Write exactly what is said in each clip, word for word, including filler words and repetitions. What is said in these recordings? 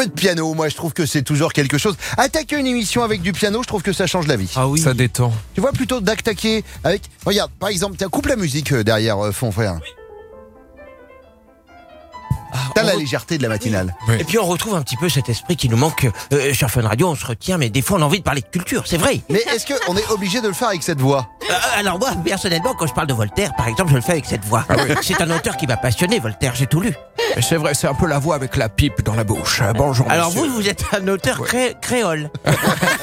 peu de piano, moi je trouve que c'est toujours quelque chose. Attaquer une émission avec du piano, je trouve que ça change la vie. Ah oui. Ça détend. Tu vois, plutôt d'attaquer avec... Regarde, par exemple, tiens, coupe la musique derrière euh, fond, frère. Oui. Ah, T'as la re... légèreté de la matinale. Oui. Et puis on retrouve un petit peu cet esprit qui nous manque euh, sur Fun Radio, on se retient, mais des fois on a envie de parler de culture, c'est vrai. Mais est-ce qu'on est obligé de le faire avec cette voix ? euh, Alors moi, personnellement, quand je parle de Voltaire, par exemple, je le fais avec cette voix. Ah oui. C'est un auteur qui m'a passionné, Voltaire, j'ai tout lu. Et c'est vrai, c'est un peu la voix avec la pipe dans la bouche. Bonjour, alors monsieur. vous, vous êtes un auteur ouais. cré- créole. Ah,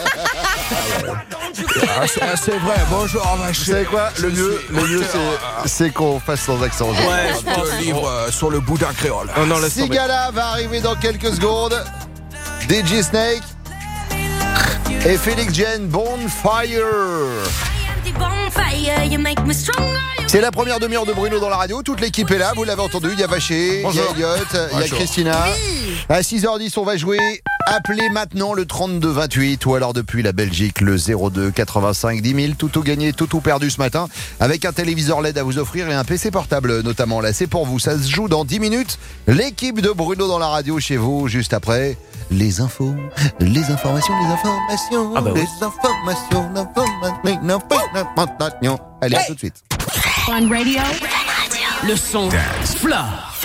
c'est, c'est vrai, bonjour. Vous savez quoi ? Le mieux, le mieux c'est, c'est qu'on fasse sans accent. Ouais, je pense. Un livre euh, sur le boudin créole. Oh non, Sigala va arriver dans quelques secondes. D J Snake et Felix Jen, Bonfire. C'est la première demi-heure de Bruno dans la radio. Toute l'équipe est là, vous l'avez entendu. Il y a Vaché, il y a Elliot, il y a Christina. Oui. À six heures dix, on va jouer. Appelez maintenant le trente-deux vingt-huit ou alors depuis la Belgique le zéro deux quatre-vingt-cinq dix mille. Tout au gagné, tout au perdu ce matin avec un téléviseur L E D à vous offrir et un P C portable notamment. Là, c'est pour vous. Ça se joue dans dix minutes. L'équipe de Bruno dans la radio chez vous juste après. Les infos, les informations, les informations, ah bah oui. les informations, l'information. Allez, hey. À tout de suite. Fun Radio, le son Fla.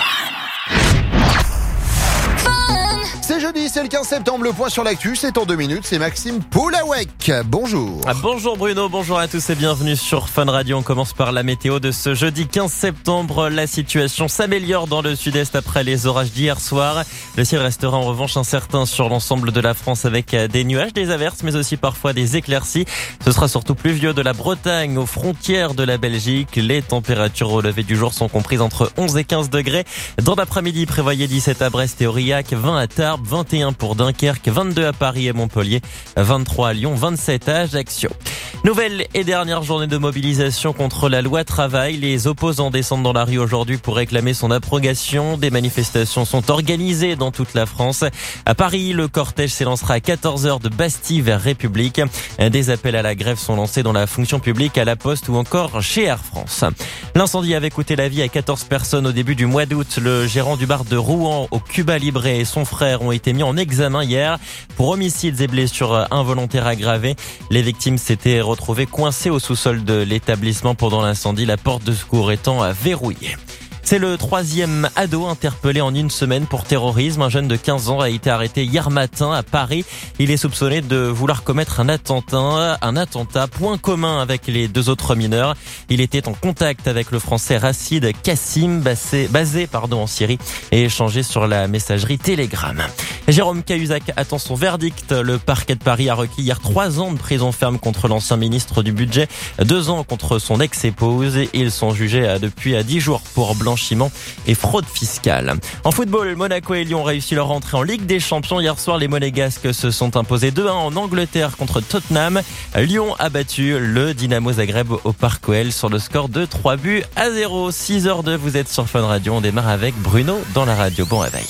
C'est jeudi, c'est le quinze septembre, le point sur l'actu, c'est en deux minutes, c'est Maxime Poulawek. Bonjour. Ah, bonjour Bruno, bonjour à tous et bienvenue sur Fun Radio. On commence par la météo de ce jeudi quinze septembre. La situation s'améliore dans le sud-est après les orages d'hier soir. Le ciel restera en revanche incertain sur l'ensemble de la France avec des nuages, des averses, mais aussi parfois des éclaircies. Ce sera surtout pluvieux de la Bretagne aux frontières de la Belgique. Les températures au lever du jour sont comprises entre onze et quinze degrés. Dans l'après-midi, prévoyez dix-sept à Brest et Aurillac, vingt à Tarbes, vingt et un pour Dunkerque, vingt-deux à Paris et Montpellier, vingt-trois à Lyon, vingt-sept à Ajaccio. Nouvelle et dernière journée de mobilisation contre la loi travail. Les opposants descendent dans la rue aujourd'hui pour réclamer son abrogation. Des manifestations sont organisées dans toute la France. À Paris, le cortège s'élancera à quatorze heures de Bastille vers République. Des appels à la grève sont lancés dans la fonction publique, à la Poste ou encore chez Air France. L'incendie avait coûté la vie à quatorze personnes au début du mois d'août. Le gérant du bar de Rouen au Cuba Libre et son frère ont été mis en examen hier pour homicides et blessures involontaires aggravées. Les victimes s'étaient retrouvées coincées au sous-sol de l'établissement pendant l'incendie, la porte de secours étant verrouillée. C'est le troisième ado interpellé en une semaine pour terrorisme. Un jeune de quinze ans a été arrêté hier matin à Paris. Il est soupçonné de vouloir commettre un attentat, un attentat point commun avec les deux autres mineurs. Il était en contact avec le français Racide Kassim, basé, basé pardon, en Syrie, et échangé sur la messagerie Telegram. Jérôme Cahuzac attend son verdict. Le parquet de Paris a requis hier trois ans de prison ferme contre l'ancien ministre du Budget, deux ans contre son ex-épouse. Ils sont jugés depuis dix jours pour blanchiment et fraude fiscale. En football, Monaco et Lyon ont réussi leur entrée en Ligue des Champions. Hier soir, les Monégasques se sont imposés deux à un en Angleterre contre Tottenham. Lyon a battu le Dynamo Zagreb au Parc O L sur le score de trois buts à zéro. six heures deux, vous êtes sur Fun Radio. On démarre avec Bruno dans la radio. Bon réveil.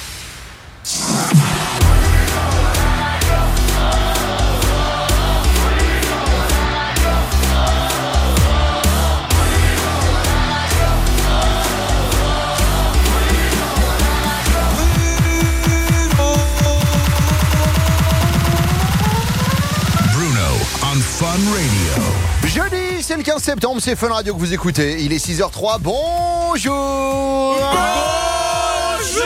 Fun Radio. Jeudi, c'est le quinze septembre, c'est Fun Radio que vous écoutez. Il est six heures trois, bonjour. Bonjour.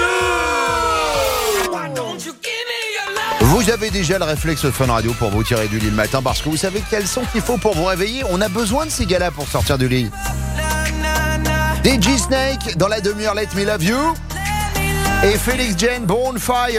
Vous avez déjà le réflexe Fun Radio pour vous tirer du lit le matin parce que vous savez quels son qu'il faut pour vous réveiller. On a besoin de ces gars-là pour sortir du lit. D J Snake dans la demi-heure Let Me Love You et Felix Jen Bonfire.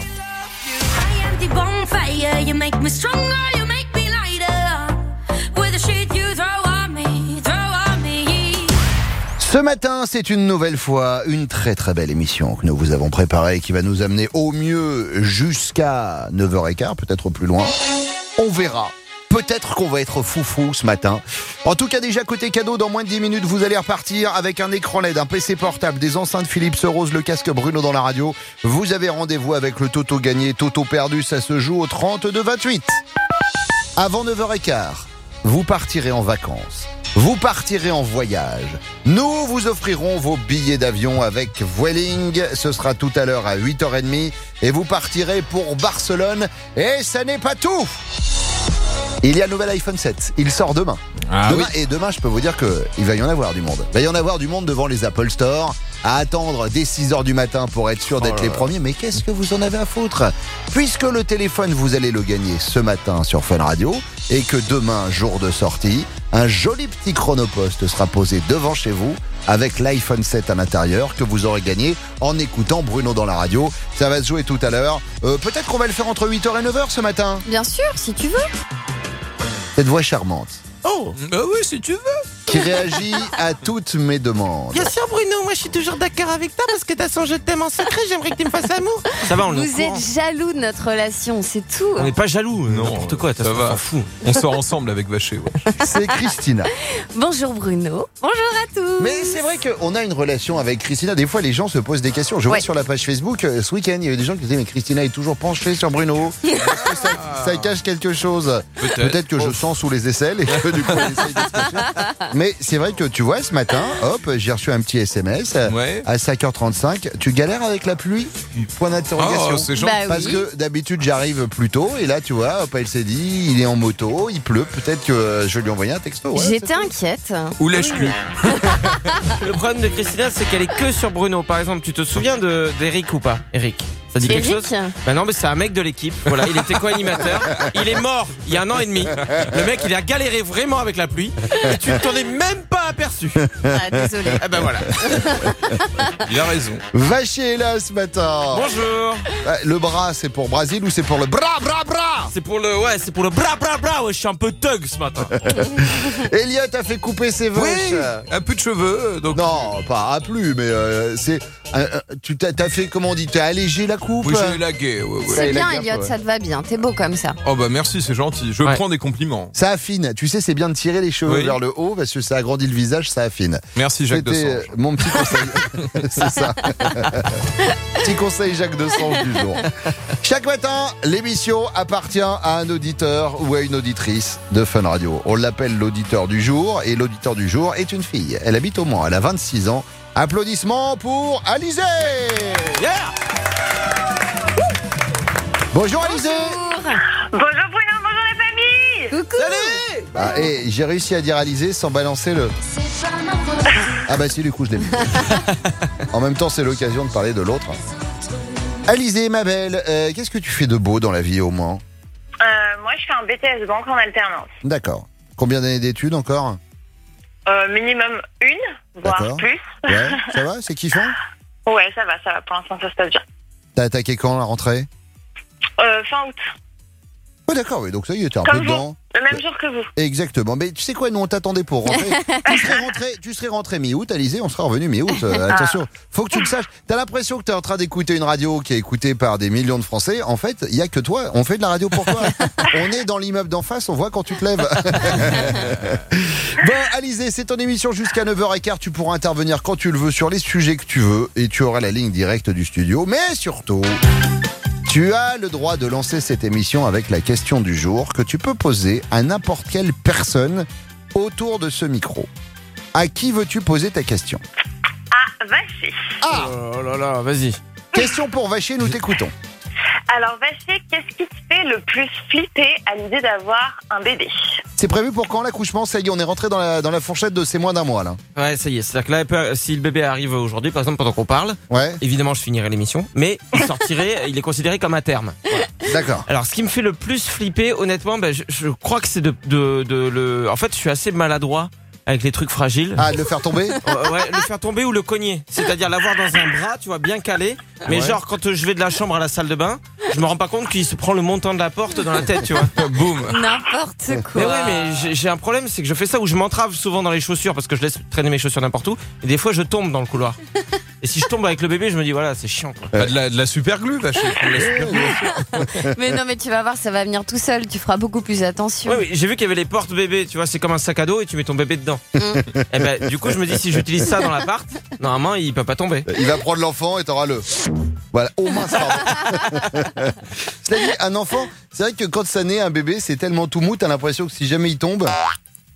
Ce matin, c'est une nouvelle fois une très très belle émission que nous vous avons préparée qui va nous amener au mieux jusqu'à neuf heures quinze, peut-être plus loin. On verra. Peut-être qu'on va être foufou ce matin. En tout cas, déjà côté cadeau, dans moins de dix minutes, vous allez repartir avec un écran L E D, un P C portable, des enceintes Philips Rose, le casque Bruno dans la radio. Vous avez rendez-vous avec le Toto gagné, Toto perdu, ça se joue au trente-deux vingt-huit. Avant neuf heures quinze, vous partirez en vacances. vous partirez en voyage. Nous vous offrirons vos billets d'avion avec Vueling. Ce sera tout à l'heure à huit heures trente et vous partirez pour Barcelone. Et ça n'est pas tout. Il y a un nouvel iPhone sept. Il sort demain. Ah demain oui. Et demain, je peux vous dire qu'il va y en avoir du monde. Il va y en avoir du monde devant les Apple Store, à attendre dès six heures du matin pour être sûr d'être Oh là les là. premiers. Mais qu'est-ce que vous en avez à foutre? Puisque le téléphone, vous allez le gagner ce matin sur Fun Radio et que demain, jour de sortie, un joli petit chronopost sera posé devant chez vous avec l'iPhone sept à l'intérieur que vous aurez gagné en écoutant Bruno dans la radio. Ça va se jouer tout à l'heure. Euh, peut-être qu'on va le faire entre huit heures et neuf heures ce matin. Bien sûr, si tu veux. Cette voix charmante Oh, Bah oui, si tu veux. qui réagit à toutes mes demandes. bien sûr, Bruno, moi je suis toujours d'accord avec toi parce que t'as son je t'aime en secret, j'aimerais que tu me fasses l'amour. Ça va, on est au Vous courant. êtes jaloux de notre relation, c'est tout. On n'est pas jaloux, Non, n'importe quoi, t'as ça va. on s'en fout. On sort ensemble avec Vaché. Ouais. C'est Christina. Bonjour Bruno. Bonjour à tous. Mais c'est vrai qu'on a une relation avec Christina. Des fois, les gens se posent des questions. Je vois Ouais. sur la page Facebook, euh, ce week-end, il y avait des gens qui disaient mais Christina est toujours penchée sur Bruno. Est-ce que ça, ça cache quelque chose? Peut-être. Peut-être que je sens sous les aisselles et que du coup, elle essaye de se cacher. Mais c'est vrai que tu vois, ce matin, hop, j'ai reçu un petit S M S euh, Ouais. à cinq heures trente-cinq. Tu galères avec la pluie? Point d'interrogation. Oh, c'est gentil. Bah Parce oui. que d'habitude j'arrive plus tôt et là tu vois, hop, elle s'est dit il est en moto, il pleut, peut-être que euh, je vais lui envoyer un texto. Ouais, J'étais c'est tout. inquiète. Ou lèche-le. Le problème de Christina, c'est qu'elle est que sur Bruno. Par exemple, tu te souviens de d'Eric ou pas? Eric, ça dit quelque Eric chose? Bah non, mais c'est un mec de l'équipe. Voilà, il était co-animateur. Il est mort il y a un an et demi. Le mec, il a galéré vraiment avec la pluie et tu ne t'en es même pas aperçu. Ah, désolé. Ah ben voilà. Il a raison. Vachier est là ce matin. Bonjour. Ouais, le bras c'est pour Brésil ou c'est pour le bras, bras, bras? C'est pour le ouais, c'est pour le bra bra bra. Ouais, je suis un peu thug ce matin. Elliot a fait couper ses vaches. Oui, un peu de cheveux. Donc... Non, pas à plus, mais euh, c'est. euh, euh, tu t'as t'as fait, comment on dit, t'as allégé la coupe? Oui, j'ai lagué. Ouais, ouais. C'est il a bien, gaffe, Elliot, ouais. ça te va bien. T'es beau comme ça. Oh bah merci, c'est gentil. Je Ouais. prends des compliments. Ça affine. Tu sais, c'est bien de tirer les cheveux Oui. vers le haut parce que ça agrandit le visage, ça affine. Merci Jacques C'était Dessange. euh, mon petit conseil. C'est ça. Petit conseil Jacques Dessange du jour. Chaque matin, l'émission appartient à un auditeur ou à une auditrice de Fun Radio. On l'appelle l'auditeur du jour et l'auditeur du jour est une fille. Elle habite au Mans, elle a vingt-six ans. Applaudissements pour Alizé. Yeah. Bonjour Alizé. Bonjour Bruno, bonjour la famille. Coucou. Salut. Ah, et j'ai réussi à dire Alizé sans balancer le... Ah bah si, du coup je l'ai mis. En même temps, c'est l'occasion de parler de l'autre. Alizé, ma belle, euh, qu'est-ce que tu fais de beau dans la vie au Mans? Euh, moi je fais un B T S banque en alternance. D'accord. Combien d'années d'études encore? Euh, minimum une, voire D'accord. plus. Ouais, ça va? C'est kiffant? Ouais, ça va, ça va. Pour l'instant ça se passe bien. T'as attaqué quand la rentrée? Euh, fin août, Ouais, d'accord, oui, donc ça y est, t'es un peu comme vous, dedans. le même jour que vous. Exactement. Mais tu sais quoi, nous on t'attendait pour rentrer. tu serais rentré, tu serais rentré mi-août, Alizé, on serait revenu mi-août. Euh, attention, faut que tu le saches. T'as l'impression que t'es en train d'écouter une radio qui est écoutée par des millions de Français. En fait, il y a que toi. On fait de la radio pour toi. On est dans l'immeuble d'en face, on voit quand tu te lèves. Bon, Alizé, c'est ton émission jusqu'à neuf heures quinze. Tu pourras intervenir quand tu le veux sur les sujets que tu veux et tu auras la ligne directe du studio. Mais surtout, tu as le droit de lancer cette émission avec la question du jour que tu peux poser à n'importe quelle personne autour de ce micro. À qui veux-tu poser ta question? Ah, Vaché. Ah, Oh là là, vas-y. question pour Vacher, nous t'écoutons. Alors Vaché, qu'est-ce qui te fait le plus flipper à l'idée d'avoir un bébé? C'est prévu pour quand l'accouchement? Ça y est, on est rentré dans la, dans la fourchette de ces moins d'un mois là. Ouais, ça y est. C'est-à-dire que là, peu- si le bébé arrive aujourd'hui, par exemple, pendant qu'on parle, Ouais, évidemment, je finirai l'émission, mais il sortirait, il est considéré comme à terme. d'accord. Alors, ce qui me fait le plus flipper, honnêtement, ben, je, je crois que c'est de, de, de le. En fait, je suis assez maladroit avec les trucs fragiles. Ah, de le faire tomber? Euh, ouais, le faire tomber ou le cogner. C'est-à-dire l'avoir dans un bras, tu vois, bien calé. Mais Ouais. genre, quand je vais de la chambre à la salle de bain, je me rends pas compte qu'il se prend le montant de la porte dans la tête, tu vois. Boum. N'importe Mais quoi. ouais, mais j'ai- j'ai un problème, c'est que je fais ça où je m'entrave souvent dans les chaussures parce que je laisse traîner mes chaussures n'importe où. Et des fois, je tombe dans le couloir. Et si je tombe avec le bébé, je me dis, voilà, c'est chiant, quoi. Bah, de, la, de la super glue, Vaché. Prends de la super glue. Mais non, mais tu vas voir, ça va venir tout seul. Tu feras beaucoup plus attention. Ouais, oui, j'ai vu qu'il y avait les portes bébés, tu vois, c'est comme un sac à dos et tu mets ton bébé dedans. Et ben, du coup, je me dis, si j'utilise ça dans l'appart, normalement, il peut pas tomber. Il va prendre l'enfant et t'auras le... Voilà, oh mince, pardon. Cela dit, un enfant, c'est vrai que quand ça naît, un bébé, c'est tellement tout mou, t'as l'impression que si jamais il tombe,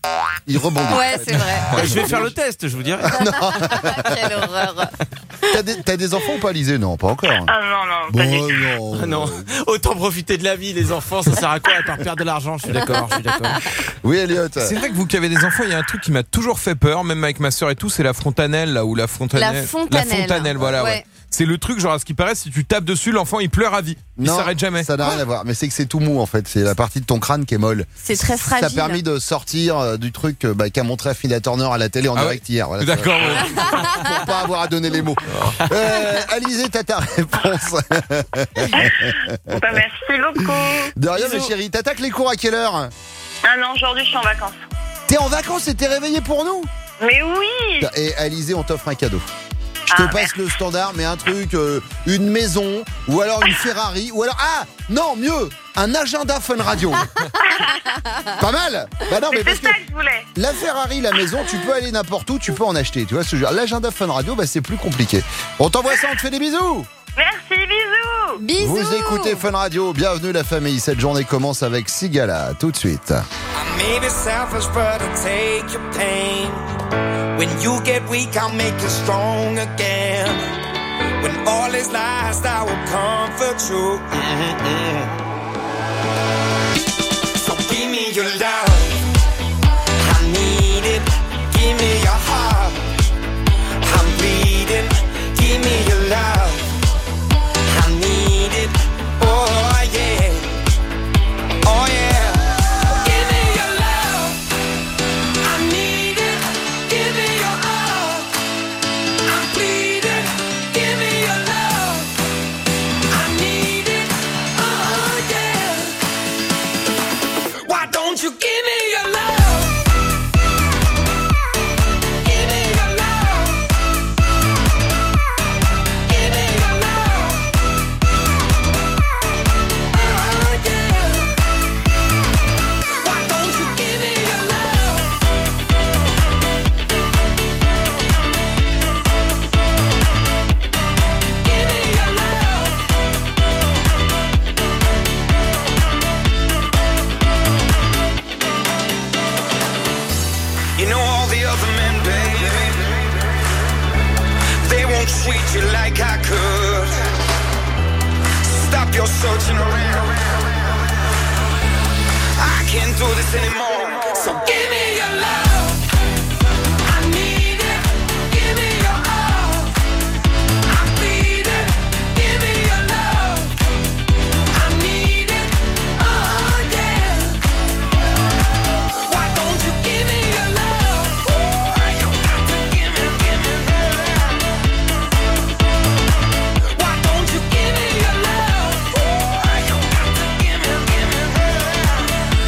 il rebondit. Ouais, c'est vrai. Ouais, je vais faire le test, je vous dirai. Quelle horreur. T'as des, t'as des enfants ou pas, Alizé? Non, pas encore. Ah non, non, pas du tout. non. Ah non, autant profiter de la vie, les enfants, ça sert à quoi à part perdre de l'argent? Je suis d'accord, je suis d'accord. Oui, Elliot. C'est vrai que vous qui avez des enfants, il y a un truc qui m'a toujours fait peur, même avec ma sœur et tout, c'est la fontanelle là ou la fontanelle. La fontanelle. La fontanelle, voilà. Ouais. Ouais. C'est le truc, genre à ce qui paraît, si tu tapes dessus, l'enfant il pleure à vie. Il Non, s'arrête jamais. Ça n'a rien à voir. Mais c'est que c'est tout mou en fait. C'est la partie de ton crâne qui est molle. C'est très fragile. Ça a permis de sortir euh, du truc euh, bah, qu'a montré Afina Turner à la télé en Ah direct ouais hier. Voilà, D'accord. ça, Ouais. pour pas avoir à donner les mots. Euh, Alizé, t'as ta réponse. Bah, merci beaucoup. De rien, Bisous. ma chérie. T'attaques les cours à quelle heure? Ah non, aujourd'hui, je suis en vacances. T'es en vacances et t'es réveillé pour nous? Mais oui. Et Alizé, on t'offre un cadeau. Je te Ah, passe le standard, mais un truc, euh, une maison, ou alors une Ferrari, ou alors, ah, non, mieux, un agenda Fun Radio. Pas mal. Bah non, mais Mais parce c'est que ça que je voulais. la Ferrari, la maison, tu peux aller n'importe où, tu peux en acheter. Tu vois ce genre. L'agenda Fun Radio, bah c'est plus compliqué. On t'envoie ça, on te fait des bisous. Merci, bisous. Bisous. Vous écoutez Fun Radio, bienvenue la famille. Cette journée commence avec Sigala, tout de suite. I may be selfish, but I'll take your pain. When you get weak, I'll make you strong again. When all is lost, I will comfort you. Mm-hmm. So give me your love, I need it. Give me your heart, I'm bleeding. Give me your love, I need it. Oh yeah, oh yeah. Give me your love, I need it. Give me your all, I'm bleeding. Give me your love, I need it. Oh yeah. Why don't you give me your love? Give me your love. Give me your love. Oh yeah. Why don't you give me your love? Give me your love. You know all the other men, baby, they won't treat you like I could. Stop your searching around. I can't do this anymore. So give me your love, I need it. Give me your all, I'm bleeding. Give me your love, I need it. Oh yeah. Why don't you give me your love? Oh, you got to give me, give me love. Why don't you give me your love? Oh, you got to give me, give me love.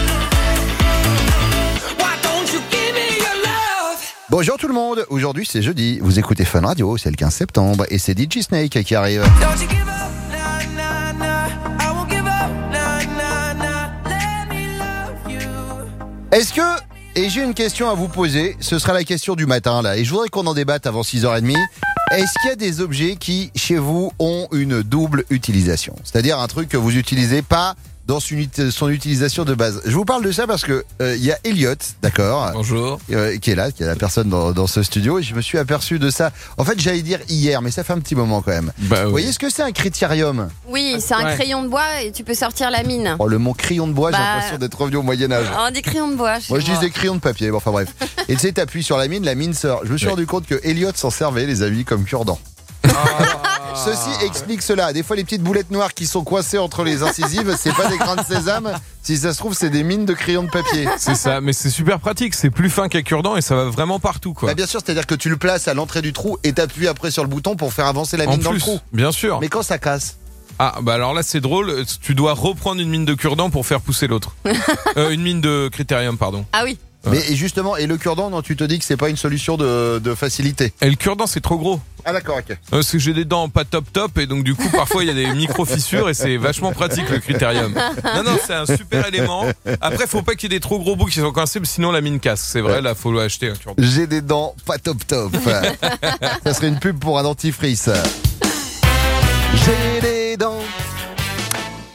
Why don't you give me your love? Bonjour tout le monde, aujourd'hui c'est jeudi, vous écoutez Fun Radio, c'est le quinze septembre et c'est D J Snake qui arrive. Don't you give up, nah, nah, nah. I won't give up, nah, nah, nah. Let me love you. Est-ce que, et j'ai une question à vous poser, ce sera la question du matin là, et je voudrais qu'on en débatte avant six heures trente. Est-ce qu'il y a des objets qui, chez vous, ont une double utilisation? C'est-à-dire un truc que vous utilisez pas dans son, uti- son utilisation de base. Je vous parle de ça parce que euh, il y a Elliot, d'accord, Bonjour. euh, qui est là, qui est la personne dans, dans ce studio, et je me suis aperçu de ça. En fait, j'allais dire hier, mais ça fait un petit moment quand même. Bah, Vous oui. voyez ce que c'est un critérium? Oui, c'est un Ouais. crayon de bois et tu peux sortir la mine. Oh, le mot crayon de bois, j'ai Bah, l'impression d'être revenu au Moyen-Âge. On dit crayon de bois. chez Moi je moi. disais crayon de papier, bon, enfin bref. Et tu sais, t'appuies sur la mine, la mine sort. Je me suis Oui. rendu compte que Elliot s'en servait, les amis, comme cure-dent. Ceci explique cela. Des fois, les petites boulettes noires qui sont coincées entre les incisives, c'est pas des grains de sésame. Si ça se trouve, c'est des mines de crayons de papier. C'est ça, mais c'est super pratique, c'est plus fin qu'un cure-dent et ça va vraiment partout quoi. Bah, bien sûr, c'est-à-dire que tu le places à l'entrée du trou et t'appuies après sur le bouton pour faire avancer la En mine dans le plus, trou. bien sûr. Mais quand ça casse, Ah bah alors là c'est drôle, tu dois reprendre une mine de cure-dent pour faire pousser l'autre. euh, une mine de critérium pardon. Ah oui. mais et justement, et le cure-dent, non, tu te dis que c'est pas une solution de, de facilité. Et le cure-dent c'est trop gros. Ah d'accord, ok. Euh, Parce que j'ai des dents pas top top et donc du coup parfois il y a des micro fissures et c'est vachement pratique le critérium. Non non c'est un super élément. Après faut pas qu'il y ait des trop gros bouts qui sont coincés sinon la mine casse. C'est vrai là faut acheter un cure-dent. J'ai des dents pas top top. Ça serait une pub pour un dentifrice. J'ai des dents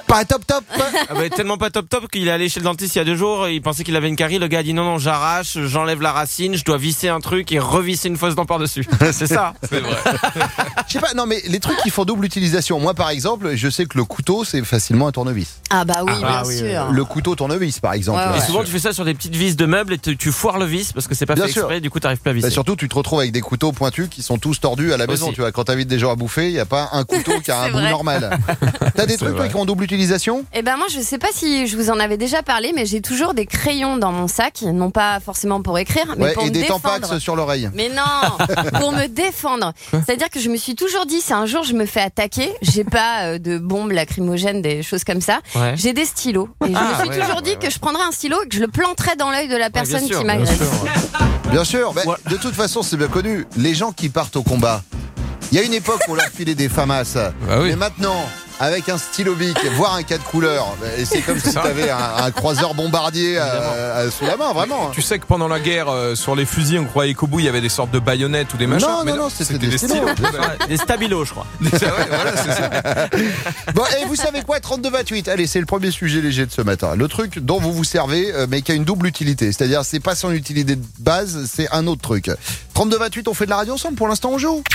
Pas top top. Ah bah, tellement pas top top qu'il est allé chez le dentiste il y a deux jours, il pensait qu'il avait une carie, le gars a dit non non j'arrache, j'enlève la racine, je dois visser un truc et revisser une fausse dent par-dessus. C'est ça. C'est vrai. Je sais pas, non mais les trucs qui font double utilisation. Moi par exemple, je sais que le couteau c'est facilement un tournevis. Ah bah oui, Ah, bien oui, sûr. Le couteau tournevis par exemple. Ouais, Et ouais. souvent tu fais ça sur des petites vis de meubles et tu, tu foires le vis parce que c'est pas Bien fait sûr. exprès, du coup t'arrives plus à visser. Bah, surtout tu te retrouves avec des couteaux pointus qui sont tous tordus à la maison, Aussi. tu vois, quand t'invites des gens à bouffer, il y a pas un couteau qui a un C'est bout vrai. normal. T'as des trucs toi, vrai. qui ont double utilisation? Eh ben moi je sais pas si je vous en avais déjà parlé, mais j'ai toujours des crayons dans mon sac, non pas forcément pour écrire, mais Ouais, pour et me des défendre. tampax sur l'oreille. Mais non, pour me défendre. C'est-à-dire que je me suis toujours dit, si un jour je me fais attaquer, j'ai pas euh, de bombes lacrymogènes, des choses comme ça. Ouais. J'ai des stylos. Et je Ah, me suis ouais, toujours ouais, dit ouais. que je prendrais un stylo et que je le planterais dans l'œil de la personne sûr, qui bien m'agresse. Bien sûr, bah, Ouais. de toute façon c'est bien connu, les gens qui partent au combat, il y a une époque où on leur filait des famas, Bah oui. mais maintenant, avec un stylo bic, voire un cas de couleur, bah, c'est comme si Ça. tu avais un, un croiseur bombardier euh, euh, sous la main, vraiment. Tu sais que pendant la guerre, euh, sur les fusils, on croyait qu'au bout il y avait des sortes de baïonnettes ou des machins. Non, mais non, non, c'était des stylos. Ouais, des stabilos je crois. Ouais, voilà, c'est ça. Bon, et vous savez quoi, trente-deux vingt-huit, allez, c'est le premier sujet léger de ce matin. Le truc dont vous vous servez, euh, mais qui a une double utilité, c'est-à-dire c'est pas son utilité de base, c'est un autre truc. trente-deux vingt-huit, on fait de la radio ensemble, pour l'instant on joue.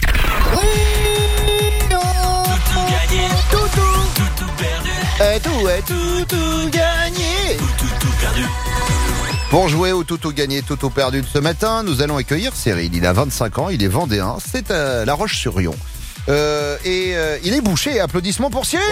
Euh, tout, euh, tout, tout gagné. Pour jouer au tout ou gagné, tout ou perdu de ce matin, nous allons accueillir Cyril. Il a vingt-cinq ans, il est vendéen, c'est à La Roche-sur-Yon. Euh, et euh, il est bouché. Applaudissements pour Cyril.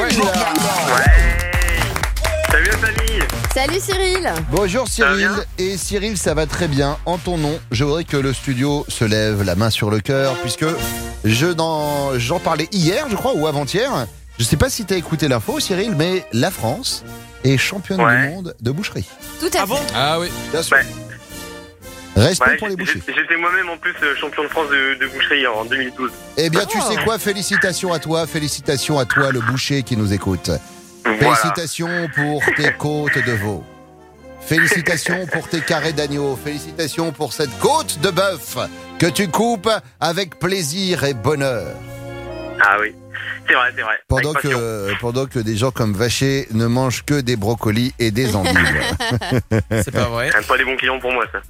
Salut la famille. Salut Cyril. Bonjour va Cyril. bien Et Cyril, ça va très bien. En ton nom, je voudrais que le studio se lève, la main sur le cœur, puisque je n'en- j'en parlais hier, je crois, ou avant-hier. Je sais pas si tu as écouté l'info, Cyril, mais la France est championne Ouais. du monde de boucherie. Tout à Ah bon fait. Ah oui. Bien sûr. Ouais. Respect Ouais, pour les j'ai- bouchers. j'ai- J'étais moi-même en plus euh, champion de France de, de boucherie en deux mille douze. Eh bien, tu Oh. sais quoi? Félicitations à toi, félicitations à toi, le boucher qui nous écoute. Voilà. Félicitations pour tes côtes de veau. Félicitations pour tes carrés d'agneau. Félicitations pour cette côte de bœuf que tu coupes avec plaisir et bonheur. Ah oui, c'est vrai, c'est vrai. Pendant Avec passion. que, pendant que des gens comme Vacher ne mangent que des brocolis et des endives. C'est pas vrai. Un pas des bons clients pour moi ça.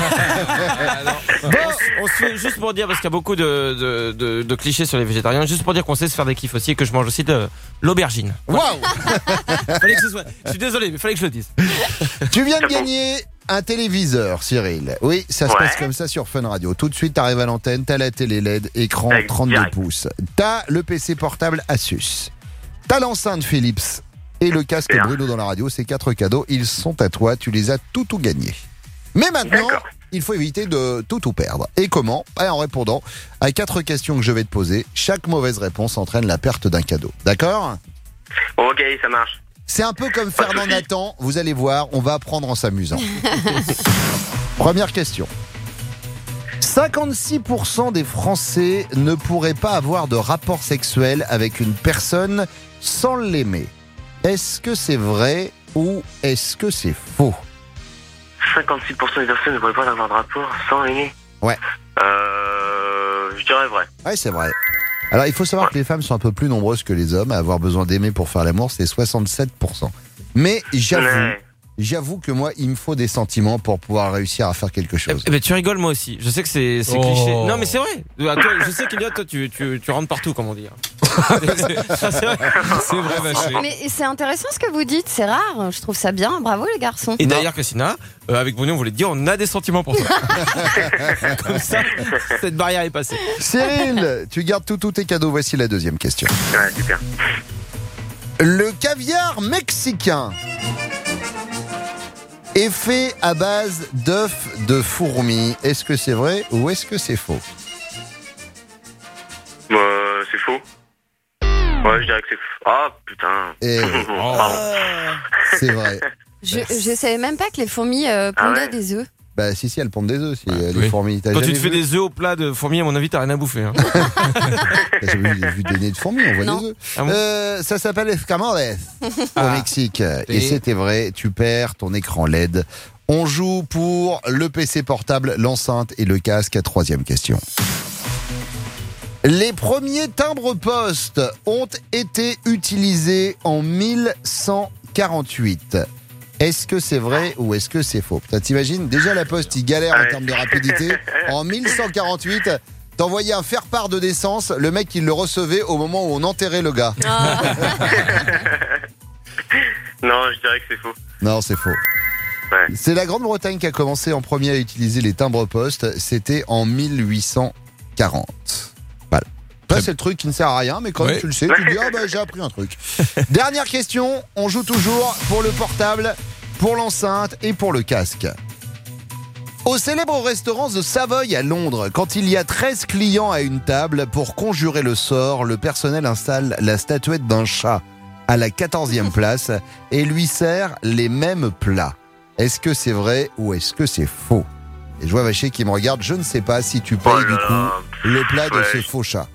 On, on se fait juste pour dire, parce qu'il y a beaucoup de, de, de, de clichés sur les végétariens, juste pour dire qu'on sait se faire des kiffs aussi et que je mange aussi de l'aubergine. Waouh! Fallait que ce soit. Je suis désolé, mais fallait que je le dise. Tu viens de gagner un téléviseur, Cyril. Oui, ça se Ouais. passe comme ça sur Fun Radio. Tout de suite, t'arrives à l'antenne, t'as la télé L E D, écran Direct. trente-deux pouces. T'as le P C portable Asus. T'as l'enceinte Philips et le casque Bien. Bruno dans la radio. Ces quatre cadeaux, ils sont à toi. Tu les as tout tout gagnés. Mais maintenant, D'accord. il faut éviter de tout tout perdre. Et comment? Eh, en répondant à quatre questions que je vais te poser. Chaque mauvaise réponse entraîne la perte d'un cadeau. D'accord? Ok, ça marche. C'est un peu comme Pas de Fernand souci. Nathan, vous allez voir, on va apprendre en s'amusant. Première question. cinquante-six pour cent des Français ne pourraient pas avoir de rapport sexuel avec une personne sans l'aimer. Est-ce que c'est vrai ou est-ce que c'est faux? cinquante-six pour cent des personnes ne pourraient pas avoir de rapport sans aimer. Ouais. Euh, je dirais vrai. Ouais, c'est vrai. Alors, il faut savoir que les femmes sont un peu plus nombreuses que les hommes à avoir besoin d'aimer pour faire l'amour, c'est soixante-sept pour cent. Mais j'avoue, Ouais. j'avoue que moi, il me faut des sentiments pour pouvoir réussir à faire quelque chose. Eh ben, tu rigoles moi aussi. Je sais que c'est c'est Oh. cliché. Non mais c'est vrai. À toi, je sais qu'Eliott, toi tu, tu, tu rentres partout comme on dit. Ça, c'est vrai. C'est vrai, Vacher. Mais c'est intéressant ce que vous dites, c'est rare, je trouve ça bien, bravo les garçons. Et d'ailleurs Christina, euh, avec Bruno on voulait te dire on a des sentiments pour toi. Comme ça, cette barrière est passée. Cyril, tu gardes tous tous tes cadeaux. Voici la deuxième question. Ouais, super. Le caviar mexicain est fait à base d'œufs de fourmis. Est-ce que c'est vrai ou est-ce que c'est faux? Euh, c'est faux. Ouais, je dirais que c'est faux. Ah, putain. Et Pardon. c'est vrai. Je, je savais même pas que les fourmis euh, Ah pondaient ouais des œufs. Bah si si, elles pondent des œufs, si, euh, les oui. fourmis. T'as Quand tu jamais te fais vu des œufs au plat de fourmis, à mon avis, t'as rien à bouffer. Hein. T'as jamais vu, vu des nids de fourmis, on voit Non. des œufs. Ah bon Euh, ça s'appelle escamoles au Ah. Mexique. Et Et- c'était vrai, tu perds ton écran L E D. On joue pour le P C portable, l'enceinte et le casque. Troisième question. Les premiers timbres-poste ont été utilisés en mille cent quarante-huit. Est-ce que c'est vrai ou est-ce que c'est faux? Putain, t'imagines, déjà la Poste, il galère en Ouais. termes de rapidité. En mille cent quarante-huit, t'envoyais un faire-part de naissance, le mec il le recevait au moment où on enterrait le gars. Ah. Non, je dirais que c'est faux. Non, c'est faux. Ouais. C'est la Grande-Bretagne qui a commencé en premier à utiliser les timbres-poste. C'était en mille huit cent quarante. Voilà. Ça, c'est le truc qui ne sert à rien, mais quand Ouais. tu le sais, tu te dis, ah bah j'ai appris un truc. Dernière question, on joue toujours pour le portable, pour l'enceinte et pour le casque. Au célèbre restaurant The Savoy à Londres, quand il y a treize clients à une table, pour conjurer le sort, le personnel installe la statuette d'un chat à la quatorzième place et lui sert les mêmes plats. Est-ce que c'est vrai ou est-ce que c'est faux? Et je vois Vacher qui me regarde, je ne sais pas si tu payes Oh là du coup là. le plat de Ouais. ce faux chat.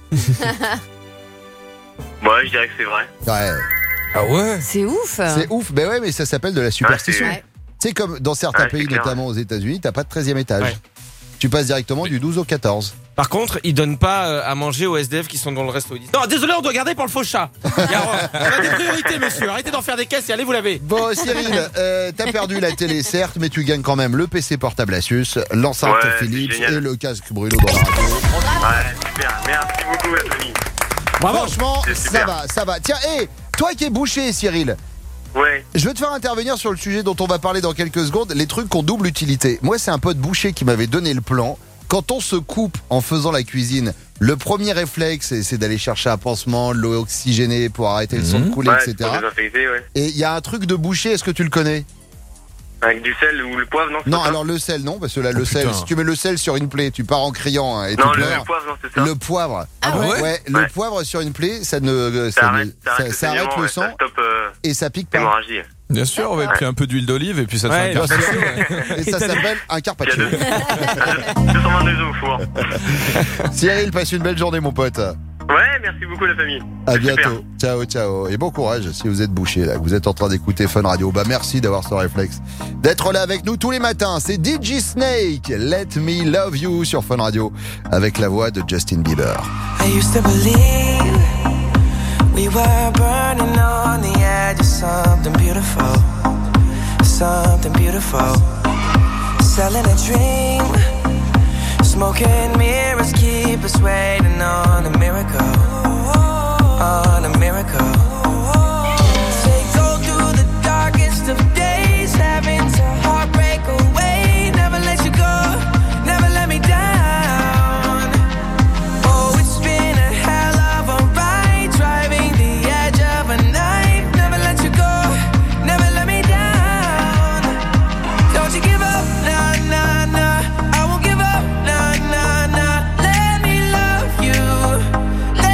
Ouais, je dirais que c'est vrai. Ouais, Ah ouais. C'est ouf. c'est ouf, ben ouais, mais ça s'appelle de la superstition. Ouais, Ouais. C'est comme dans certains Ouais, c'est pays, clair. notamment aux États-Unis, t'as pas de treizième étage. Ouais. Tu passes directement du douze au quatorze. Par contre, ils donnent pas euh, à manger aux S D F qui sont dans le resto. Ils disent, non, désolé, on doit garder pour le faux chat. Il y a, on a des priorités, monsieur. Arrêtez d'en faire des caisses et allez vous laver. Bon, Cyril, euh, t'as perdu la télé, certes, mais tu gagnes quand même le P C portable Asus, l'enceinte Ouais, c'est Philips génial. et le casque Bruno dans la radio. Ouais, super. Merci beaucoup, la famille. Bravo. Franchement, C'est ça super. va, ça va. Tiens, hé, toi qui es bouché, Cyril, Ouais. je vais te faire intervenir sur le sujet dont on va parler dans quelques secondes, les trucs qui ont double utilité. Moi, c'est un pote boucher qui m'avait donné le plan. Quand on se coupe en faisant la cuisine, le premier réflexe, c'est- c'est d'aller chercher un pansement, de l'eau oxygénée pour arrêter le sang de couler, Ouais, et c'est pour cetera. désinfecter, ouais. Et il y a un truc de boucher, est-ce que tu le connais? Avec du sel ou le poivre, non c'est Non, pas ça alors le sel, non, parce que là, le Oh, sel, putain. si tu mets le sel sur une plaie, tu pars en criant hein, et Non, tu le, pleures. le poivre, non, c'est ça. Le poivre. Ah ouais Ouais, le Ouais. poivre sur une plaie, ça ne, Ça ça arrête, ne- ça arrête ça- le, ça arrête saignement, le ouais, sang ça stoppe euh, et ça pique pas. l'hémorragie. Bien sûr, ouais, puis un peu d'huile d'olive et puis ça te Ouais, fait un Bien carpaccio. sûr. Et ça t'as- s'appelle un Il y a carpaccio. deux- deux cent vingt-deux œufs au four. Cyril, passe une belle journée, mon pote. Ouais, merci beaucoup, la famille. À C'est super. bientôt. Ciao, ciao. Et bon courage si vous êtes bouché, là, que vous êtes en train d'écouter Fun Radio. Bah, merci d'avoir ce réflexe. D'être là avec nous tous les matins. C'est D J Snake. Let me love you sur Fun Radio. Avec la voix de Justin Bieber. I used to believe we were burning on the edge of something beautiful, something beautiful. Selling a dream, smoking mirrors keep us waiting on a miracle, on a miracle. Say go through the darkest of days, having to heartbreak away. Never let you go, never let me down. Oh, it's been a hell of a ride, driving the edge of a knife. Never let you go, never let me down. Don't you give up, nah, nah, nah. I won't give up, nah, nah, nah. Let me love you, let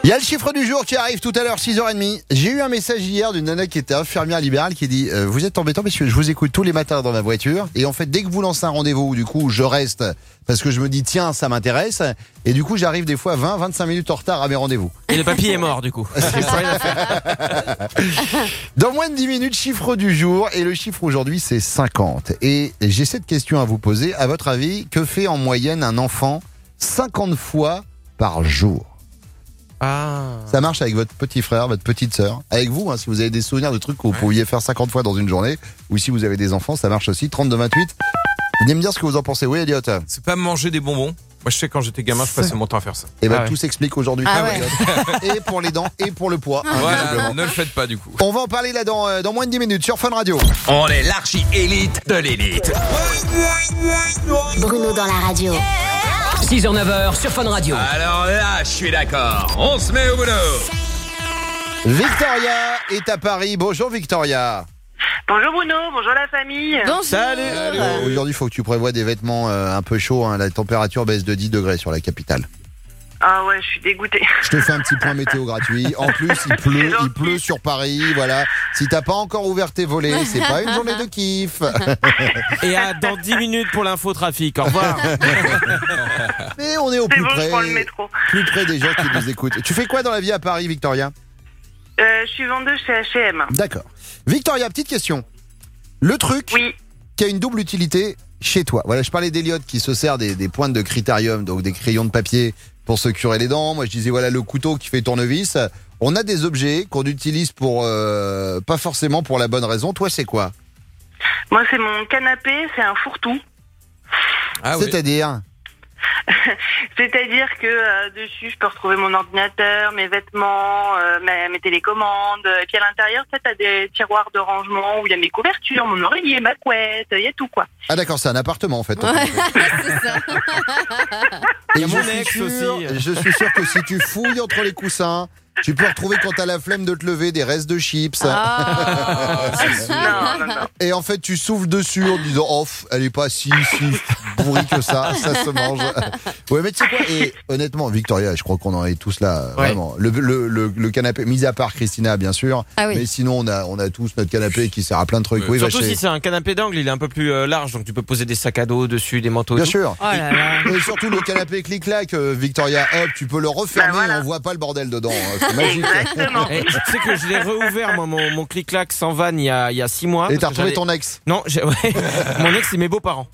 Il y a le chiffre du jour qui arrive tout à l'heure, six heures trente. J'ai eu un message hier d'une nana qui était infirmière libérale qui dit euh, vous êtes embêtant parce que je vous écoute tous les matins dans ma voiture et en fait dès que vous lancez un rendez-vous, du coup je reste parce que je me dis tiens ça m'intéresse et du coup j'arrive des fois vingt à vingt-cinq minutes en retard à mes rendez-vous. Et le papy est mort du coup. C'est ça. Dans moins de dix minutes, chiffre du jour et le chiffre aujourd'hui c'est cinquante. Et j'ai cette question à vous poser. À votre avis, que fait en moyenne un enfant cinquante fois par jour? Ah. Ça marche avec votre petit frère, votre petite sœur, avec vous, hein, si vous avez des souvenirs de trucs que vous Ouais. pouviez faire cinquante fois dans une journée, ou si vous avez des enfants, ça marche aussi. trente-deux vingt-huit. Venez me dire ce que vous en pensez. Oui, Elliot. C'est pas manger des bonbons. Moi, je sais, quand j'étais gamin, je passais mon temps à faire ça. Et ben Ah ouais. tout s'explique aujourd'hui. Ah ouais. Et pour les dents, et pour le poids. Voilà, visiblement. ne le faites pas du coup. On va en parler là dans, euh, dans moins de dix minutes sur Fun Radio. On est l'archi-élite de l'élite. Bruno dans la radio. six heures neuf heures sur Fun Radio. Alors là, je suis d'accord. On se met au boulot. Victoria est à Paris. Bonjour Victoria. Bonjour Bruno, bonjour la famille. Bonjour. Salut. Aujourd'hui, il faut que tu prévois des vêtements euh, un peu chauds. Hein. La température baisse de dix degrés sur la capitale. Ah ouais, je suis dégoûtée. Je te fais un petit point météo gratuit. En plus, il pleut, il pleut sur Paris. Voilà. Si t'as pas encore ouvert tes volets, c'est pas une journée de kiff. Et à dans dix minutes pour l'infotrafic. Au revoir. Mais on est au C'est plus bon, je près, prends le métro. plus près des gens qui nous écoutent. Tu fais quoi dans la vie à Paris, Victoria? Euh, je suis vendeuse chez H et M. D'accord. Victoria, petite question. Le truc Oui. qui a une double utilité chez toi. Voilà, je parlais d'Eliott qui se sert des, des pointes de critérium, donc des crayons de papier pour se curer les dents. Moi, je disais voilà le couteau qui fait tournevis. On a des objets qu'on utilise pour euh, pas forcément pour la bonne raison. Toi, c'est quoi? Moi, c'est mon canapé, c'est un fourre-tout. Ah oui. C'est-à-dire? C'est-à-dire que euh, dessus, je peux retrouver mon ordinateur, mes vêtements, euh, mes, mes télécommandes. Et puis à l'intérieur, tu as des tiroirs de rangement où il y a mes couvertures, mon oreiller, ma couette, il y a tout quoi. Ah d'accord, c'est un appartement en fait. Ouais, c'est ça. Et Il y a je mon suis ex sûr- aussi. Je suis sûr que si tu fouilles entre les coussins, tu peux retrouver quand t'as la flemme de te lever des restes de chips. Ah. Non, non, non. Et en fait, tu souffles dessus en disant oh, pff, elle est pas si, si pourrie que ça, ça se mange. Ouais, mais tu sais quoi? Et honnêtement, Victoria, je crois qu'on en est tous là, Ouais. vraiment. Le, le, le, le canapé, mis à part Christina, bien sûr. Ah oui. Mais sinon, on a, on a tous notre canapé qui sert à plein de trucs. Oui, Surtout Vacher. si c'est un canapé d'angle, il est un peu plus euh, large, donc tu peux poser des sacs à dos dessus, des manteaux. et Bien tout. sûr. Oh là là. Et surtout le canapé clic-clac, euh, Victoria, hop, tu peux le refermer, Bah voilà. on voit pas le bordel dedans. hein. C'est magique. Exactement. Et tu sais que je l'ai réouvert moi mon, mon clic-clac sans vanne il y a, il y a six mois. Et t'as parce que retrouvé j'allais- ton ex. Non, j'ai- ouais. Mon ex c'est mes beaux-parents.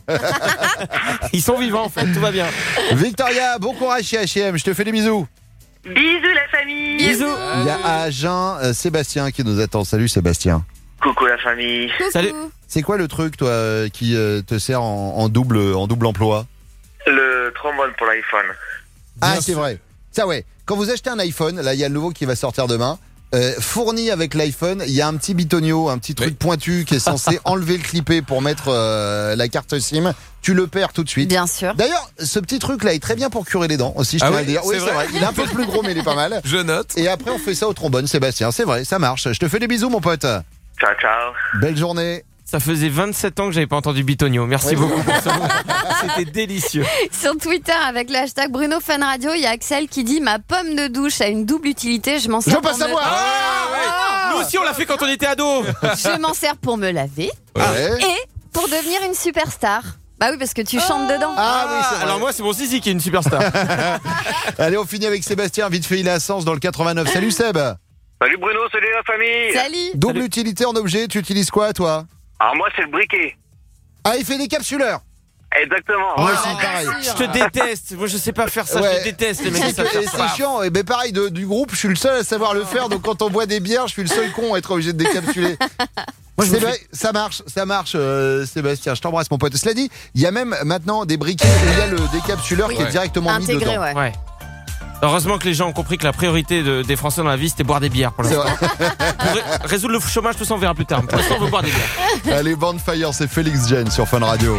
Ils sont vivants en fait, tout va bien. Victoria, bon courage chez H et M, je te fais des bisous. Bisous la famille. Bisous. Il y a à Agen euh, Sébastien qui nous attend. Salut Sébastien. Coucou la famille. Coucou. Salut. C'est quoi le truc toi euh, qui euh, te sert en, en double en double emploi? Le trombone pour l'iPhone. Ah Bien c'est sûr. vrai. Ça ouais. Quand vous achetez un iPhone, là il y a le nouveau qui va sortir demain. Euh, fourni avec l'iPhone, il y a un petit bitonio, un petit truc Oui. pointu qui est censé enlever le clipper pour mettre euh, la carte SIM. Tu le perds tout de suite. Bien sûr. D'ailleurs, ce petit truc là est très bien pour curer les dents aussi, je Ah tiens à oui, le dire. Oui, c'est c'est vrai. vrai. Il est un peu plus gros mais il est pas mal. Je note. Et après on fait ça au trombone, Sébastien. C'est vrai, ça marche. Je te fais des bisous mon pote. Ciao, ciao. Belle journée. Ça faisait vingt-sept ans que j'avais pas entendu Bitonio. Merci Oui. beaucoup pour ce moment. C'était délicieux. Sur Twitter, avec le hashtag Bruno Fun Radio, il y a Axel qui dit ma pomme de douche a une double utilité. Je m'en Je sers veux pas pour me- savoir. Nous aussi on l'a fait quand on était ados. Je m'en sers pour me laver Ouais. et pour devenir une superstar. Bah oui, parce que tu chantes dedans. Ah oui, c'est vrai. Alors moi c'est mon Sissi qui est une superstar. Allez, on finit avec Sébastien. Vite fait, il est à Sens dans le quatre-vingt-neuf. Salut Seb. Salut Bruno, salut la famille. Salut. Double utilité en objet. Tu utilises quoi toi? Alors moi c'est le briquet. Ah, il fait des capsuleurs. Exactement. Moi Voilà. aussi, pareil. Je te déteste. Moi je sais pas faire ça. Ouais. Je déteste les mecs qui C'est savent faire ça. c'est chiant. Et ben pareil de- du groupe, je suis le seul à savoir le faire. Donc quand on boit des bières, je suis le seul con à être obligé de décapsuler. Moi, je C'est me vrai, ça marche, ça marche, euh, Sébastien. Je t'embrasse, mon pote. Cela dit, il y a même maintenant des briquets où il y a le décapsuleur qui est Ouais. directement mis Intégré, dedans. ouais. Ouais. Heureusement que les gens ont compris que la priorité de- des Français dans la vie c'était boire des bières pour C'est l'instant. vrai. Pour ré- résoudre le chômage, tout ça on verra plus tard. Pour l'instant on veut boire des bières. Allez, Bandfire, c'est Félix Jen sur Fun Radio.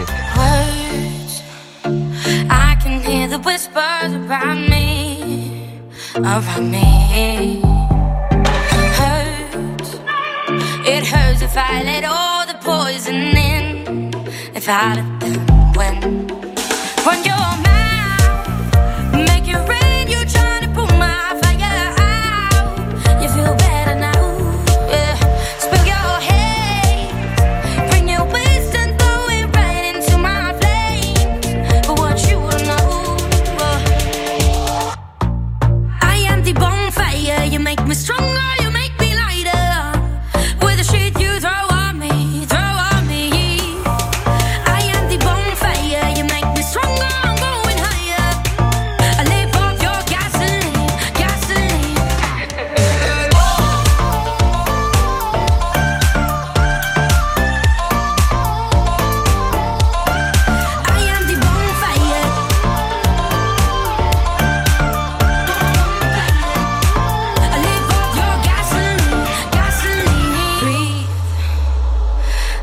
I can hear the whispers around me, around me. Hurts, it hurts if I let all the poison in, if I let them win. Run your mouth, make it rain, you're trying to pull my fire.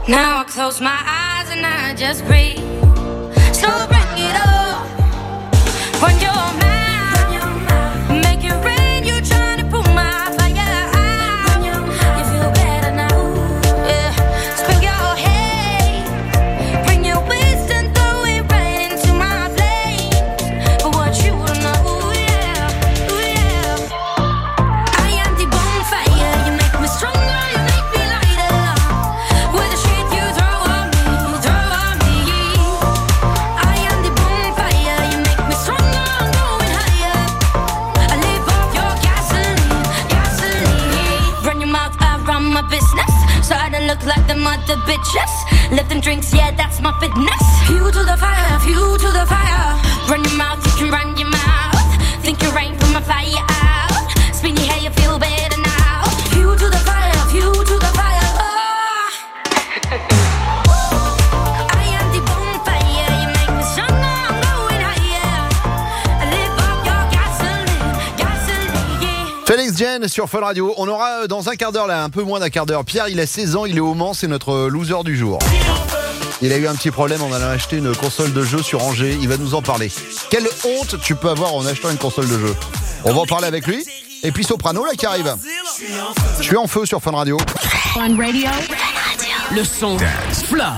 Now I close my eyes and I just breathe. So bring it up. Run your mouth, make it rain. You're trying to pull my fire out. You feel better now, yeah. Spill your hate, bring your waste and throw it right into my flames. But what you don't know, yeah, ooh, yeah. I am the bonfire. You make me stronger, you make me lighter. With the shit you throw on me, throw on me. I am the bonfire. You make me stronger, I'm going higher. I live off your gasoline, gasoline. Run your mouth, I run my business. Starting to look like the mother bitches. Lifting drinks, yeah, that's my fitness. Fuel to the fire, fuel to the fire. Run your mouth, you can run your mouth. Think you rain from my fire out. Spin your hair, you feel better now. Fuel to the fire, fuel to the fire. Oh. I am the bonfire, you make me stronger, I'm going higher. I live off your gasoline, gasoline, yeah. Félix Jen sur Fun Radio. On aura euh, dans un quart d'heure là, un peu moins d'un quart d'heure. Pierre, il a seize ans, il est au Mans, c'est notre euh, loser du jour. Il a eu un petit problème en allant acheter une console de jeu sur Angers. Il va nous en parler. Quelle honte tu peux avoir en achetant une console de jeu? On va en parler avec lui. Et puis Soprano là qui arrive. Je suis en feu sur Fun Radio. Fun Radio. Le son. Fla.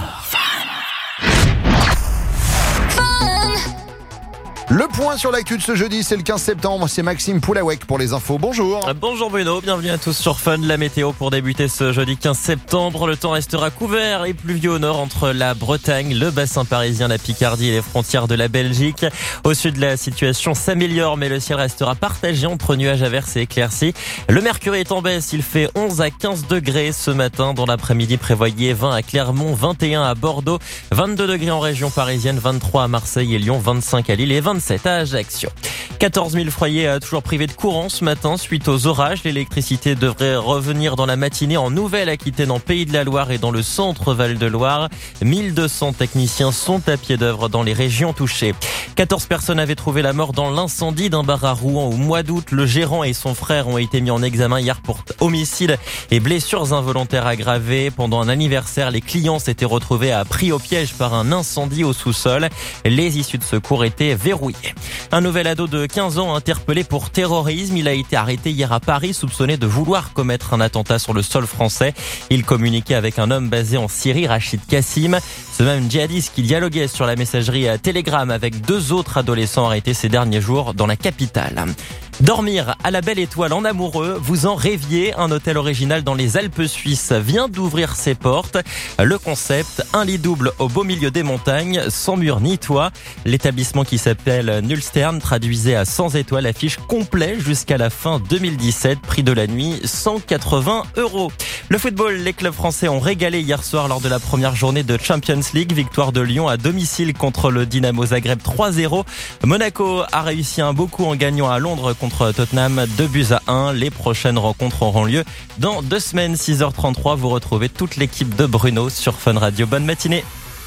Le point sur l'actu de ce jeudi, c'est le quinze septembre. C'est Maxime Poulawek pour les infos. Bonjour. Bonjour Bruno, bienvenue à tous sur Fun. La météo pour débuter ce jeudi quinze septembre. Le temps restera couvert et pluvieux au nord entre la Bretagne, le bassin parisien, la Picardie et les frontières de la Belgique. Au sud, la situation s'améliore, mais le ciel restera partagé entre nuages averses et éclaircies. Le mercure est en baisse, il fait onze à quinze degrés ce matin. Dans l'après-midi, prévoyez vingt à Clermont, vingt et un à Bordeaux, vingt-deux degrés en région parisienne, vingt-trois à Marseille et Lyon, vingt-cinq à Lille et vingt-sept à Ajaccio. quatorze mille foyers toujours privés de courant ce matin suite aux orages. L'électricité devrait revenir dans la matinée en Nouvelle-Aquitaine, en Pays de la Loire et dans le centre Val-de-Loire. mille deux cents techniciens sont à pied d'œuvre dans les régions touchées. quatorze personnes avaient trouvé la mort dans l'incendie d'un bar à Rouen au mois d'août. Le gérant et son frère ont été mis en examen hier pour homicide et blessures involontaires aggravées. Pendant un anniversaire, les clients s'étaient retrouvés à pris au piège par un incendie au sous-sol. Les issues de secours étaient verrouillées. Un nouvel ado de quinze ans interpellé pour terrorisme. Il a été arrêté hier à Paris, soupçonné de vouloir commettre un attentat sur le sol français. Il communiquait avec un homme basé en Syrie, Rachid Kassim. Ce même djihadiste qui dialoguait sur la messagerie Telegram avec deux autres adolescents arrêtés ces derniers jours dans la capitale. Dormir à la Belle Étoile en amoureux, vous en rêviez. Un hôtel original dans les Alpes suisses vient d'ouvrir ses portes. Le concept, un lit double au beau milieu des montagnes, sans mur ni toit. L'établissement qui s'appelle Nullstern, traduisait à cent étoiles, affiche complet jusqu'à la fin deux mille dix-sept. Prix de la nuit, cent quatre-vingts euros. Le football, les clubs français ont régalé hier soir lors de la première journée de Champions League. Victoire de Lyon à domicile contre le Dynamo Zagreb trois zéro. Monaco a réussi un beau coup en gagnant à Londres contre Tottenham deux buts à un. Les prochaines rencontres auront lieu dans deux semaines, six heures trente-trois. Vous retrouvez toute l'équipe de Bruno sur Fun Radio. Bonne matinée.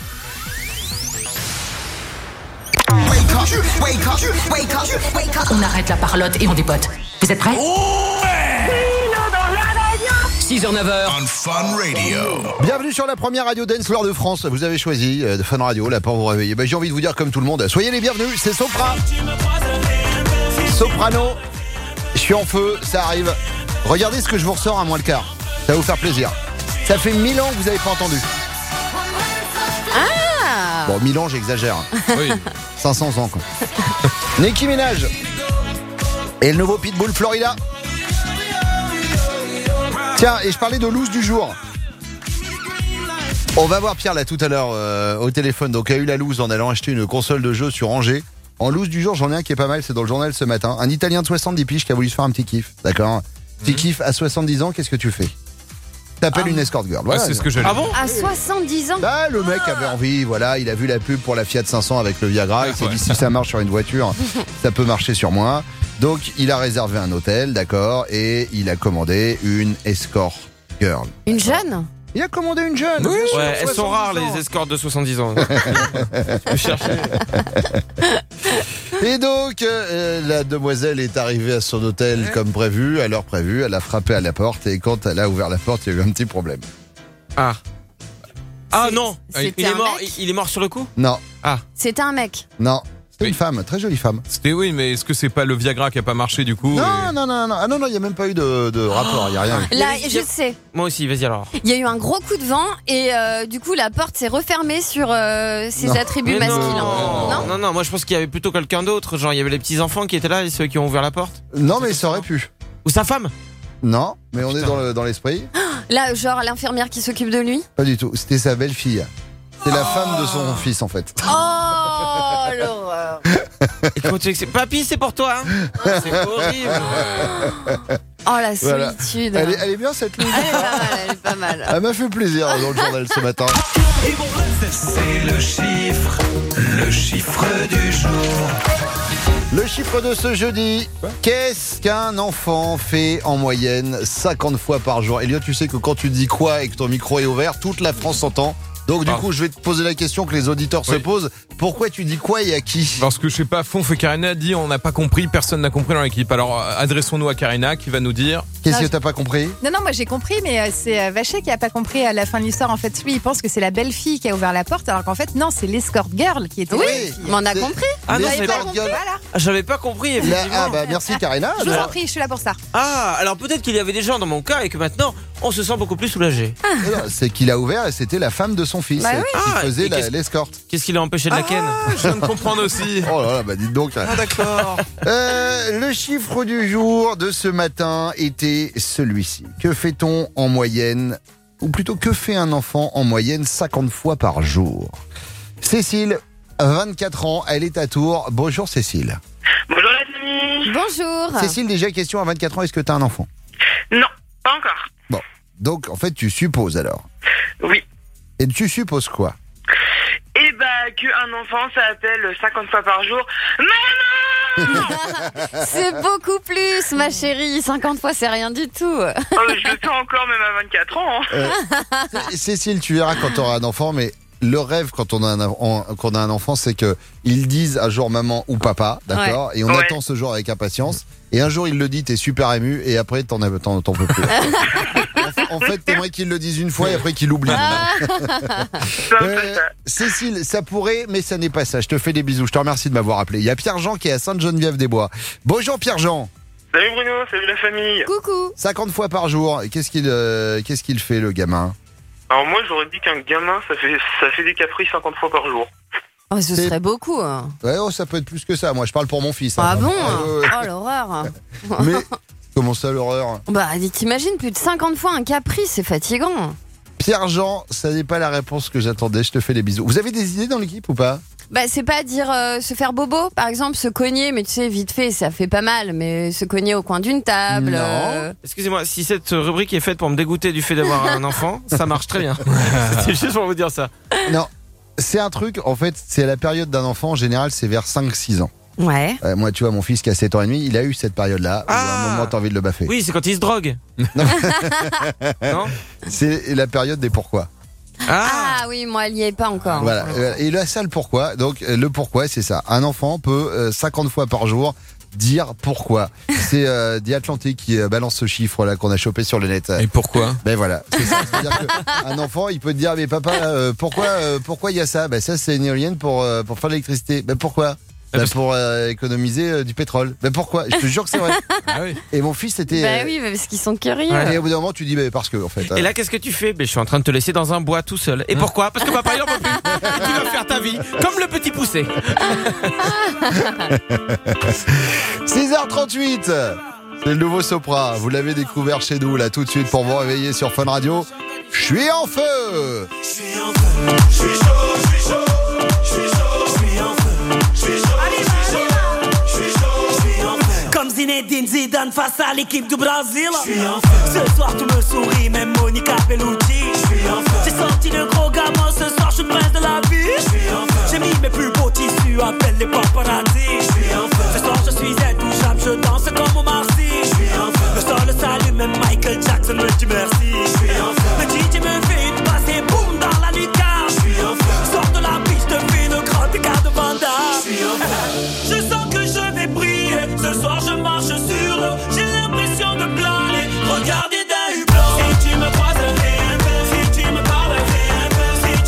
On arrête la parlotte et on dépote. Vous êtes prêts? six heures neuf heures. On Fun Radio. Bienvenue sur la première radio dance floor de France. Vous avez choisi euh, Fun Radio là pour vous réveiller. Ben, j'ai envie de vous dire comme tout le monde, soyez les bienvenus. C'est Sopra. Soprano. Je suis en feu, ça arrive. Regardez ce que je vous ressors à moins le quart. Ça va vous faire plaisir. Ça fait mille ans que vous n'avez pas entendu. Ah. Bon, mille ans, j'exagère. Oui. cinq cents ans quoi. Nicki Minaj. Et le nouveau Pitbull Florida. Tiens, et je parlais de loose du jour. On va voir Pierre là tout à l'heure euh, au téléphone. Donc, il a eu la loose en allant acheter une console de jeu sur Angers. En loose du jour, j'en ai un qui est pas mal, c'est dans le journal ce matin. Un Italien de soixante-dix piges qui a voulu se faire un petit kiff. D'accord. Petit mmh. kiff à soixante-dix ans, qu'est-ce que tu fais? T'appelles ah. une escort girl. Voilà. Ouais, c'est ce que j'allais. Ah bon? À soixante-dix ans? Bah, le mec avait envie, voilà, il a vu la pub pour la Fiat cinq cents avec le Viagra. Ouais, il s'est ouais. dit si ça marche sur une voiture, ça peut marcher sur moi. Donc, il a réservé un hôtel, d'accord, et il a commandé une escort girl. Une jeune? Il a commandé une jeune. Oui, ouais, elles sont rares les escortes de soixante-dix ans. Tu peux chercher. Et donc, euh, la demoiselle est arrivée à son hôtel ouais. comme prévu, à l'heure prévue. Elle a frappé à la porte et quand elle a ouvert la porte, il y a eu un petit problème. Ah. Ah non, C'était il est un mort. mec Il il est mort sur le coup. Non, Ah, C'était un mec. non. C'est Oui. une femme, très jolie femme. C'était oui, mais est-ce que c'est pas le Viagra qui a pas marché du coup Non, et- non, non, non. Ah non, non, il n'y a même pas eu de, de rapport, il n'y a rien. Là, Il y a- je sais. moi aussi. Vas-y alors. Il y a eu un gros coup de vent et euh, du coup la porte s'est refermée sur euh, ses Non. attributs Mais masculins. non. Non, non, non. Moi, je pense qu'il y avait plutôt quelqu'un d'autre. Genre, il y avait les petits enfants qui étaient là et ceux qui ont ouvert la porte. Non, mais ça aurait pu. Ou sa femme. Non, mais on est Putain. dans le- dans l'esprit. Là, genre l'infirmière qui s'occupe de lui. Pas du tout. C'était sa belle-fille. C'est la femme de son fils, en fait. Oh l'horreur. Et comment tu sais que c'est Papy, c'est pour toi. Hein c'est horrible. Oh la Voilà. solitude. Elle est, elle est bien, cette ligne. Elle est pas mal, elle est pas mal. Elle m'a fait plaisir dans le journal ce matin. C'est le chiffre, le chiffre du jour. Le chiffre de ce jeudi, qu'est-ce qu'un enfant fait en moyenne cinquante fois par jour? Elliot, tu sais que quand tu dis quoi et que ton micro est ouvert, toute la France s'entend. Donc du Ah. coup, je vais te poser la question que les auditeurs se Oui. posent. Pourquoi tu dis quoi et à qui? Parce que je sais pas, Fonf et Karina a dit on n'a pas compris, personne n'a compris dans l'équipe. Alors euh, adressons-nous à Karina qui va nous dire. Qu'est-ce Non, que je- t'as pas compris? Non, non, moi j'ai compris, mais euh, c'est euh, Vacher qui a pas compris à la fin de l'histoire. En fait, lui, il pense que c'est la belle-fille qui a ouvert la porte, alors qu'en fait, non, c'est l'escort girl qui était Oui, la belle-fille. mais on a C'est- compris. Ah non, Les j'avais pas escort girls. Voilà, Ah, J'avais pas compris. La- Effectivement. Ah bah merci Karina. je vous Alors- en prie, je suis là pour ça. Ah, alors peut-être qu'il y avait des gens dans mon cas et que maintenant on se sent beaucoup plus soulagé. Mais non, c'est qu'il a ouvert et c'était la femme de son fils Bah euh, oui. qui Ah, faisait et la- qu'est-ce- l'escorte. Qu'est-ce qu'il a empêché de la ken Ah, je viens de comprendre aussi. Oh là là, bah dites donc. Ah d'accord. Euh, le chiffre du jour de ce matin était celui-ci. Que fait-on en moyenne, ou plutôt que fait un enfant en moyenne cinquante fois par jour? Cécile, vingt-quatre ans, elle est à Tours. Bonjour Cécile. Bonjour la famille. Bonjour. Cécile, déjà question à vingt-quatre ans, est-ce que tu as un enfant? Non, pas encore. Donc en fait tu supposes alors. Oui. Et tu supposes quoi? Eh bah, qu'un enfant s'appelle cinquante fois par jour. Maman. C'est beaucoup plus, ma chérie. cinquante fois, c'est rien du tout. Oh, je le sens encore même à vingt-quatre ans. hein. Cécile, tu verras quand tu auras un enfant, mais le rêve quand on a un, en- quand on a un enfant, c'est que ils disent un jour maman ou papa, d'accord, et on Ouais. attend ce jour avec impatience. Et un jour il le dit, t'es super ému, et après t'en as- t'en t'en peux plus. en, en fait, t'aimerais qu'il le dise une fois et après qu'il l'oublie. C'est un peu Euh, ça. Cécile, ça pourrait, mais ça n'est pas ça. Je te fais des bisous. Je te remercie de m'avoir appelé. Il y a Pierre-Jean qui est à Sainte-Geneviève-des-Bois. Bonjour Pierre-Jean. Salut Bruno, salut la famille. Coucou. cinquante fois par jour. Et Qu'est-ce qu'il euh, qu'est-ce qu'il fait le gamin? Alors moi j'aurais dit qu'un gamin ça fait ça fait des caprices cinquante fois par jour. Oh, ce C'est- serait beaucoup. hein. Ouais, oh, ça peut être plus que ça. Moi, je parle pour mon fils. Ah hein. bon? ouais, ouais. Oh l'horreur. Mais comment ça l'horreur? Bah, t'imagines plus de cinquante fois un caprice, c'est fatigant. Pierre-Jean, ça n'est pas la réponse que j'attendais. Je te fais des bisous. Vous avez des idées dans l'équipe ou pas? Bah, c'est pas dire euh, se faire bobo, par exemple, se cogner, mais tu sais, vite fait, ça fait pas mal, mais se cogner au coin d'une table. Non. euh, Excusez-moi, si cette rubrique est faite pour me dégoûter du fait d'avoir un enfant, ça marche très bien. C'était juste pour vous dire ça. Non. C'est un truc, en fait, c'est à la période d'un enfant. En général, c'est vers cinq six ans. Ouais. Euh, moi, tu vois, mon fils qui a sept ans et demi, il a eu cette période-là. Où à Ah. un moment, t'as envie de le baffer. Oui, c'est quand il se drogue. Non C'est la période des pourquoi. Ah, Ah oui, moi, elle y est pas encore. Voilà. Euh, Et là, ça, le pourquoi. Donc, euh, le pourquoi, c'est ça. Un enfant peut euh, cinquante fois par jour dire pourquoi. C'est euh, The Atlantic qui euh, balance ce chiffre-là qu'on a chopé sur le net. Et pourquoi? Ben voilà, c'est ça. C'est-à-dire qu'un enfant, il peut te dire, mais papa, euh, pourquoi, euh, pourquoi il y a ça? Ben ça, c'est une éolienne pour euh, pour faire de l'électricité. Ben pourquoi? Ben parce- pour euh, économiser euh, du pétrole. Ben pourquoi? Je te jure que c'est vrai. Ah oui. Et mon fils était. Bah euh, oui, parce qu'ils sont curieux. Ouais. Et au bout d'un moment, tu dis, ben parce que en fait. et là, qu'est-ce que tu fais? Ben, je suis en train de te laisser dans un bois tout seul. Et pourquoi? Parce que papa, il en peut plus. Tu vas faire ta vie, comme le petit poussé. six heures trente-huit. C'est le nouveau Sopra. Vous l'avez découvert chez nous là tout de suite pour vous réveiller sur Fun Radio. Je suis en feu. Comme Zinedine Zidane face à l'équipe du Brésil. Ce soir tu me souris, même Monica Bellucci. J'ai sorti le gros gamin, ce soir je suis le prince de la vie. J'ai mis mes plus beaux tissus, appelle les paparazzi. Ce soir je suis intouchable, je danse comme Omar Sy. Le sol s'allume, même Michael Jackson me dit merci. Le D J me fait une passe et boum dans la lucarne. Sors de la piste, fais le grand écart de Vanda. Je sens que je vais briller. Ce soir je marche sur l'eau. J'ai l'impression de planer. Regardez d'un hublot. Si tu me croises, si tu me parles, si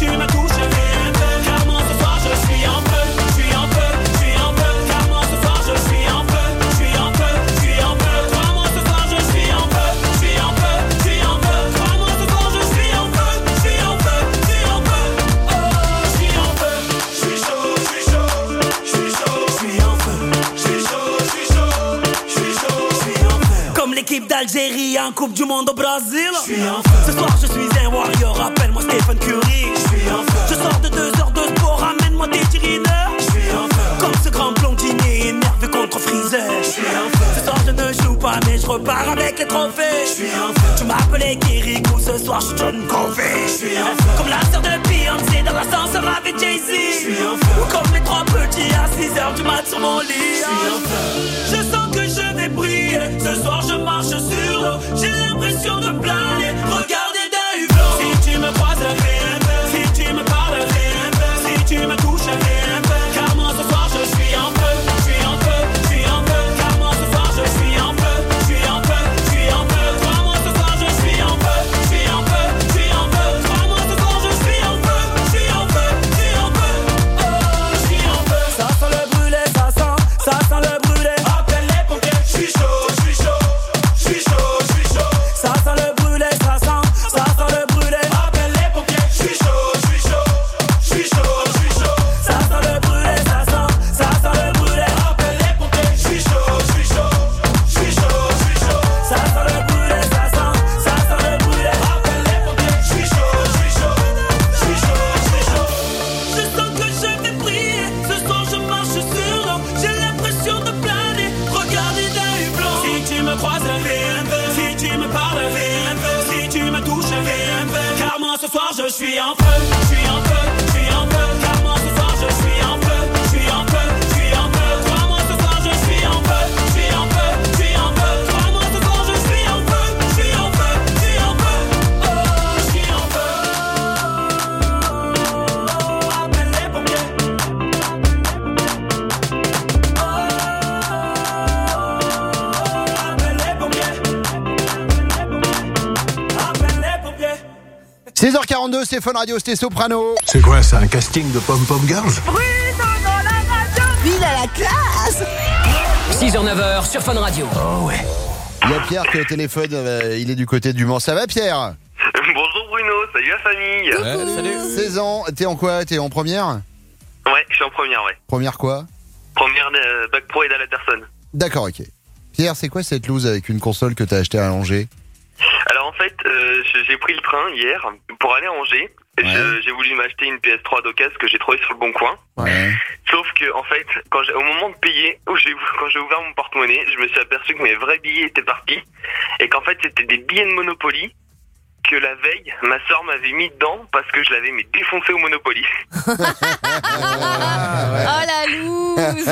l'Algérie en Coupe du Monde au Brésil. Ce soir je suis un warrior, appelle-moi Stephen Curry. Je sors de deux heures de sport, amène-moi des tirineurs. Comme ce grand blondinier énervé contre Freezer. Ce soir je ne joue pas mais je repars avec les trophées. Tu m'appelais Kirikou, ce soir je suis John Covey. Comme la sœur de Beyoncé dans l'ascenseur avec Jay-Z. Ou comme les trois petits à six heures du mat sur mon lit. Je sens que je vais briller. Ce soir je marche sur l'eau. J'ai l'impression de planer. Regardez d'un hublot. Si tu me croises, fais un peu. Si tu me parles, fais un peu. Si tu me touches, fais un peu. Car moi ce soir je suis en feu. Je suis en feu, je suis en feu. Car moi ce soir je suis en feu. Je suis en feu, je suis en feu. Crois-moi ce soir je suis en feu. Je suis en feu, je suis en feu. Crois-moi ce soir je suis en feu. Je suis en feu, je suis en feu. Oh, je suis en feu. Ça sent le brûlé, ça sent, ça sent le brûlé. Appelle les pompiers. Je suis chaud, je suis chaud, je suis chaud, je suis chaud. Ça sent le brûlé, ça sent, ça sent le brûlé. Appelle les pompiers. Je suis chaud, je suis chaud, je suis chaud, je suis chaud. Ça sent le brûlé, ça sent, ça sent le brûlé. Appelle les pompiers. Je suis chaud, je suis chaud, je suis chaud, je suis chaud. Ça sent le brûlé, ça sent, ça sent le brûlé. Appelle les pompiers. Je suis chaud, je suis chaud, je suis chaud, je suis chaud. Je sens que je vais briller. Ce soir je marche sur l'eau. J'ai l'impression de planer. Regardez d'un hublot. Si tu me croises, fais un peu. Si tu me parles, fais un peu. Si tu me touches, fais un peu. Car moi ce soir je suis en feu. Je suis en feu, je suis en feu. Car moi ce soir je suis en feu. Je suis en feu, je suis en feu. Crois-moi ce soir je suis en feu. Je suis en feu, je suis en feu. Crois-moi ce soir je suis en feu. Je suis en feu, je suis en feu. Oh, je suis en feu. Appelle les pompiers. Appelle les pompiers. Appelle les pompiers. seize heures quarante-deux, c'est Fun Radio, c'était Soprano. C'est quoi, c'est un casting de pom-pom girls? Ville à la classe. six heures neuf heures sur Fun Radio. Oh ouais. Il y a Pierre qui est au téléphone, euh, il est du côté du Mans. Ça va Pierre? Bonjour Bruno, salut la famille. Ouais, salut. seize ans, t'es en quoi? T'es en première? Ouais, je suis en première, ouais. Première quoi? Première euh, bac pro et à la personne. D'accord, ok. Pierre, c'est quoi cette loose avec une console que t'as achetée à Angers? Alors en fait, euh, j'ai pris le train hier pour aller à Angers. Ouais. Je- J'ai voulu m'acheter une P S trois d'occasion que j'ai trouvée sur le bon coin. Ouais. Sauf que en fait, quand j'ai- au moment de payer, où j'ai- quand j'ai ouvert mon porte-monnaie, je me suis aperçu que mes vrais billets étaient partis et qu'en fait c'était des billets de Monopoly que la veille, ma soeur m'avait mis dedans parce que je l'avais mais défoncé au Monopoly. Oh la loose.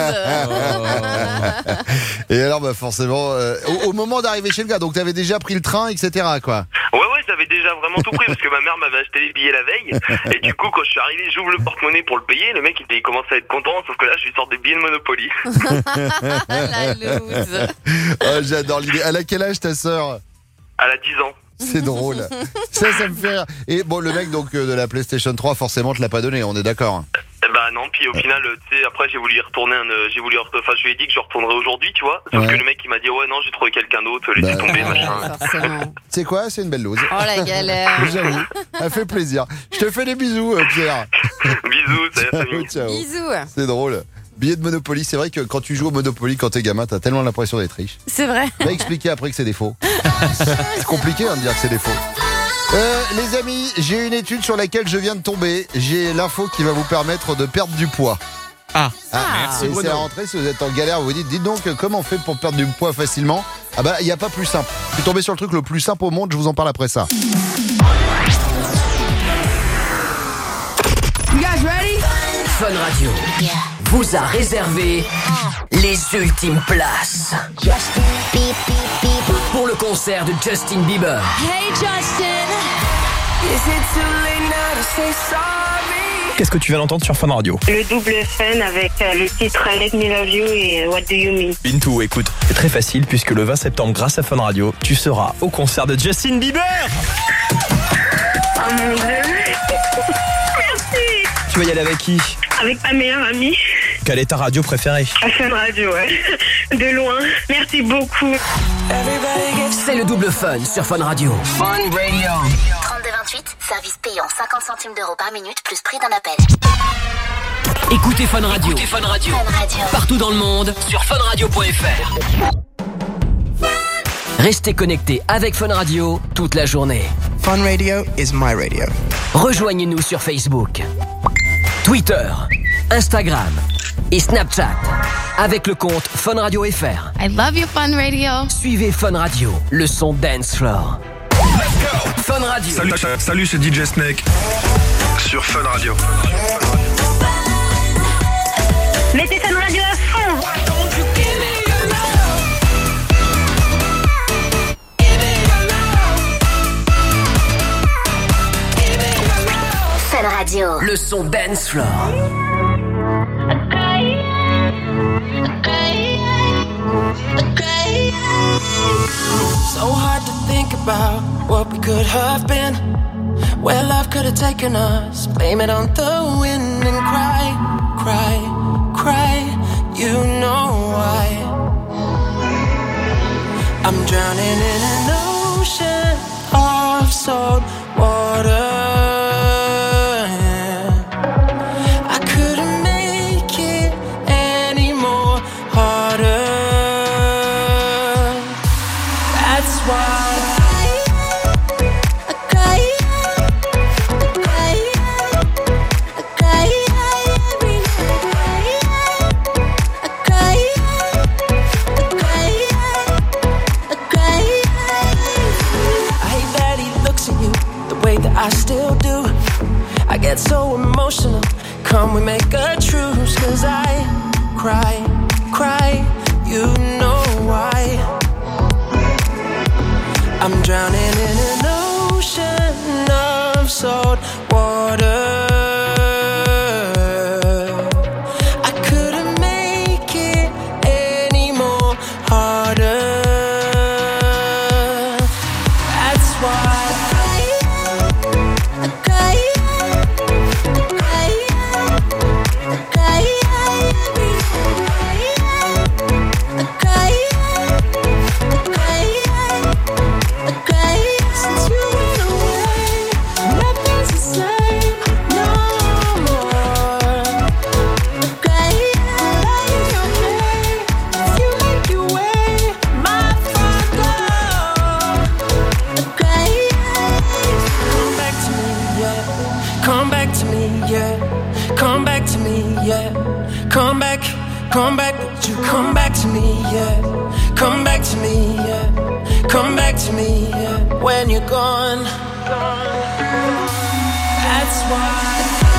Et alors, bah forcément, euh, au, au moment d'arriver chez le gars, donc t'avais déjà pris le train, et cetera quoi. Ouais ouais, j'avais déjà vraiment tout pris parce que ma mère m'avait acheté les billets la veille et du coup quand je suis arrivé, j'ouvre le porte-monnaie pour le payer, le mec il, était- il commence à être content sauf que là je lui sors des billets de Monopoly. La loose. Oh, j'adore l'idée. Elle a quel âge ta sœur? Elle a dix ans. C'est drôle. Ça, ça me fait rire. Et bon, le mec donc euh, de la PlayStation trois, forcément, te l'a pas donné, on est d'accord. Eh bah non, puis au final, euh, tu sais, après j'ai voulu y retourner, un, euh, j'ai voulu, y retourner- enfin je lui ai dit que je retournerai aujourd'hui, tu vois. Sauf Ouais. que le mec il m'a dit ouais non, j'ai trouvé quelqu'un d'autre, laissez Bah. tomber, machin. Forcément. C'est quoi? C'est une belle loose. Oh la galère. J'avoue, ça fait plaisir. Je te fais des bisous, euh, Pierre. Bisous, salut la Ciao, famille. ciao. Bisous. C'est drôle. Billet de Monopoly, c'est vrai que quand tu joues au Monopoly quand t'es gamin, t'as tellement l'impression d'être riche. C'est vrai. Va expliquer après que c'est des faux. C'est compliqué hein, de dire que c'est des faux. Euh, les amis, j'ai une étude sur laquelle je viens de tomber. J'ai l'info qui va vous permettre de perdre du poids. Ah, merci. Et c'est la rentrée, si vous êtes en galère, vous vous dites, dites donc, comment on fait pour perdre du poids facilement? Ah bah, il n'y a pas plus simple. Je suis tombé sur le truc le plus simple au monde, je vous en parle après ça. You guys ready? Fun Radio vous a réservé les ultimes places pour le concert de Justin Bieber. Hey Justin, is it too late now to say sorry? Qu'est-ce que tu viens d'entendre sur Fun Radio? Le double Fun avec euh, le titre Let Me Love You et What Do You Mean. Bintou, écoute, c'est très facile puisque le vingt septembre, grâce à Fun Radio, tu seras au concert de Justin Bieber. Oh mon Dieu. Merci. Tu vas y aller avec qui? Avec ma meilleure amie. Quelle est ta radio préférée? À Fun Radio, ouais. De loin. Merci beaucoup. C'est le double Fun sur Fun Radio. Fun Radio. trente-deux vingt-huit, service payant cinquante centimes d'euros par minute plus prix d'un appel. Écoutez Fun Radio. Écoutez Fun Radio. Fun Radio. Partout dans le monde sur funradio point f r. Restez connectés avec Fun Radio toute la journée. Fun Radio is my radio. Rejoignez-nous sur Facebook, Twitter, Instagram et Snapchat avec le compte Fun Radio F R. I love you, Fun Radio. Suivez Fun Radio, le son dance floor. Fun Radio. Salut, salut, c'est D J Snake sur Fun Radio. Mettez Fun Radio à fond. Fun Radio. Le son dance floor. So hard to think about what we could have been, where love could have taken us. Blame it on the wind and cry, cry, cry. You know why. I'm drowning in an ocean of salt water. I couldn't make it any more harder. That's why I cry, I cry, I cry every night. I cry, I cry, I cry. I hate that he looks at you the way that I still do. I get so emotional. Come we make a truce, 'cause I cry, cry. You know why. I'm drowning in an ocean of salt water. I couldn't make it any more harder. That's why I cry, I cry, I cry every night. I cry, I cry. Since you went away, nothing's the same no more. Okay, like your name, if you make your way, my front door. Okay, come back to me, yeah. Come back to me, yeah. Come back to me, yeah. Come back, come back, would you come back to me, yeah. Come back to me, yeah. Come back to me, yeah. When you're gone. That's why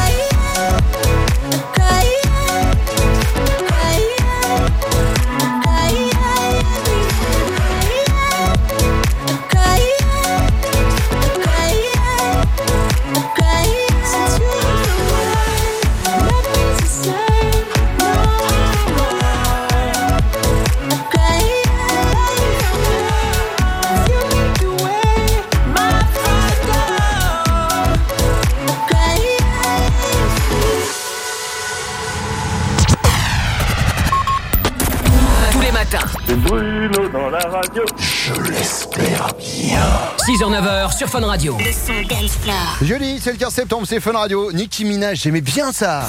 Bruno dans la radio. Je l'espère bien. six heures neuf heures sur Fun Radio. Le son dance floor. Jeudi, c'est le quinze septembre, c'est Fun Radio. Nicki Minaj, j'aimais bien ça.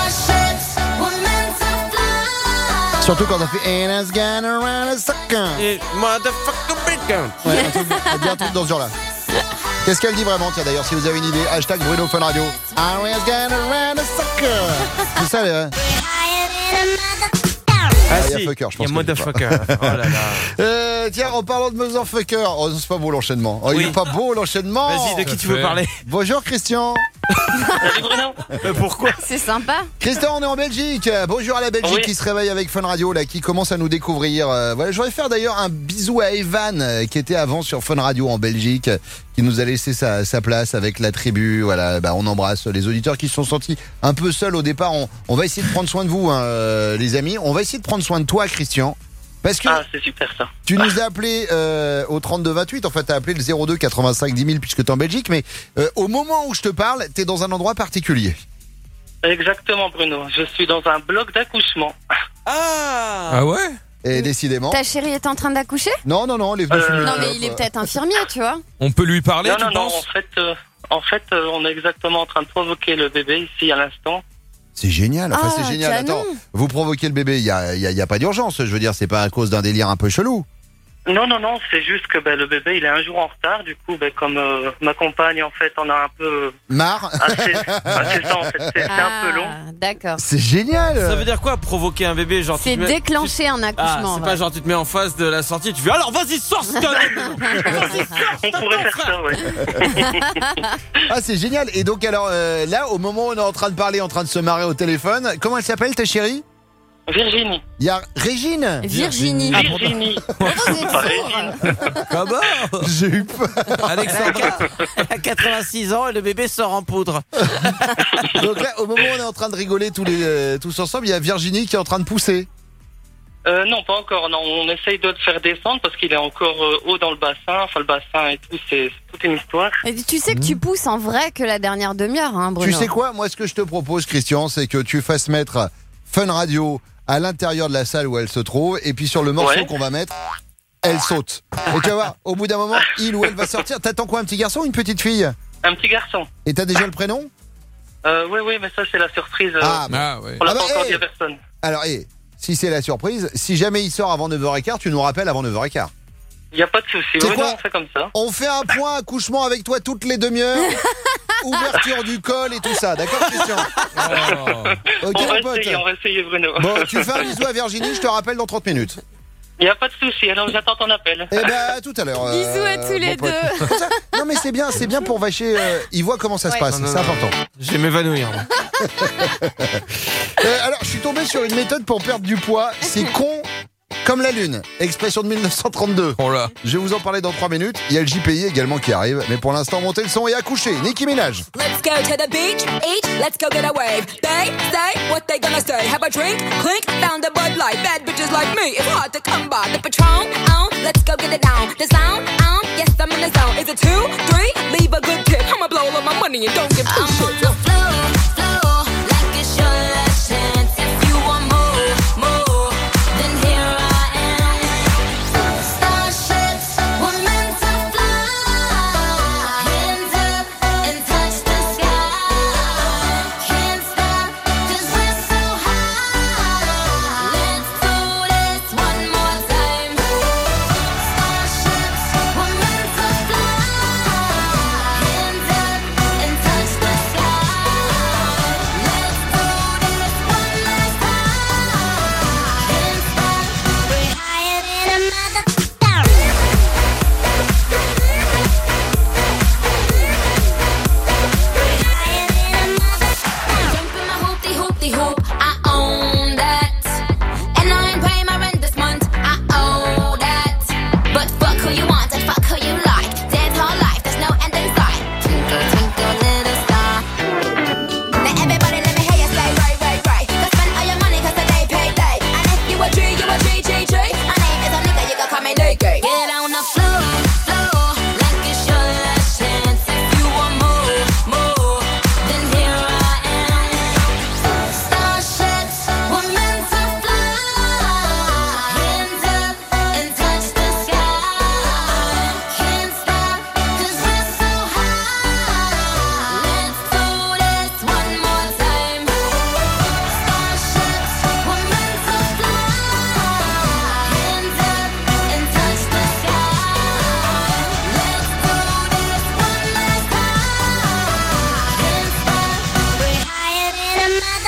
Surtout quand on fait And it's gonna run a sucker. Et motherfucker bacon. Ouais, un truc, elle dit un truc dans ce genre-là. Qu'est-ce qu'elle dit vraiment? Tiens, d'ailleurs, si vous avez une idée, hashtag Bruno Fun Radio. And it's gonna run a sucker. C'est ça, les... Ah, il y a si, fucker, je pense. il y a motherfucker. Oh là là. Euh, tiens, en parlant de motherfucker, oh, c'est pas beau l'enchaînement. Oh, il Oui. est pas beau l'enchaînement. Vas-y, de qui tu veux parler? Bonjour Christian. Salut Bruno. Euh, Pourquoi? C'est sympa. Christian, on est en Belgique. Bonjour à la Belgique Oui. qui se réveille avec Fun Radio, là, qui commence à nous découvrir. Euh, voilà, je voudrais faire d'ailleurs un bisou à Evan, euh, qui était avant sur Fun Radio en Belgique, qui nous a laissé sa, sa place avec la tribu. Voilà, bah, on embrasse les auditeurs qui se sont sentis un peu seuls au départ. On, on va essayer de prendre soin de vous, hein, euh, les amis. On va essayer de prendre soin de toi, Christian. Parce que Ah, c'est super ça. tu nous as appelé euh, au trente-deux vingt-huit, en fait tu as appelé le zéro deux quatre-vingt-cinq dix mille puisque tu es en Belgique, mais euh, au moment où je te parle, tu es dans un endroit particulier. Exactement Bruno. Je suis dans un bloc d'accouchement. Ah Ah ouais? Et décidément... Ta chérie est en train d'accoucher? Non, non, non, elle est venue Euh, fumer une Non, mais clope. il est peut-être infirmier, tu vois. On peut lui parler, non, tu non, non. penses? En fait, euh, en fait, euh, on est exactement en train de provoquer le bébé ici à l'instant. C'est génial, enfin Ah, c'est génial. canon. Attends, vous provoquez le bébé, il y a, y a- y a pas d'urgence, je veux dire, c'est pas à cause d'un délire un peu chelou. Non, non, non, c'est juste que ben, le bébé, il est un jour en retard. Du coup, ben, comme euh, ma compagne, en fait, on a un peu... Marre. Assez, assez ça, en fait. C'est c'est un peu long. D'accord. C'est génial. Ça veut dire quoi, provoquer un bébé genre tu C'est te mets- déclencher un Ah, accouchement. c'est ouais. pas genre tu te mets en face de la sortie, tu fais alors vas-y sors ce connerie. On pourrait faire ça, ouais. Ah, c'est génial. Et donc, alors, euh, là, au moment où on est en train de parler, en train de se marrer au téléphone, comment elle s'appelle, ta chérie? Virginie. Il y a Régine. Virginie. Ah, Virginie. Comment? J'ai eu peur. Alexandra, elle a quatre-vingt-six ans et le bébé sort en poudre. Donc là, au moment où on est en train de rigoler tous, les, euh, tous ensemble, il y a Virginie qui est en train de pousser. Euh, non, pas encore. Non, on essaye de le faire descendre parce qu'il est encore euh, haut dans le bassin. Enfin, le bassin et tout, c'est c'est toute une histoire. Et tu sais que tu pousses en vrai que la dernière demi-heure, hein, Bruno. Tu sais quoi? Moi, ce que je te propose, Christian, c'est que tu fasses mettre Fun Radio à l'intérieur de la salle où elle se trouve, et puis sur le morceau Ouais. qu'on va mettre, elle saute. Et tu vas voir, au bout d'un moment, il ou elle va sortir. T'attends quoi, un petit garçon ou une petite fille? Un petit garçon. Et t'as déjà le prénom? Euh, oui, oui, mais ça, c'est la surprise. euh, Ah, bon. Ah, ouais. On l'a Ah bah, pas encore hey. dit à personne. Alors, eh, si c'est la surprise, si jamais il sort avant neuf heures quinze, tu nous rappelles avant neuf heures quinze. Il n'y a pas de souci. C'est Oui, quoi non, on fait comme ça. On fait un point accouchement avec toi toutes les demi-heures. Ouverture du col et tout ça, d'accord, Christian? Ok, on, va mon pote. essayer, on va essayer, Bruno. Bon, tu fais un bisou à Virginie, je te rappelle dans trente minutes. Il n'y a pas de souci. Alors, j'attends ton appel. Eh ben, à tout à l'heure. euh, Bisous à tous mon les pote. deux. Comme ça- Non, mais c'est bien, c'est bien pour Vacher. euh, il voit comment ça se Ouais. passe, Non, non, c'est non. important. Je vais m'évanouir. moi. Euh, alors, je suis tombé sur une méthode pour perdre du poids. C'est con comme la lune. Expression de mille neuf cent trente-deux. Oh là. Je vais vous en parler dans trois minutes. Il y a le J P I également qui arrive. Mais pour l'instant, montez le son et accouchez. Nicki Minaj. Let's go to the beach, eat, let's go get a wave. They say what they gonna say. Have a drink, clink, found a Bud Light. Bad bitches like me, it's hard to come by. The Patron, on, let's go get it down. The sound, on, yes I'm in the zone. Is it two, three? Leave a good tip. I'ma blow all of my money and don't give two shits. I'm on the floor, floor, like it's your last chance. If you want more, more, then here I am. Starships were meant to fly. Hands up and touch the sky. Can't stop 'cause we're so high. Let's do this one more time. Starships were meant to fly. Hands up and touch the sky. Let's do this one last time. Can't stop. We're higher than a mother. Jumping my hoopty hoopty hoop, I own that. And I ain't paying my rent this month, I owe that. But fuck who you want and fuck who you like. Dance all life, there's no end in sight. Twinkle, twinkle, little star. Now everybody let me hear you say right, right, right. Go spend all your money 'cause today payday. And if you a G, you a G, G, G. My name is a nigga, you can call me Nicky. Get on the floor, floor, like it's your last chance. If you want more, more, then here I am. Starships were meant to fly. Hands up and touch the sky. Can't stop 'cause we're so high. Let's do this one more time. Starships were meant to fly. Hands up and touch the sky. Let's do this one last time. Can't stop. We're higher than a mother.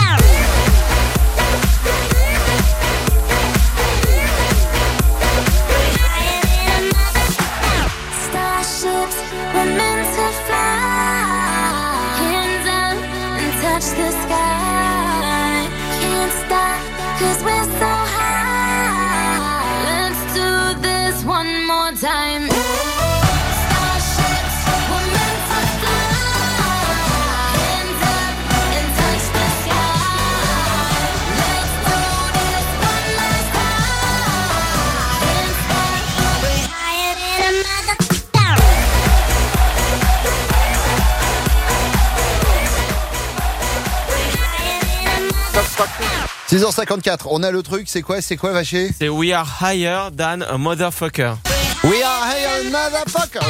Starships were meant to fly. Hands up and touch the sky. Can't stop 'cause we're so high. Let's do this one more time. Starships were meant to fly. Hands up and touch the sky. Let's do this one last time. Can't stop. We're higher than a mother. six heures cinquante-quatre, on a le truc, c'est quoi, c'est quoi, Vacher? C'est We are higher than a motherfucker. We are higher than motherfucker.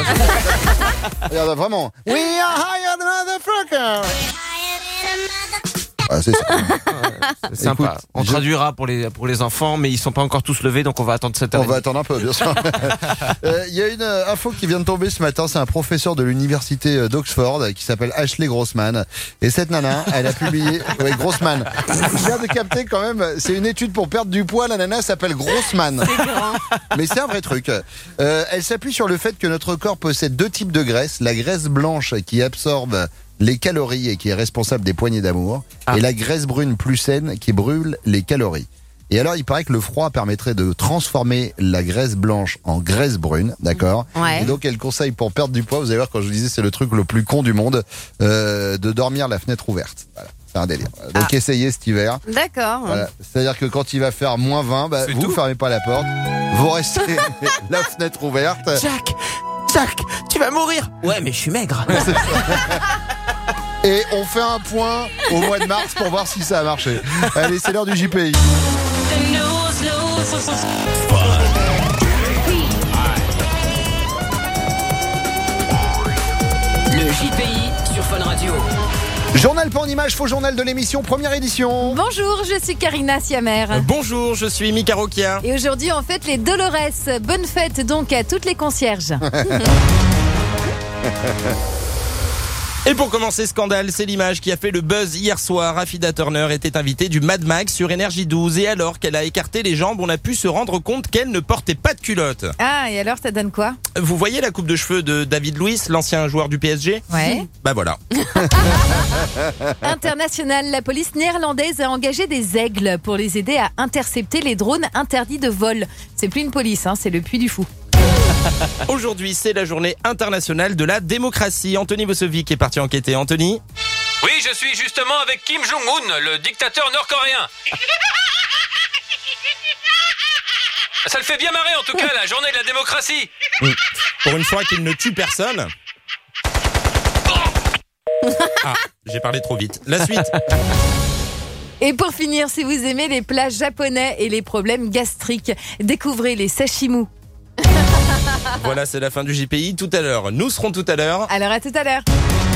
Regarde, vraiment. We are higher than motherfucker. Ah, Voilà, c'est ça. C'est sympa. Écoute, on je- traduira pour les, pour les enfants, mais ils sont pas encore tous levés, donc on va attendre cette heure. On va attendre un peu, bien sûr. Euh, Il y a une euh, info qui vient de tomber ce matin. C'est un professeur de l'université euh, d'Oxford euh, qui s'appelle Ashley Grossman. Et cette nana, elle a publié. Oui, Grossman. Je viens de capter quand même. C'est une étude pour perdre du poids. La nana s'appelle Grossman. Mais c'est un vrai truc. Euh, elle s'appuie sur le fait que notre corps possède deux types de graisse. La graisse blanche qui absorbe les calories et qui est responsable des poignées d'amour. Ah. Et la graisse brune plus saine qui brûle les calories. Et alors, il paraît que le froid permettrait de transformer la graisse blanche en graisse brune, d'accord ? Ouais. Et donc, elle conseille pour perdre du poids, vous allez voir, quand je vous disais, c'est le truc le plus con du monde, euh, de dormir la fenêtre ouverte. Voilà, c'est un délire. Donc, Ah. essayez cet hiver. D'accord. Voilà. C'est-à-dire que quand il va faire moins vingt, bah, C'est vous tout fermez pas la porte, vous restez la fenêtre ouverte. Jack, Jack, tu vas mourir. Ouais, mais je suis maigre. Et on fait un point au mois de mars pour voir si ça a marché. Allez, c'est l'heure du J P I. Le J P I sur Fun Radio. Journal pas en image, faux journal de l'émission, première édition. Bonjour, je suis Karina Siamer. Bonjour, je suis Mika Rokia. Et aujourd'hui, on fête les Dolores. Bonne fête donc à toutes les concierges. Et pour commencer, scandale, c'est l'image qui a fait le buzz hier soir. Affida Turner était invitée du Mad Max sur Énergie douze et alors qu'elle a écarté les jambes, on a pu se rendre compte qu'elle ne portait pas de culotte. Ah, et alors, ça donne quoi? Vous voyez la coupe de cheveux de David Luiz, l'ancien joueur du P S G? Ouais. Bah voilà. International, la police néerlandaise a engagé des aigles pour les aider à intercepter les drones interdits de vol. C'est plus une police, hein, c'est le Puy du Fou. Aujourd'hui, c'est la journée internationale de la démocratie. Anthony Vosovic est parti enquêter. Anthony? Oui, je suis justement avec Kim Jong-un, le dictateur nord-coréen. Ça le fait bien marrer en tout cas, la journée de la démocratie. Mmh. Pour une fois qu'il ne tue personne. Ah, j'ai parlé trop vite. La suite. Et pour finir, si vous aimez les plats japonais et les problèmes gastriques, découvrez les sashimi. Voilà, c'est la fin du J P I. Tout à l'heure, nous serons tout à l'heure. Alors à tout à l'heure.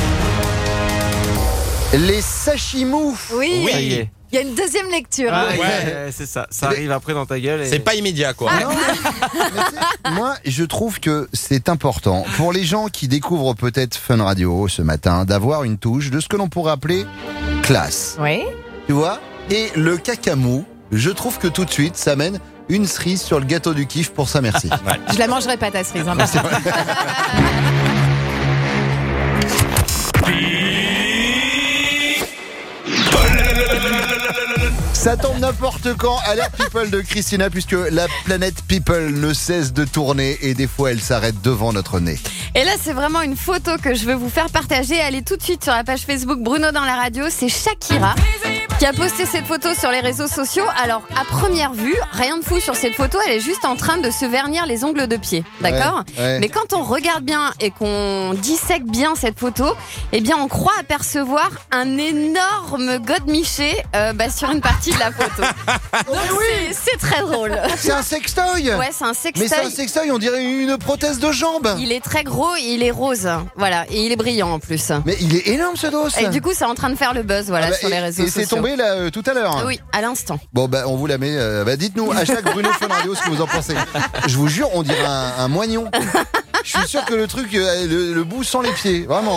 Les sashimous. Oui. Oui. Il y a une deuxième lecture. Ah, hein. ouais. Ouais, c'est ça. Ça arrive après dans ta gueule. Et... C'est pas immédiat, quoi. Non, mais tu sais, moi, je trouve que c'est important pour les gens qui découvrent peut-être Fun Radio ce matin d'avoir une touche de ce que l'on pourrait appeler classe. Oui. Tu vois ? Et le cacamou, je trouve que tout de suite, ça mène une cerise sur le gâteau du kiff pour ça, merci. Ouais. Je la mangerai pas ta cerise. Hein, merci. Ça tombe n'importe quand, alerte people de Christina, puisque la planète people ne cesse de tourner et des fois elle s'arrête devant notre nez. Et là, c'est vraiment une photo que je veux vous faire partager. Allez tout de suite sur la page Facebook Bruno dans la radio. C'est Shakira qui a posté cette photo sur les réseaux sociaux. Alors, à première vue, rien de fou sur cette photo. Elle est juste en train de se vernir les ongles de pied. D'accord ? Ouais, ouais. Mais quand on regarde bien et qu'on dissèque bien cette photo, eh bien, on croit apercevoir un énorme godemiché euh, bah, sur une partie de la photo. Donc, c'est- c'est très drôle. C'est un sextoy. Ouais, c'est un Mais sextoy. c'est un sextoy, on dirait une prothèse de jambe. Il est très gros, il est rose. Voilà, et il est brillant en plus. Mais il est énorme ce dos. Et du coup, c'est en train de faire le buzz, voilà, Ah bah, sur et- les réseaux et sociaux. c'est tombé là euh, tout à l'heure. Oui, à l'instant. Bon bah on vous la met. euh, bah dites-nous hashtag Bruno Fun Radio ce que vous en pensez. Je vous jure, on dirait un, un moignon. Je suis sûr que le truc, euh, le, le bout sans les pieds, vraiment.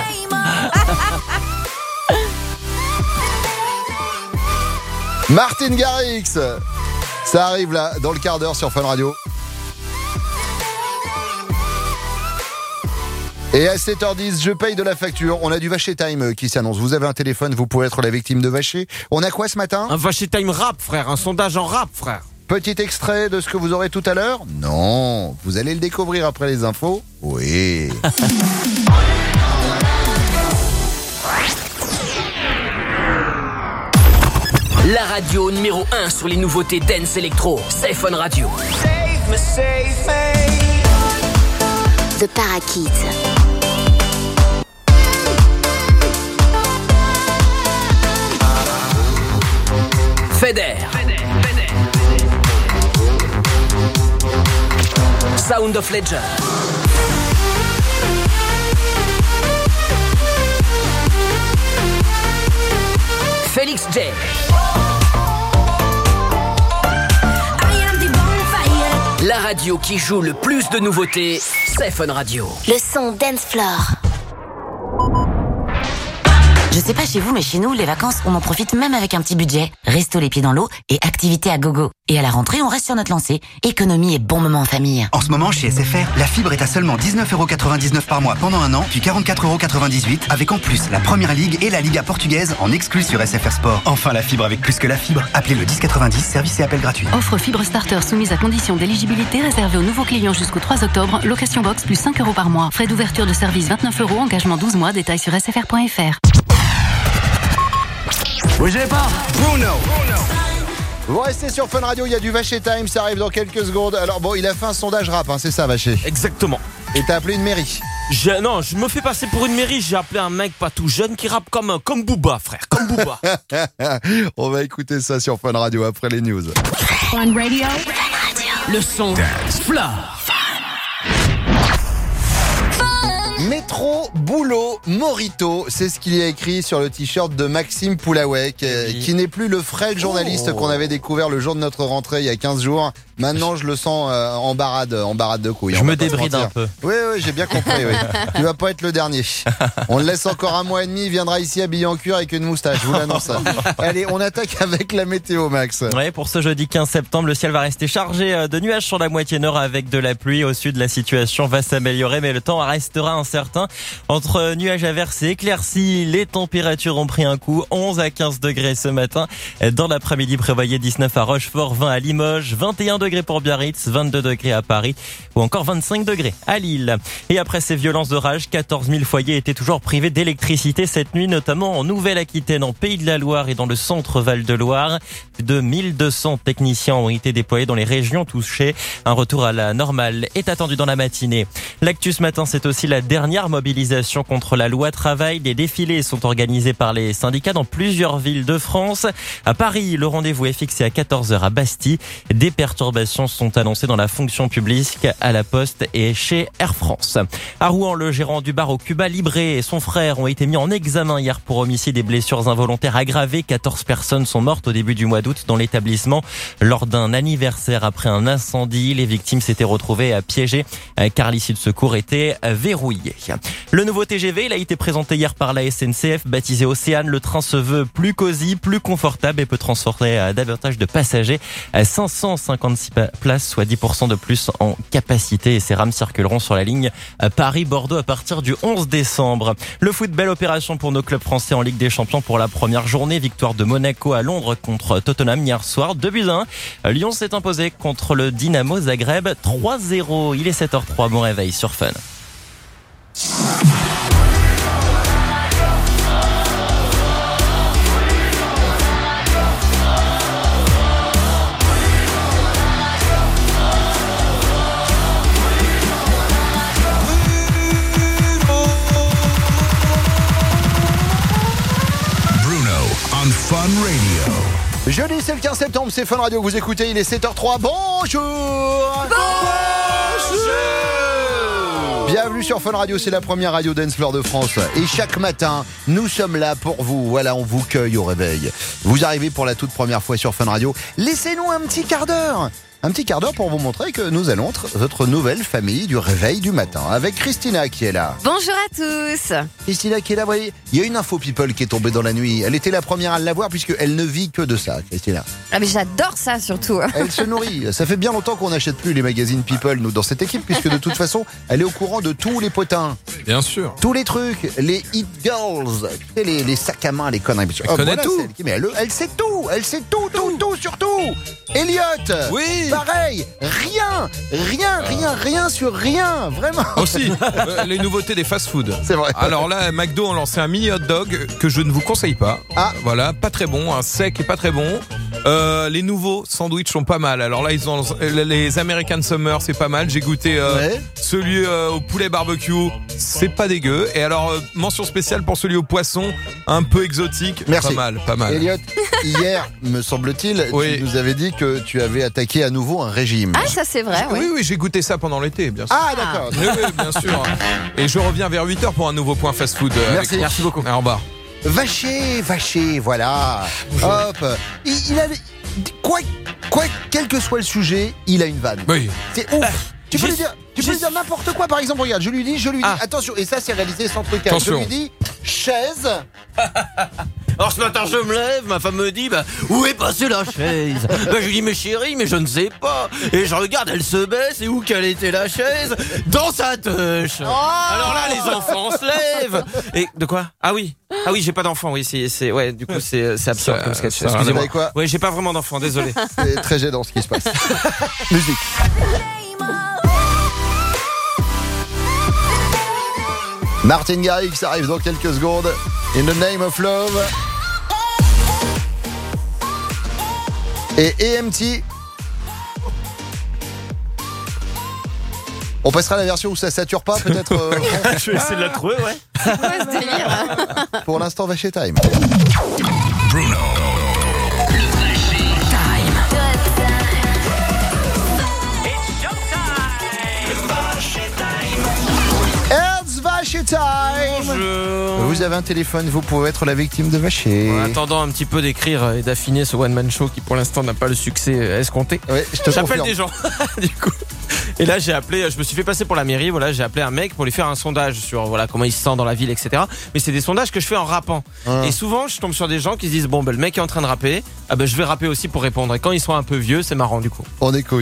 Martin Garrix, ça arrive là dans le quart d'heure sur Fun Radio. Et à sept heures dix, je paye de la facture. On a du Vacher Time qui s'annonce. Vous avez un téléphone, vous pouvez être la victime de Vacher. On a quoi ce matin? Un Vacher Time rap, frère. Un sondage en rap, frère. Petit extrait de ce que vous aurez tout à l'heure? Non. Vous allez le découvrir après les infos? Oui. La radio numéro un sur les nouveautés Dance Electro, c'est Fun Radio. The Parakeets. Feder. Sound of Legend. Félix c'est... La radio qui joue le plus de nouveautés, c'est Fun Radio. Le son Dance Floor. Je sais pas chez vous, mais chez nous, les vacances, on en profite même avec un petit budget. Resto les pieds dans l'eau et activités à gogo. Et à la rentrée, on reste sur notre lancée. Économie et bon moment en famille. En ce moment, chez S F R, la fibre est à seulement dix-neuf euros quatre-vingt-dix-neuf par mois pendant un an, puis quarante-quatre euros quatre-vingt-dix-huit, avec en plus la Première Ligue et la Liga portugaise en exclus sur S F R Sport. Enfin, la fibre avec plus que la fibre. Appelez le dix quatre-vingt-dix, service et appel gratuit. Offre fibre starter soumise à condition d'éligibilité réservée aux nouveaux clients jusqu'au trois octobre. Location box plus cinq euros par mois. Frais d'ouverture de service vingt-neuf euros. Engagement douze mois. Détails sur s f r point f r. Bougez pas, Bruno. Vous restez sur Fun Radio, il y a du Vacher Time, ça arrive dans quelques secondes. Alors bon, il a fait un sondage rap, hein, c'est ça Vacher? Exactement. Et t'as appelé une mairie? Je, non, je me fais passer pour une mairie, j'ai appelé un mec pas tout jeune qui rappe comme, comme Booba, frère, comme Booba. On va écouter ça sur Fun Radio après les news. Fun Radio. Le son Dance Floor. Métro, boulot, morito, c'est ce qu'il y a écrit sur le t-shirt de Maxime Poulawek, oui. Qui n'est plus le frêle journaliste oh. qu'on avait découvert le jour de notre rentrée il y a quinze jours. Maintenant, je le sens euh, en barade, en barade de couilles. Je me débride un peu. Oui, oui, j'ai bien compris. Oui. Tu vas pas être le dernier. On le laisse encore un mois et demi. Il viendra ici habillé en cuir avec une moustache. Je vous l'annonce. Allez, on attaque avec la météo, Max. Ouais, pour ce jeudi quinze septembre, le ciel va rester chargé de nuages sur la moitié nord avec de la pluie. Au sud, la situation va s'améliorer, mais le temps restera incertain. Entre nuages averses et éclaircies, les températures ont pris un coup. onze à quinze degrés ce matin. Dans l'après-midi, prévoyez dix-neuf à Rochefort, vingt à Limoges, vingt et un degrés pour Biarritz, vingt-deux degrés à Paris ou encore vingt-cinq degrés à Lille. Et après ces violences d'orage, quatorze mille foyers étaient toujours privés d'électricité cette nuit, notamment en Nouvelle-Aquitaine, en Pays de la Loire et dans le centre Val-de-Loire. Plus de mille deux cents techniciens ont été déployés dans les régions touchées. Un retour à la normale est attendu dans la matinée. L'actu ce matin, c'est aussi la dernière mobilisation contre la loi travail. Des défilés sont organisés par les syndicats dans plusieurs villes de France. À Paris, le rendez-vous est fixé à quatorze heures à Bastille. Des perturbations sont annoncées dans la fonction publique, à la Poste et chez Air France. À Rouen, le gérant du bar au Cuba Libré et son frère ont été mis en examen hier pour homicide et blessures involontaires aggravées. quatorze personnes sont mortes au début du mois d'août dans l'établissement lors d'un anniversaire après un incendie. Les victimes s'étaient retrouvées piégées car l'issue de secours était verrouillée. Le nouveau T G V, il a été présenté hier par la S N C F, baptisé Océane. Le train se veut plus cosy, plus confortable et peut transporter davantage de passagers. cinq cent cinquante-six places, soit dix pour cent de plus en capacité. Et ces rames circuleront sur la ligne Paris-Bordeaux à partir du onze décembre. Le foot, belle opération pour nos clubs français en Ligue des Champions pour la première journée. Victoire de Monaco à Londres contre Tottenham hier soir, deux buts à un. Lyon s'est imposé contre le Dynamo Zagreb trois zéro. Il est sept heures trois, bon réveil sur Fun. Fun Radio. Jeudi, c'est le quinze septembre, c'est Fun Radio que vous écoutez, il est sept heures trois. Bonjour. Bonjour. Bienvenue sur Fun Radio, c'est la première radio dance floor de France. Et chaque matin, nous sommes là pour vous. Voilà, on vous cueille au réveil. Vous arrivez pour la toute première fois sur Fun Radio. Laissez-nous un petit quart d'heure. Un petit quart d'heure pour vous montrer que nous allons être votre nouvelle famille du réveil du matin. Avec Christina qui est là. Bonjour à tous. Christina qui est là, vous voyez. Il y a une info people qui est tombée dans la nuit. Elle était la première à l'avoir puisqu'elle ne vit que de ça, Christina. Ah mais j'adore ça surtout. Elle se nourrit. Ça fait bien longtemps qu'on n'achète plus les magazines people, nous, dans cette équipe, puisque de toute façon, elle est au courant de tous les potins. Bien sûr. Tous les trucs, les hit girls, les, les sacs à main, les conneries. Elle oh, connaît voilà, tout. Elle, mais elle, elle sait tout. Elle sait tout, tout, tout, surtout. Elliot. Oui. Pareil. Rien, rien, rien, rien sur rien, vraiment. Aussi, euh, les nouveautés des fast-food. C'est vrai. Alors là, McDo ont lancé un mini hot dog que je ne vous conseille pas. Ah. Voilà, pas très bon, un sec et pas très bon. Euh, les nouveaux sandwichs sont pas mal. Alors là, ils ont les American Summer, c'est pas mal. J'ai goûté euh, ouais. celui euh, au poulet barbecue, c'est pas dégueu. Et alors, euh, mention spéciale pour celui au poisson, un peu exotique. Merci. Pas mal, pas mal. Elliot, hier, me semble-t-il, oui. tu nous avais dit que tu avais attaqué à nouveau un régime. Ah, ça c'est vrai, oui. Oui, oui, j'ai goûté ça pendant l'été, bien sûr. Ah, d'accord. Oui, oui, bien sûr. Et je reviens vers huit heures pour un nouveau point fast-food. Merci. Avec... Merci beaucoup. Au revoir. Vacher, Vacher, voilà. Hop. Il, il a, quoi, quoi, quel que soit le sujet, il a une vanne. Oui. C'est ouf. Tu peux lui dire, tu peux lui dire n'importe quoi. Par exemple, regarde, je lui dis, je lui dis, ah. attention, et ça c'est réalisé sans trucage. Je lui dis, chaise. Alors ce matin je me lève, ma femme me dit bah où est passée la chaise? Bah je lui dis mais chérie mais je ne sais pas. Et je regarde, elle se baisse, et où qu'elle était la chaise? Dans sa touche. Oh alors là les enfants se lèvent. Et de quoi? Ah oui. Ah oui, j'ai pas d'enfant, oui, c'est, c'est ouais, du coup c'est, c'est absurde ça, comme sketch. Excusez-moi. Quoi ouais, j'ai pas vraiment d'enfant, désolé. C'est très gênant ce qui se passe. Musique. Martin Garrix arrive dans quelques secondes. In the Name of Love. Et E M T. On passera à la version où ça sature pas, peut-être. Euh, Je vais essayer de la trouver, ouais. C'est quoi ce délire? Pour l'instant, Vacher Time. Bruno. It's Vacher Time. Bonjour. Vous avez un téléphone, vous pouvez être la victime de Vacher. En attendant un petit peu d'écrire et d'affiner ce one-man show qui pour l'instant n'a pas le succès escompté. Ouais, je te J'appelle confirme. des gens, du coup. Et là j'ai appelé, je me suis fait passer pour la mairie, voilà, j'ai appelé un mec pour lui faire un sondage sur voilà comment il se sent dans la ville, et cetera. Mais c'est des sondages que je fais en rappant. Ah. Et souvent je tombe sur des gens qui se disent bon ben le mec est en train de rapper, ah ben je vais rapper aussi pour répondre. Et quand ils sont un peu vieux, c'est marrant du coup. On écoute.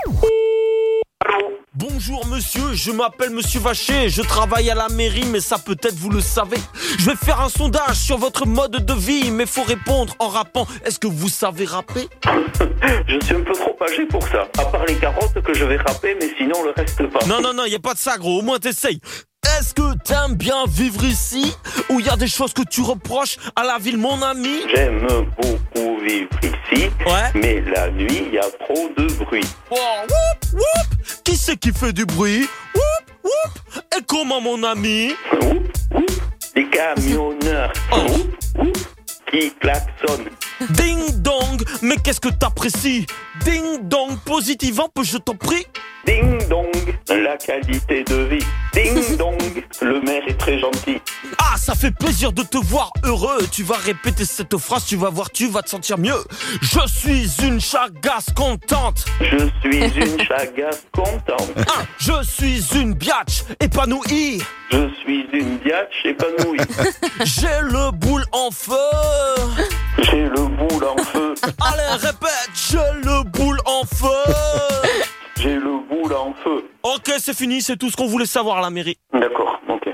Bonjour monsieur, je m'appelle monsieur Vacher, je travaille à la mairie mais ça peut-être vous le savez. Je vais faire un sondage sur votre mode de vie mais faut répondre en rappant. Est-ce que vous savez rapper? Je suis un peu trop âgé pour ça, à part les carottes que je vais rapper mais sinon le reste pas. Non non non, y a pas de ça gros, au moins t'essayes. Est-ce que t'aimes bien vivre ici ou y a des choses que tu reproches à la ville mon ami? J'aime beaucoup vivre ici, ouais. Mais la nuit il y a trop de bruit. Oh, whoop, whoop. Qui c'est qui fait du bruit? Whoop, whoop. Et comment mon ami? Whoop, whoop. Les camionneurs oh. whoop, whoop, qui klaxonnent. Ding dong, mais qu'est-ce que t'apprécies? Ding dong, positivant, peu je t'en prie. Ding dong, la qualité de vie. Ding dong, le maire est très gentil. Ah, ça fait plaisir de te voir heureux. Tu vas répéter cette phrase, tu vas voir, tu vas te sentir mieux. Je suis une chagasse contente. Je suis une chagasse contente. Ah, je suis une biatch épanouie. Je suis une biatch épanouie. J'ai le boule en feu. J'ai le boule en feu. Allez, répète, j'ai le boule en feu. J'ai le boule en feu. Ok, c'est fini, c'est tout ce qu'on voulait savoir à la mairie. D'accord, ok.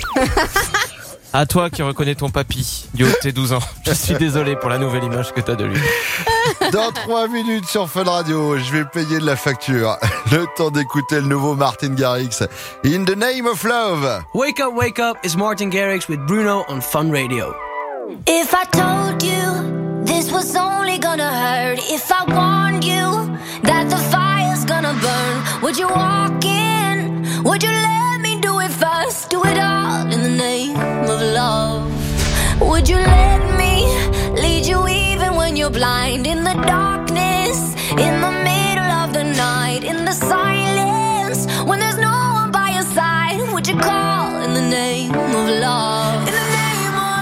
À toi qui reconnais ton papy, du haut de tes douze ans. Je suis désolé pour la nouvelle image que t'as de lui. Dans trois minutes sur Fun Radio, je vais payer de la facture. Le temps d'écouter le nouveau Martin Garrix. In the Name of Love. Wake up, wake up, it's Martin Garrix with Bruno on Fun Radio. If I told you this was only gonna hurt, if I warned you that the fire's gonna burn, would you walk in? Would you let me do it first? Do it all in the name of love. Would you let me lead you even when you're blind? In the darkness, in the middle of the night, in the silence, when there's no one by your side, would you call in the name of love? In the name of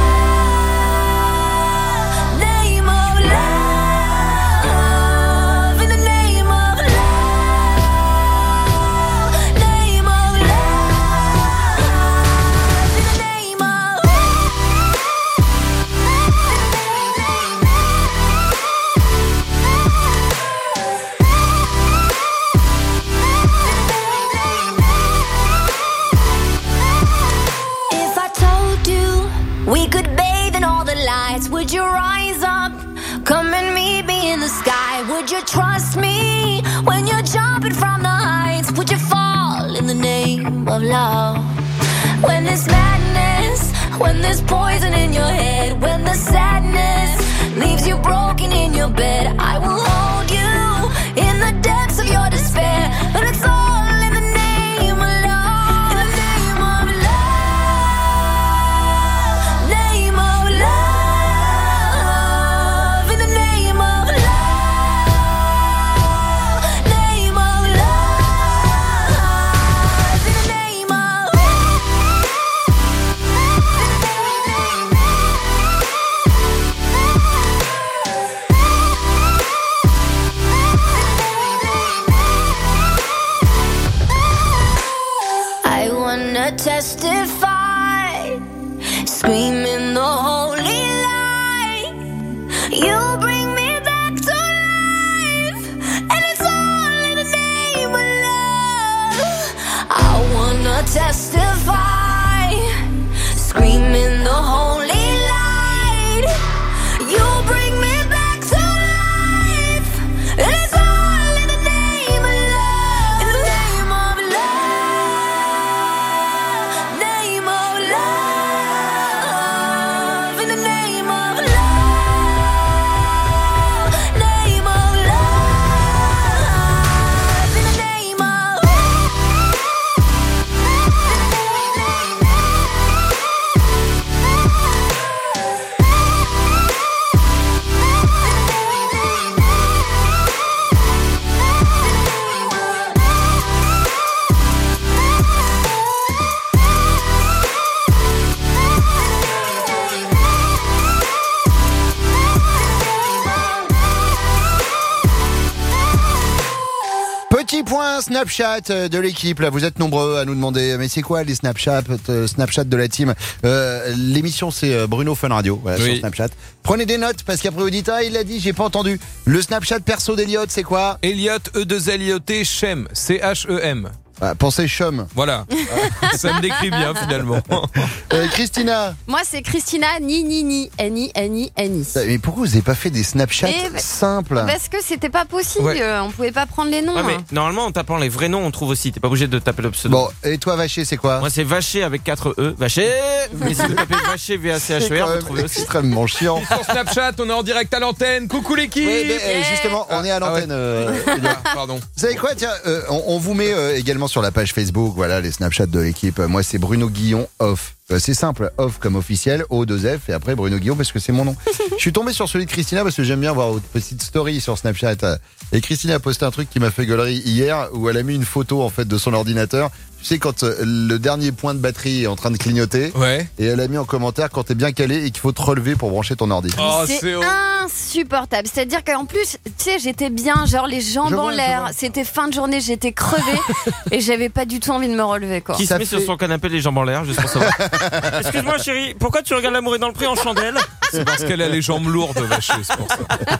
love, name of love, in the name of love, name of love, in the name of If I told you we could bathe in all the lights, would you rise up? Come and meet me in the sky. Would you trust me when you're jumping from the heights? Would you fall in the name of love? When there's madness, when there's poison in your head, when the sadness leaves you broken in your bed, I will hold you in the depths of your despair. But it's all in the name of love. In the name of love, name of love, in the name of love, name of love, in the name of screaming the holy light. You bring me back to life, and it's all in the name of love. I wanna testify, screaming the holy light. You bring me back to life, and it's all in the name of love. In the name of love, name of love. In the name of love, name of love. In the name of Petit point Snapchat de l'équipe. Là, vous êtes nombreux à nous demander, mais c'est quoi les Snapchat, euh, Snapchat de la team? euh, L'émission, c'est euh, Bruno Fun Radio, voilà, Oui. sur Snapchat. Prenez des notes parce qu'après vous dites, ah, il l'a dit, j'ai pas entendu. Le Snapchat perso d'Eliott, c'est quoi? Elliott, E deux L I O T, Chem, C H E M. Ah, pensez chum. Voilà. Ça me décrit bien finalement. Euh, Christina. Moi, c'est Christina Ni Ni Ni. N I N I N I. Mais pourquoi vous n'avez pas fait des Snapchats Et- simples? Parce que c'était pas possible. Ouais. euh, On pouvait pas prendre les noms. Ouais, mais hein. normalement, en tapant les vrais noms, on trouve aussi. T'es pas obligé de taper le pseudo. Bon, et toi, Vaché, c'est quoi? Moi, c'est Vaché avec quatre E. Vaché. Mais si vous tapez Vaché, V A C H E C'est quand R, vous même trouvez aussi. extrêmement chiant. Sur Snapchat, on est en direct à l'antenne. Coucou l'équipe. Oui, mais, euh, justement, on est à l'antenne. euh, Eliott. Ah, pardon. Vous savez quoi, tiens, euh, on, on vous met euh, également sur la page Facebook, voilà, les Snapchats de l'équipe. Euh, Moi, c'est Bruno Guillon off. Euh, c'est simple, off comme officiel, O deux F et après Bruno Guillon parce que c'est mon nom. Je suis tombé sur celui de Christina parce que j'aime bien voir votre petite story sur Snapchat. Euh, Et Christina a posté un truc qui m'a fait gueulerie hier où elle a mis une photo en fait de son ordinateur. Tu sais, quand euh, le dernier point de batterie est en train de clignoter. Ouais. Et elle a mis en commentaire quand t'es bien calé et qu'il faut te relever pour brancher ton ordi. Oh, c'est c'est horrible. insupportable. C'est-à-dire qu'en plus, tu sais, j'étais bien, genre les jambes Je en vois, je l'air. vois. C'était fin de journée, j'étais crevée et j'avais pas du tout envie de me relever, quoi. Qui se Ça met fait- sur son canapé les jambes en l'air, juste pour savoir. Excuse-moi chérie, pourquoi tu regardes L'amour est dans le pré en chandelle? C'est parce qu'elle a les jambes lourdes, Vaché, c'est pour ça.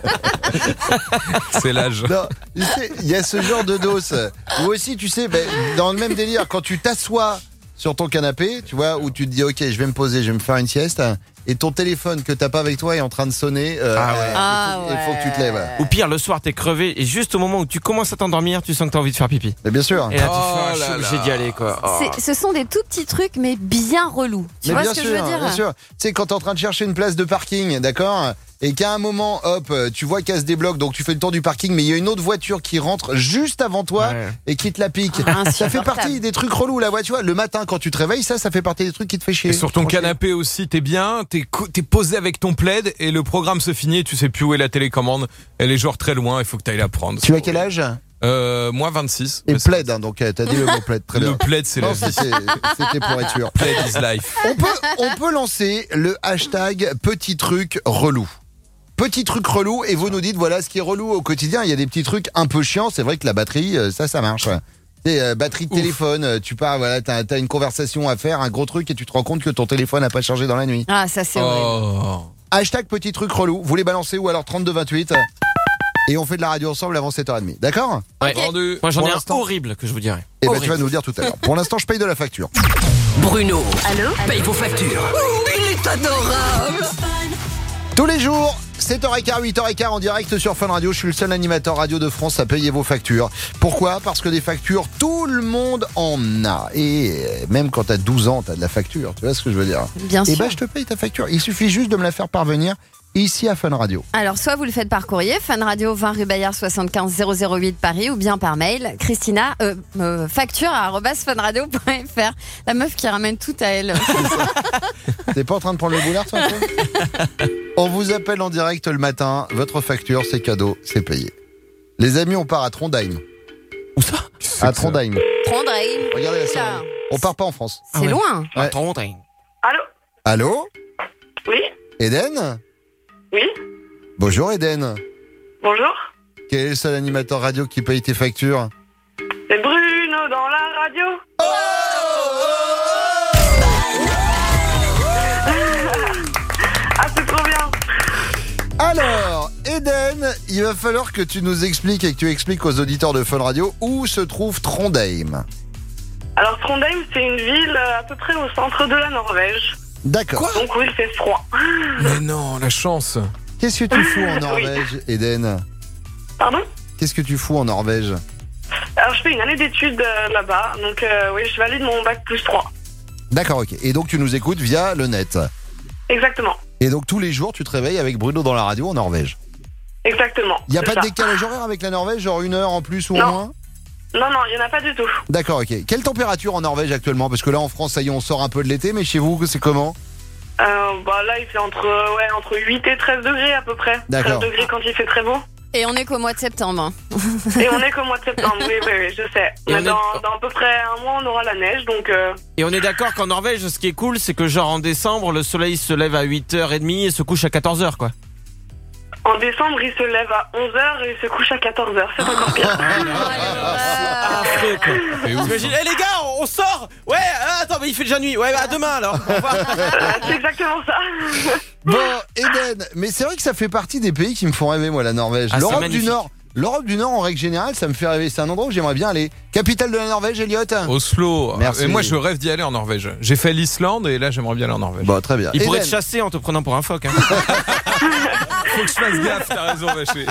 C'est l'âge. Non, tu sais, il y a ce genre de dose. Ou aussi, tu sais, ben, dans le même délire, quand tu t'assois sur ton canapé, tu vois, où tu te dis, ok, je vais me poser, je vais me faire une sieste, et ton téléphone que t'as pas avec toi est en train de sonner. euh, Ah ouais. euh, Ah il faut, il faut que tu te lèves. Ou pire, le soir, t'es crevé et juste au moment où tu commences à t'endormir, tu sens que t'as envie de faire pipi. Mais bien sûr. Et là, tu Oh fais, ah, je là suis obligé là. d'y aller, quoi. Oh. C'est- Ce sont des tout petits trucs, mais bien relous. Tu Mais vois bien ce que sûr, je veux dire? bien sûr. Tu sais, quand t'es en train de chercher une place de parking, d'accord, et qu'à un moment, hop, tu vois qu'elle se débloque, donc tu fais le tour du parking, mais il y a une autre voiture qui rentre juste avant toi Ouais. et qui te la pique. Ah, Ça fait insupportable. partie des trucs relous, la voiture. Le matin, quand tu te réveilles, ça, ça fait partie des trucs qui te fait chier. Et sur ton Franchement. canapé aussi, t'es bien, t'es, co- t'es posé avec ton plaid et le programme se finit et tu sais plus où est la télécommande. Elle est genre très loin, il faut que t'ailles la prendre. Tu as quel âge? euh, Moi vingt-six. Et Mais c'est- plaid, hein, donc euh, t'as dit le mot plaid, très bien. Le plaid, c'est la Non, vie. c'était c'était pour être sûr. Plaid is life. On peut, on peut lancer le hashtag petit truc relou. Petit truc relou, et vous nous dites voilà ce qui est relou au quotidien. Il y a des petits trucs un peu chiants. C'est vrai que la batterie, euh, ça, ça marche. Tu sais, euh, batterie de Ouf. téléphone, euh, tu pars, voilà, t'as as une conversation à faire, un gros truc, et tu te rends compte que ton téléphone n'a pas chargé dans la nuit. Ah, ça c'est horrible. Oh. Hashtag petit truc relou. Vous les balancez ou alors trente-deux vingt-huit. Et on fait de la radio ensemble avant sept heures trente. D'accord? Ouais. Vendu. Moi, j'en Pour ai un l'instant. horrible que je vous dirai. Et ben Horrible. tu vas nous le dire tout à l'heure. Pour l'instant, je paye de la facture. Bruno Allô? paye vos factures. Il est adorable. Tous les jours, sept heures quinze, huit heures quinze en direct sur Fun Radio. Je suis le seul animateur radio de France à payer vos factures. Pourquoi? Parce que des factures, tout le monde en a. Et même quand t'as douze ans, t'as de la facture. Tu vois ce que je veux dire? Bien Et sûr. bah, je te paye ta facture. Il suffit juste de me la faire parvenir ici à Fun Radio. Alors, soit vous le faites par courrier, Fun Radio vingt rue Bayard soixante-quinze zéro zéro huit Paris, ou bien par mail, Christina, euh, euh, facture à arobase funradio point fr. La meuf qui ramène tout à elle. T'es pas en train de prendre le boulard, toi, un peu? On vous appelle en direct le matin. Votre facture, c'est cadeau, c'est payé. Les amis, on part à Trondheim. Où ça? À Trondheim. Trondheim. Regardez la Oula. scène. On part pas en France. C'est loin. Ouais. Attends, Allô? Allô? Oui? Eden? Oui? Bonjour Eden. Bonjour? Quel est le seul animateur radio qui paye tes factures? C'est Bruno dans la radio? Eden, il va falloir que tu nous expliques et que tu expliques aux auditeurs de Fun Radio où se trouve Trondheim. Alors Trondheim, c'est une ville à peu près au centre de la Norvège. D'accord. Donc oui, il fait froid. Mais non, la chance. Qu'est-ce que tu fous en Norvège, oui. Eden? Pardon? Qu'est-ce que tu fous en Norvège? Alors je fais une année d'études euh, là-bas, donc euh, oui, je valide mon bac plus trois. D'accord, ok. Et donc tu nous écoutes via le net? Exactement. Et donc tous les jours, tu te réveilles avec Bruno dans la radio en Norvège? Exactement. Il n'y a pas ça. de décalage horaire avec la Norvège, genre une heure en plus ou non. en moins? Non, non, il n'y en a pas du tout. D'accord, ok. Quelle température en Norvège actuellement? Parce que là en France, ça y est, on sort un peu de l'été, mais chez vous, c'est comment? euh, Bah là, il fait entre, ouais, entre huit et treize degrés à peu près. D'accord. treize degrés quand il fait très beau. Et on est qu'au mois de septembre. Et on est qu'au mois de septembre, oui, oui, oui, je sais. Et Mais on est- dans, dans à peu près un mois, on aura la neige, donc... Euh... Et on est d'accord qu'en Norvège, ce qui est cool, c'est que genre en décembre, le soleil se lève à huit heures trente et se couche à quatorze heures, quoi. En décembre, il se lève à onze heures et il se couche à quatorze heures. C'est encore pire. Affreux, quoi. T'imagines, eh les gars, on, on sort. Ouais, ah, attends, mais il fait déjà nuit. Ouais, bah à demain alors. Au revoir. C'est exactement ça. Bon, Eden, mais c'est vrai que ça fait partie des pays qui me font rêver, moi, la Norvège. Ah, c'est L'Europe du magnifique. Nord, l'Europe du Nord, en règle générale, ça me fait rêver. C'est un endroit où j'aimerais bien aller. Capitale de la Norvège, Elliot? Oslo. Merci. Et moi, je rêve d'y aller en Norvège. J'ai fait l'Islande et là, j'aimerais bien aller en Norvège. Bon, très bien. Il pourrait Eden, te chasser en te prenant pour un phoque. Hein. Faut que je fasse gaffe, t'as raison, Vaché.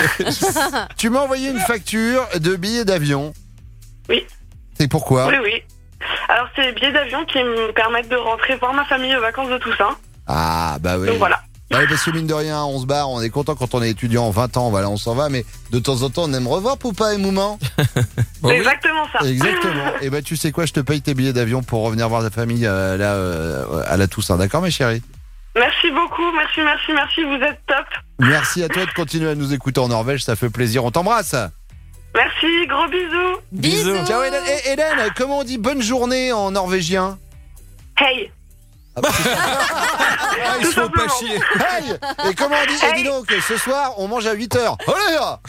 tu m'as envoyé une facture de billets d'avion. Oui. C'est pourquoi? Oui, oui. Alors, c'est les billets d'avion qui me permettent de rentrer voir ma famille aux vacances de Toussaint. Ah, bah oui. Donc voilà. Ouais, parce que mine de rien, on se barre, on est content quand on est étudiant, vingt ans, voilà, on s'en va, mais de temps en temps, on aime revoir Poupa et Mouman. C'est exactement ça. Exactement. Et bah, tu sais quoi, je te paye tes billets d'avion pour revenir voir ta famille euh, là, euh, à la Toussaint. D'accord, mes chéris? Merci beaucoup, merci, merci, merci, vous êtes top. Merci à toi de continuer à nous écouter en Norvège, ça fait plaisir. On t'embrasse. Merci, gros bisous. Bisous. Ciao, Eden. Et Eden, comment on dit bonne journée en norvégien? Hey. Ah, ils se font pas chier. Hey. Et comment on dit? Hey. Et dis donc, ce soir, on mange à huit heures. Allez là.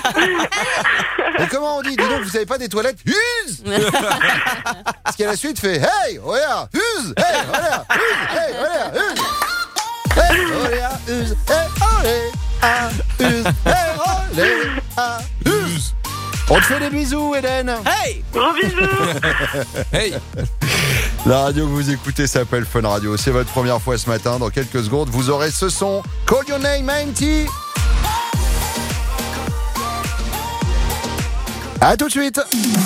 Et comment on dit? Dis donc, vous avez pas des toilettes? Use. Parce qu'à la suite fait hey, voilà, use, hey, voilà, use, hey, voilà, use. Hey, voilà, use, hey, olé, ah, use, hey, olé, ah, use. On te fait des bisous, Eden. Hey. Gros bisous. Hey. La radio que vous écoutez s'appelle Fun Radio. C'est votre première fois ce matin. Dans quelques secondes, vous aurez ce son. Call Your Name, Auntie. A tout de suite.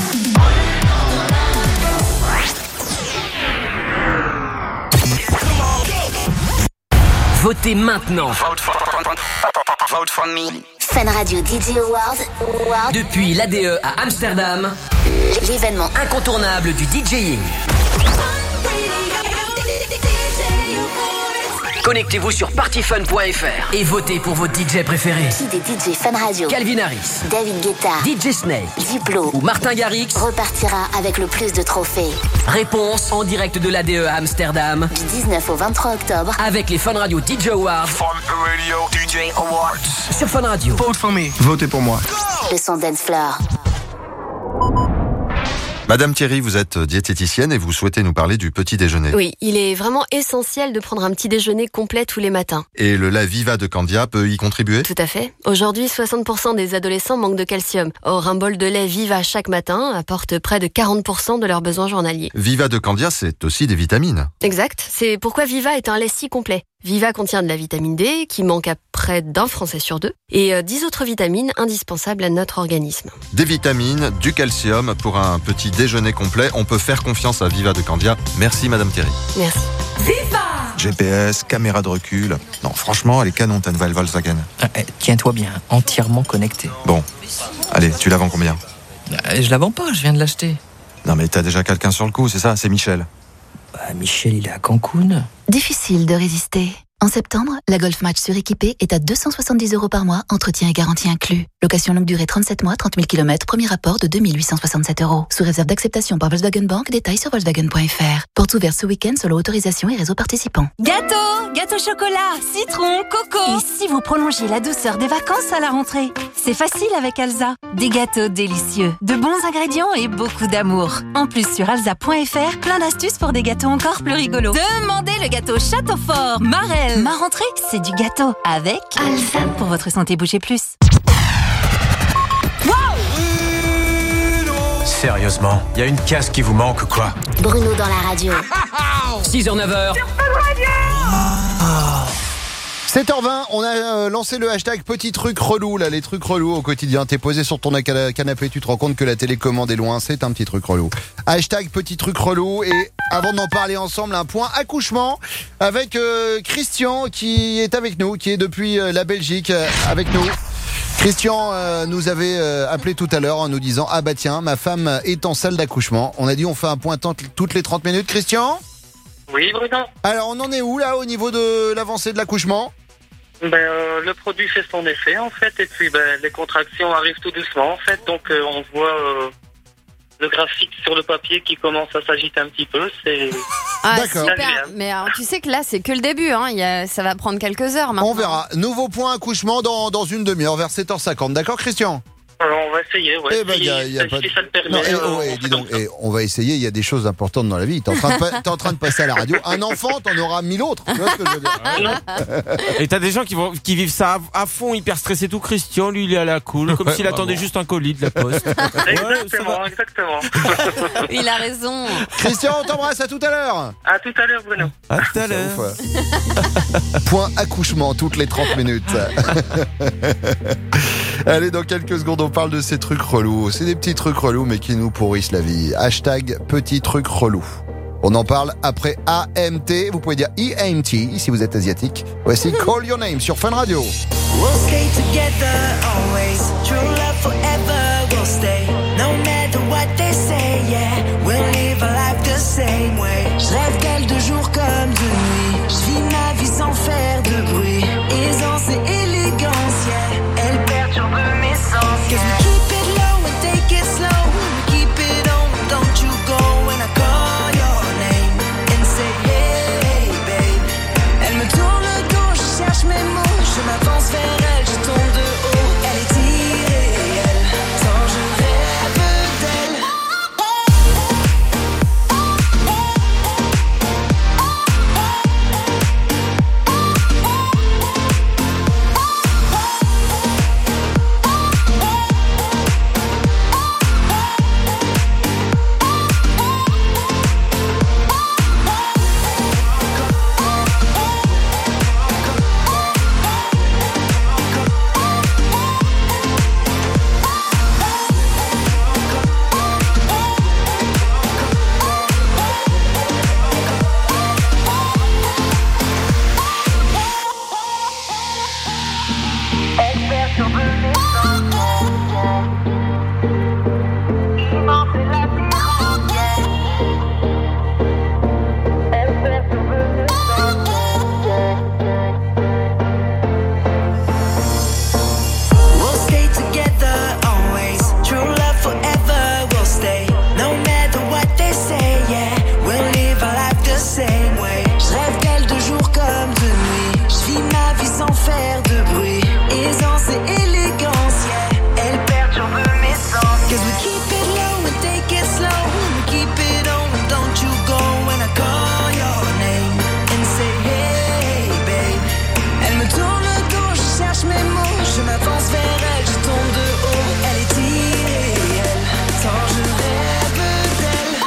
Votez maintenant. Vote for me. Fun Radio D J Awards. Award. Depuis l'A D E à Amsterdam, L'événement incontournable du DJing. Connectez-vous sur partyfun point f r et votez pour vos D J préférés. qui des D J Fun Radio, Calvin Harris, David Guetta, D J Snake Diplo ou Martin Garrix repartira avec le plus de trophées. Réponse en direct de l'A D E à Amsterdam Du dix-neuf au vingt-trois octobre avec les Fun Radio D J Awards Fun Radio D J Awards. sur Fun Radio. Vote for me. Votez pour moi. le son dance floor. Madame Thierry, vous êtes diététicienne et vous souhaitez nous parler du petit déjeuner. Oui, il est vraiment essentiel de prendre un petit déjeuner complet tous les matins. Et le lait Viva de Candia peut y contribuer? Tout à fait. Aujourd'hui, soixante pour cent des adolescents manquent de calcium. Or, un bol de lait Viva chaque matin apporte près de quarante pour cent de leurs besoins journaliers. Viva de Candia, c'est aussi des vitamines. Exact. C'est pourquoi Viva est un lait si complet. Viva contient de la vitamine D, qui manque à près d'un Français sur deux, et euh, dix autres vitamines indispensables à notre organisme. Des vitamines, du calcium pour un petit déjeuner complet. On peut faire confiance à Viva de Candia. Merci Madame Thierry. Merci. G P S, caméra de recul. Non, franchement, elle est canon ta nouvelle Volkswagen. Ah, eh, tiens-toi bien, entièrement connecté. Bon, allez, tu la vends combien? Euh, je la vends pas, je viens de l'acheter. Non mais t'as déjà quelqu'un sur le coup, c'est ça? C'est Michel. Bah, Michel, il est à Cancun. Difficile de résister. En septembre, la Golf Match suréquipée est à deux cent soixante-dix euros par mois, entretien et garantie inclus. Location longue durée trente-sept mois, trente mille kilomètres, premier rapport de deux mille huit cent soixante-sept euros. Sous réserve d'acceptation par Volkswagen Bank, détails sur Volkswagen point f r. Portes ouvertes ce week-end selon autorisation et réseau participants. Gâteau, gâteau chocolat, citron, coco. Et si vous prolongiez la douceur des vacances à la rentrée? C'est facile avec Alza. Des gâteaux délicieux, de bons ingrédients et beaucoup d'amour. En plus, sur alza point f r, plein d'astuces pour des gâteaux encore plus rigolos. Demandez le gâteau Château Fort, Marelle, Noël. Ma rentrée, c'est du gâteau. Avec Alsa. Pour votre santé, bougez plus. Sérieusement, il y a une case qui vous manque ou quoi? Bruno dans la radio. six heures neuf heures. sept heures vingt, on a euh, lancé le hashtag petit truc relou, là, les trucs relous au quotidien. T'es posé sur ton cana- canapé, tu te rends compte que la télécommande est loin, c'est un petit truc relou. Hashtag petit truc relou, et avant d'en parler ensemble, un point accouchement avec euh, Christian qui est avec nous, qui est depuis euh, la Belgique euh, avec nous. Christian euh, nous avait euh, appelé tout à l'heure en nous disant « Ah bah tiens, ma femme est en salle d'accouchement ». On a dit on fait un point tant- toutes les trente minutes. Christian ? Oui, Bruno. Alors on en est où là au niveau de l'avancée de l'accouchement ? Ben, euh, le produit fait son effet en fait, et puis ben, les contractions arrivent tout doucement en fait, donc euh, on voit euh, le graphique sur le papier qui commence à s'agiter un petit peu. C'est Ah, D'accord. super. Mais alors, tu sais que là, c'est que le début. Hein. Il y a, ça va prendre quelques heures maintenant. On verra. Nouveau point accouchement dans, dans une demi-heure, vers sept heures cinquante. D'accord, Christian ? Alors, on va essayer, ouais. Eh ben, si, y a- y a si pas de- ça le permet. Non, eh, euh, oh, on eh, fait dis comme donc, ça. eh, on va essayer. Il y a des choses importantes dans la vie. T'es en train de, pa- t'es en train de passer à la radio. Un enfant, t'en auras mille autres. Tu vois ce que je veux dire ? Et t'as des gens qui vont qui vivent ça à, à fond, hyper stressés. Tout Christian, lui, il est à la cool, comme Ouais, s'il attendait vraiment. juste un colis de la poste. Exactement, exactement. Il a raison. Christian, on t'embrasse. À tout à l'heure. À tout à l'heure, Bruno. À tout à l'heure. Point accouchement toutes les trente minutes. Allez, dans quelques secondes, on parle de ces trucs relous. C'est des petits trucs relous, mais qui nous pourrissent la vie. Hashtag petit truc relou. On en parle après A M T. Vous pouvez dire E A M T si vous êtes asiatique. Voici Call Your Name sur Fun Radio. We'll stay together always. True love forever. We'll stay. No matter what they say, yeah. We'll live our life the same way. Je rêve d'elle de jour comme de nuit. Je vis ma vie sans faire de bruit. Aisance et élégance, yeah. Elle perturbe mes sens. Cause we keep it low and take it slow. We keep it on, don't you go when I call your name and say hey, hey, babe. Elle me tourne le dos, je cherche mes mots. Je m'avance vers elle, je tombe de haut. Elle est irréelle, tant je rêve d'elle. We'll stay together always. True love forever. We'll stay. No matter what they say, yeah. We'll live our life the same way. Je rêve d'elle de jour comme de nuit. Je vis ma vie sans faire de bruit. Aisance et élégance, yeah. Elle perturbe mes sens. Cause we keep it low and take it slow. We keep it on, don't you go when I call your name and say hey, hey, babe. Elle me tourne le dos, je cherche mes mots. Je m'avance vers elle, je tombe de haut. Elle est irréelle, tant je rêve d'elle.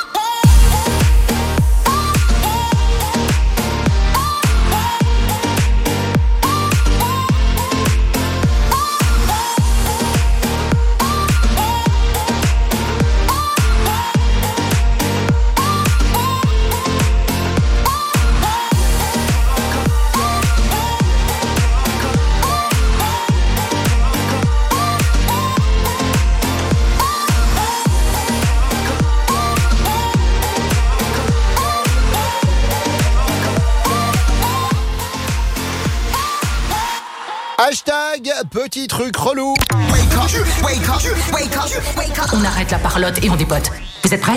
Hashtag petit truc relou. On arrête la parlotte et on dépote. Vous êtes prêts?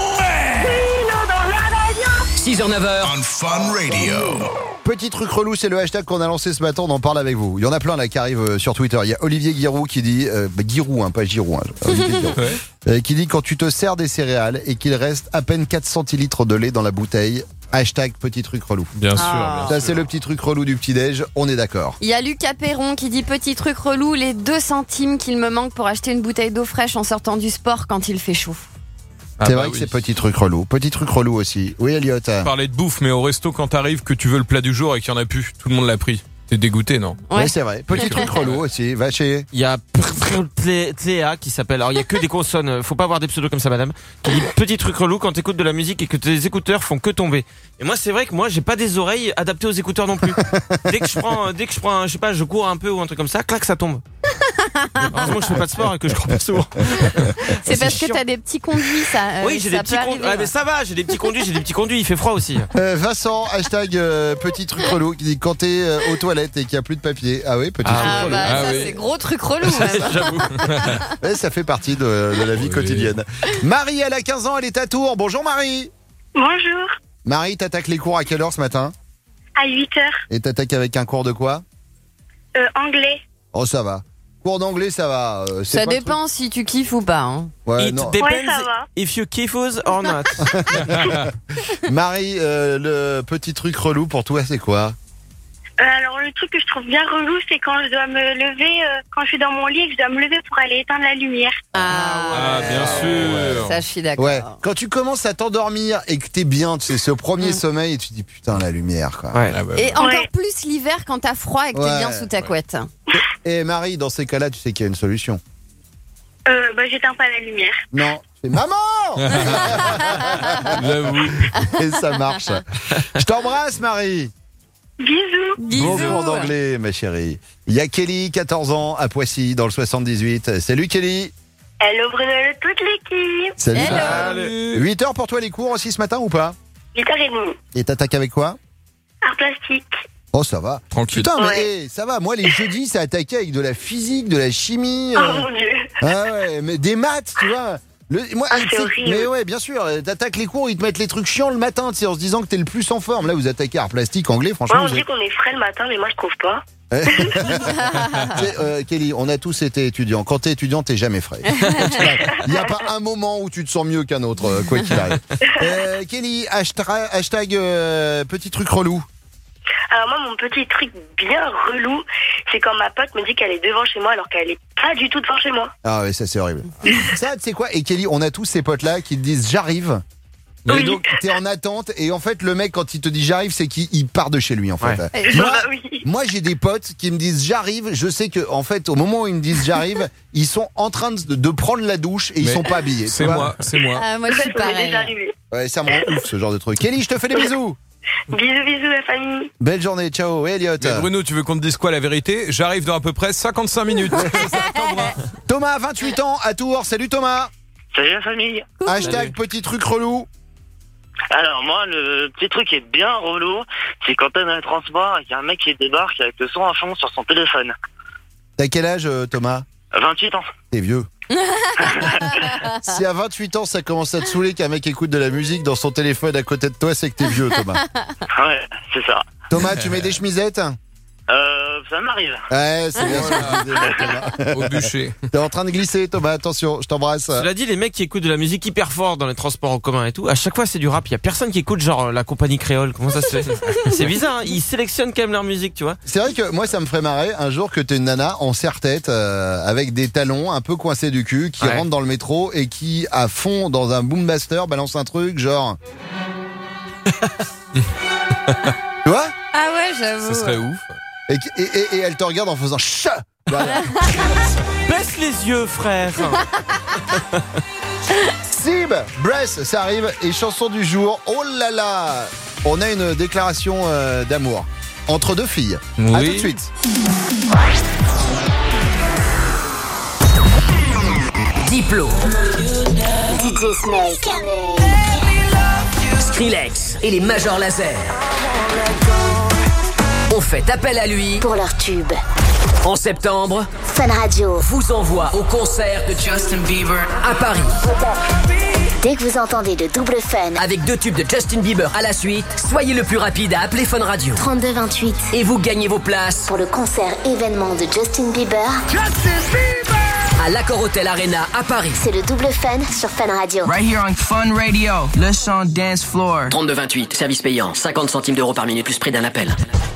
six heures neuf heures. On Fun Radio. Petit truc relou, c'est le hashtag qu'on a lancé ce matin, on en parle avec vous. Il y en a plein là qui arrivent euh, sur Twitter. Il y a Olivier Guiraud qui dit, euh, bah, Guiraud, hein, pas Giroud, hein, Olivier Guiraud, euh, qui dit quand tu te sers des céréales et qu'il reste à peine quatre centilitres de lait dans la bouteille, Hashtag petit truc relou. Bien sûr. Ah. bien Ça, sûr. c'est le petit truc relou du petit-déj. On est d'accord. Il y a Lucas Perron qui dit petit truc relou, les deux centimes qu'il me manque pour acheter une bouteille d'eau fraîche en sortant du sport quand il fait chaud. Ah c'est bah vrai que oui. c'est petit truc relou. Petit truc relou aussi. Oui, Elliot. Parler de bouffe, mais au resto, quand t'arrives, que tu veux le plat du jour et qu'il y en a plus, tout le monde l'a pris. T'es dégoûté, non? Ouais, ouais c'est vrai. Petit truc relou aussi. Va chez. Il y a Tléa qui s'appelle. Alors il y a que des consonnes. Faut pas avoir des pseudos comme ça, madame. Qui dit petit truc relou quand t'écoutes de la musique et que tes écouteurs font que tomber. Et moi, c'est vrai que moi, j'ai pas des oreilles adaptées aux écouteurs non plus. Dès que je prends, dès que je prends, je sais pas, je cours un peu ou un truc comme ça, clac, ça tombe. Heureusement que je fais pas de sport et que je cours pas souvent. C'est parce que t'as des petits conduits, ça. euh, Oui, j'ai ça des petits peut conduits. arriver, Ah, mais ça va, j'ai des petits conduits, j'ai des petits conduits. Il fait froid aussi. Euh, Vincent, hashtag euh, petit truc relou, qui dit quand t'es euh, aux toilettes et qu'il n'y a plus de papier. Ah oui, petit Ah, truc relou. bah, Ah ça, oui. c'est gros truc relou. même. J'avoue. Ouais, ça fait partie de, de la vie quotidienne. Marie, elle a quinze ans, elle est à Tours. Bonjour Marie. Bonjour. Marie, t'attaques les cours à quelle heure ce matin? À huit heures. Et t'attaques avec un cours de quoi? Euh, anglais. Oh, ça va. Cours d'anglais, ça va. euh, c'est Ça pas le dépend si tu kiffes ou pas. Hein. truc- Ouais, It non. depends Ouais, ça va. if you kiffos or not. Marie, euh, le petit truc relou pour toi, c'est quoi? Euh, alors le truc que je trouve bien relou, c'est quand je dois me lever, euh, quand je suis dans mon lit et que je dois me lever pour aller éteindre la lumière. Ah, bien sûr. Ça, je suis d'accord. Ouais. Quand tu commences à t'endormir et que t'es bien, tu sais, c'est au premier sommeil et tu te dis putain, la lumière, quoi. Ouais. Ah bah, Et bah. encore Ouais. plus l'hiver quand t'as froid et que t'es Ouais, bien sous ta couette. Et Marie, dans ces cas-là, tu sais qu'il y a une solution. Euh, bah j'éteins pas la lumière. Non. C'est maman! J'avoue. Et ça marche. Je t'embrasse, Marie. Bisous. Bon cours d'anglais, ma chérie. Il y a Kelly, quatorze ans, à Poissy, dans le soixante-dix-huit. Salut Kelly. Hello Bruno, toute l'équipe. Salut. Salut. huit heures pour toi les cours aussi ce matin ou pas? huit heures trente. Et t'attaques avec quoi? Art plastique. Oh, ça va. Tranquille. Putain, mais Ouais. hey, ça va. Moi, les jeudis, ça attaqué avec de la physique, de la chimie. Oh euh, mon dieu. Ah ouais, mais des maths, tu vois. Le, moi, Ah, tu c'est sais- horrible. mais ouais, bien sûr. T'attaques les cours, ils te mettent les trucs chiants le matin, tu sais, en se disant que t'es le plus en forme. Là, vous attaquez art plastique, anglais, Ouais, franchement. on vous dit êtes- qu'on est frais le matin, mais moi je trouve pas. Tu sais, euh, Kelly, on a tous été étudiants. Quand t'es étudiant, t'es jamais frais. Il n'y a pas un moment où tu te sens mieux qu'un autre, euh, quoi qu'il arrive. Euh, Kelly, hashtag, hashtag euh, petit truc relou. Alors moi, mon petit truc bien relou, c'est quand ma pote me dit qu'elle est devant chez moi alors qu'elle est pas du tout devant chez moi. Ah ouais, ça c'est horrible. Ça, tu sais quoi? Et Kelly, on a tous ces potes-là qui te disent j'arrive. Et Oui. donc, t'es en attente. Et en fait, le mec, quand il te dit j'arrive, c'est qu'il il part de chez lui, en fait. Ouais. Moi, Bah oui. moi, j'ai des potes qui me disent j'arrive. Je sais que, en fait, au moment où ils me disent j'arrive, ils sont en train de, de prendre la douche et ils Mais sont pas habillés. tu C'est vois. moi, c'est moi. Ah, moi, je suis Ça m'est pareil. déjà arrivé. Ouais, ça me rend ouf, ce genre de truc. Kelly, je te fais des bisous. Bisous, bisous la famille. Belle journée, ciao. Et Elliot. Mais Bruno, tu veux qu'on te dise quoi la vérité? J'arrive dans à peu près cinquante-cinq minutes. Thomas, vingt-huit ans, à Tours. Salut Thomas. Salut la famille. Hashtag Salut. petit truc relou. Alors moi, le petit truc qui est bien relou, c'est quand t'es dans les transports et qu'il y a un mec qui débarque avec le son à fond sur son téléphone. T'as quel âge, euh, Thomas? vingt-huit ans. T'es vieux. Si à vingt-huit ans ça commence à te saouler qu'un mec écoute de la musique dans son téléphone à côté de toi, c'est que t'es vieux, Thomas. Ouais, c'est ça. Thomas, tu mets des chemisettes? Euh, ça m'arrive. Ouais, c'est bien ce que je disais, moi, Thomas. Au bûcher. T'es en train de glisser, Thomas, attention, je t'embrasse. Cela dit, les mecs qui écoutent de la musique hyper fort dans les transports en commun et tout, à chaque fois c'est du rap. Il y a personne qui écoute genre la compagnie créole. Comment ça se fait? C'est bizarre. Hein, ils sélectionnent quand même leur musique, tu vois. C'est vrai que moi ça me ferait marrer un jour que t'es une nana en serre-tête euh, avec des talons un peu coincés du cul qui Ouais. rentre dans le métro et qui à fond dans un boombaster balance un truc genre. Tu vois? Ah ouais, j'avoue. Ce serait ouf. Et, et, et, et elle te regarde en faisant chat. Voilà. Baisse les yeux, frère. Sib, Bress, ça arrive. Et chanson du jour. Oh là là. On a une déclaration euh, d'amour entre deux filles. Oui. À tout de suite. Diplo, D J Snake. Skrillex et les Major Laser ont fait appel à lui. Pour leur tube. En septembre, Fun Radio. vous envoie au concert de Justin Bieber à Paris. Dès que vous entendez de double fun. Avec deux tubes de Justin Bieber à la suite, soyez le plus rapide à appeler Fun Radio. trente-deux vingt-huit. Et vous gagnez vos places Pour le concert événement de Justin Bieber. à l'Accor Hotel Arena à Paris. C'est le double fun sur Fun Radio. Right here on Fun Radio, le son dance floor. trente-deux vingt-huit, service payant, cinquante centimes d'euros par minute plus prix d'un appel.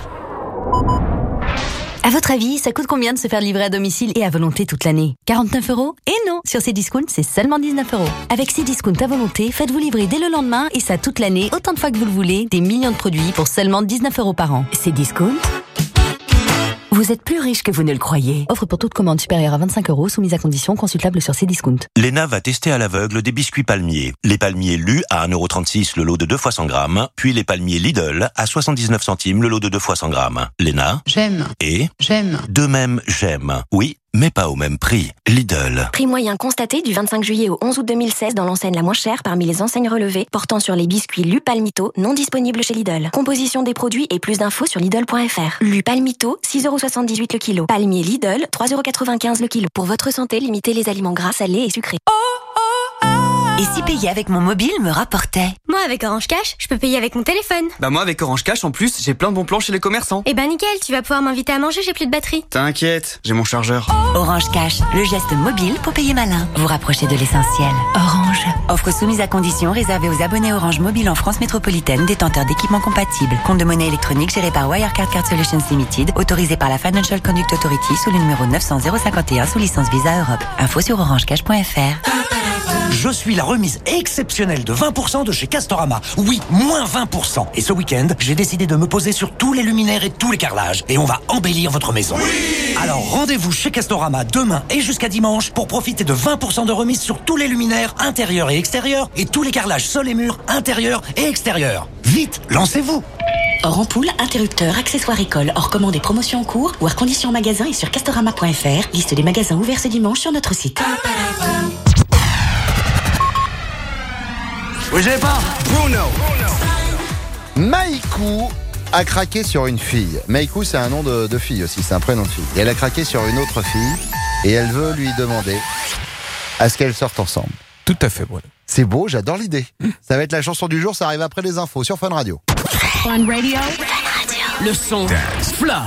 À votre avis, ça coûte combien de se faire livrer à domicile et à volonté toute l'année? quarante-neuf euros? Et non, sur Cdiscount, c'est seulement dix-neuf euros. Avec Cdiscount à volonté, faites-vous livrer dès le lendemain et ça toute l'année, autant de fois que vous le voulez, des millions de produits pour seulement dix-neuf euros par an. Cdiscount, vous êtes plus riche que vous ne le croyez. Offre pour toute commande supérieure à vingt-cinq euros, soumise à condition, consultable sur Cdiscount. Léna va tester à l'aveugle des biscuits palmiers. Les palmiers Lu à un euro trente-six le lot de deux fois cent grammes, puis les palmiers Lidl à soixante-dix-neuf centimes le lot de deux fois cent grammes. Léna? J'aime. Et? J'aime. De même, j'aime. Oui, mais pas au même prix. Lidl. Prix moyen constaté du vingt-cinq juillet au onze août deux mille seize dans l'enseigne la moins chère parmi les enseignes relevées, portant sur les biscuits Lu Palmito, non disponibles chez Lidl. Composition des produits et plus d'infos sur Lidl point F R. Lu Palmito, six euros soixante-dix-huit le kilo. Palmier Lidl, trois euros quatre-vingt-quinze le kilo. Pour votre santé, limitez les aliments gras, salés et sucrés. Et si payer avec mon mobile me rapportait? Moi, avec Orange Cash, je peux payer avec mon téléphone. Bah moi, avec Orange Cash, en plus, j'ai plein de bons plans chez les commerçants. Eh ben nickel, tu vas pouvoir m'inviter à manger, j'ai plus de batterie. T'inquiète, j'ai mon chargeur. Orange Cash, le geste mobile pour payer malin. Vous rapprochez de l'essentiel. Orange. Offre soumise à condition réservée aux abonnés Orange Mobile en France métropolitaine, détenteurs d'équipements compatibles. Compte de monnaie électronique géré par Wirecard Card Solutions Limited, autorisé par la Financial Conduct Authority sous le numéro neuf cent zéro cinquante et un sous licence Visa Europe. Info sur orangecash point F R. Je suis la remise exceptionnelle de vingt pour cent de chez Castorama. Oui, moins vingt pour cent. Et ce week-end, j'ai décidé de me poser sur tous les luminaires et tous les carrelages. Et on va embellir votre maison. Oui. Alors rendez-vous chez Castorama demain et jusqu'à dimanche pour profiter de vingt pour cent de remise sur tous les luminaires intérieurs et extérieurs et tous les carrelages sol et murs intérieurs et extérieurs. Vite, lancez-vous. Hors ampoule, interrupteur, accessoires école, hors commande et promotions en cours, ou hors conditions en magasin et sur castorama point F R. Liste des magasins ouverts ce dimanche sur notre site. Oui, j'ai pas. Bruno. Maïkou a craqué sur une fille. Maïkou, c'est un nom de, de fille aussi, c'est un prénom de fille. Et elle a craqué sur une autre fille et elle veut lui demander à ce qu'elles sortent ensemble. Tout à fait, Bruno. C'est beau, j'adore l'idée. Ça va être la chanson du jour, ça arrive après les infos sur Fun Radio. Fun Radio. Le son Fla.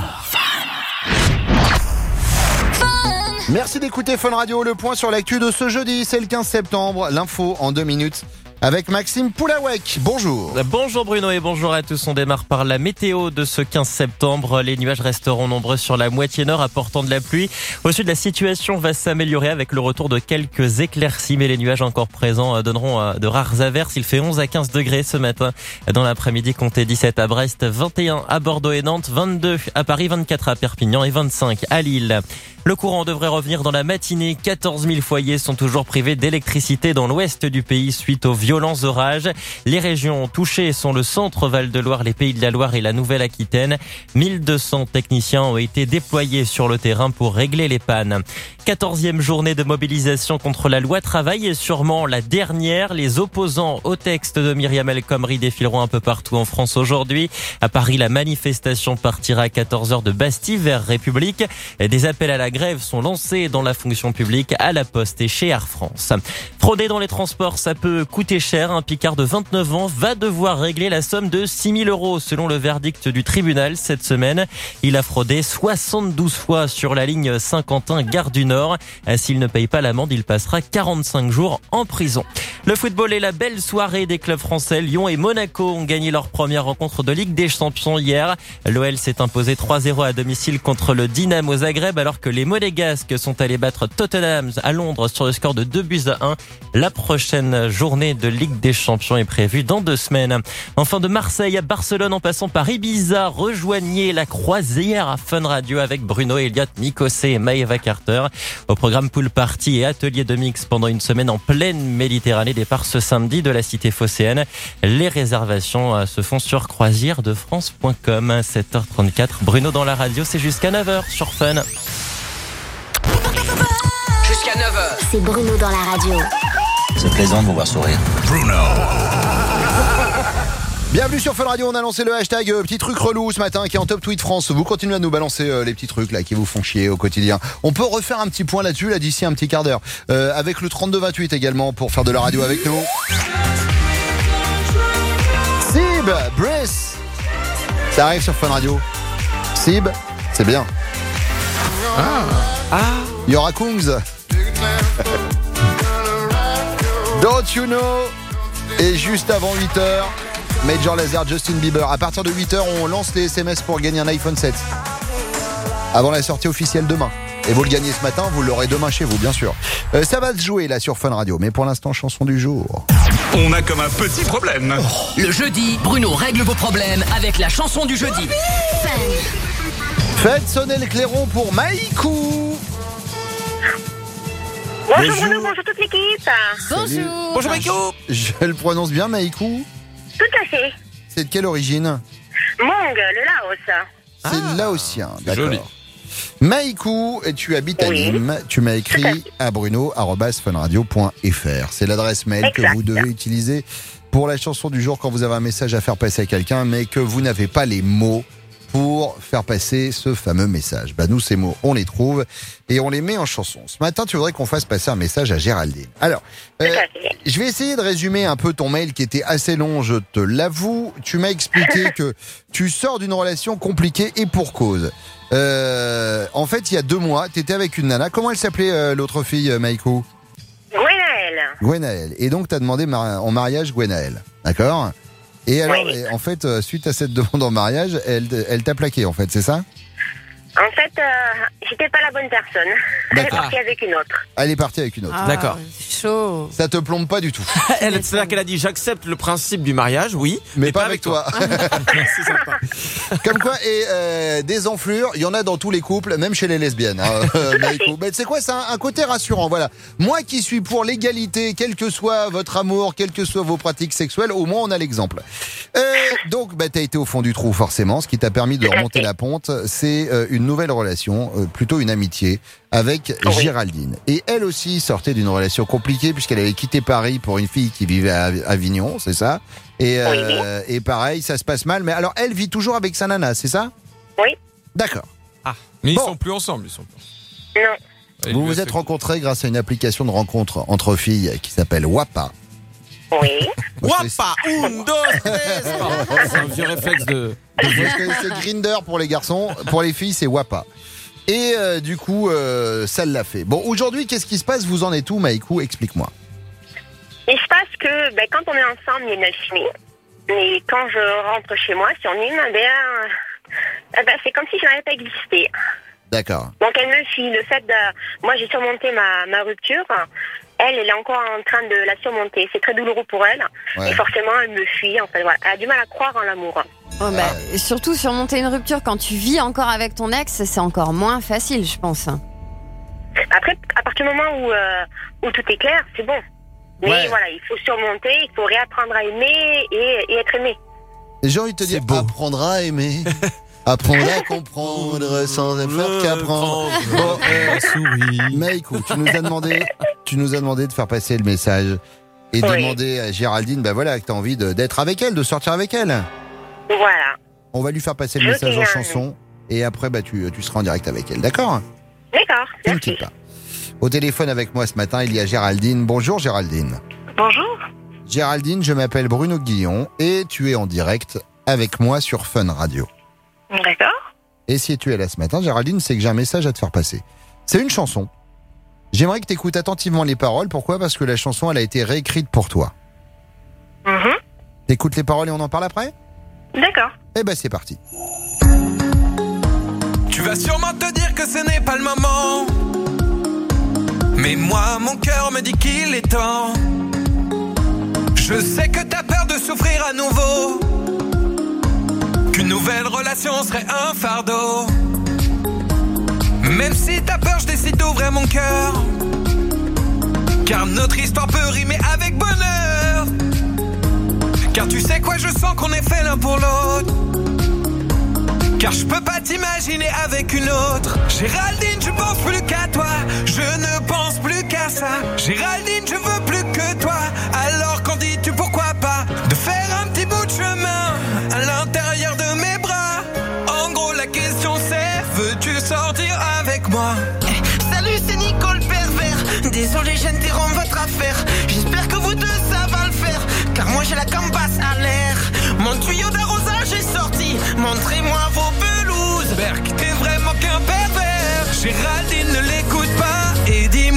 Merci d'écouter Fun Radio, le point sur l'actu de ce jeudi, c'est le quinze septembre. L'info en deux minutes. Avec Maxime Poulawek. Bonjour. Bonjour Bruno et bonjour à tous. On démarre par la météo de ce quinze septembre. Les nuages resteront nombreux sur la moitié nord apportant de la pluie. Au sud, la situation va s'améliorer avec le retour de quelques éclaircies, mais les nuages encore présents donneront de rares averses. Il fait onze à quinze degrés ce matin. Dans l'après-midi, comptez dix-sept à Brest, vingt et un à Bordeaux et Nantes, vingt-deux à Paris, vingt-quatre à Perpignan et vingt-cinq à Lille. Le courant devrait revenir dans la matinée. quatorze mille foyers sont toujours privés d'électricité dans l'ouest du pays suite aux violents orages. Les régions touchées sont le centre Val-de-Loire, les Pays de la Loire et la Nouvelle-Aquitaine. mille deux cents techniciens ont été déployés sur le terrain pour régler les pannes. quatorzième journée de mobilisation contre la loi travail et sûrement la dernière. Les opposants au texte de Myriam El Khomri défileront un peu partout en France aujourd'hui. À Paris, la manifestation partira à quatorze heures de Bastille vers République. Des appels à la grève sont lancés dans la fonction publique, à la Poste et chez Air France. Frauder dans les transports, ça peut coûter cher. Un Picard de vingt-neuf ans va devoir régler la somme de six mille euros selon le verdict du tribunal cette semaine. Il a fraudé soixante-douze fois sur la ligne Saint-Quentin-Gare du Nord. S'il ne paye pas l'amende, il passera quarante-cinq jours en prison. Le football est la belle soirée des clubs français. Lyon et Monaco ont gagné leur première rencontre de Ligue des Champions hier. L'O L s'est imposé trois zéro à domicile contre le Dynamo Zagreb alors que les Monégasques sont allés battre Tottenham à Londres sur le score de deux buts à un. La prochaine journée de Ligue des Champions est prévue dans deux semaines. Enfin, de Marseille à Barcelone en passant par Ibiza, rejoignez la croisière à Fun Radio avec Bruno, Elliott, Nikosé et Maëva Carter. Au programme pool party et atelier de mix pendant une semaine en pleine Méditerranée. Départ ce samedi de la cité phocéenne. Les réservations se font sur croisière de france point com. sept heures trente-quatre. Bruno dans la radio, c'est jusqu'à neuf heures sur Fun. Jusqu'à neuf heures. C'est Bruno dans la radio. C'est plaisant de vous voir sourire. Bruno. Bienvenue sur Fun Radio, on a lancé le hashtag euh, petit truc relou ce matin qui est en top tweet France. Vous continuez à nous balancer euh, les petits trucs là qui vous font chier au quotidien. On peut refaire un petit point là-dessus là d'ici un petit quart d'heure. Euh, avec le trente-deux vingt-huit également pour faire de la radio avec nous. Sib, Brice. Ça arrive sur Fun Radio. Sib, c'est bien. Ah. Ah. Il y aura Kungs. Don't you know? Et juste avant huit heures, Major Lazer, Justin Bieber. À partir de huit heures, on lance les S M S pour gagner un iPhone sept. Avant la sortie officielle demain. Et vous le gagnez ce matin, vous l'aurez demain chez vous, bien sûr. Euh, ça va se jouer là sur Fun Radio, mais pour l'instant, chanson du jour. On a comme un petit problème. Le jeudi, Bruno règle vos problèmes avec la chanson du jeudi. Faites sonner le clairon pour Maïkou. Bonjour Bruno, bonjour toute l'équipe. Bonjour. Bonjour Maïkou. Je le prononce bien, Maïkou? Tout à fait. C'est de quelle origine? Mong, le Laos. C'est ah. laotien, d'accord. Joli. Maïkou, et tu habites à Oui. Nîmes. Tu m'as écrit à bruno arobase funradio point f r. C'est l'adresse mail Exact. que vous devez utiliser pour la chanson du jour quand vous avez un message à faire passer à quelqu'un, mais que vous n'avez pas les mots pour faire passer ce fameux message. Bah nous, ces mots, on les trouve et on les met en chanson. Ce matin, tu voudrais qu'on fasse passer un message à Géraldine. Alors, euh, je vais essayer de résumer un peu ton mail qui était assez long, je te l'avoue. Tu m'as expliqué que tu sors d'une relation compliquée et pour cause. Euh, en fait, il y a deux mois, tu étais avec une nana. Comment elle s'appelait euh, l'autre fille, euh, Maïkou? Gwenaël. Gwenaël. Et donc, tu as demandé mar- en mariage Gwenaël. D'accord? Et alors, Oui. et en fait, euh, suite à cette demande en mariage, elle, elle t'a plaqué, en fait, c'est ça? En fait, euh, j'étais pas la bonne personne. Elle est D'accord. partie avec une autre. Elle est partie avec une autre. Ah, D'accord. Chaud. Ça te plombe pas du tout. Elle, c'est-à-dire qu'elle a dit j'accepte le principe du mariage, oui, mais, pas, avec toi. C'est sympa. Comme quoi, et euh, des enflures, il y en a dans tous les couples, même chez les lesbiennes. Hein, euh, Maïkou. Mais c'est quoi, c'est un, un côté rassurant. Voilà. Moi qui suis pour l'égalité, quel que soit votre amour, quelles que soient vos pratiques sexuelles, au moins on a l'exemple. Euh, donc, bah, t'as été au fond du trou forcément. Ce qui t'a permis de remonter la pente, c'est euh, une nouvelle relation, euh, plutôt une amitié, avec Oui. Géraldine. Et elle aussi sortait d'une relation compliquée puisqu'elle avait quitté Paris pour une fille qui vivait à Avignon, c'est ça? Et, euh, et pareil, ça se passe mal. Mais alors, elle vit toujours avec sa nana, c'est ça? Oui. D'accord. Ah. Mais ils Bon. sont plus ensemble, ils sont plus. Non. Ils Vous lui vous laissent êtes le- rencontrés grâce à une application de rencontre entre filles qui s'appelle Wapa. Oui. Wapa, un, dos, tres. Pardon, c'est un vieux réflexe de. Vous connaissez Grindr pour les garçons, pour les filles c'est Wapa. Et euh, du coup, euh, ça l'a fait. Bon, aujourd'hui, qu'est-ce qui se passe? Vous en êtes où, Maïkou? Explique-moi. Il se passe que ben, quand on est ensemble, il y a une alchimie. Mais quand je rentre chez moi, sur Nîmes, ben, euh, ben, c'est comme si je n'avais pas existé. D'accord. Donc elle me fuit. Le fait de... Moi, j'ai surmonté ma, ma rupture. Elle, elle est encore en train de la surmonter. C'est très douloureux pour elle. Ouais. Et forcément, elle me fuit. En fait, voilà. Elle a du mal à croire en l'amour. Oh, bah, surtout surmonter une rupture quand tu vis encore avec ton ex, c'est encore moins facile, je pense. Après, à partir du moment où, euh, où tout est clair, c'est bon. Mais Ouais. voilà, il faut surmonter, il faut réapprendre à aimer et, et être aimé. J'ai envie de te dire, apprendre à aimer. Apprendre à comprendre sans faire qu'apprendre. Bon, euh, Maïkou, tu nous as demandé, tu nous as demandé de faire passer le message et de Oui. demander à Géraldine, ben voilà, que t'as envie de- d'être avec elle, de sortir avec elle. Voilà. On va lui faire passer le Je message en viens. chanson et après, bah, tu, tu seras en direct avec elle, d'accord? D'accord, Tu ne merci. quittes pas. Au téléphone avec moi ce matin, il y a Géraldine. Bonjour Géraldine. Bonjour. Géraldine, je m'appelle Bruno Guillon et tu es en direct avec moi sur Fun Radio. D'accord. Et si tu es là ce matin, Géraldine, c'est que j'ai un message à te faire passer. C'est une chanson. J'aimerais que tu écoutes attentivement les paroles. Pourquoi? Parce que la chanson, elle a été réécrite pour toi. Mhm. T'écoutes les paroles et on en parle après? D'accord. Eh ben c'est parti. Tu vas sûrement te dire que ce n'est pas le moment. Mais moi, mon cœur me dit qu'il est temps. Je sais que t'as peur de souffrir à nouveau. Qu'une nouvelle relation serait un fardeau. Même si t'as peur, je décide d'ouvrir mon cœur. Car notre histoire peut rimer avec bonheur. Car tu sais quoi, je sens qu'on est fait l'un pour l'autre. Car je peux pas t'imaginer avec une autre. Géraldine, je pense plus qu'à toi. Je ne pense plus qu'à ça. Géraldine, je veux plus que toi. Alors qu'en dis-tu pourquoi pas de faire un petit bout de chemin à l'intérieur de mes bras. En gros la question c'est, veux-tu sortir avec moi? Salut, c'est Nicole Pervers. Désolé, j'interromps votre affaire. J'espère que vous deux, ça va le faire. Car moi, j'ai la campasse à l'air. Mon tuyau d'arrosage est sorti. Montrez-moi vos pelouses. Berk, t'es vraiment qu'un pervers. Géraldine, ne l'écoute pas. Et dis-moi, veux-tu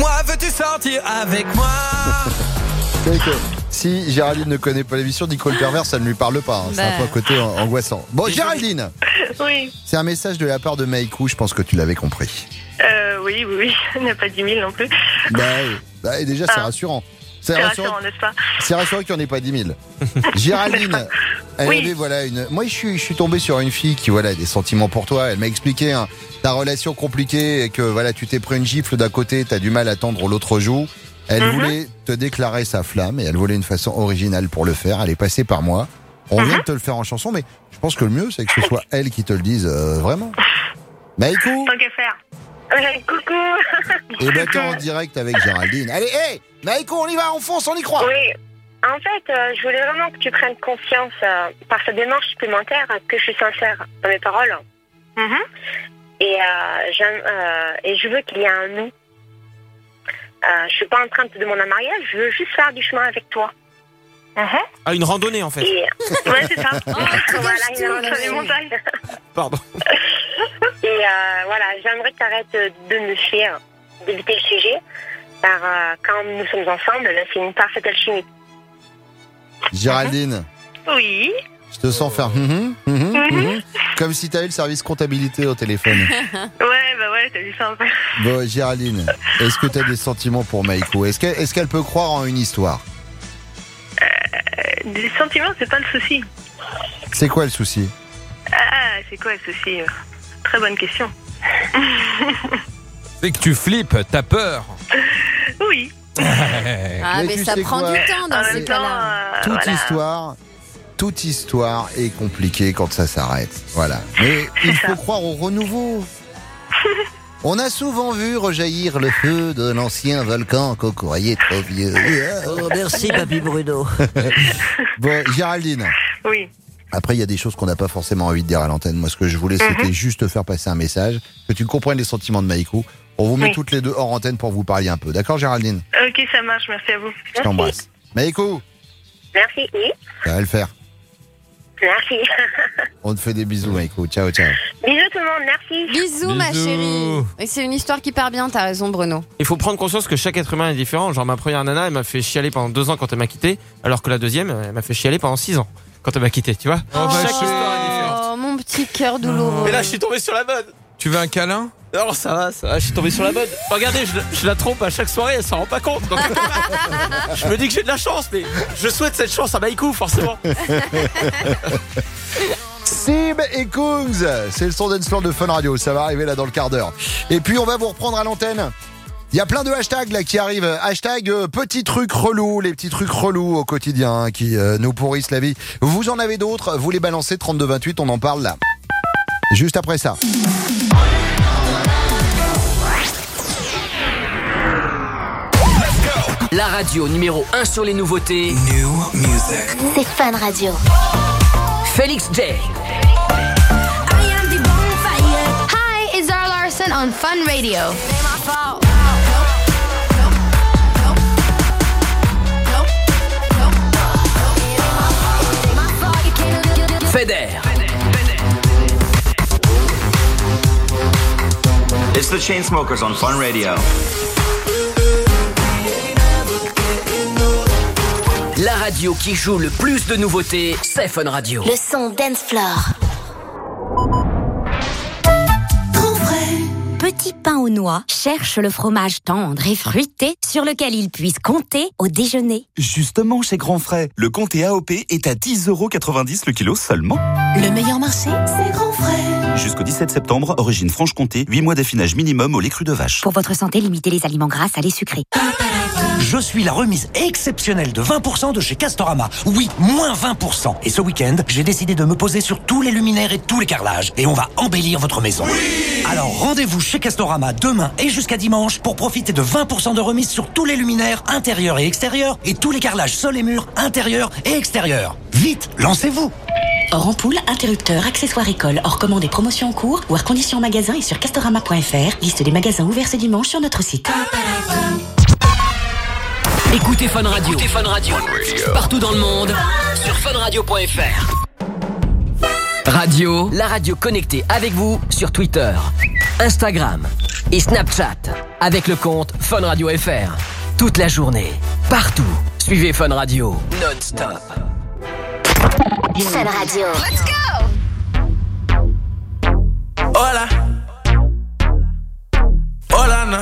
veux-tu sortir avec moi? Vous savez que si Géraldine ne connaît pas l'émission, Nico le pervers, ça ne lui parle pas. Hein. C'est Bah. un peu un côté an- angoissant. Bon, Géraldine, Oui. c'est un message de la part de Maïkou, je pense que tu l'avais compris. Euh, oui, oui, oui. Il n'y a pas dix mille non plus. Bah, oui. Bah, et déjà, c'est Ah. rassurant. C'est rassurant, n'est-ce pas? C'est rassurant qu'il n'y en ait pas dix mille. Géraldine, elle Oui. avait voilà une. Moi, je suis, je suis tombé sur une fille qui voilà a des sentiments pour toi. Elle m'a expliqué hein, ta relation compliquée et que voilà tu t'es pris une gifle d'un côté, t'as du mal à tendre l'autre joue. Elle Mhm. voulait te déclarer sa flamme et elle voulait une façon originale pour le faire. Elle est passée par moi. On vient de te le faire en chanson, mais je pense que le mieux c'est que ce soit elle qui te le dise euh, vraiment. Maïkou. Tant qu'à faire. Ouais, coucou. Et ben t'es en direct avec Géraldine. Allez, hé, Maïkou, on y va, on fonce, on y croit. Oui. En fait, euh, je voulais vraiment que tu prennes conscience, euh, par cette démarche supplémentaire, que je suis sincère dans mes paroles. Mhm. Et, euh, j'aime, euh, et je veux qu'il y ait un nous. Euh, je suis pas en train de te demander un mariage, je veux juste faire du chemin avec toi. Ah, une randonnée en fait. Et... Ouais, c'est ça. Oh, voilà, tout, une randonnée ouais. des montagnes. Pardon. Et euh, voilà, j'aimerais que tu arrêtes de me fuir, d'éviter le sujet. Car euh, quand nous sommes ensemble, là, c'est une parfaite alchimie. Géraldine. Oui. Je te sens faire hum, hum, hum, hum, hum, comme si t'avais le service comptabilité au téléphone. Ouais, bah ouais, t'as vu ça un peu. Bon, Géraldine, est-ce que t'as des sentiments pour Maïkou? Est-ce qu'elle est-ce qu'elle peut croire en une histoire? Euh, des sentiments, c'est pas le souci. C'est quoi le souci? Ah, c'est quoi le souci? Très bonne question. C'est que tu flippes, t'as peur. Oui. Ah, Mais mais, tu ça sais prend quoi du temps dans En ces même temps, cas-là. euh, Toute voilà. histoire, toute histoire est compliquée quand ça s'arrête. Voilà. Mais il faut croire au renouveau. On a souvent vu rejaillir le feu de l'ancien volcan Cocourier trop vieux. Oh, merci, papy Bruno. Bon, Géraldine. Oui. Après, il y a des choses qu'on n'a pas forcément envie de dire à l'antenne. Moi, ce que je voulais, c'était Mhm. juste te faire passer un message, que tu comprennes les sentiments de Maïkou. On vous met Oui. toutes les deux hors antenne pour vous parler un peu. D'accord, Géraldine? Ok, ça marche, merci à vous. Je t'embrasse. Maïkou, Merci, oui. ça va le faire. Merci. On te fait des bisous, Maïkou. Ciao, ciao. Bisous tout le monde, merci. Bisous, ma Bisous. chérie. Et c'est une histoire qui part bien, t'as raison, Bruno. Il faut prendre conscience que chaque être humain est différent. Genre ma première nana, elle m'a fait chialer pendant deux ans quand elle m'a quitté, alors que la deuxième, elle m'a fait chialer pendant six ans quand elle m'a quitté, tu vois. Oh, Chaque bah, histoire est différente. Oh, mon petit cœur douloureux. Et là, je suis tombé sur la bonne. Tu veux un câlin? Non, ça va, ça va, je suis tombé sur la bonne. Regardez, je, je la trompe à chaque soirée, elle s'en rend pas compte. Donc, je me dis que j'ai de la chance, mais je souhaite cette chance à Maïkou, forcément. Sim et Kungs, c'est le son d'Ensland de Fun Radio. Ça va arriver là dans le quart d'heure. Et puis, on va vous reprendre à l'antenne. Il y a plein de hashtags là qui arrivent. Hashtag euh, petits trucs relous, les petits trucs relous au quotidien hein, qui euh, nous pourrissent la vie. Vous en avez d'autres, vous les balancez trente-deux vingt-huit, on en parle là. Juste après ça. La radio numéro un sur les nouveautés. New music. C'est Fun Radio. Félix J. Hi, it's Zara Larson on Fun Radio. Feder. It's the Chainsmokers on Fun Radio. La radio qui joue le plus de nouveautés, c'est Fun Radio. Le son Dance Floor. Petit pain aux noix cherche le fromage tendre et fruité sur lequel il puisse compter au déjeuner. Justement, chez Grand Frais, le comté A O P est à dix euros quatre-vingt-dix le kilo seulement. Le meilleur marché, c'est Grand Frais. Jusqu'au dix-sept septembre, origine Franche-Comté, huit mois d'affinage minimum au lait cru de vache. Pour votre santé, limitez les aliments gras, salés, sucrés. Je suis la remise exceptionnelle de vingt pour cent de chez Castorama. Oui, moins vingt pour cent. Et ce week-end, j'ai décidé de me poser sur tous les luminaires et tous les carrelages. Et on va embellir votre maison. Oui. Alors rendez-vous chez Castorama demain et jusqu'à dimanche pour profiter de vingt pour cent de remise sur tous les luminaires intérieurs et extérieurs et tous les carrelages sol et murs intérieurs et extérieurs. Vite, lancez-vous. Hors ampoule, interrupteur, accessoires école, hors commande et promotions en cours, ou hors conditions en magasin et sur castorama point f r. Liste des magasins ouverts ce dimanche sur notre site. Écoutez Fun Radio. Écoutez Fun Radio. Partout dans le monde sur fun radio point f r. Radio, la radio connectée avec vous sur Twitter. Instagram et Snapchat avec le compte Fun Radio F R. Toute la journée, partout. Suivez Fun Radio non-stop. Fun Radio. Let's go. Hola. Hola, na.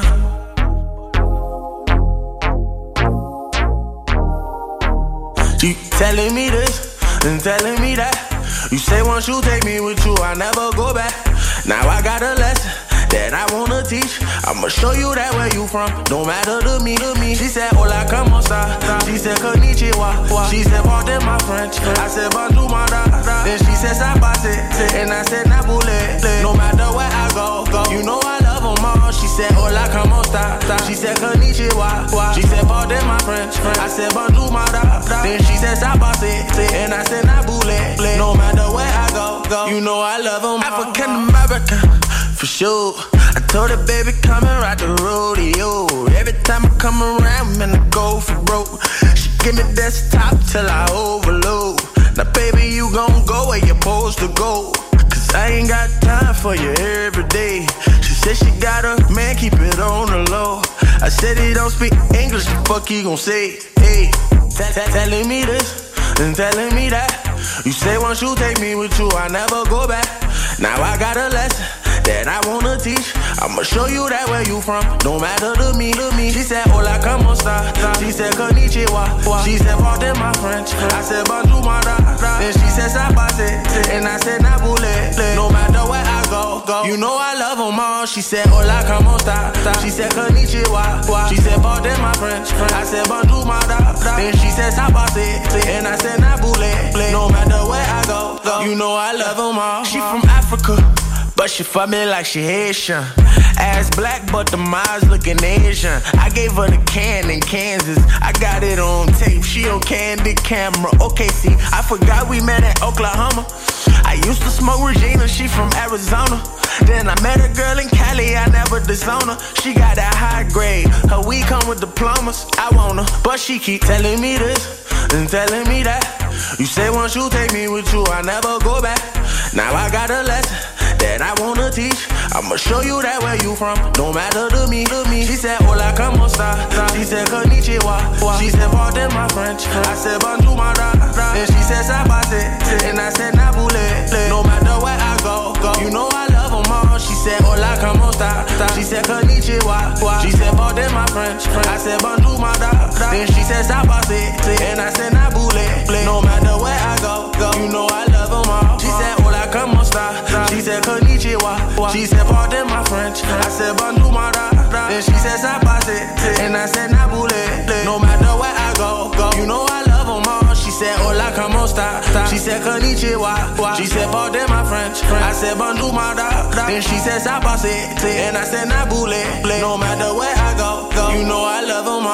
You telling me this and telling me that. You say once you take me with you, I never go back. Now I got a lesson that I wanna teach. I'ma show you that where you from, no matter to me, to me. She said, hola, como esta? She said, konnichiwa. She said, pardon my French. I said, bonjour, my da. Then she said, sabase. And I said, nabule. No matter where I go, go. You know I love them all. She said, hola, como esta? She said, konnichiwa. She said, pardon my French. I said, bonjour, my da. Then she said, sabase. And I said, nabule. No matter where I go, go. You know I love them all. African American. For sure, I told her, baby, come and ride the rodeo. Every time I come around, man, I go for broke. She give me desktop till I overload. Now, baby, you gon' go where you're supposed to go. Cause I ain't got time for you every day. She said she got a man, keep it on the low. I said he don't speak English, the fuck he gon' say? Hey, t- t- telling me this and telling me that. You say once you take me with you, I never go back. Now I got a lesson that I wanna teach. I'ma show you that where you from, no matter to me, to me. She said, hola, como esta? She said, konnichiwa. She said, pardon my French. I said, bonjour, my da. Then she said, sabase. And I said, nabule. No matter where I go, go. You know I love them all. She said, hola, como esta? She said, konnichiwa. She said, pardon my French. I said, bonjour, my da. Then she said, sabase. And I said, nabule. No matter where I go, go. You know I love them all. She from Africa, but she fuck me like she Haitian. Ass black, but the eyes looking Asian. I gave her the can in Kansas. I got it on tape. She on candid camera. Okay, see, I forgot we met in Oklahoma. I used to smoke Regina. She from Arizona. Then I met a girl in Cali. I never disown her. She got that high grade. Her weed come with diplomas. I want her, but she keep telling me this and telling me that. You say once you take me with you, I never go back. Now I got a lesson that I wanna teach. I'ma show you that where you from, no matter to me, to me. She said, hola, como esta? She said, konnichiwa. She said, pardon my French. I said, bonjour, my da. Then she said, sabase. And I said, nabule. No matter where I go, go. You know I love them all. She said, hola, como esta? She said, konnichiwa. She said, pardon my French. I said, bonjour, my da. Then she said, sabase. And I said, nabule. No matter where I go, go. You know I love them all. She said, hola, como esta? She said, konnichiwa. She said, pardon my French. I said, bonjour, my da. Then she said, sabase. And I said, nabule. No matter where I go, go. You know I love them all. She said, hola, como esta? She said, konnichiwa. She said, pardon my French. I said, bonjour, my da. Then she said, sabase. And I said, nabule. No matter where I go, go. You know I love them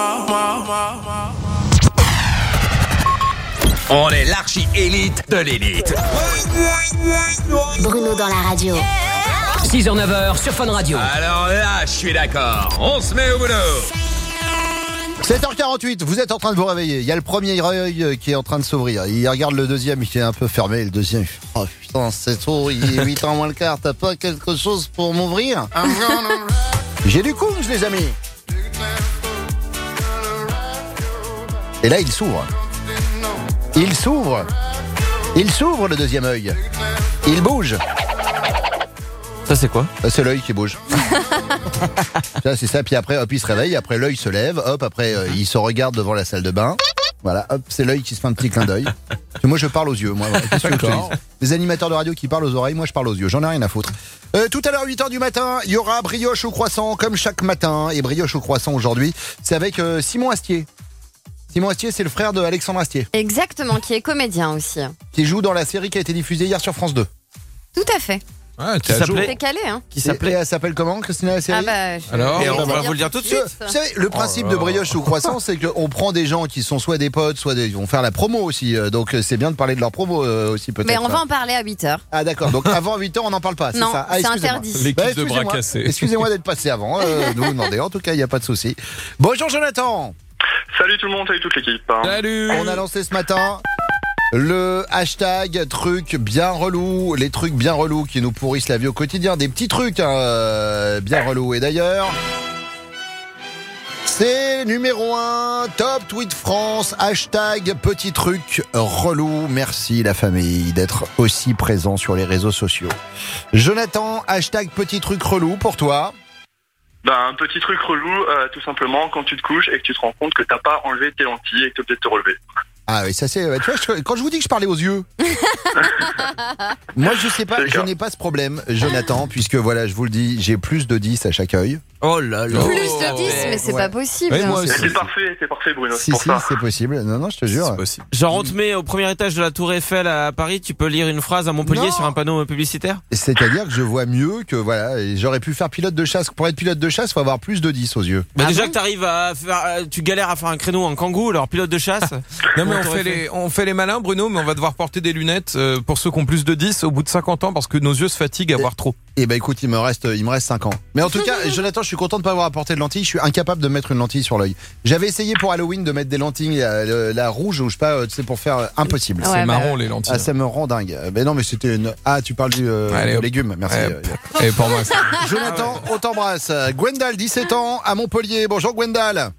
all. On est l'archi-élite de l'élite. Bruno dans la radio. six heures neuf heures sur Fun Radio. Alors là, je suis d'accord. On se met au boulot. sept heures quarante-huit, vous êtes en train de vous réveiller. Il y a le premier œil qui est en train de s'ouvrir. Il regarde le deuxième, il est un peu fermé. Le deuxième, il fait, oh putain, c'est tôt, il est huit heures moins le quart. T'as pas quelque chose pour m'ouvrir? J'ai du coups, les amis. Et là, il s'ouvre. Il s'ouvre. Il s'ouvre, le deuxième œil. Il bouge. Ça, c'est quoi? C'est l'œil qui bouge. Ça, c'est ça. Puis après, hop, il se réveille. Après, l'œil se lève. Hop, après, euh, il se regarde devant la salle de bain. Voilà, hop, c'est l'œil qui se fait un petit clin d'œil. Moi, je parle aux yeux. Moi, voilà. Qu'est-ce que je te dis? Les animateurs de radio qui parlent aux oreilles, moi, je parle aux yeux. J'en ai rien à foutre. Euh, tout à l'heure, huit heures du matin, il y aura brioche au croissant, comme chaque matin. Et brioche au croissant aujourd'hui, c'est avec euh, Simon Astier. Simon Astier, c'est le frère de Alexandre Astier. Exactement, qui est comédien aussi. Qui joue dans la série qui a été diffusée hier sur France deux. Tout à fait. Ah, qui s'appelait C'est calé, hein. Qui s'appelait Elle s'appelle comment, Christina, la série? Ah bah, je... Alors, et on va vous le dire tout de suite. Vous savez, le principe de brioche au croissant, c'est qu'on prend des gens qui sont soit des potes, soit des... Ils vont faire la promo aussi. Donc c'est bien de parler de leur promo euh, aussi peut-être. Mais on va en parler à huit heures. Ah d'accord, donc avant huit heures on n'en parle pas, c'est non, ça? Ah, c'est interdit. L'équipe bah, de bras cassés. Excusez-moi d'être passé avant, euh, nous vous demandez. En tout cas, il n'y a pas de souci. Bonjour Jonathan. Salut tout le monde, salut toute l'équipe. Salut. On a lancé ce matin Le hashtag truc bien relou, les trucs bien relous qui nous pourrissent la vie au quotidien, des petits trucs hein, euh, bien relous. Et d'ailleurs, c'est numéro un, top tweet France, hashtag petit truc relou. Merci la famille d'être aussi présent sur les réseaux sociaux. Jonathan, hashtag petit truc relou pour toi. Ben, un petit truc relou, euh, tout simplement, quand tu te couches et que tu te rends compte que t'as pas enlevé tes lentilles et que tu es obligé de te relever. Ah oui, ça c'est. Tu vois, je, quand je vous dis que je parlais aux yeux, moi je sais pas, je n'ai pas ce problème, Jonathan, puisque voilà, je vous le dis, j'ai plus de dix à chaque œil. Oh là là. Plus de dix, mais c'est ouais. pas possible. Ouais, moi aussi. C'est parfait, c'est parfait, Bruno. Si, pour si, ça. c'est possible. Non, non, je te jure. C'est possible. Genre, on te met au premier étage de la Tour Eiffel à Paris, tu peux lire une phrase à Montpellier Non. sur un panneau publicitaire? C'est-à-dire que je vois mieux que voilà, et j'aurais pu faire pilote de chasse. Pour être pilote de chasse, faut avoir plus de dix aux yeux. Bah Ah déjà bon que t'arrives à faire, euh, tu galères à faire un créneau en kangou, alors pilote de chasse. Non mais on t'aurais fait, les, on fait les malins Bruno, mais on va devoir porter des lunettes euh, pour ceux qui ont plus de dix au bout de cinquante ans parce que nos yeux se fatiguent à voir trop. Eh ben écoute, il me reste, il me reste cinq ans. Mais en tout cas, Jonathan, je suis content de pas avoir apporté de lentilles. Je suis incapable de mettre une lentille sur l'œil. J'avais essayé pour Halloween de mettre des lentilles, euh, la rouge ou je sais pas, tu sais, pour faire euh, impossible. Ouais, C'est bah, marron les lentilles. Ah, ça me rend dingue. Ben non, mais c'était une. Ah, tu parles du euh, Allez, hop. légume. Merci. Ouais, et pour moi, ça. Jonathan, on t'embrasse. Gwendal, dix-sept ans, à Montpellier. Bonjour Gwendal.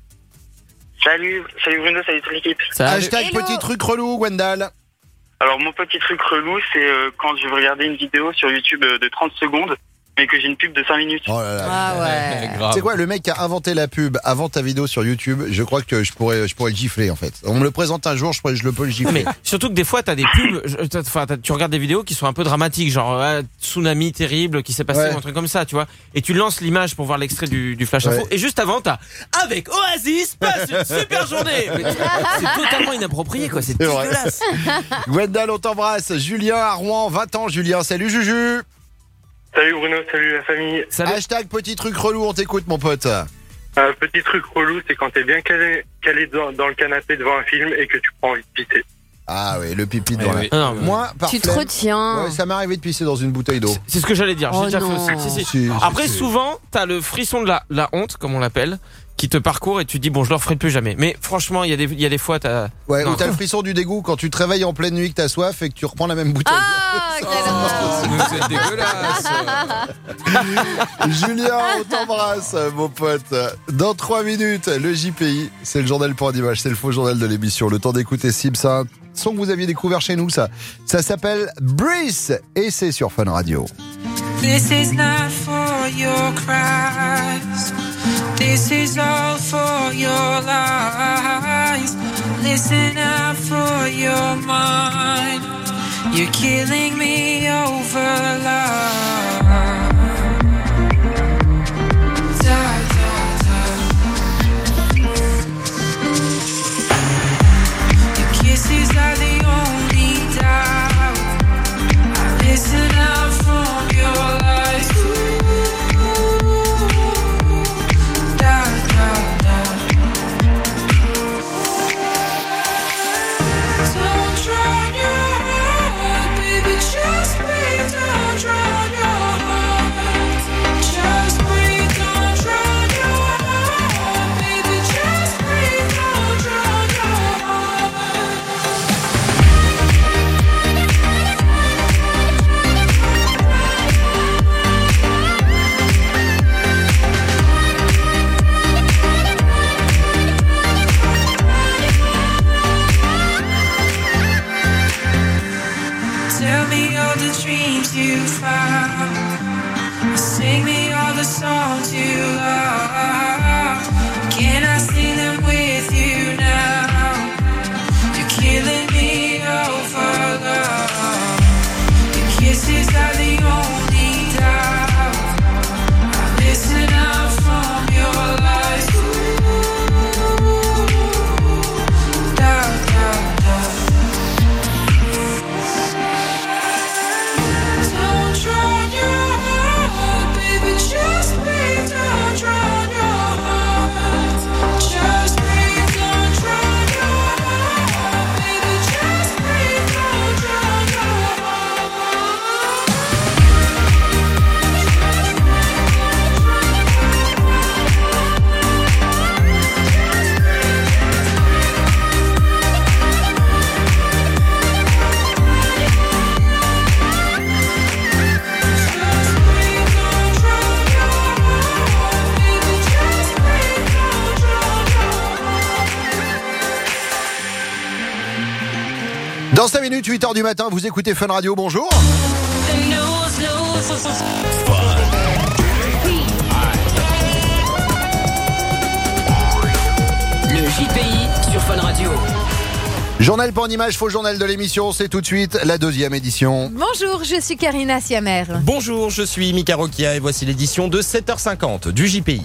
Salut, salut Bruno, salut toute l'équipe. Hashtag Hello. petit truc relou, Gwendal. Alors, mon petit truc relou, c'est euh, quand je vais regarder une vidéo sur YouTube euh, de trente secondes, mais que j'ai une pub de cinq minutes. Oh là là. Ah ouais. Grave. C'est quoi, le mec qui a inventé la pub avant ta vidéo sur YouTube, je crois que je pourrais, je pourrais le gifler en fait. On me le présente un jour, je, pourrais, je le peux le Non, gifler. mais surtout que des fois t'as des pubs, je- t'as- enfin t'as- tu regardes des vidéos qui sont un peu dramatiques, genre euh, tsunami terrible qui s'est passé Ouais. ou un truc comme ça, tu vois. Et tu lances l'image pour voir l'extrait du, du flash info. Ouais. Et juste avant t'as avec Oasis passe une super journée. Mais c'est totalement inapproprié quoi, c'est C'est vrai. dégueulasse. Gwendal, on t'embrasse. Julien à Rouen, vingt ans. Julien, salut Juju. Salut Bruno, salut la famille. Salut. Hashtag petit truc relou, on t'écoute mon pote. Un petit truc relou, c'est quand t'es bien calé, calé dans, dans le canapé devant un film et que tu prends envie de pisser. Ah oui, le pipi devant Eh la... oui. Ah non, mais- Moi, par Tu te flemme, retiens. ouais, ça m'est arrivé de pisser dans une bouteille d'eau. C'est ce que j'allais dire, j'ai Oh déjà non. fait aussi. Si, si. Si, Après si, si. souvent t'as le frisson de la, la honte comme on l'appelle qui te parcourt et tu te dis bon je le referai plus jamais. Mais franchement il y a des il y a des fois t'as Ouais, Non. ou t'as le frisson du dégoût quand tu te réveilles en pleine nuit que t'as soif et que tu reprends la même bouteille. Ah, quelle honte. Mais c'est dégueulasse. Julien, on t'embrasse, mon pote. Dans trois minutes, le J P I, c'est le journal pour d'image, c'est le faux journal de l'émission. Le temps d'écouter Sim, c'est un son que vous aviez découvert chez nous, ça. Ça s'appelle Breeze et c'est sur Fun Radio. This is not for your cries. This is all for your lies. Listen out for your mind. You're killing me over love. Da, da, da. Your kisses are the only doubt. I listen out from your lies. Da, da, da. Don't drown your heart, baby, just breathe. Don't drown your heart. Just breathe, don't drown your heart, baby, just breathe. Don't drown your heart. Tell me all the dreams you found. Sing me all the songs you love. Can I sing them with you now? You're killing me over love. Your kisses are the only doubt. I listen out from your lies. Da, da, da. Don't drown your heart, baby, just breathe. Don't drown minutes, huit heures du matin, vous écoutez Fun Radio, bonjour. Le J P I sur Fun Radio. Journal pas en image, faux journal de l'émission, c'est tout de suite la deuxième édition. Bonjour, je suis Karina Siamer. Bonjour, je suis Mika Rokia et voici l'édition de sept heures cinquante du J P I.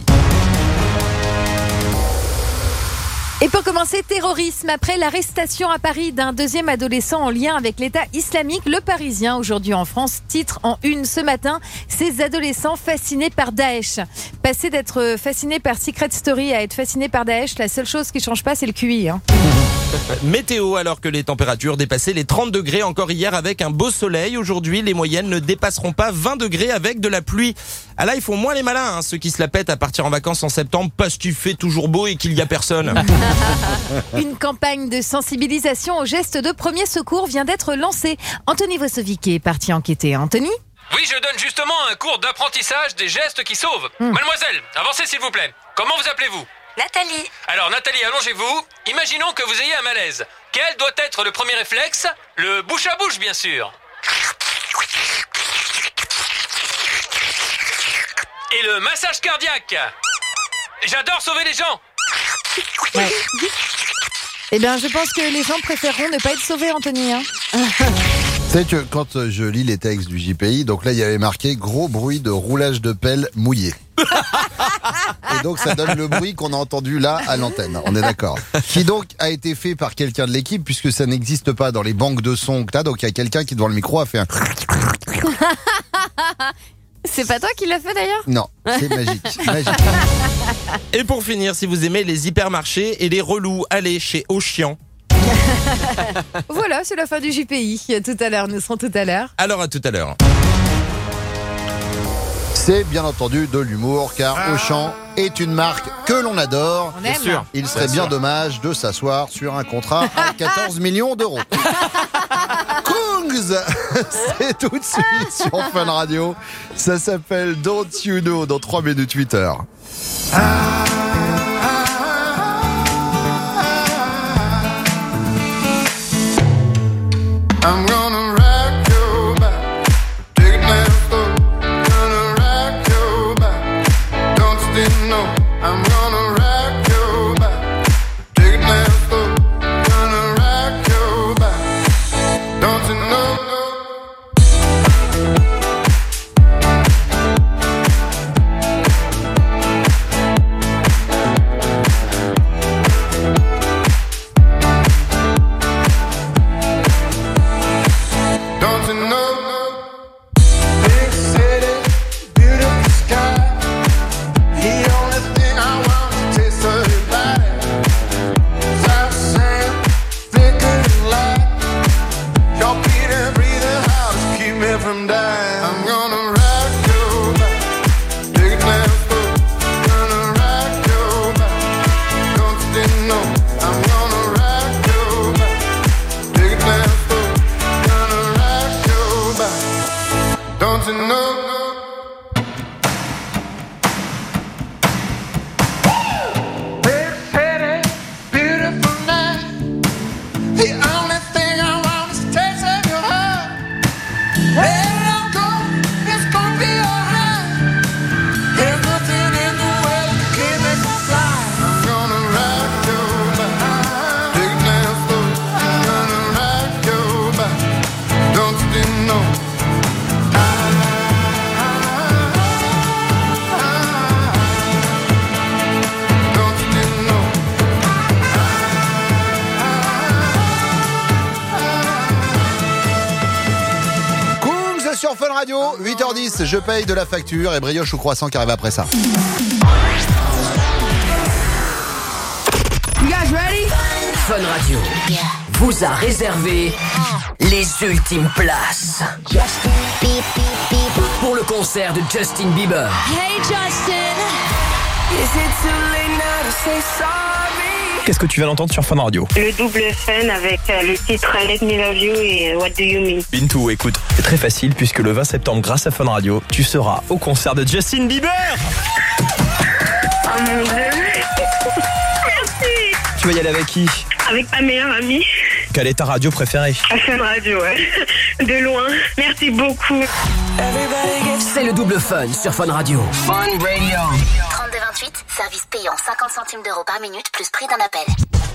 Et pour commencer, terrorisme. Après l'arrestation à Paris d'un deuxième adolescent en lien avec l'État islamique, Le Parisien, aujourd'hui en France, titre en une ce matin, ces adolescents fascinés par Daesh. Passer d'être fasciné par Secret Story à être fasciné par Daesh, la seule chose qui change pas, c'est le Q I. Hein. Météo, alors que les températures dépassaient les trente degrés encore hier avec un beau soleil. Aujourd'hui, les moyennes ne dépasseront pas vingt degrés avec de la pluie. Ah là, ils font moins les malins, hein, ceux qui se la pètent à partir en vacances en septembre parce qu'il fait toujours beau et qu'il n'y a personne. Une campagne de sensibilisation aux gestes de premier secours vient d'être lancée. Anthony Vosovic est parti enquêter. Anthony ? Oui, je donne justement un cours d'apprentissage des gestes qui sauvent. Mmh. Mademoiselle, avancez s'il vous plaît. Comment vous appelez-vous ? Nathalie. Alors Nathalie, allongez-vous. Imaginons que vous ayez un malaise. Quel doit être le premier réflexe ? Le bouche à bouche, bien sûr. Et le massage cardiaque. J'adore sauver les gens. Ouais. Eh bien, je pense que les gens préféreront ne pas être sauvés, Anthony. Hein. C'est que quand je lis les textes du J P I, donc là il y avait marqué gros bruit de roulage de pelle mouillé. Et donc ça donne le bruit qu'on a entendu là à l'antenne, on est d'accord. Qui donc a été fait par quelqu'un de l'équipe puisque ça n'existe pas dans les banques de sons que t'as, donc il y a quelqu'un qui devant le micro a fait un... C'est pas toi qui l'as fait d'ailleurs ? Non, c'est magique, magique. Et pour finir, si vous aimez les hypermarchés et les relous, allez chez Auchan. Voilà, c'est la fin du J P I. Tout à l'heure, nous serons tout à l'heure. Alors à tout à l'heure. C'est bien entendu de l'humour car Auchan est une marque que l'on adore. On aime. Bien sûr. Il serait bien dommage de s'asseoir sur un contrat à quatorze millions d'euros. Kungs, c'est tout de suite sur Fun Radio. Ça s'appelle Don't You Know dans trois minutes huit heures. I'm gonna rock your back, take it down slow. Gonna rock your back, don't you didn't know. I'm gonna rock your back, take it down slow. Gonna rock your back, don't you know. huit heures dix, je paye de la facture et brioche au croissant qui arrive après ça. You guys ready? Fun Radio vous a réservé les ultimes places pour le concert de Justin Bieber. Hey Justin, is it too late now to say sorry? Qu'est-ce que tu viens d'entendre sur Fun Radio? Le double Fun avec euh, le titre Let Me Love You et What Do You Mean. Bintou, écoute, c'est très facile puisque le vingt septembre, grâce à Fun Radio, tu seras au concert de Justin Bieber. Oh mon Dieu. Merci. Tu vas y aller avec qui? Avec ma meilleure amie. quelle est ta radio préférée? Fun Radio, ouais. De loin. Merci beaucoup. C'est le double fun sur Fun Radio. Fun Radio. trente-deux vingt-huit, service payant cinquante centimes d'euros par minute plus prix d'un appel.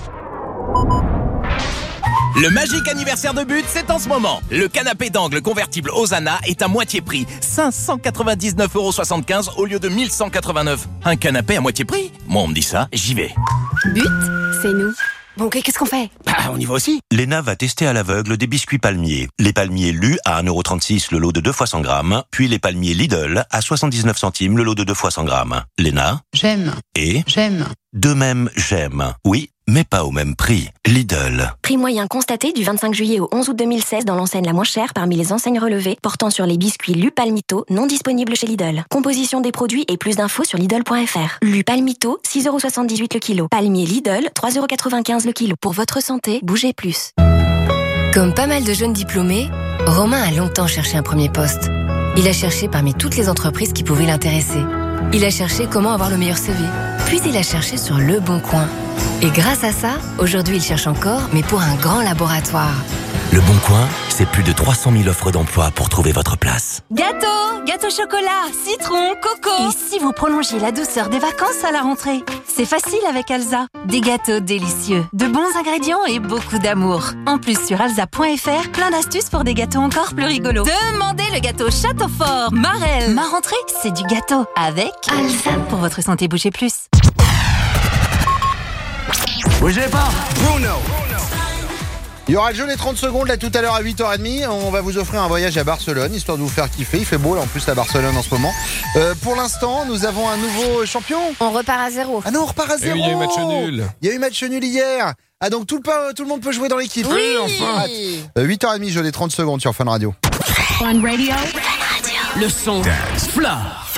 Le magique anniversaire de But, c'est en ce moment. Le canapé d'angle convertible Ozana est à moitié prix. cinq cent quatre-vingt-dix-neuf euros soixante-quinze au lieu de mille cent quatre-vingt-neuf. Un canapé à moitié prix? Moi, on me dit ça, j'y vais. But, c'est nous. Bon, ok, qu'est-ce qu'on fait? Bah, on y va aussi. Léna va tester à l'aveugle des biscuits palmiers. Les palmiers Lu à un euro trente-six le lot de deux fois cent grammes, puis les palmiers Lidl à soixante-dix-neuf centimes le lot de deux fois cent grammes. Léna? J'aime. Et? J'aime. De même, j'aime. Oui, mais pas au même prix. Lidl. Prix moyen constaté du vingt-cinq juillet au onze août deux mille seize dans l'enseigne la moins chère parmi les enseignes relevées, portant sur les biscuits Lu Palmito, non disponibles chez Lidl. Composition des produits et plus d'infos sur Lidl point F R. Lu Palmito, six euros soixante-dix-huit le kilo. Palmier Lidl, trois euros quatre-vingt-quinze le kilo. Pour votre santé, bougez plus. Comme pas mal de jeunes diplômés, Romain a longtemps cherché un premier poste. Il a cherché parmi toutes les entreprises qui pouvaient l'intéresser. Il a cherché comment avoir le meilleur C V. Puis il a cherché sur Le Bon Coin. Et grâce à ça, aujourd'hui il cherche encore, mais pour un grand laboratoire. Le Bon Coin, c'est plus de trois cent mille offres d'emploi pour trouver votre place. Gâteau, gâteau chocolat, citron, coco. Et si vous prolongez la douceur des vacances à la rentrée? C'est facile avec Alza. Des gâteaux délicieux, de bons ingrédients et beaucoup d'amour. En plus, sur alza point F R, plein d'astuces pour des gâteaux encore plus rigolos. Demandez le gâteau Château Fort, Marelle. Ma rentrée, c'est du gâteau avec Alza. Pour votre santé, bougez plus. Bougez pas. Bruno. Il y aura le jeu des trente secondes là tout à l'heure à huit heures trente. On va vous offrir un voyage à Barcelone, histoire de vous faire kiffer. Il fait beau là en plus à Barcelone en ce moment. Euh, pour l'instant, nous avons un nouveau champion. On repart à zéro. Ah non, on repart à zéro. Et oui, il y a eu match nul. Il y a eu match nul hier. Ah donc tout le, tout le monde peut jouer dans l'équipe. Oui, enfin. Euh, huit heures trente, jeu des trente secondes sur Fun Radio. Fun Radio. Le son Dance Floor.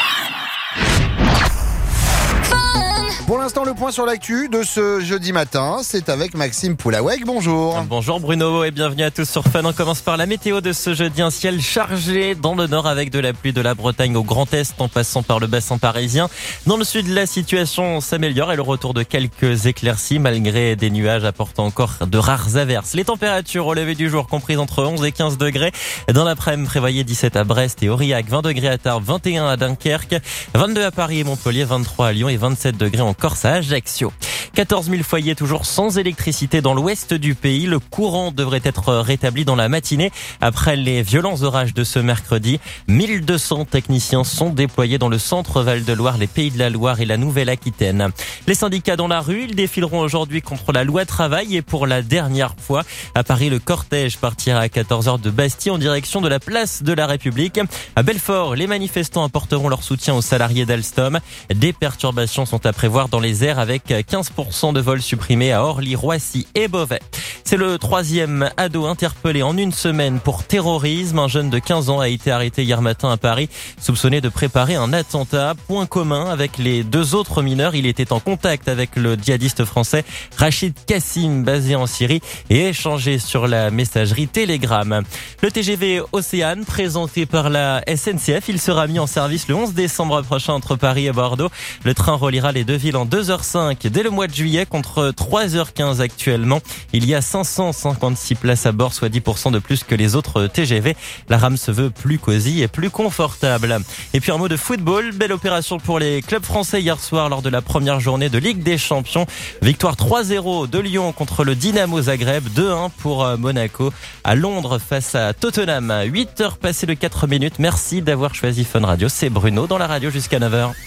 Pour l'instant, le point sur l'actu de ce jeudi matin, c'est avec Maxime Poulaweg. Bonjour. Bonjour Bruno et bienvenue à tous sur Fun. On commence par la météo de ce jeudi. Un ciel chargé dans le nord avec de la pluie de la Bretagne au Grand Est en passant par le bassin parisien. Dans le sud, la situation s'améliore et le retour de quelques éclaircies malgré des nuages apportant encore de rares averses. Les températures au lever du jour comprises entre onze et quinze degrés. Dans l'après-midi, prévoyez dix-sept à Brest et Aurillac, vingt degrés à Tarbes, vingt et un à Dunkerque, vingt-deux à Paris et Montpellier, vingt-trois à Lyon et vingt-sept degrés en Corse à Ajaccio. quatorze mille foyers toujours sans électricité dans l'ouest du pays. Le courant devrait être rétabli dans la matinée après les violents orages de ce mercredi. mille deux cents techniciens sont déployés dans le centre Val-de-Loire, les Pays de la Loire et la Nouvelle-Aquitaine. Les syndicats dans la rue, ils défileront aujourd'hui contre la loi travail et pour la dernière fois à Paris, le cortège partira à quatorze heures de Bastille en direction de la place de la République. À Belfort, les manifestants apporteront leur soutien aux salariés d'Alstom. Des perturbations sont à prévoir dans les airs avec quinze pour cent de vols supprimés à Orly, Roissy et Beauvais. C'est le troisième ado interpellé en une semaine pour terrorisme. Un jeune de quinze ans a été arrêté hier matin à Paris, soupçonné de préparer un attentat. Point commun avec les deux autres mineurs, il était en contact avec le djihadiste français Rachid Kassim, basé en Syrie, et échangé sur la messagerie Telegram. Le T G V Océane, présenté par la S N C F, il sera mis en service le onze décembre prochain entre Paris et Bordeaux. Le train reliera les deux villes en deux heures cinq dès le mois de juillet contre trois heures quinze actuellement. Il y a cinq cent cinquante-six places à bord, soit dix pour cent de plus que les autres T G V. La rame se veut plus cosy et plus confortable. Et puis un mot de football, belle opération pour les clubs français hier soir lors de la première journée de Ligue des Champions. Victoire trois zéro de Lyon contre le Dynamo Zagreb, deux un pour Monaco à Londres face à Tottenham. huit heures passées de quatre minutes. Merci d'avoir choisi Fun Radio. C'est Bruno dans la radio jusqu'à neuf heures.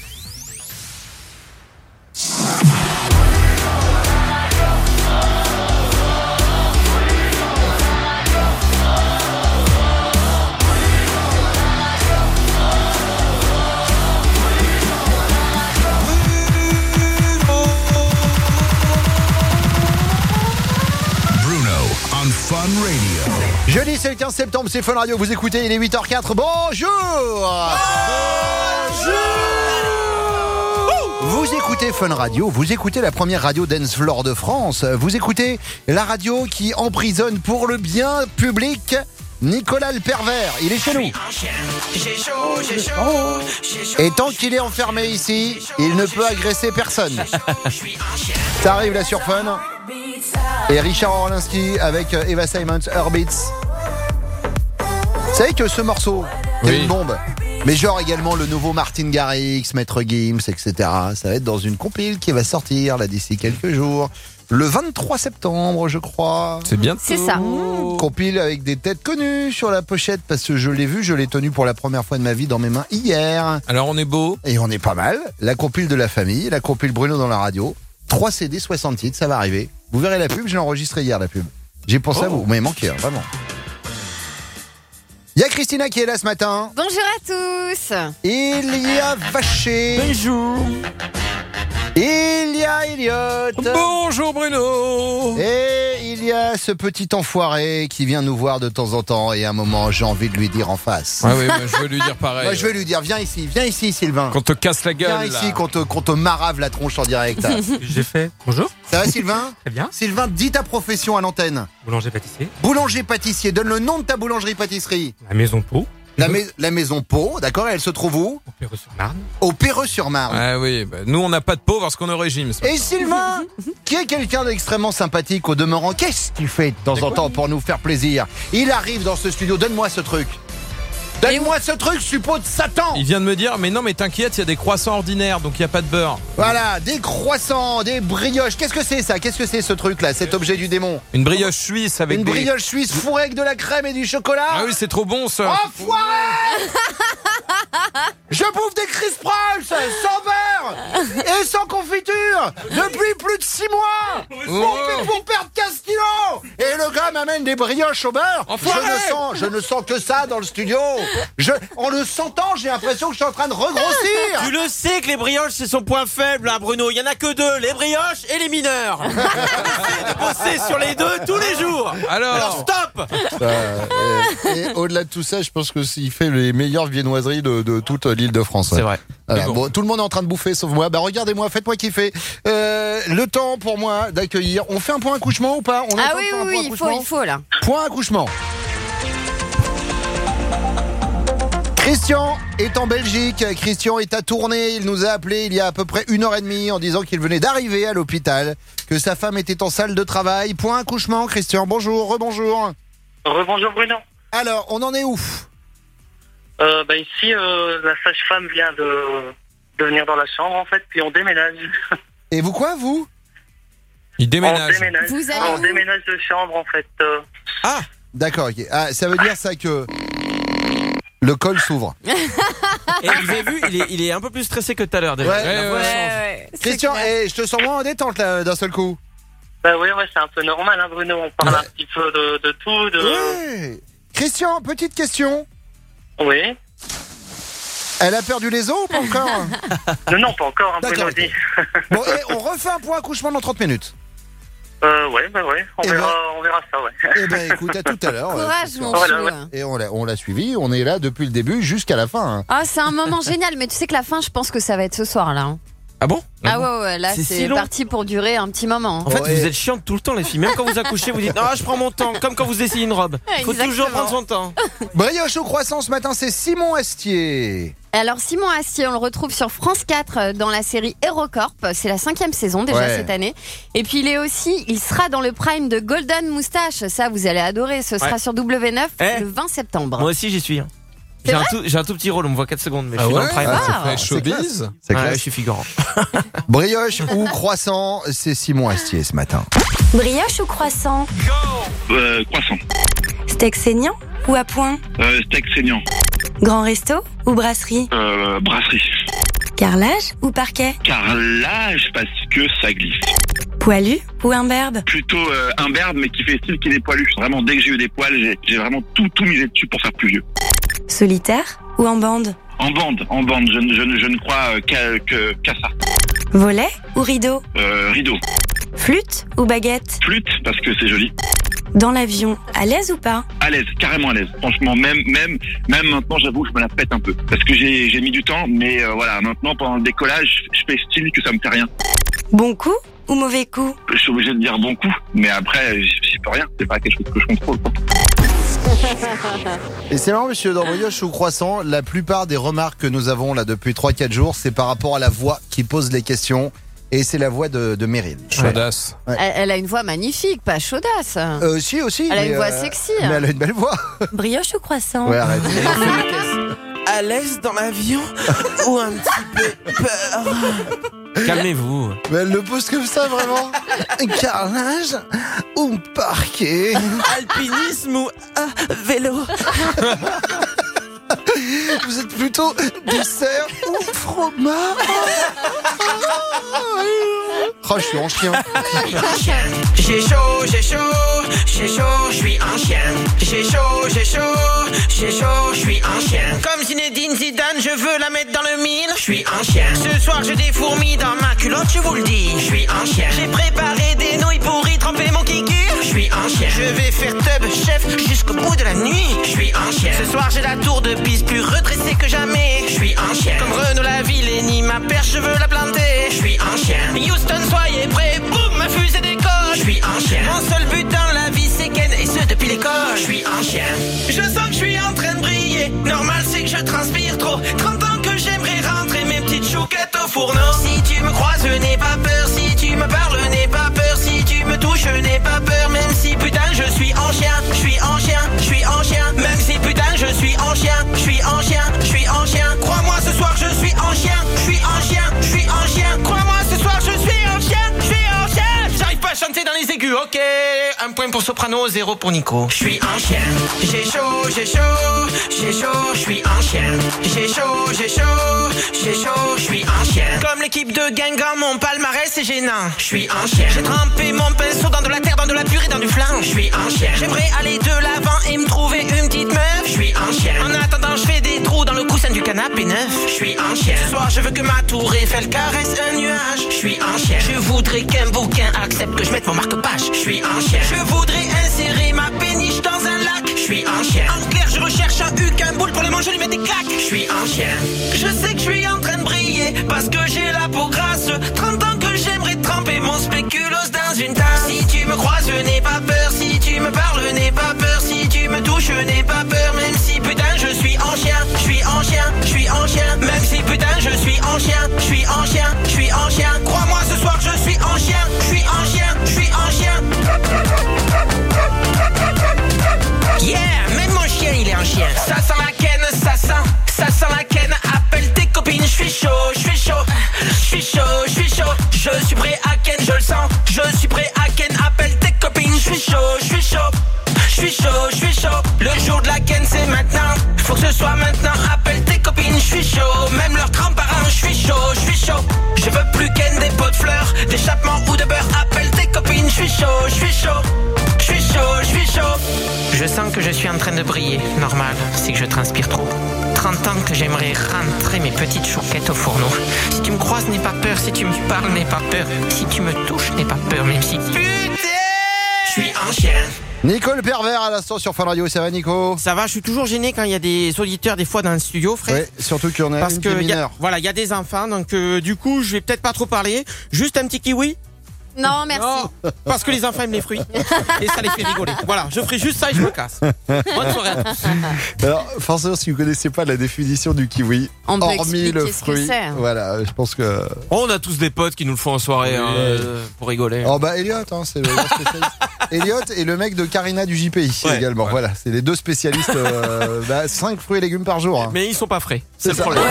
Jeudi, c'est le quinze septembre, c'est Fun Radio, vous écoutez, il est huit heures quatre. Bonjour. Bonjour. Vous écoutez Fun Radio, vous écoutez la première radio dance floor de France, vous écoutez la radio qui emprisonne pour le bien public Nicolas le pervers, il est chez nous. Et tant qu'il est enfermé ici, il ne peut agresser personne. Ça arrive là sur Fun. Et Richard Orlinski avec Eva Simons, Herbits. Vous savez que ce morceau, c'est Oui. une bombe. Mais genre également le nouveau Martin Garrix, Maître Gims, et cetera. Ça va être dans une compile qui va sortir là d'ici quelques jours. Le vingt-trois septembre, je crois. C'est bien. C'est ça. Compile avec des têtes connues sur la pochette parce que je l'ai vu, je l'ai tenu pour la première fois de ma vie dans mes mains hier. Alors on est beau. Et on est pas mal. La compile de la famille, la compile Bruno dans la radio. trois C D, soixante titres, ça va arriver. Vous verrez la pub, je l'ai enregistrée hier la pub. J'ai pensé à vous, vous m'avez manqué, hein, vraiment. Il y a Christina qui est là ce matin. Bonjour à tous. Il y a Vaché. Bonjour. Il y a Elliot. Bonjour Bruno. Et il y a ce petit enfoiré qui vient nous voir de temps en temps et à un moment j'ai envie de lui dire en face. Ah oui, bah, je veux lui dire pareil. Moi je vais lui dire viens ici, viens ici Sylvain. Qu'on te casse la gueule. Viens là. ici qu'on te, qu'on te marave la tronche en direct. J'ai fait. Bonjour. Ça va Sylvain? Très bien. Sylvain, dis ta profession à l'antenne. Boulanger pâtissier. Boulanger pâtissier, donne le nom de ta boulangerie-pâtisserie. La maison Pau. La, mais- la maison Pau, d'accord, elle se trouve où? Au Perreux-sur-Marne. Au Perreux-sur-Marne. Ah oui, bah, nous on n'a pas de peau parce qu'on est au régime. ce Et matin. Sylvain, qui est quelqu'un d'extrêmement sympathique au demeurant, qu'est-ce qu'il fait de temps en temps pour nous faire plaisir? Il arrive dans ce studio, donne-moi ce truc. Donne-moi ce truc, suppôt de Satan. Il vient de me dire, mais non, mais t'inquiète, il y a des croissants ordinaires, donc il n'y a pas de beurre. Voilà, des croissants, des brioches. Qu'est-ce que c'est ça? Qu'est-ce que c'est ce truc-là, cet objet du démon? Une brioche suisse avec Une des... brioche suisse fourrée avec de la crème et du chocolat. Ah oui, c'est trop bon ça. Enfoiré. Je bouffe des crisp rolls sans beurre et sans confiture depuis plus de six mois pour, pour perdre quinze kilos. Et le gars m'amène des brioches au beurre. Je ne sens, je ne sens que ça dans le studio. Je, en le sentant, j'ai l'impression que je suis en train de regrossir. Tu le sais que les brioches c'est son point faible, hein, Bruno. Il y en a que deux, les brioches et les mineurs. On essaie de bosser sur les deux tous les jours. Alors, Alors stop. Euh, et et au-delà de tout ça, je pense qu'il fait les meilleures viennoiseries de, de toute l'île de France. C'est vrai. Alors, bon. bon, tout le monde est en train de bouffer sauf moi. Bah regardez-moi, faites-moi kiffer. Euh, le temps pour moi d'accueillir. On fait un point accouchement ou pas? On a Ah le temps oui, de faire un oui, point oui, il faut, accouchement il faut là. Point accouchement. Christian est en Belgique. Christian est à Tournai. Il nous a appelé il y a à peu près une heure et demie en disant qu'il venait d'arriver à l'hôpital, que sa femme était en salle de travail. Point accouchement, Christian. Bonjour, rebonjour. Rebonjour Bruno. Alors, on en est où? Euh, bah ici, euh, la sage-femme vient de, de venir dans la chambre en fait, puis on déménage. Et vous quoi, vous? il On déménage. déménage. Vous allez on où déménage de chambre en fait. euh. Ah, d'accord, ok. Ah, ça veut dire ça que le col s'ouvre. Et vous avez vu, il est, il est un peu plus stressé que tout à l'heure déjà. Ouais, La voix ouais, change. ouais, c'est Christian, clair. eh, je te sens moins en détente là d'un seul coup. Bah oui, ouais, c'est un peu normal, hein, Bruno. On parle Ouais. un petit peu de, de tout. De... Ouais. Christian, petite question. Oui. Elle a perdu les os ou pas encore? Non, non, pas encore, hein, Bruno D'accord, dit. Bon, eh, on refait un point accouchement dans trente minutes. Euh, ouais, bah ouais. On Eh verra, ben- on verra ça, ouais. Eh ben écoute, à tout à l'heure. euh, Courage, Christian. mon Voilà, chou. ouais. Et on l'a, on l'a suivi, on est là depuis le début jusqu'à la fin. hein. Ah, c'est un moment génial, mais tu sais que la fin, je pense que ça va être ce soir là. hein. Ah bon? Ah ouais, ouais, là C'est si c'est long. parti pour durer un petit moment. hein. En fait, Ouais. vous êtes chiante tout le temps, les filles. Même quand vous accouchez, vous dites ah, je prends mon temps, comme quand vous essayez une robe. Ouais, Faut exactement. toujours prendre son temps. Brioche au croissant ce matin, c'est Simon Astier. Alors Simon Astier, on le retrouve sur France quatre euh, dans la série HeroCorp. C'est la cinquième saison déjà Ouais. cette année. Et puis il est aussi, il sera dans le prime de Golden Moustache. Ça, vous allez adorer. Ce sera Ouais. sur W neuf Eh. le vingt septembre. Moi aussi, j'y suis. hein. C'est J'ai un, vrai tout, j'ai un tout petit rôle, on me voit quatre secondes, mais je Ah suis dans ouais le prime. Ah, Ça fait c'est showbiz. classe. C'est Ouais, classe. je suis figurant. Brioche ou croissant, c'est Simon Astier ce matin. Brioche ou croissant? Euh, croissant. Steak saignant ou à point? Euh, steak saignant. Grand resto ou brasserie? Euh, brasserie. Carrelage ou parquet? Carrelage parce que ça glisse. Poilu ou imberbe? Plutôt euh, imberbe mais qui fait style qu'il est poilu. Vraiment, dès que j'ai eu des poils, j'ai, j'ai vraiment tout, tout misé dessus pour faire plus vieux. Solitaire ou en bande? En bande, en bande, je, ne- je, ne- je ne crois euh, qu'à, que, qu'à ça. Volet ou rideau? Euh, rideau. Flûte ou baguette? Flûte parce que c'est joli. Dans l'avion, à l'aise ou pas? À l'aise, carrément à l'aise. Franchement, même, même, même maintenant, j'avoue, je me la pète un peu. Parce que j'ai, j'ai mis du temps, mais euh, voilà, maintenant, pendant le décollage, je fais style que ça me fait rien. Bon coup ou mauvais coup? Je suis obligé de dire bon coup, mais après, j'y j'y peux rien. C'est pas quelque chose que je contrôle, quoi. Et c'est marrant, monsieur, dans Brioche ou croissant, la plupart des remarques que nous avons là depuis trois quatre jours, c'est par rapport à la voix qui pose les questions. Et c'est la voix de, de Meryl. Chaudasse. Ouais. Elle, elle a une voix magnifique, pas chaudasse. Euh, si, aussi. Elle a mais, une voix euh, sexy. Mais elle a une belle voix. Brioche ou croissant? Ouais, arrête. À l'aise dans l'avion ou un petit peu peur? Calmez-vous. Mais elle le pose comme ça, vraiment. Carnage ou parquet? Alpinisme ou ah, vélo? Vous êtes plutôt dessert ou fromage? Oh, je suis en chien. J'ai chaud, j'ai chaud, j'ai chaud, je suis un chien. J'ai chaud, j'ai chaud, j'ai chaud, je suis un chien. Comme Zinedine Zidane, je veux la mettre dans le mille. Je suis un chien. Ce soir, j'ai des fourmis dans ma culotte, je vous le dis. Je suis un chien. J'ai préparé des nouilles pour y tremper mon kiki. Je suis un chien. Je vais faire tub chef jusqu'au bout de la nuit. Je suis un chien. Ce soir, j'ai la tour de Pise plus redressée que jamais. Je suis un chien. Comme Renaud Lavillenie, ma perche, je veux la planter. Je suis un chien. Houston, soyez prêts, boum, ma fusée décolle. Je suis un chien. Mon seul but dans la vie, c'est Ken, et ce depuis l'école. Je suis un chien. Je sens que je suis en train de briller. Normal, c'est que je transpire trop. trente ans que j'aimerais rentrer mes petites chouquettes au fourneau. Si tu me croises, n'aie pas peur. Si tu me parles, n'aie pas peur. Si tu me touches, n'aie pas peur. Même si putain, je suis en chien. Je suis en chien, je suis en chien. Même si putain, je suis en chien. Je suis en chien, je suis en chien. Crois-moi, ce soir, je suis en chien. Je suis en chien, je suis en chien. Crois-moi, ce soir, je suis en chien. Je suis en chien. J'arrive pas à chanter dans les aigus, ok. Un point pour Soprano, zéro pour Nico. Je suis un chien. J'ai chaud, j'ai chaud, j'ai chaud, je suis un chien. J'ai chaud, j'ai chaud, j'ai chaud, je suis un chien. Comme l'équipe de Guingamp, mon palmarès c'est gênant. Je suis un chien. J'ai trempé mon pinceau dans de la terre, dans de la purée, dans du flan. Je suis un chien. J'aimerais aller de l'avant et me trouver une petite meuf. Je suis un chien. En attendant, je fais des trous dans le coussin du canapé neuf. Je suis un chien. Ce soir, je veux que ma tour Eiffel caresse un nuage. Je suis un chien. Je voudrais qu'un bouquin accepte que je mette mon marque-page. Je suis un chien. Je voudrais insérer ma péniche dans un lac. Je suis un chien. En clair, je recherche un huc, un boule pour le manger, lui mettre des claques. Je suis un chien. Je sais que je suis en train de briller parce que j'ai la peau grasse. trente ans que j'aimerais tremper mon spéculoos dans une tasse. Si tu me croises, n'aie pas peur. Si tu me parles, n'aie pas peur. Si tu me touches, n'aie pas peur. Même si putain, je suis en chien. Je suis en chien, je suis en chien. Même si putain, je suis en chien. Je suis en chien, je suis en chien. Crois-moi, ce soir, je suis en chien. Je suis en chien, je suis en chien. Yeah, même mon chien, il est un chien. Ça sent la ken, ça sent, ça sent la ken. Appelle tes copines, je suis chaud, je suis chaud, je suis chaud, je suis chaud. Je suis prêt à ken, je le sens. Je suis prêt à ken. Appelle tes copines, je suis chaud, je suis chaud, je suis chaud, je suis chaud. Le jour de la ken, c'est maintenant. Faut que ce soit maintenant. Appelle tes copines, je suis chaud. Même leurs grands-parents, je suis chaud, je suis chaud. Je veux plus ken des pots de fleurs, d'échappement ou de beurre. Appelle tes copines, je suis chaud, je suis chaud. Je suis chaud, je suis chaud. Je sens que je suis en train de briller. Normal, c'est que je transpire trop. trente ans que j'aimerais rentrer mes petites chouquettes au fourneau. Si tu me croises, n'aie pas peur. Si tu me parles, n'aie pas peur. Si tu me touches, n'aie pas peur. Même si putain, je suis un chien. Nicole Pervers à l'instant sur Fun Radio, ça va Nico? Ça va, je suis toujours gêné quand il y a des auditeurs des fois dans le studio, frère. Ouais, surtout qu'il y en a Parce une que qui est y a, mineure. voilà, il y a des enfants, donc euh, du coup, je vais peut-être pas trop parler. Juste un petit kiwi. Non, merci. Non, parce que les enfants aiment les fruits et ça les fait rigoler. Voilà, je ferai juste ça et je me casse. Bonne soirée à tous. Alors, forcément, si vous connaissez pas la définition du kiwi, On peut hormis le expliquer ce que fruit, c'est. voilà, je pense que. Oh, on a tous des potes qui nous le font en soirée hein, euh, pour rigoler. Oh bah Elliot, hein, c'est le spécialiste. Elliot et le mec de Karina du J P I Ouais, également. ouais. Voilà, c'est les deux spécialistes. Euh, bah, cinq fruits et légumes par jour. Hein. Mais ils sont pas frais, c'est, C'est le ça. problème.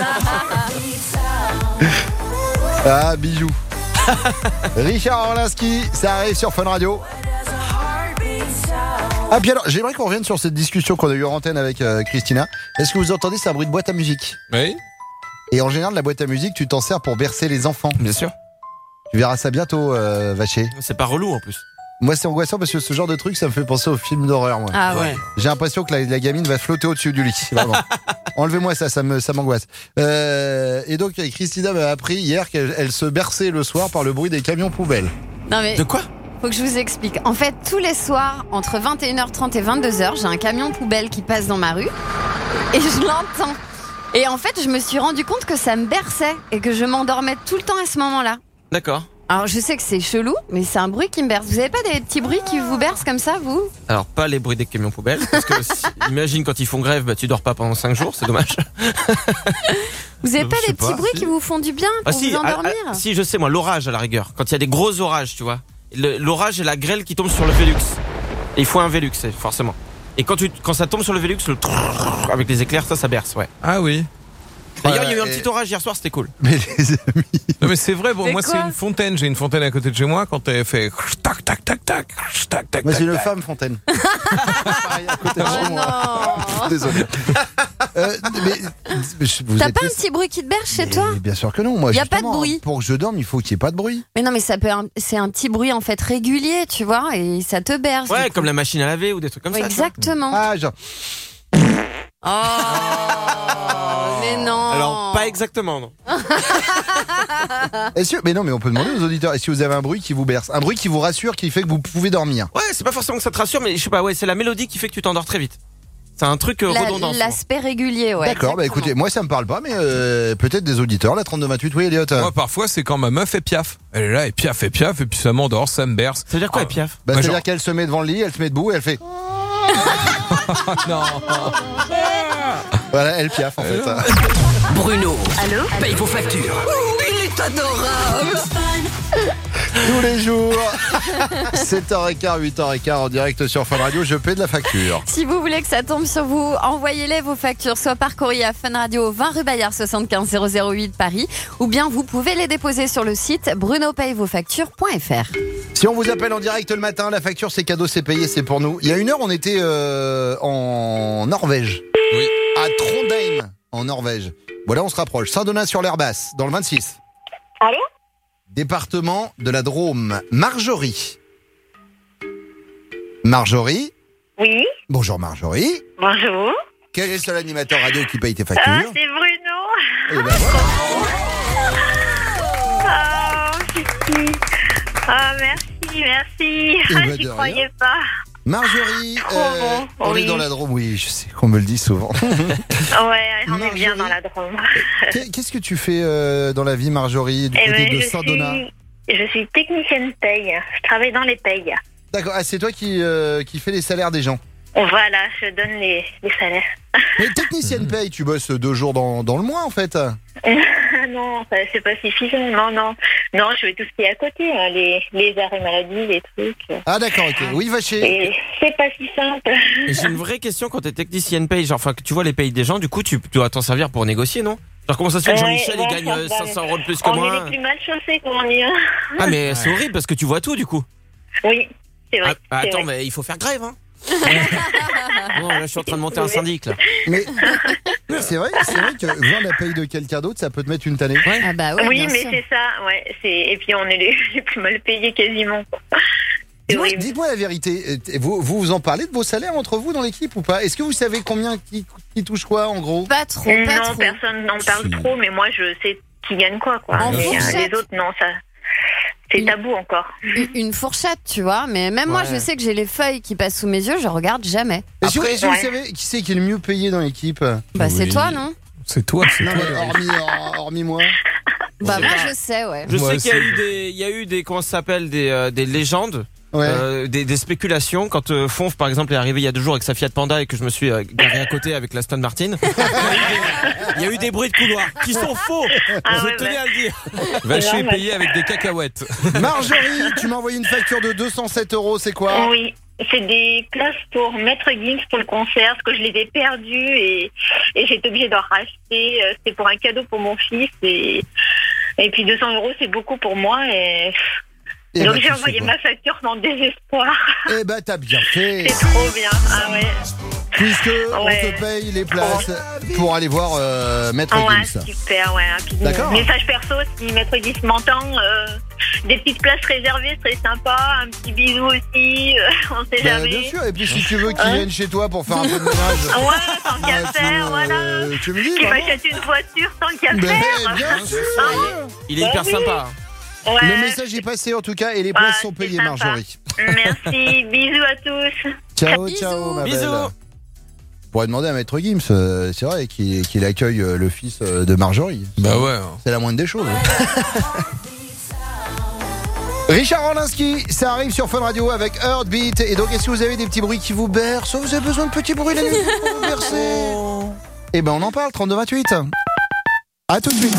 Ah, bijou. Richard Orlinski, ça arrive sur Fun Radio. Ah, puis alors, j'aimerais qu'on revienne sur cette discussion qu'on a eue en antenne avec euh, Christina. Est-ce que vous entendez, c'est un bruit de boîte à musique? Oui. Et en général, la boîte à musique, tu t'en sers pour bercer les enfants. Bien sûr. Tu verras ça bientôt, euh, Vacher. C'est pas relou en plus. Moi, c'est angoissant parce que ce genre de truc, ça me fait penser aux films d'horreur, moi. Ah ouais. J'ai l'impression que la, la gamine va flotter au-dessus du lit. Vraiment. Enlevez-moi ça, ça me, ça m'angoisse. Euh, et donc, Christina m'a appris hier qu'elle elle se berçait le soir par le bruit des camions poubelles. Non mais. De quoi? Faut que je vous explique. En fait, tous les soirs, entre vingt et une heures trente et vingt-deux heures, j'ai un camion poubelle qui passe dans ma rue et je l'entends. Et en fait, je me suis rendu compte que ça me berçait et que je m'endormais tout le temps à ce moment-là. D'accord. Alors je sais que c'est chelou, mais c'est un bruit qui me berce. Vous avez pas des petits bruits qui vous bercent comme ça, vous? Alors pas les bruits des camions poubelles, parce que si, imagine quand ils font grève, bah tu dors pas pendant cinq jours, c'est dommage. Vous avez pas Je sais des petits pas, bruits si. qui vous font du bien pour Ah si, vous endormir? ah, ah, si je sais moi, l'orage à la rigueur, quand il y a des gros orages, tu vois, Le- l'orage et la grêle qui tombe sur le Velux. Et il faut un Velux, c'est- forcément. Et quand tu, quand ça tombe sur le Velux, le trrrr avec les éclairs, ça, ça berce, ouais. Ah oui. D'ailleurs, il y a eu un et- petit orage hier soir, c'était cool. Mais les amis. Non mais c'est vrai, bon, C'est moi quoi c'est une fontaine, j'ai une fontaine à côté de chez moi quand elle fait tac tac tac tac tac tac. Moi, c'est tac, une tac. femme fontaine. Pareil, à côté de chez moi. Désolé. Euh, mais, mais je- vous T'as êtes pas un les- petit bruit qui te berce chez toi? Mais bien sûr que non. Moi, Y a pas de justement, bruit. Pour que je dorme, il faut qu'il n'y ait pas de bruit. Mais non, mais ça peut, c'est un petit bruit en fait régulier, tu vois, et ça te berce. Ouais, du coup. comme la machine à laver ou des trucs comme Ouais, ça. tu vois. exactement. Ah, genre. Oh, mais non. Alors, pas exactement, non. Est-ce que- mais non, mais on peut demander aux auditeurs. Est-ce que vous avez un bruit qui vous berce, un bruit qui vous rassure, qui fait que vous pouvez dormir? Ouais, c'est pas forcément que ça te rassure, mais je sais pas, ouais, c'est la mélodie qui fait que tu t'endors très vite. C'est un truc euh, La- redondant. souvent. L'aspect régulier, ouais. D'accord. Bah exactement. écoutez, moi ça me parle pas, mais euh, peut-être des auditeurs. La trente-deux vingt-huit, oui, Elliot. Moi parfois c'est quand ma meuf est piaf. Elle est là et piaf et piaf et puis ça m'endort, ça me berce. Ça veut dire quoi, Ah. piaf? Bah, Bah, c'est-à-dire genre- qu'elle se met devant le lit, elle se met debout et elle fait. Non. Voilà, elle piaffe en fait. Bruno Allô? paye vos factures. Il est adorable. Tous les jours, sept heures quinze, huit heures quinze en direct sur Fun Radio, je paie de la facture. Si vous voulez que ça tombe sur vous, envoyez-les vos factures, soit par courrier à Fun Radio, vingt rue Bayard, soixante-quinze zéro zéro huit Paris, ou bien vous pouvez les déposer sur le site bruno paye vos factures point f r. Si on vous appelle en direct le matin, la facture c'est cadeau, c'est payé, c'est pour nous. Il y a une heure, on était euh, en Norvège. Oui. À Trondheim, en Norvège. Voilà, on se rapproche. Saint-Donat-sur-l'Herbasse, dans le vingt-six. Allô? Département de la Drôme. Marjorie. Marjorie. Oui, Bonjour Marjorie. bonjour. Quel est le seul animateur radio qui paye tes Ah, factures? c'est Bruno. Eh ben voilà. Ah, merci. Ah, merci, merci. Eh Ah, ben, j'y de croyais rien. pas. Marjorie, Trop euh, bon, on oui. est dans la Drôme. Oui, je sais qu'on me le dit souvent. Ouais, on est bien Marjorie. dans la Drôme. Qu'est- Qu'est-ce que tu fais euh, dans la vie, Marjorie, du Eh côté ben, de je Saint-Donat? suis, je suis technicienne paye. Je travaille dans les payes. D'accord, ah, c'est toi qui, euh, qui fais les salaires des gens. Voilà, je donne les, les salaires. Mais technicienne paye, tu bosses deux jours dans, dans le mois en fait. Non, ça, c'est pas suffisant. Non, non. Non, je fais tout ce qui est à côté. Hein, les, les arrêts maladie, les trucs. Ah d'accord, ok. Oui, va chez. Et c'est pas si simple. Et j'ai une vraie question quand t'es technicienne paye, genre, enfin, que tu vois les payes des gens, du coup, tu, tu dois t'en servir pour négocier, non? Genre, comment ça se fait que Ouais, Jean-Michel, ouais, il gagne ça euh, va. cinq cents euros de plus que On moi? est les plus mal chaussés, comme on dit. Hein. Ah, mais c'est horrible parce que tu vois tout, du coup. Oui, c'est vrai. Ah, c'est attends, vrai. mais il faut faire grève, hein. Non, là, je suis en train de monter un syndic, là. Mais c'est vrai, c'est vrai que voir la paye de quelqu'un d'autre, ça peut te mettre une tannée. Ah bah ouais, oui, bien mais sûr. c'est ça, ouais. C'est... Et puis on est les, les plus mal payés quasiment. quoi. C'est Dis-moi, horrible. dites-moi la vérité, euh, vous, vous vous en parlez de vos salaires entre vous dans l'équipe ou pas? Est-ce que vous savez combien qui, qui touche quoi en gros? Pas trop, pas non, trop. personne n'en parle Si. trop, mais moi je sais qui gagne quoi. quoi. En Mais, euh, fourchette. les autres, non, ça. C'est Une- tabou encore. Une- Une fourchette, tu vois, mais même moi, Ouais. je sais que j'ai les feuilles qui passent sous mes yeux, je regarde jamais. Est-ce que, Après, est-ce que vous ouais. savez qui c'est qui est le mieux payé dans l'équipe? Bah c'est Oui. toi, non? C'est toi, c'est Non, toi. mais hormis, hor- hormis moi. Bah moi, pas. je sais, ouais. Je Moi sais qu'il y a aussi. eu des, il y a eu des, comment ça s'appelle, des, euh, des légendes. Ouais. Euh, des, des spéculations quand euh, Fonf par exemple est arrivé il y a deux jours avec sa Fiat Panda et que je me suis euh, garé à côté avec la Aston Martin. Il y a eu des bruits de couloir qui sont faux. Ah je ouais, tenais ouais. à le dire. Vacher est normal. payé avec des cacahuètes. Marjorie, tu m'as envoyé une facture de deux cent sept euros, c'est quoi? Oui, c'est des places pour Maître Gims pour le concert, parce que je les ai perdues et, et j'ai été obligée d'en racheter. Euh, C'était pour un cadeau pour mon fils et, et puis deux cents euros c'est beaucoup pour moi et Eh donc bah, j'ai tu envoyé sais ma facture dans le désespoir. Eh bah t'as bien fait. C'est trop bien, ah ouais. Puisque on Ouais. te paye les places pour aller voir euh, Maître Ouais, Gims. super, ouais, rapidement. D'accord. Message perso, si Maître Gims m'entend, euh, des petites places réservées, ce serait sympa. Un petit bisou aussi, euh, on sait Bah, jamais. bien sûr, et puis si tu veux qu'il Hein vienne chez toi pour faire un peu de ménage. Ouais, tant bah, qu'à tu, faire, euh, voilà. tu me dis, Qui vraiment. m'achète une voiture, tant qu'à Ben, faire. bien sûr. Ah, Il est Bah hyper oui. sympa. ouais. Le message est passé en tout cas et les places Ouais, sont c'est payées, sympa. Marjorie. Merci, bisous à tous. Ciao, Bisous. ciao, ma Bisous. belle. On pourrait demander à Maître Gims, euh, c'est vrai, qu'il qu'il accueille euh, le fils euh, de Marjorie. Bah ouais. C'est la moindre des choses. hein. Richard Orlinski, ça arrive sur Fun Radio avec Heartbeat. Et donc, est-ce que vous avez des petits bruits qui vous bercent? Vous avez besoin de petits bruits la nuit pour vous bercer? Eh ben, on en parle, trente-deux vingt-huit. À tout de suite.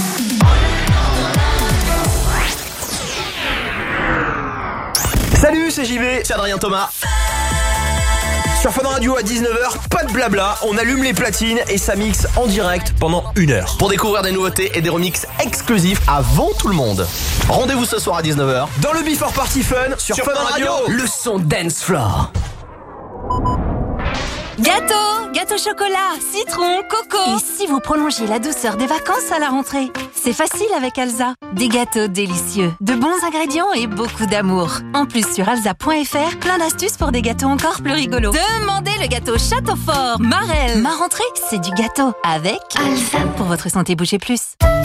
Salut, c'est J B, c'est Adrien Thomas. Sur Fun Radio à dix-neuf heures, pas de blabla, on allume les platines et ça mixe en direct pendant une heure. Pour découvrir des nouveautés et des remixes exclusifs avant tout le monde. Rendez-vous ce soir à dix-neuf heures dans le Before Party Fun sur, sur Fun, Fun Radio. Radio. Le son dance floor. Gâteau, gâteau chocolat, citron, coco. Et si vous prolongez la douceur des vacances à la rentrée? C'est facile avec Alza. Des gâteaux délicieux, de bons ingrédients et beaucoup d'amour. En plus, sur alza point f r, plein d'astuces pour des gâteaux encore plus rigolos. Demandez le gâteau Château Fort, Marelle. Ma rentrée, c'est du gâteau avec Alza. Pour votre santé, bougez plus.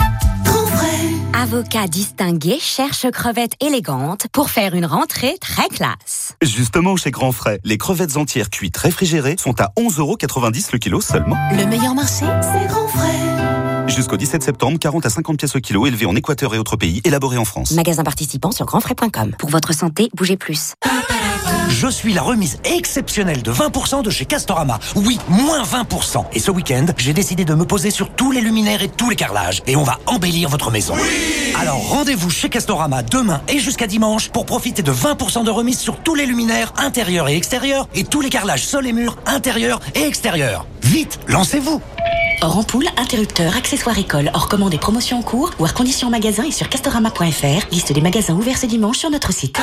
Avocat distingué cherche crevettes élégantes pour faire une rentrée très classe. Justement, chez Grand Frais, les crevettes entières cuites réfrigérées sont à onze euros quatre-vingt-dix le kilo seulement. Le meilleur marché, c'est Grand Frais. Jusqu'au dix-sept septembre, quarante à cinquante pièces au kilo, élevées en Équateur et autres pays, élaborées en France. Magasin participant sur grand frais point com. Pour votre santé, bougez plus. Je suis la remise exceptionnelle de vingt pour cent de chez Castorama. Oui, moins vingt pour cent. Et ce week-end, j'ai décidé de me poser sur tous les luminaires et tous les carrelages. Et on va embellir votre maison. Oui. Alors rendez-vous chez Castorama demain et jusqu'à dimanche pour profiter de vingt pour cent de remise sur tous les luminaires intérieurs et extérieurs et tous les carrelages sol et murs intérieurs et extérieurs. Vite, lancez-vous. Hors ampoule, interrupteur, accessoires école, hors commande et promotions en cours, ou hors conditions en magasin et sur castorama point f r. Liste des magasins ouverts ce dimanche sur notre site.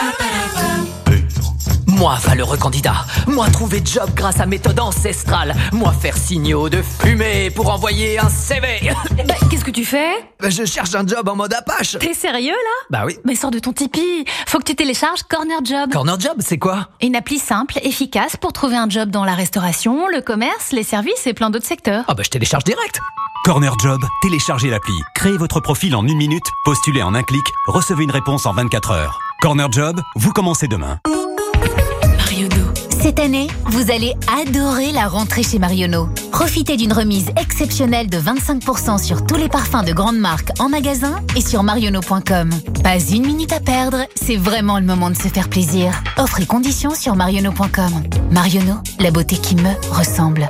Moi, valeureux candidat. Moi, trouver job grâce à méthode ancestrale. Moi, faire signaux de fumée pour envoyer un C V. Bah, qu'est-ce que tu fais? Bah, je cherche un job en mode Apache. T'es sérieux, là? Bah oui. Mais sors de ton Tipeee. Faut que tu télécharges Corner Job. Corner Job, c'est quoi? Une appli simple, efficace pour trouver un job dans la restauration, le commerce, les services et plein d'autres secteurs. Ah bah, je télécharge direct. Corner Job, téléchargez l'appli, créez votre profil en une minute, postulez en un clic, recevez une réponse en vingt-quatre heures. Corner Job, vous commencez demain. Marionneau. Cette année, vous allez adorer la rentrée chez Marionneau. Profitez d'une remise exceptionnelle de vingt-cinq pour cent sur tous les parfums de grandes marques en magasin et sur marionneau point com. Pas une minute à perdre, c'est vraiment le moment de se faire plaisir. Offres et conditions sur marionneau point com. Marionneau, la beauté qui me ressemble.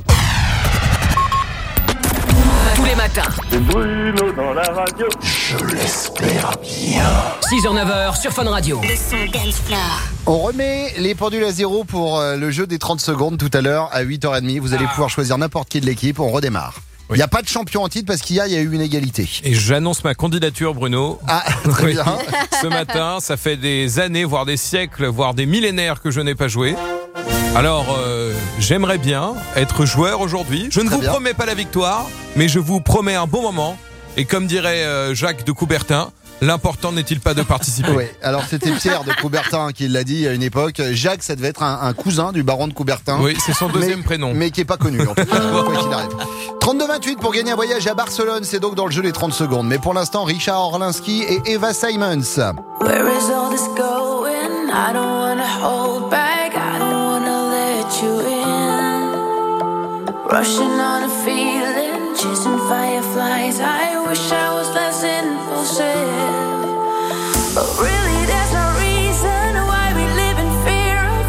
Tous les matins. C'est Bruno dans la radio. Je l'espère bien. six heures neuf heures sur Fun Radio. Le son dance floor. On remet les pendules à zéro pour le jeu des trente secondes tout à l'heure à huit heures trente. Vous allez pouvoir choisir n'importe qui de l'équipe. On redémarre. Il Oui. n'y a pas de champion en titre parce qu'il y a, il y a eu une égalité. Et j'annonce ma candidature, Bruno. Ah, très Oui. bien. Ce matin, ça fait des années, voire des siècles, voire des millénaires que je n'ai pas joué. Alors, euh, j'aimerais bien être joueur aujourd'hui. Je ne Très vous bien. promets pas la victoire, mais je vous promets un bon moment. Et comme dirait euh, Jacques de Coubertin, l'important n'est-il pas de participer? Oui, alors c'était Pierre de Coubertin qui l'a dit à une époque. Jacques, ça devait être un, un cousin du baron de Coubertin. Oui, c'est son deuxième mais, prénom. Mais qui est pas connu, en tout cas, quoi qu'il arrive. trente-deux vingt-huit pour gagner un voyage à Barcelone, c'est donc dans le jeu des trente secondes. Mais pour l'instant, Richard Orlinski et Eva Simons. Where is all this going? I don't wanna hold back, I don't wanna let you in. Rushing on a feeling, chasing fireflies. I wish I was less impulsive, but really there's no reason why we live in fear of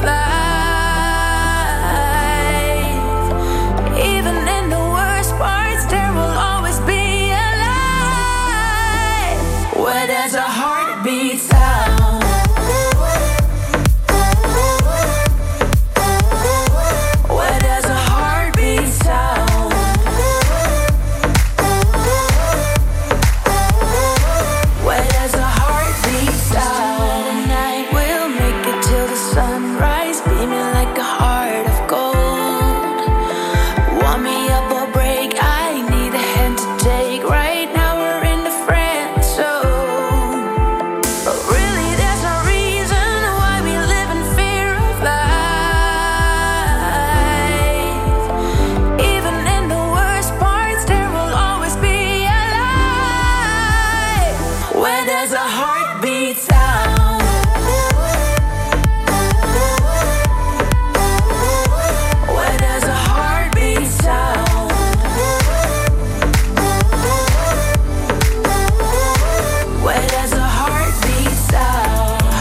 life. Even in the worst parts, there will always be a light where there's a heartbeat sound. Where there's a heartbeat sound. Where there's a heartbeat sound. Tonight we'll make it till the sunrise, beaming like a heart of gold. Want me up or break, I need a hand to take. Right now we're in the friend zone, but really there's no reason why we live in fear of life. Even in the worst parts, there will always be a light where there's a heartbeat sound. Where there's a heartbeat sound. Where there's a heartbeat sound.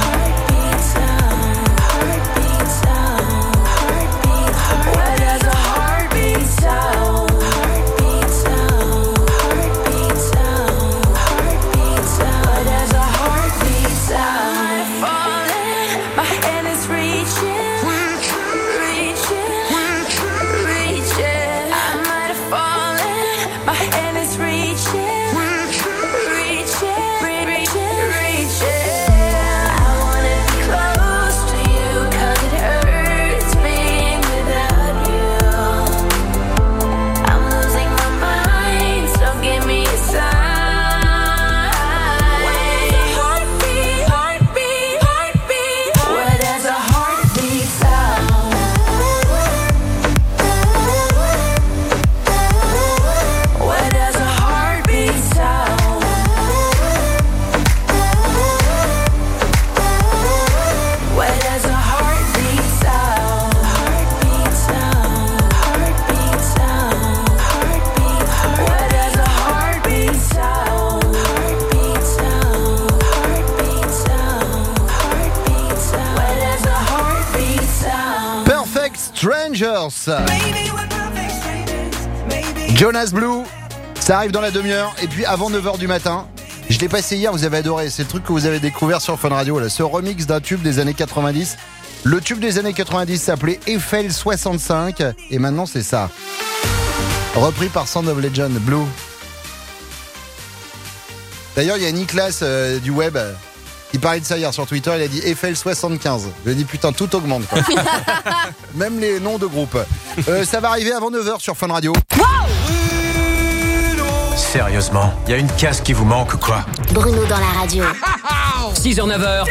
Strangers. Jonas Blue, ça arrive dans la demi-heure. Et puis avant neuf heures du matin, je l'ai passé hier, vous avez adoré. C'est le truc que vous avez découvert sur Fun Radio, là. Ce remix d'un tube des années quatre-vingt-dix. Le tube des années quatre-vingt-dix s'appelait Eiffel soixante-cinq. Et maintenant, c'est ça. Repris par Sound of Legend, Blue. D'ailleurs, il y a Nicolas euh, du web euh, qui parlait de ça hier sur Twitter. Il a dit Eiffel soixante-quinze. Je lui ai dit putain, tout augmente, quoi. Même les noms de groupes. Euh, ça va arriver avant neuf heures sur Fun Radio. Sérieusement, il y a une case qui vous manque ou quoi? Bruno dans la radio. six heures neuf heures.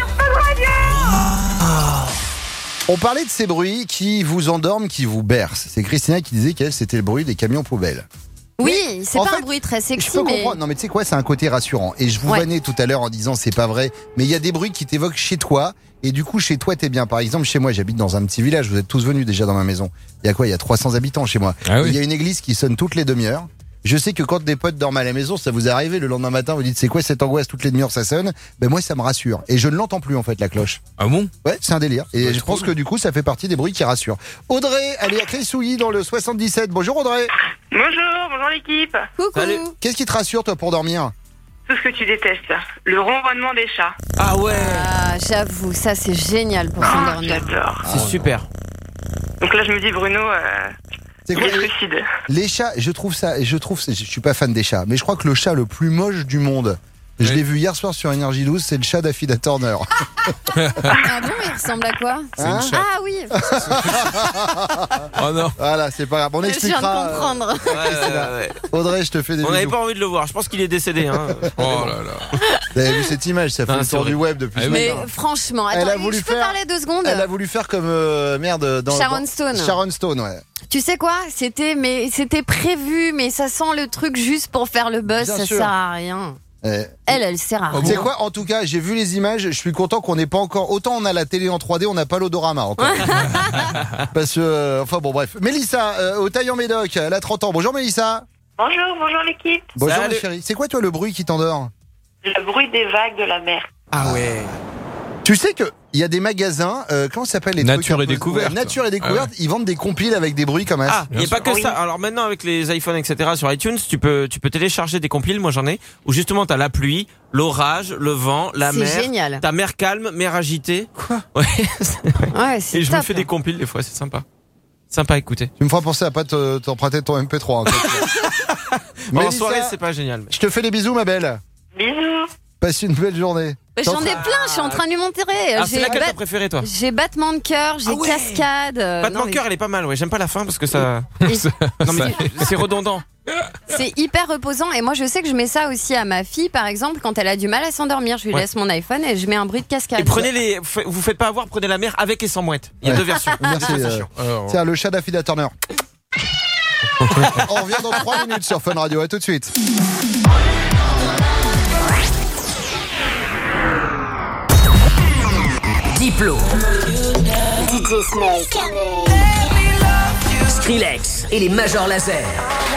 On parlait de ces bruits qui vous endorment, qui vous bercent. C'est Christina qui disait qu'elle, c'était le bruit des camions poubelles. Oui, c'est en pas fait, un bruit très sexy, Je peux mais... comprendre. Non, mais tu sais quoi, c'est un côté rassurant. Et je vous Ouais. vannais tout à l'heure en disant c'est pas vrai. Mais il y a des bruits qui t'évoquent chez toi. Et du coup, chez toi, t'es bien. Par exemple, chez moi, j'habite dans un petit village. Vous êtes tous venus déjà dans ma maison. Il y a quoi? Il y a trois cents habitants chez moi. Ah oui. Il y a une église qui sonne toutes les demi-heures. Je sais que quand des potes dorment à la maison, ça vous est arrivé le lendemain matin, vous dites c'est quoi cette angoisse, toutes les demi-heures ça sonne. Ben moi ça me rassure. Et je ne l'entends plus en fait la cloche. Ah bon? Ouais, c'est un délire. Et Ouais, je pense cool. que du coup ça fait partie des bruits qui rassurent. Audrey, elle est à Clé-Souilly dans le soixante-dix-sept. Bonjour Audrey. Bonjour, bonjour l'équipe. Coucou. Qu'est-ce qui te rassure toi pour dormir? Tout ce que tu détestes, le ronronnement des chats. Ah ouais. Ah, j'avoue, ça c'est génial pour s'endormir. J'adore. C'est super. Donc là je me dis Bruno, euh, C'est il quoi, est les, suicide. les chats, je trouve ça, je trouve, je suis pas fan des chats, mais je crois que le chat le plus moche du monde, je Oui. l'ai vu hier soir sur Énergie douze, c'est le chat d'Affida Turner. Ah bon, il ressemble à quoi? C'est une chatte. Ah oui, Oh non. Voilà, c'est pas grave. On je viens expliquera. de comprendre. Ouais, ouais, ouais. Audrey, je te fais des On n'avait bisous. pas envie de le voir. Je pense qu'il est décédé. Hein. Oh là là. Vous avez vu cette image, ça fait Ah, le c'est tour du vrai. web depuis Ah ce oui. Mais matin. franchement, Elle a attends, voulu je peux faire- parler deux secondes? Elle a voulu faire comme euh, merde dans Sharon dans- Stone. Sharon Stone, ouais. Tu sais quoi? C'était mais c'était prévu, mais ça sent le truc juste pour faire le buzz, Bien ça sûr. sert à rien. Eh, Elle, elle sert à Oh, Tu sais rien. quoi? En tout cas, j'ai vu les images. Je suis content qu'on n'ait pas encore. Autant on a la télé en trois D, on n'a pas l'odorama encore. Parce que, euh, enfin bon, bref. Mélissa, euh, au Taillan-Médoc, elle a trente ans. Bonjour Mélissa. Bonjour, bonjour l'équipe. Bonjour Salut. ma chérie. C'est quoi toi le bruit qui t'endort? Le bruit des vagues de la mer. Ah ouais. Tu sais que il y a des magasins, euh, comment ça s'appelle les Nature trucs un et peu- découverte. Ouais, Nature et découverte. Ah Ils vendent des compiles avec des bruits comme ça. Ah, il n'y a pas que Oui. ça. Alors maintenant, avec les iPhones, et cetera, sur iTunes, tu peux, tu peux télécharger des compiles, moi j'en ai, où justement t'as la pluie, l'orage, le vent, la C'est mer. génial. T'as mer calme, mer agitée. Quoi? Ouais. Ouais, c'est Et je me top. fais des compiles des fois, c'est sympa. Sympa à écouter. Tu me feras penser à pas te- t'emprunter ton M P trois. En fait. Bon, en Mélissa, soirée, c'est pas génial. mais- je te fais des bisous, ma belle. Bisous. Passe une belle journée. Mais J'en ai plein, je suis en train de lui montrer. Ah, c'est J'ai laquelle bat- t'as préféré, toi? J'ai battement de cœur, j'ai Ah ouais. cascade. euh, Battement non, de mais cœur, elle est pas mal, ouais. J'aime pas la fin parce que ça. Et- Non, mais c'est redondant. C'est hyper reposant et moi je sais que je mets ça aussi à ma fille par exemple quand elle a du mal à s'endormir. Je lui Ouais. laisse mon iPhone et je mets un bruit de cascade. Et prenez les. Vous faites pas avoir, prenez la mer avec et sans mouette. Il y a Ouais. deux versions. Merci. Deux euh, sensations. Tiens, le chat d'Affida Turner. On revient dans trois minutes sur Fun Radio. À tout de suite. Diplo, D J Snake. Skrillex et les Major Laser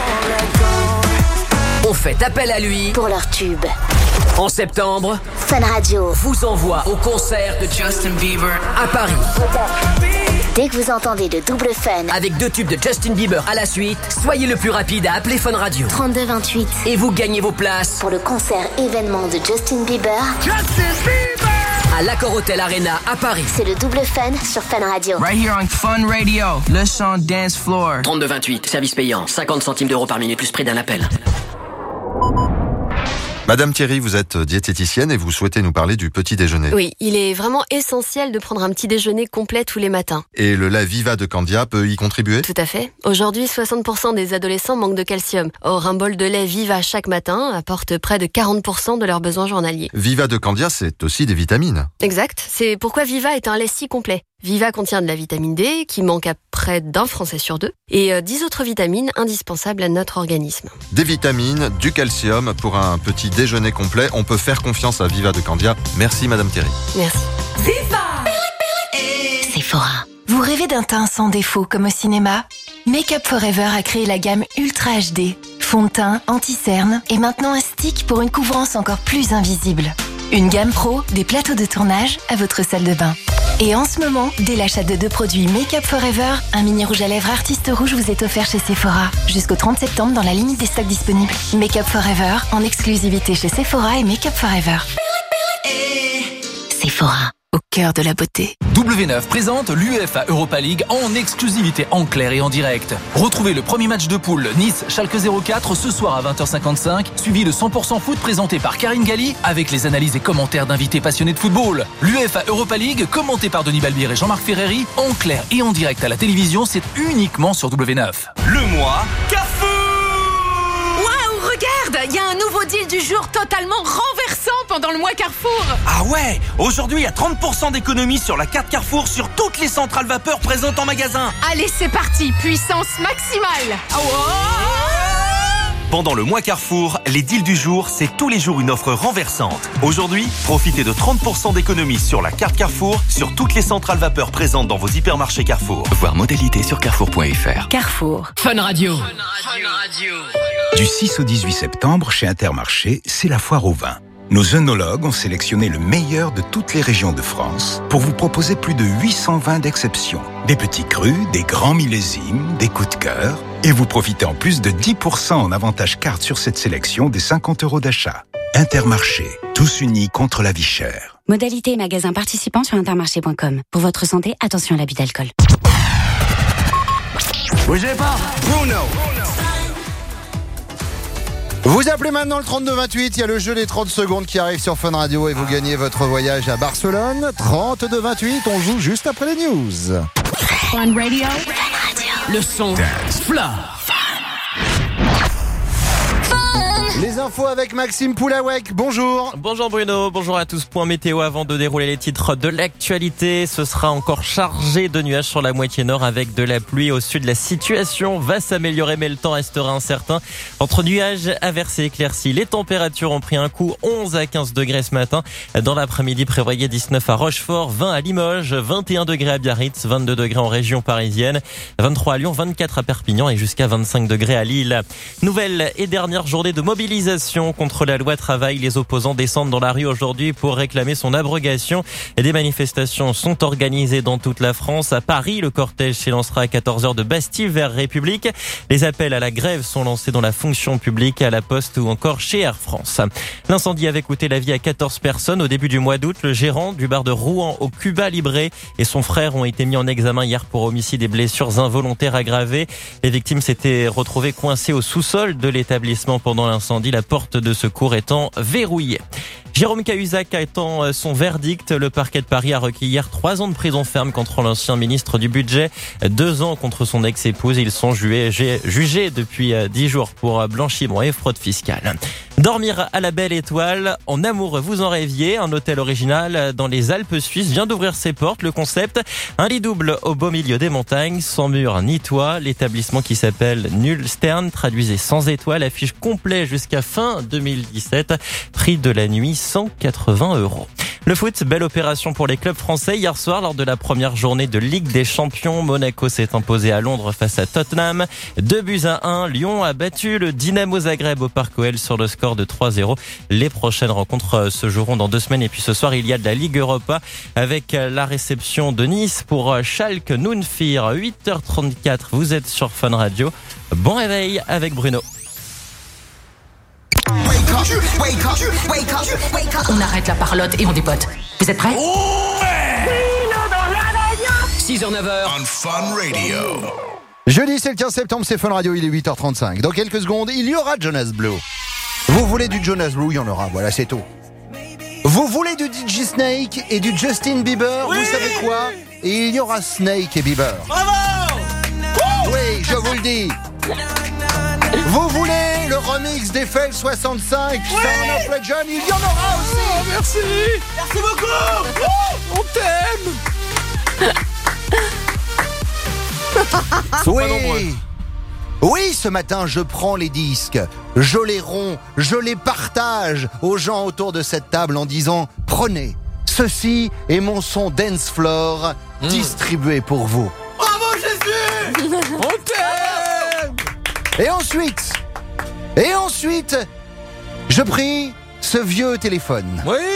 ont fait appel à lui Pour leur tube. en septembre. Fun Radio. Vous envoie au concert de Justin Bieber à Paris Dès que vous entendez de double fun. avec deux tubes de Justin Bieber à la suite. Soyez le plus rapide à appeler Fun Radio trente-deux vingt-huit. et vous gagnez vos places Pour le concert événement de Justin Bieber. à l'Accor Hotel Arena à Paris. C'est le double fun sur Fun Radio. Right here on Fun Radio, le son dance floor. trente-deux vingt-huit, service payant, cinquante centimes d'euros par minute plus prix d'un appel. Madame Thierry, vous êtes diététicienne et vous souhaitez nous parler du petit déjeuner. Oui, il est vraiment essentiel de prendre un petit déjeuner complet tous les matins. Et le lait Viva de Candia peut y contribuer? Tout à fait. Aujourd'hui, soixante pour cent des adolescents manquent de calcium. Or, un bol de lait Viva chaque matin apporte près de quarante pour cent de leurs besoins journaliers. Viva de Candia, c'est aussi des vitamines. Exact. C'est pourquoi Viva est un lait si complet. Viva contient de la vitamine D, qui manque à près d'un Français sur deux, et euh, dix autres vitamines indispensables à notre organisme. Des vitamines, du calcium pour un petit déjeuner complet. On peut faire confiance à Viva de Candia. Merci Madame Thierry. Merci. Sephora. Vous rêvez d'un teint sans défaut comme au cinéma? Make Up Forever a créé la gamme Ultra H D. Fond de teint, anti-cerne et maintenant un stick pour une couvrance encore plus invisible. Une gamme pro, des plateaux de tournage à votre salle de bain. Et en ce moment, dès l'achat de deux produits Make Up Forever, un mini rouge à lèvres Artiste Rouge vous est offert chez Sephora. Jusqu'au trente septembre dans la limite des stocks disponibles. Make Up Forever en exclusivité chez Sephora et Make Up Forever. Sephora, au cœur de la beauté. W neuf présente l'UEFA Europa League en exclusivité en clair et en direct. Retrouvez le premier match de poule Nice-Schalke zéro quatre ce soir à vingt heures cinquante-cinq, suivi de cent pour cent foot présenté par Karine Galli avec les analyses et commentaires d'invités passionnés de football. L'UEFA Europa League, commenté par Denis Balbir et Jean-Marc Ferreri, en clair et en direct à la télévision, c'est uniquement sur W neuf. Le mois Carrefour. Waouh, regarde, il y a un nouveau deal du jour totalement renversant pendant le mois Carrefour. Ah ouais, aujourd'hui il y a trente pour cent d'économie sur la carte Carrefour sur toutes les centrales vapeur présentes en magasin. Allez, c'est parti, puissance maximale. Oh, oh, oh. Pendant le mois Carrefour, les deals du jour, c'est tous les jours une offre renversante. Aujourd'hui, profitez de trente pour cent d'économie sur la carte Carrefour sur toutes les centrales vapeur présentes dans vos hypermarchés Carrefour. Voir modalité sur carrefour point f r. Carrefour. Fun Radio. Du six au dix-huit septembre, chez Intermarché, c'est la foire au vin. Nos œnologues ont sélectionné le meilleur de toutes les régions de France pour vous proposer plus de huit cents vins d'exception. Des petits crus, des grands millésimes, des coups de cœur. Et vous profitez en plus de dix pour cent en avantage carte sur cette sélection des cinquante euros d'achat. Intermarché, tous unis contre la vie chère. Modalité et magasins participants sur intermarché point com. Pour votre santé, attention à l'abus d'alcool. Bougez pas, Bruno. Vous appelez maintenant le trente-deux vingt-huit, il y a le jeu des trente secondes qui arrive sur Fun Radio et vous gagnez votre voyage à Barcelone. trente-deux vingt-huit, on joue juste après les news. Fun Radio. Le son Fla. Les infos avec Maxime Poulawek, bonjour. Bonjour Bruno, bonjour à tous. Point météo avant de dérouler les titres de l'actualité. Ce sera encore chargé de nuages sur la moitié nord avec de la pluie au sud. La situation va s'améliorer mais le temps restera incertain. Entre nuages, averses et éclaircies, les températures ont pris un coup. onze à quinze degrés ce matin. Dans l'après-midi, prévoyez dix-neuf à Rochefort, vingt à Limoges, vingt et un degrés à Biarritz, vingt-deux degrés en région parisienne, vingt-trois à Lyon, vingt-quatre à Perpignan et jusqu'à vingt-cinq degrés à Lille. Nouvelle et dernière journée de mobilisation contre la loi travail. Les opposants descendent dans la rue aujourd'hui pour réclamer son abrogation. Des manifestations sont organisées dans toute la France. À Paris, le cortège s'élancera à quatorze heures de Bastille vers République. Les appels à la grève sont lancés dans la fonction publique, à la Poste ou encore chez Air France. L'incendie avait coûté la vie à quatorze personnes au début du mois d'août. Le gérant du bar de Rouen au Cuba Libre et son frère ont été mis en examen hier pour homicide et blessures involontaires aggravées. Les victimes s'étaient retrouvées coincées au sous-sol de l'établissement pendant l'incendie. La porte de secours étant verrouillée. Jérôme Cahuzac attend son verdict. Le parquet de Paris a requis hier trois ans de prison ferme contre l'ancien ministre du Budget, deux ans contre son ex-épouse. Ils sont jugés, jugés depuis dix jours pour blanchiment et fraude fiscale. Dormir à la Belle Étoile, en amoureux vous en rêviez. Un hôtel original dans les Alpes suisses vient d'ouvrir ses portes. Le concept, un lit double au beau milieu des montagnes, sans mur ni toit. L'établissement qui s'appelle Null Stern, traduisez sans étoile, affiche complet jusqu'à fin deux mille dix-sept. Prix de la nuit, cent quatre-vingts euros. Le foot, belle opération pour les clubs français. Hier soir, lors de la première journée de Ligue des Champions, Monaco s'est imposé à Londres face à Tottenham. deux buts à un. Lyon a battu le Dynamo Zagreb au Parc O L sur le score de trois zéro. Les prochaines rencontres se joueront dans deux semaines. Et puis ce soir, il y a de la Ligue Europa avec la réception de Nice pour Schalke Nounfir. huit heures trente-quatre, vous êtes sur Fun Radio. Bon réveil avec Bruno. On arrête la parlotte et on dépote. Vous êtes prêts? six heures neuf heures On Fun Radio. Jeudi, c'est le quinze septembre, c'est Fun Radio, il est huit heures trente-cinq. Dans quelques secondes, il y aura Jonas Blue. Vous voulez du Jonas Blue, il y en aura, voilà, c'est tout. Vous voulez du D J Snake et du Justin Bieber, oui, vous savez quoi? Et il y aura Snake et Bieber. Bravo! Oui, je vous le dis. Vous voulez le remix d'Eiffel soixante-cinq, oui, Sound of Legend, il y en aura aussi. Oh, merci. Merci beaucoup. Oh, on t'aime. Oui. Oui, ce matin, je prends les disques, je les romps, je les partage aux gens autour de cette table en disant « Prenez, ceci est mon son dance floor mmh. distribué pour vous. » Bravo Jésus. On t'aime. Et ensuite, et ensuite, je prie ce vieux téléphone. Oui.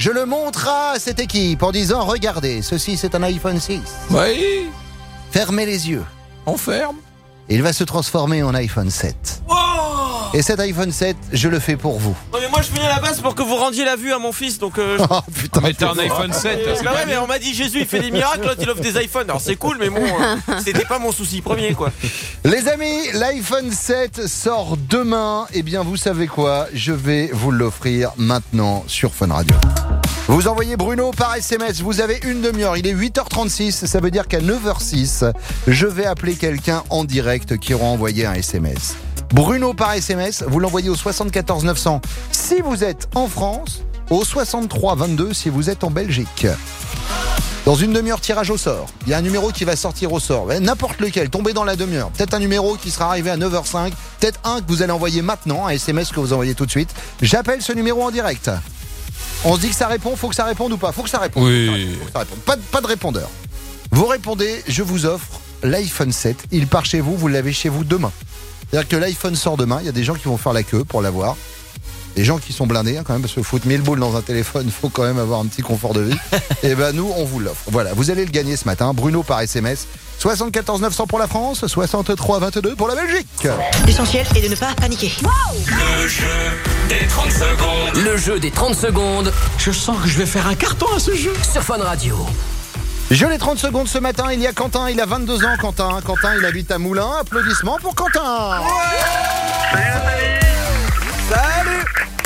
Je le montre à cette équipe en disant, regardez, ceci c'est un iPhone six. Oui. Fermez les yeux. On ferme. Il va se transformer en iPhone sept. Oh Et cet iPhone sept, je le fais pour vous. Non mais moi je venais à la base pour que vous rendiez la vue à mon fils, donc euh, je... Oh putain, mais t'as un iPhone sept. Euh, bah ouais, mais on m'a dit Jésus il fait des miracles, l'autre il offre des iPhones. Alors c'est cool, mais bon, euh, c'était pas mon souci premier quoi. Les amis, l'iPhone sept sort demain. Eh bien, vous savez quoi? Je vais vous l'offrir maintenant sur Fun Radio. Vous envoyez Bruno par S M S, vous avez une demi-heure, il est huit heures trente-six, ça veut dire qu'à neuf heures six, je vais appeler quelqu'un en direct qui aura envoyé un S M S. Bruno par S M S, vous l'envoyez au soixante-quatorze neuf cents si vous êtes en France, au soixante-trois vingt-deux si vous êtes en Belgique. Dans une demi-heure, tirage au sort. Il y a un numéro qui va sortir au sort. N'importe lequel, tombez dans la demi-heure. Peut-être un numéro qui sera arrivé à neuf heures cinq, peut-être un que vous allez envoyer maintenant, un S M S que vous envoyez tout de suite. J'appelle ce numéro en direct. On se dit que ça répond, faut que ça réponde ou pas? Faut que ça réponde. Oui. Faut que ça réponde. Pas, de, pas de répondeur. Vous répondez, je vous offre l'iPhone sept. Il part chez vous, vous l'avez chez vous demain. C'est-à-dire que l'iPhone sort demain, il y a des gens qui vont faire la queue pour l'avoir. Des gens qui sont blindés hein, quand même, parce que foutre mille boules dans un téléphone, il faut quand même avoir un petit confort de vie. Et ben nous, on vous l'offre. Voilà, vous allez le gagner ce matin. Bruno par S M S. soixante-quatorze neuf cents pour la France, soixante-trois vingt-deux pour la Belgique. L'essentiel est de ne pas paniquer. Le jeu des trente secondes. Le jeu des trente secondes. Je sens que je vais faire un carton à ce jeu. Sur Fun Radio. Je les trente secondes ce matin, il y a Quentin, il a vingt-deux ans Quentin. Quentin, il habite à Moulins. Applaudissements pour Quentin. Ouais. Salut.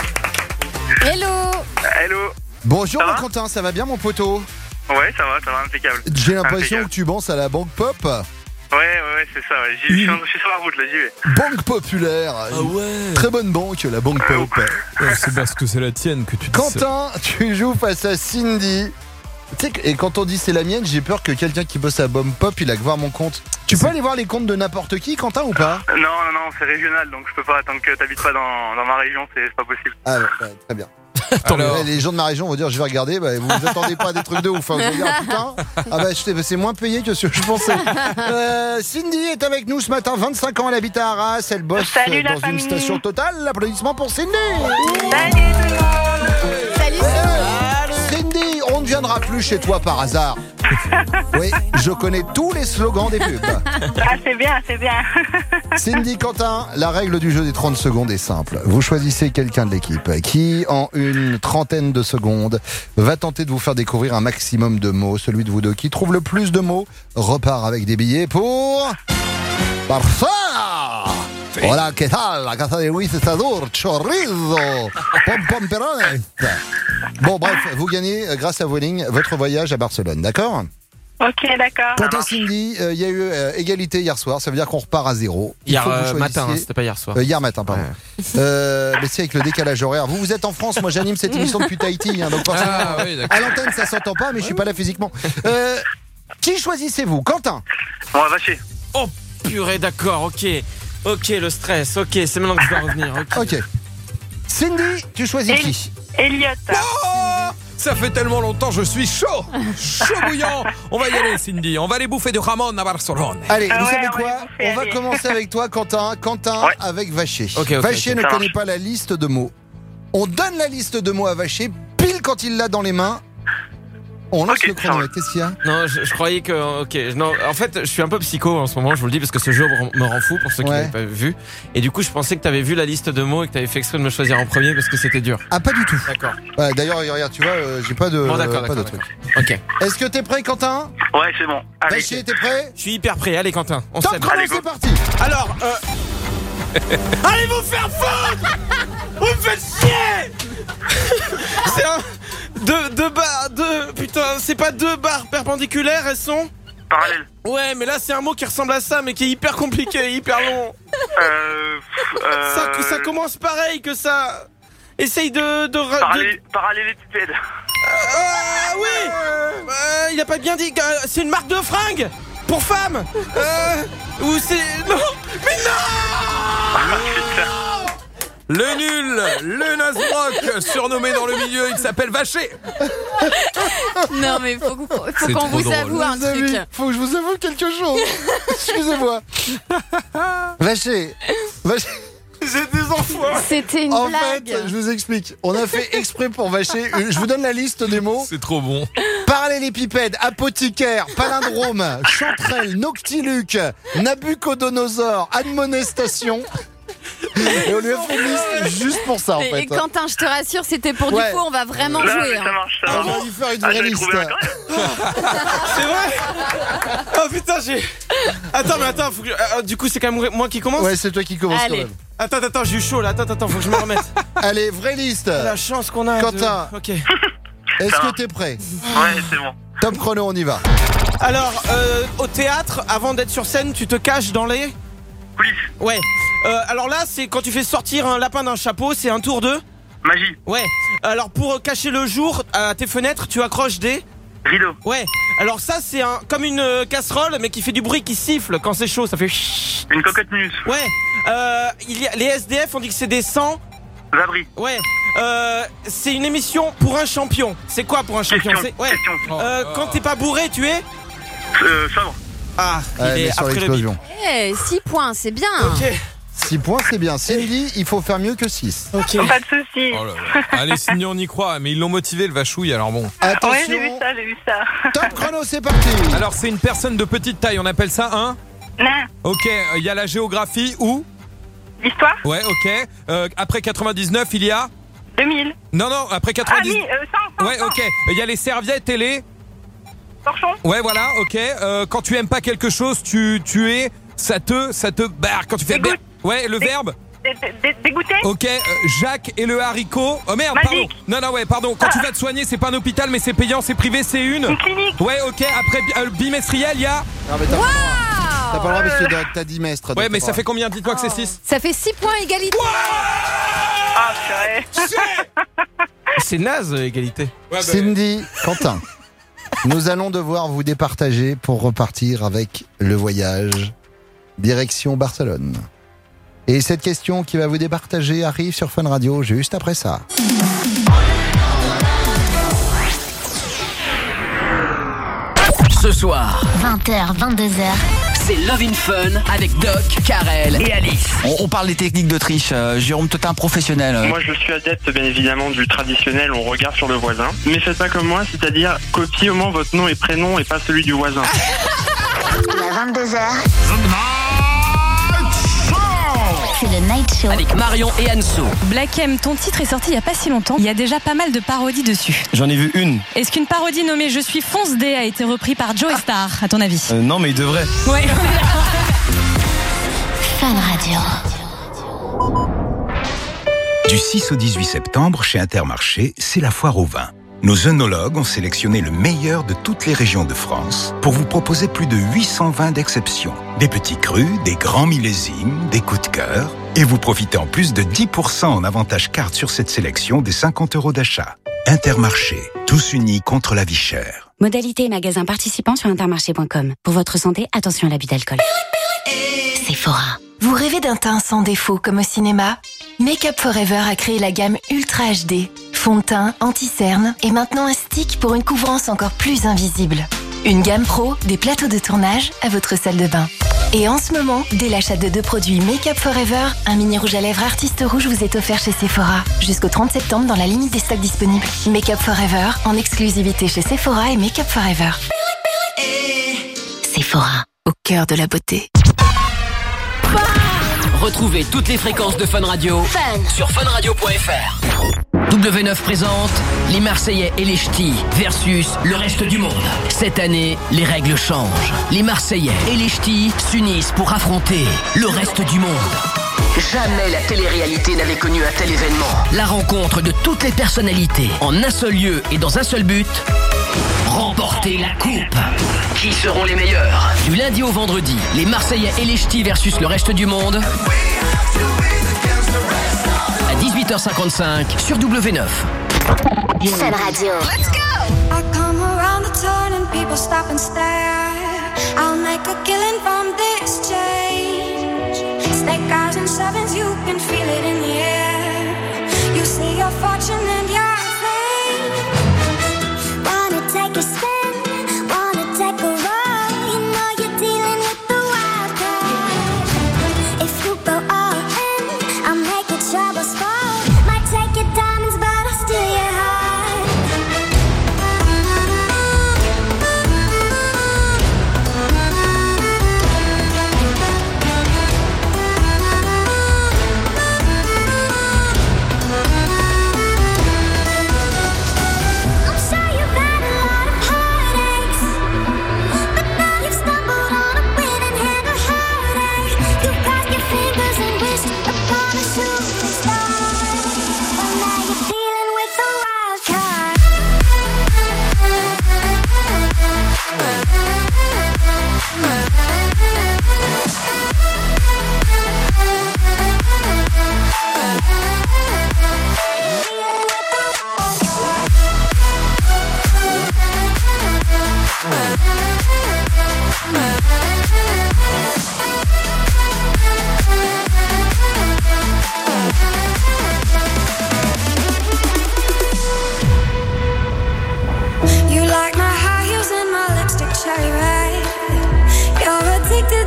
Hello. Hello. Bonjour Ça mon va Quentin, ça va bien mon poteau? Ouais, ça va, ça va, impeccable. J'ai l'impression Impeccable. que tu bances à la Banque Pop. Ouais, ouais, ouais, c'est ça, ouais. J'y- Je suis en- je suis sur la route, là, j'y vais. Banque Populaire. Ah ouais. Très bonne banque, la Banque Pop. C'est parce que c'est la tienne que tu dis Quentin, tu joues face à Cindy. Tu sais que- et quand on dit c'est la mienne, j'ai peur que quelqu'un qui bosse à Bomb Pop, il a que voir mon compte. Tu peux aller voir les comptes de n'importe qui, Quentin, ou pas? Non, non, non, c'est régional, donc je peux pas, tant que t'habites pas dans, dans ma région, c'est c'est pas possible. Ah ouais, ouais, très bien. Alors, les gens de ma région vont dire je vais regarder, bah, vous vous attendez pas à des trucs de ouf. Hein. Vous allez dire, ah, putain, ah bah, je- c'est moins payé que ce que je pensais. Euh, Cindy est avec nous ce matin, vingt-cinq ans, elle habite à Arras, elle bosse Salut, la dans une famille. station Total. Applaudissements pour Cindy. Salut tout le monde. Salut. Cindy, on ne viendra plus chez toi par hasard. Oui, je connais tous les slogans des pubs. Ah, c'est bien, c'est bien. Cindy, Quentin, la règle du jeu des trente secondes est simple. Vous choisissez quelqu'un de l'équipe qui, en une trentaine de secondes, va tenter de vous faire découvrir un maximum de mots. Celui de vous deux qui trouve le plus de mots repart avec des billets pour... Barça. Hola, ¿qué tal? La casa de Luis Estadur, chorizo, pom pom perones. Bon, bref, vous gagnez, euh, grâce à vos lignes, votre voyage à Barcelone, d'accord? Ok, d'accord. Quant à Cindy, euh, il y a eu euh, égalité hier soir, ça veut dire qu'on repart à zéro. Il Hier faut que vous euh, matin, choisissiez- hein, c'était pas hier soir. Euh, hier matin, pardon. Euh, mais c'est avec le décalage horaire. Vous, vous êtes en France, moi j'anime cette émission depuis Tahiti, hein, donc forcément, Ah, oui, d'accord. à l'antenne ça s'entend pas, mais je suis pas là physiquement. Euh, qui choisissez-vous? Quentin? On va vacher. Oh purée, d'accord, ok. Ok, le stress, ok, c'est maintenant que je dois revenir. Ok. Ok. Cindy, tu choisis El- qui? Elliot. Oh, ça fait tellement longtemps, je suis chaud, chaud bouillant. On va y aller, Cindy. On va aller bouffer du Ramon à Barcelone. Allez, Ah vous ouais, savez on va quoi? y bouffer, On va allez. commencer avec toi, Quentin. Quentin Ouais. avec Vacher. Ok, ok, Vacher ok, ne ça connaît marche. pas la liste de mots. On donne la liste de mots à Vacher, pile quand il l'a dans les mains. On lance Ok, le ça chrono. roule. Qu'est-ce qu'il y a? Non, je, je croyais que. Ok, non, en fait, je suis un peu psycho en ce moment, je vous le dis, parce que ce jeu me rend- me rend fou pour ceux qui Ouais. n'avaient pas vu. Et du coup, je pensais que tu avais vu la liste de mots et que tu avais fait exprès de me choisir en premier parce que c'était dur. Ah, pas du tout. D'accord. Ouais, d'ailleurs, regarde, tu vois, euh, j'ai pas de, Bon, d'accord, pas de d'accord, truc. Ok. Est-ce que t'es prêt, Quentin? Ouais, c'est bon. Allez. Vacher, t'es prêt? Je suis hyper prêt. Allez, Quentin, on Top s'aime. chrono, Allez, go. c'est parti. Alors, euh... allez vous faire foutre! Vous me faites chier! C'est un... Deux, deux barres, deux... Putain, c'est pas deux barres perpendiculaires, elles sont... Parallèle. Ouais, mais là, c'est un mot qui ressemble à ça, mais qui est hyper compliqué, hyper long. Euh. pff, euh, Ça, ça commence pareil que ça. Essaye de... de, ra- de- Parallé- Parallélépipède. Ah oui euh, Il a pas bien dit... que, euh, C'est une marque de fringues pour femmes euh, Ou c'est... Non. Mais non. Le nul, le Nasbrock, surnommé dans le milieu, il s'appelle Vacher. Non mais faut, faut, faut C'est qu'on trop vous drôle. avoue un Les amis, truc. faut que je vous avoue quelque chose. Excusez-moi. Vacher. Vacher. J'ai des enfants. C'était une En blague. fait, je vous explique. On a fait exprès pour vacher. Je vous donne la liste des mots. C'est trop bon. Parallélépipède, apothicaire, palindrome, chanterelle, noctiluc, nabucodonosor, admonestation. Et on lui a fait une liste juste pour ça en Et, fait. et Quentin, je te rassure, c'était pour Ouais. du faux, on va vraiment Là, jouer. mais hein. ça marche, ça On marche. va lui faire une Ah, vraie j'avais liste. trouvé un correct. C'est vrai. Oh putain, j'ai. Attends, mais attends, faut que je- euh, du coup, c'est quand même moi qui commence. Ouais, c'est toi qui commence quand Allez. même. Attends, attends, j'ai eu chaud là. Attends, attends, faut que je me remette. Allez, vraie liste. La chance qu'on a. de- Quentin. Ok. Est-ce Ça que va. t'es prêt? Ouais, c'est bon. Top chrono, on y va. Alors, euh, au théâtre, avant d'être sur scène, tu te caches dans les. Coulisses. Ouais. Euh, alors là, c'est quand tu fais sortir un lapin d'un chapeau, c'est un tour de. Magie. Ouais. Alors pour cacher le jour à tes fenêtres, tu accroches des. Rideau. Ouais. Alors ça, c'est un comme une euh, casserole, mais qui fait du bruit, qui siffle quand c'est chaud. Ça fait. chut. Une cocotte minute. Ouais. Euh, il y a les S D F, on dit que c'est des sans. Abri. Ouais. Euh, c'est une émission pour un champion. C'est quoi pour un champion? Question. C'est- Ouais. Question. Euh, quand t'es pas bourré, tu es. Euh, sobre. Ah. Il Allez, est mais sur après le bip. l'explosion. Eh, six points, c'est bien. Ok. six points, c'est bien. Cindy, il faut faire mieux que six. Ok. Pas de soucis. Oh là là. Allez, Cindy, on y croit. Mais ils l'ont motivé, le vachouille, alors bon. Ouais, Attention, j'ai vu ça, j'ai vu ça. top chrono, c'est parti. Alors, c'est une personne de petite taille, on appelle ça un. Non. Ok, il y a la géographie ou. L'histoire. Ouais, ok. Euh, après quatre-vingt-dix-neuf, il y a. deux mille. Non, non, après Ah, quatre-vingt-dix. oui, euh, cent, cent, Ouais, ok. Il y a les serviettes et les. torchon. Ouais, voilà, ok. Euh, quand tu aimes pas quelque chose, tu, tu es. Ça te. Ça te barre. Quand tu fais. Dégoûte. Ouais, le Dé- verbe. dé- dé- Dégoûté. Ok, euh, Jacques et le haricot. Oh merde, Magique. pardon. Non, non, ouais, pardon. Quand tu vas te soigner, c'est pas un hôpital, mais c'est payant, c'est privé, c'est une. Une clinique. Ouais, ok. Après bi- euh, bimestriel, il y a. Non, mais t'as pas le droit. T'as pas le droit parce que t'as- t'as dix mestres. Ouais, mais ça fait combien? Dites-moi que c'est six. Ça fait six points égalité. Ah, purée. C'est naze, euh, égalité. Ouais, bah, Cindy, Quentin, nous allons devoir vous départager pour repartir avec le voyage direction Barcelone. Et cette question qui va vous départager arrive sur Fun Radio juste après ça. Ce soir, vingt heures, vingt-deux heures. c'est Love in Fun avec Doc, Karel et Alice. On, on parle des techniques de triche. Euh, Jérôme, toi t'es un professionnel. euh. Moi, je suis adepte, bien évidemment, du traditionnel. On regarde sur le voisin. Mais faites pas comme moi, c'est-à-dire copiez au moins votre nom et prénom et pas celui du voisin. Il est vingt-deux heures. C'est le Night Show. Avec Marion et Anso. Black M, ton titre est sorti il y a pas si longtemps. Il y a déjà pas mal de parodies dessus. J'en ai vu une. Est-ce qu'une parodie nommée Je suis Fonce D a été repris par Joe Star, à ton avis? Euh, non, mais il devrait. Ouais. Fun Radio. Du six au dix-huit septembre, chez Intermarché, c'est la foire au vin. Nos œnologues ont sélectionné le meilleur de toutes les régions de France pour vous proposer plus de huit cents vins d'exception. Des petits crus, des grands millésimes, des coups de cœur. Et vous profitez en plus de dix pour cent en avantage carte sur cette sélection des cinquante euros d'achat. Intermarché, tous unis contre la vie chère. Modalité et magasins participants sur intermarché point com. Pour votre santé, attention à l'abus d'alcool. Sephora. Vous rêvez d'un teint sans défaut comme au cinéma? Make Up Forever a créé la gamme Ultra H D. Fond de teint, anti-cerne et maintenant un stick pour une couvrance encore plus invisible. Une gamme pro, des plateaux de tournage à votre salle de bain. Et en ce moment, dès l'achat de deux produits Make Up Forever, un mini rouge à lèvres Artiste Rouge vous est offert chez Sephora. Jusqu'au trente septembre dans la limite des stocks disponibles. Make Up Forever en exclusivité chez Sephora et Make Up Forever. Sephora. Au cœur de la beauté. Retrouvez toutes les fréquences de Fun Radio Fun. sur fun radio point f r. W neuf présente les Marseillais et les Ch'tis versus le reste du monde. Cette année, les règles changent. Les Marseillais et les Ch'tis s'unissent pour affronter le reste du monde. Jamais la télé-réalité n'avait connu un tel événement. La rencontre de toutes les personnalités en un seul lieu et dans un seul but. Remporter la coupe. Qui seront les meilleurs? Du lundi au vendredi, les Marseillais et les Ch'tis versus le reste du monde. À dix-huit heures cinquante-cinq sur W neuf. Fun Radio. Let's go! I come around the turn and people stop and stare. I'll make a killing from this change. Snake eyes and sevens, you can feel it in the air. You see your fortune and your fame. Wanna take a spin, wanna take a ride. You know you're dealing with the wild card. If you go all in, I'm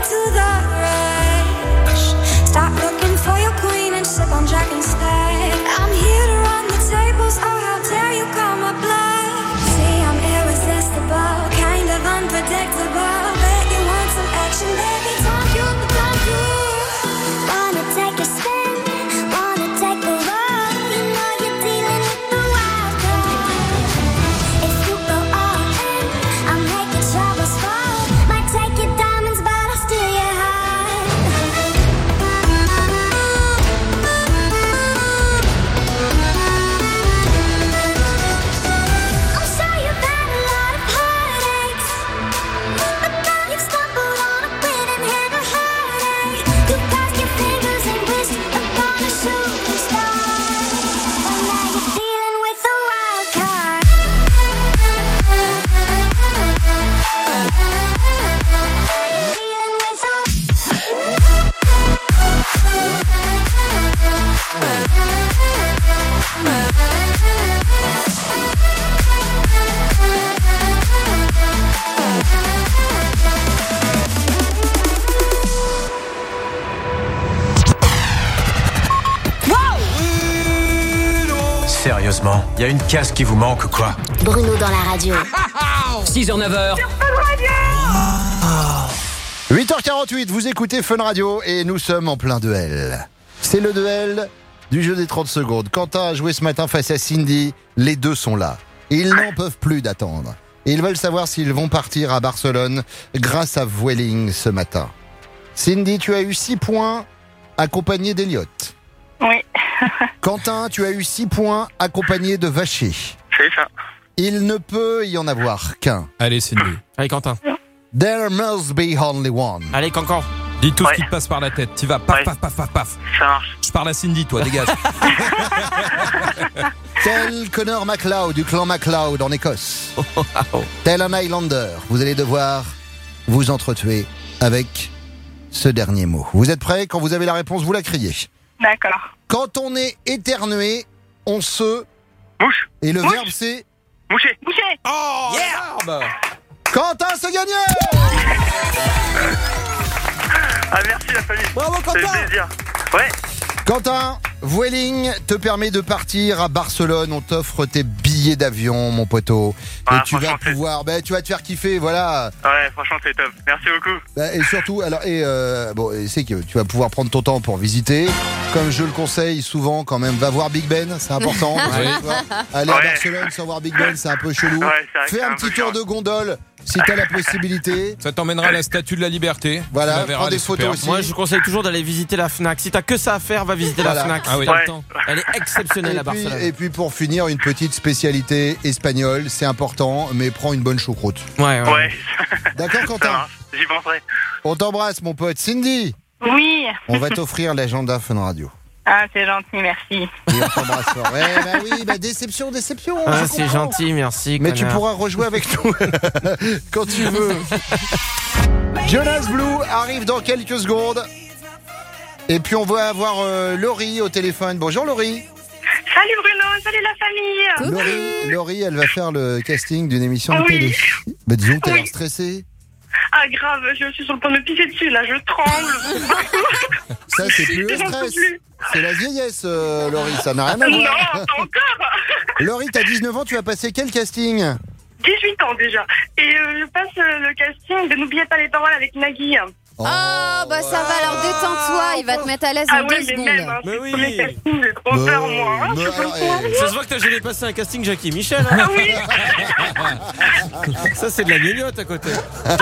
to the rush. Stop looking for your queen and sip on Jack instead. I'm here to run the tables, oh how dare you call my bluff. See, I'm irresistible, kind of unpredictable. Bet you want some action, baby, don't you, don't you. Wanna take a spin, wanna take a run. You know you're dealing with the wild card. If you go all in, I'll make your troubles fall. Might take your diamonds, but I'll steal your heart. I'm sure you've had a lot of heartaches, but now you've stumbled on a winning hand of heartache. You crossed your fingers and wished upon a shooting star, but now you're dealing with a wild card. Sérieusement, il y a une case qui vous manque ou quoi? Bruno dans la radio. six heures neuf heures. huit heures quarante-huit, vous écoutez Fun Radio et nous sommes en plein duel. C'est le duel du jeu des trente secondes. Quentin a joué ce matin face à Cindy. Les deux sont là. Ils n'en peuvent plus d'attendre. Et ils veulent savoir s'ils vont partir à Barcelone grâce à Vueling ce matin. Cindy, tu as eu six points accompagné d'Eliott. Oui. Quentin, tu as eu six points accompagné de Vacher. C'est ça. Il ne peut y en avoir qu'un. Allez, Cindy. Allez, Quentin. There must be only one. Allez, Cancan. Dis tout Ouais. ce qui te passe par la tête. Tu vas paf, Ouais. paf, paf, paf, paf. Ça marche. Je parle à Cindy, toi, dégage. Tel Connor MacLeod du clan MacLeod en Écosse. Tel un Highlander, vous allez devoir vous entretuer avec ce dernier mot. Vous êtes prêts? Quand vous avez la réponse, vous la criez. D'accord. Quand on est éternué, on se... Mouche. Et le Mouche. verbe c'est... Moucher. Moucher. Oh, Yeah. Quentin, c'est gagné. Ah merci la famille. Bravo, Ça fait Quentin. plaisir. Ouais. Quentin, Vueling te permet de partir à Barcelone. On t'offre tes billets d'avion, mon poteau. Ah, et tu vas franchement, c'est- pouvoir... Ben, tu vas te faire kiffer, voilà. Ouais, franchement c'est top. Merci beaucoup. Bah, et surtout, alors, et euh, bon, et c'est que tu vas pouvoir prendre ton temps pour visiter. Comme je le conseille souvent, quand même, va voir Big Ben, c'est important. Parce que, tu vois, aller à Ouais. Barcelone sans voir Big Ben, c'est un peu chelou. Ouais, c'est vrai que Fais c'est un un petit peu tour chiant. de gondole si t'as la possibilité. Ça t'emmènera à la statue de la liberté. Voilà, Tu la verras, prends elle des est photos superbe. aussi. Moi, je conseille toujours d'aller visiter la Fnac. Si t'as que ça à faire, va visiter Voilà. la Fnac. Ah oui. T'as le Ouais. temps. Elle est exceptionnelle Et à puis, Barcelone. et puis pour finir, une petite spécialité espagnole, c'est important, mais prends une bonne choucroute. Ouais, ouais. Ouais. D'accord, Ça Quentin? marche. J'y penserai. On t'embrasse, mon pote. Cindy, Oui. on va t'offrir l'agenda Fun Radio. Ah c'est gentil, merci. Et on t'embrasse fort. Ouais, bah oui, bah déception, déception. Ah, je c'est comprends. gentil, merci. Mais tu connard. pourras rejouer avec nous quand tu veux. Jonas Blue arrive dans quelques secondes. Et puis on va avoir euh, Laurie au téléphone. Bonjour Laurie. Salut Bruno, salut la famille. Laurie, Laurie, elle va faire le casting d'une émission de Oui. télé. Bah disons que t'as Oui. l'air stressée. Ah grave, je suis sur le point de me pisser dessus là, je tremble. Ça c'est plus le J'en peux stress. plus. C'est la vieillesse, euh, Laurie, ça n'a rien à Non, voir. pas encore. Laurie, t'as dix-neuf ans, tu vas passer quel casting? dix-huit ans déjà. Et euh, je passe euh, le casting de N'oubliez pas les paroles avec Nagui. Ah, bah ça va, alors détends-toi, il va te mettre à l'aise Ah en ouais, deux mais secondes. même, hein, Mais c'est le oui. premier casting, j'ai trop peur moi. Hein, mais je peux alors, pas. eh, Ça se voit que t'as jamais passé un casting Jackie Michel. Hein. Ah oui. Ça, c'est de la gnognotte à côté.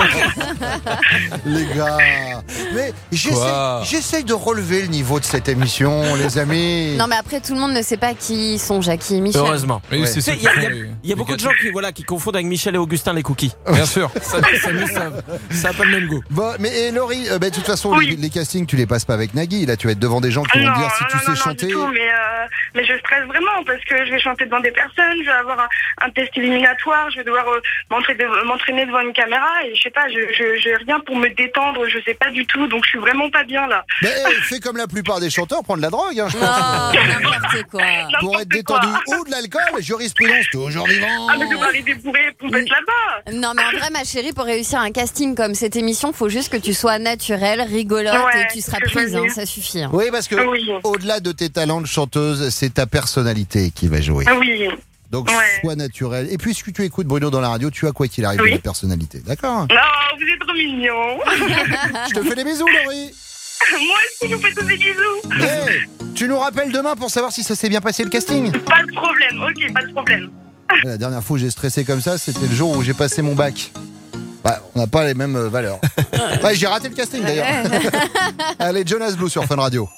les gars. Mais j'essaie Quoi j'essaie de relever le niveau de cette émission, les amis. Non mais après tout le monde ne sait pas qui sont Jackie et Michel. Heureusement. Oui, Ouais. c'est Tu sais, ceux Il y a, qui il y a- font les- il y a les beaucoup de gâteaux. gens qui, voilà, qui confondent avec Michel et Augustin les cookies. Bien sûr. Ça, ça nous savent. Ça n'a pas le même goût. Bon, mais et Laurie, euh, bah, de toute façon, Oui. les, les castings, tu les passes pas avec Nagui. Là, tu vas être devant des gens qui vont non, te dire si non, tu non, sais non, chanter. du tout, mais, euh, mais je stresse vraiment parce que je vais chanter devant des personnes, je vais avoir un, un test éliminatoire, je vais devoir euh, m'entraîner, m'entraîner devant une caméra et je sais pas, je je- j'ai rien pour me détendre, je sais pas du tout, donc je suis vraiment pas bien là. Mais eh, fais comme la plupart des chanteurs, prends de la drogue, hein, je pense. Non, n'importe quoi. Pour être détendu ou de l'alcool, jurisprudence toujours vivant. Ah mais je vais arriver bourré pour être là-bas. Non mais en vrai ma chérie, pour réussir un casting comme cette émission, faut juste que tu sois sera naturelle, rigolote Ouais, et tu seras c'est ce que prise, je veux hein, dire. ça suffit. hein. Oui, parce que Oui. au-delà de tes talents de chanteuse, c'est ta personnalité qui va jouer. Oui. Donc, Ouais. sois naturel. Et puisque tu écoutes Bruno dans la radio, tu as quoi qu'il arrive Oui. de la personnalité. D'accord? Non, vous êtes trop mignon. Je te fais des bisous, Laurie. Moi aussi, je vous fais tous des bisous. Hey, tu nous rappelles demain pour savoir si ça s'est bien passé le casting. Pas de problème, ok, pas de problème. La dernière fois où j'ai stressé comme ça, c'était le jour où j'ai passé mon bac. Bah, on n'a pas les mêmes euh, valeurs. Ouais, j'ai raté le casting d'ailleurs. Allez, Jonas Blue sur Fun Radio.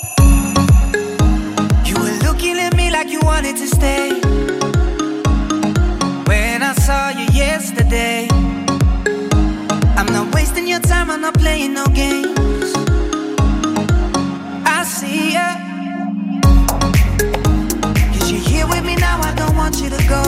You were looking at me like you wanted to stay. When I saw you yesterday, I'm not wasting your time, I'm not playing no games. I see ya. Cause you're here with me now, I don't want you to go.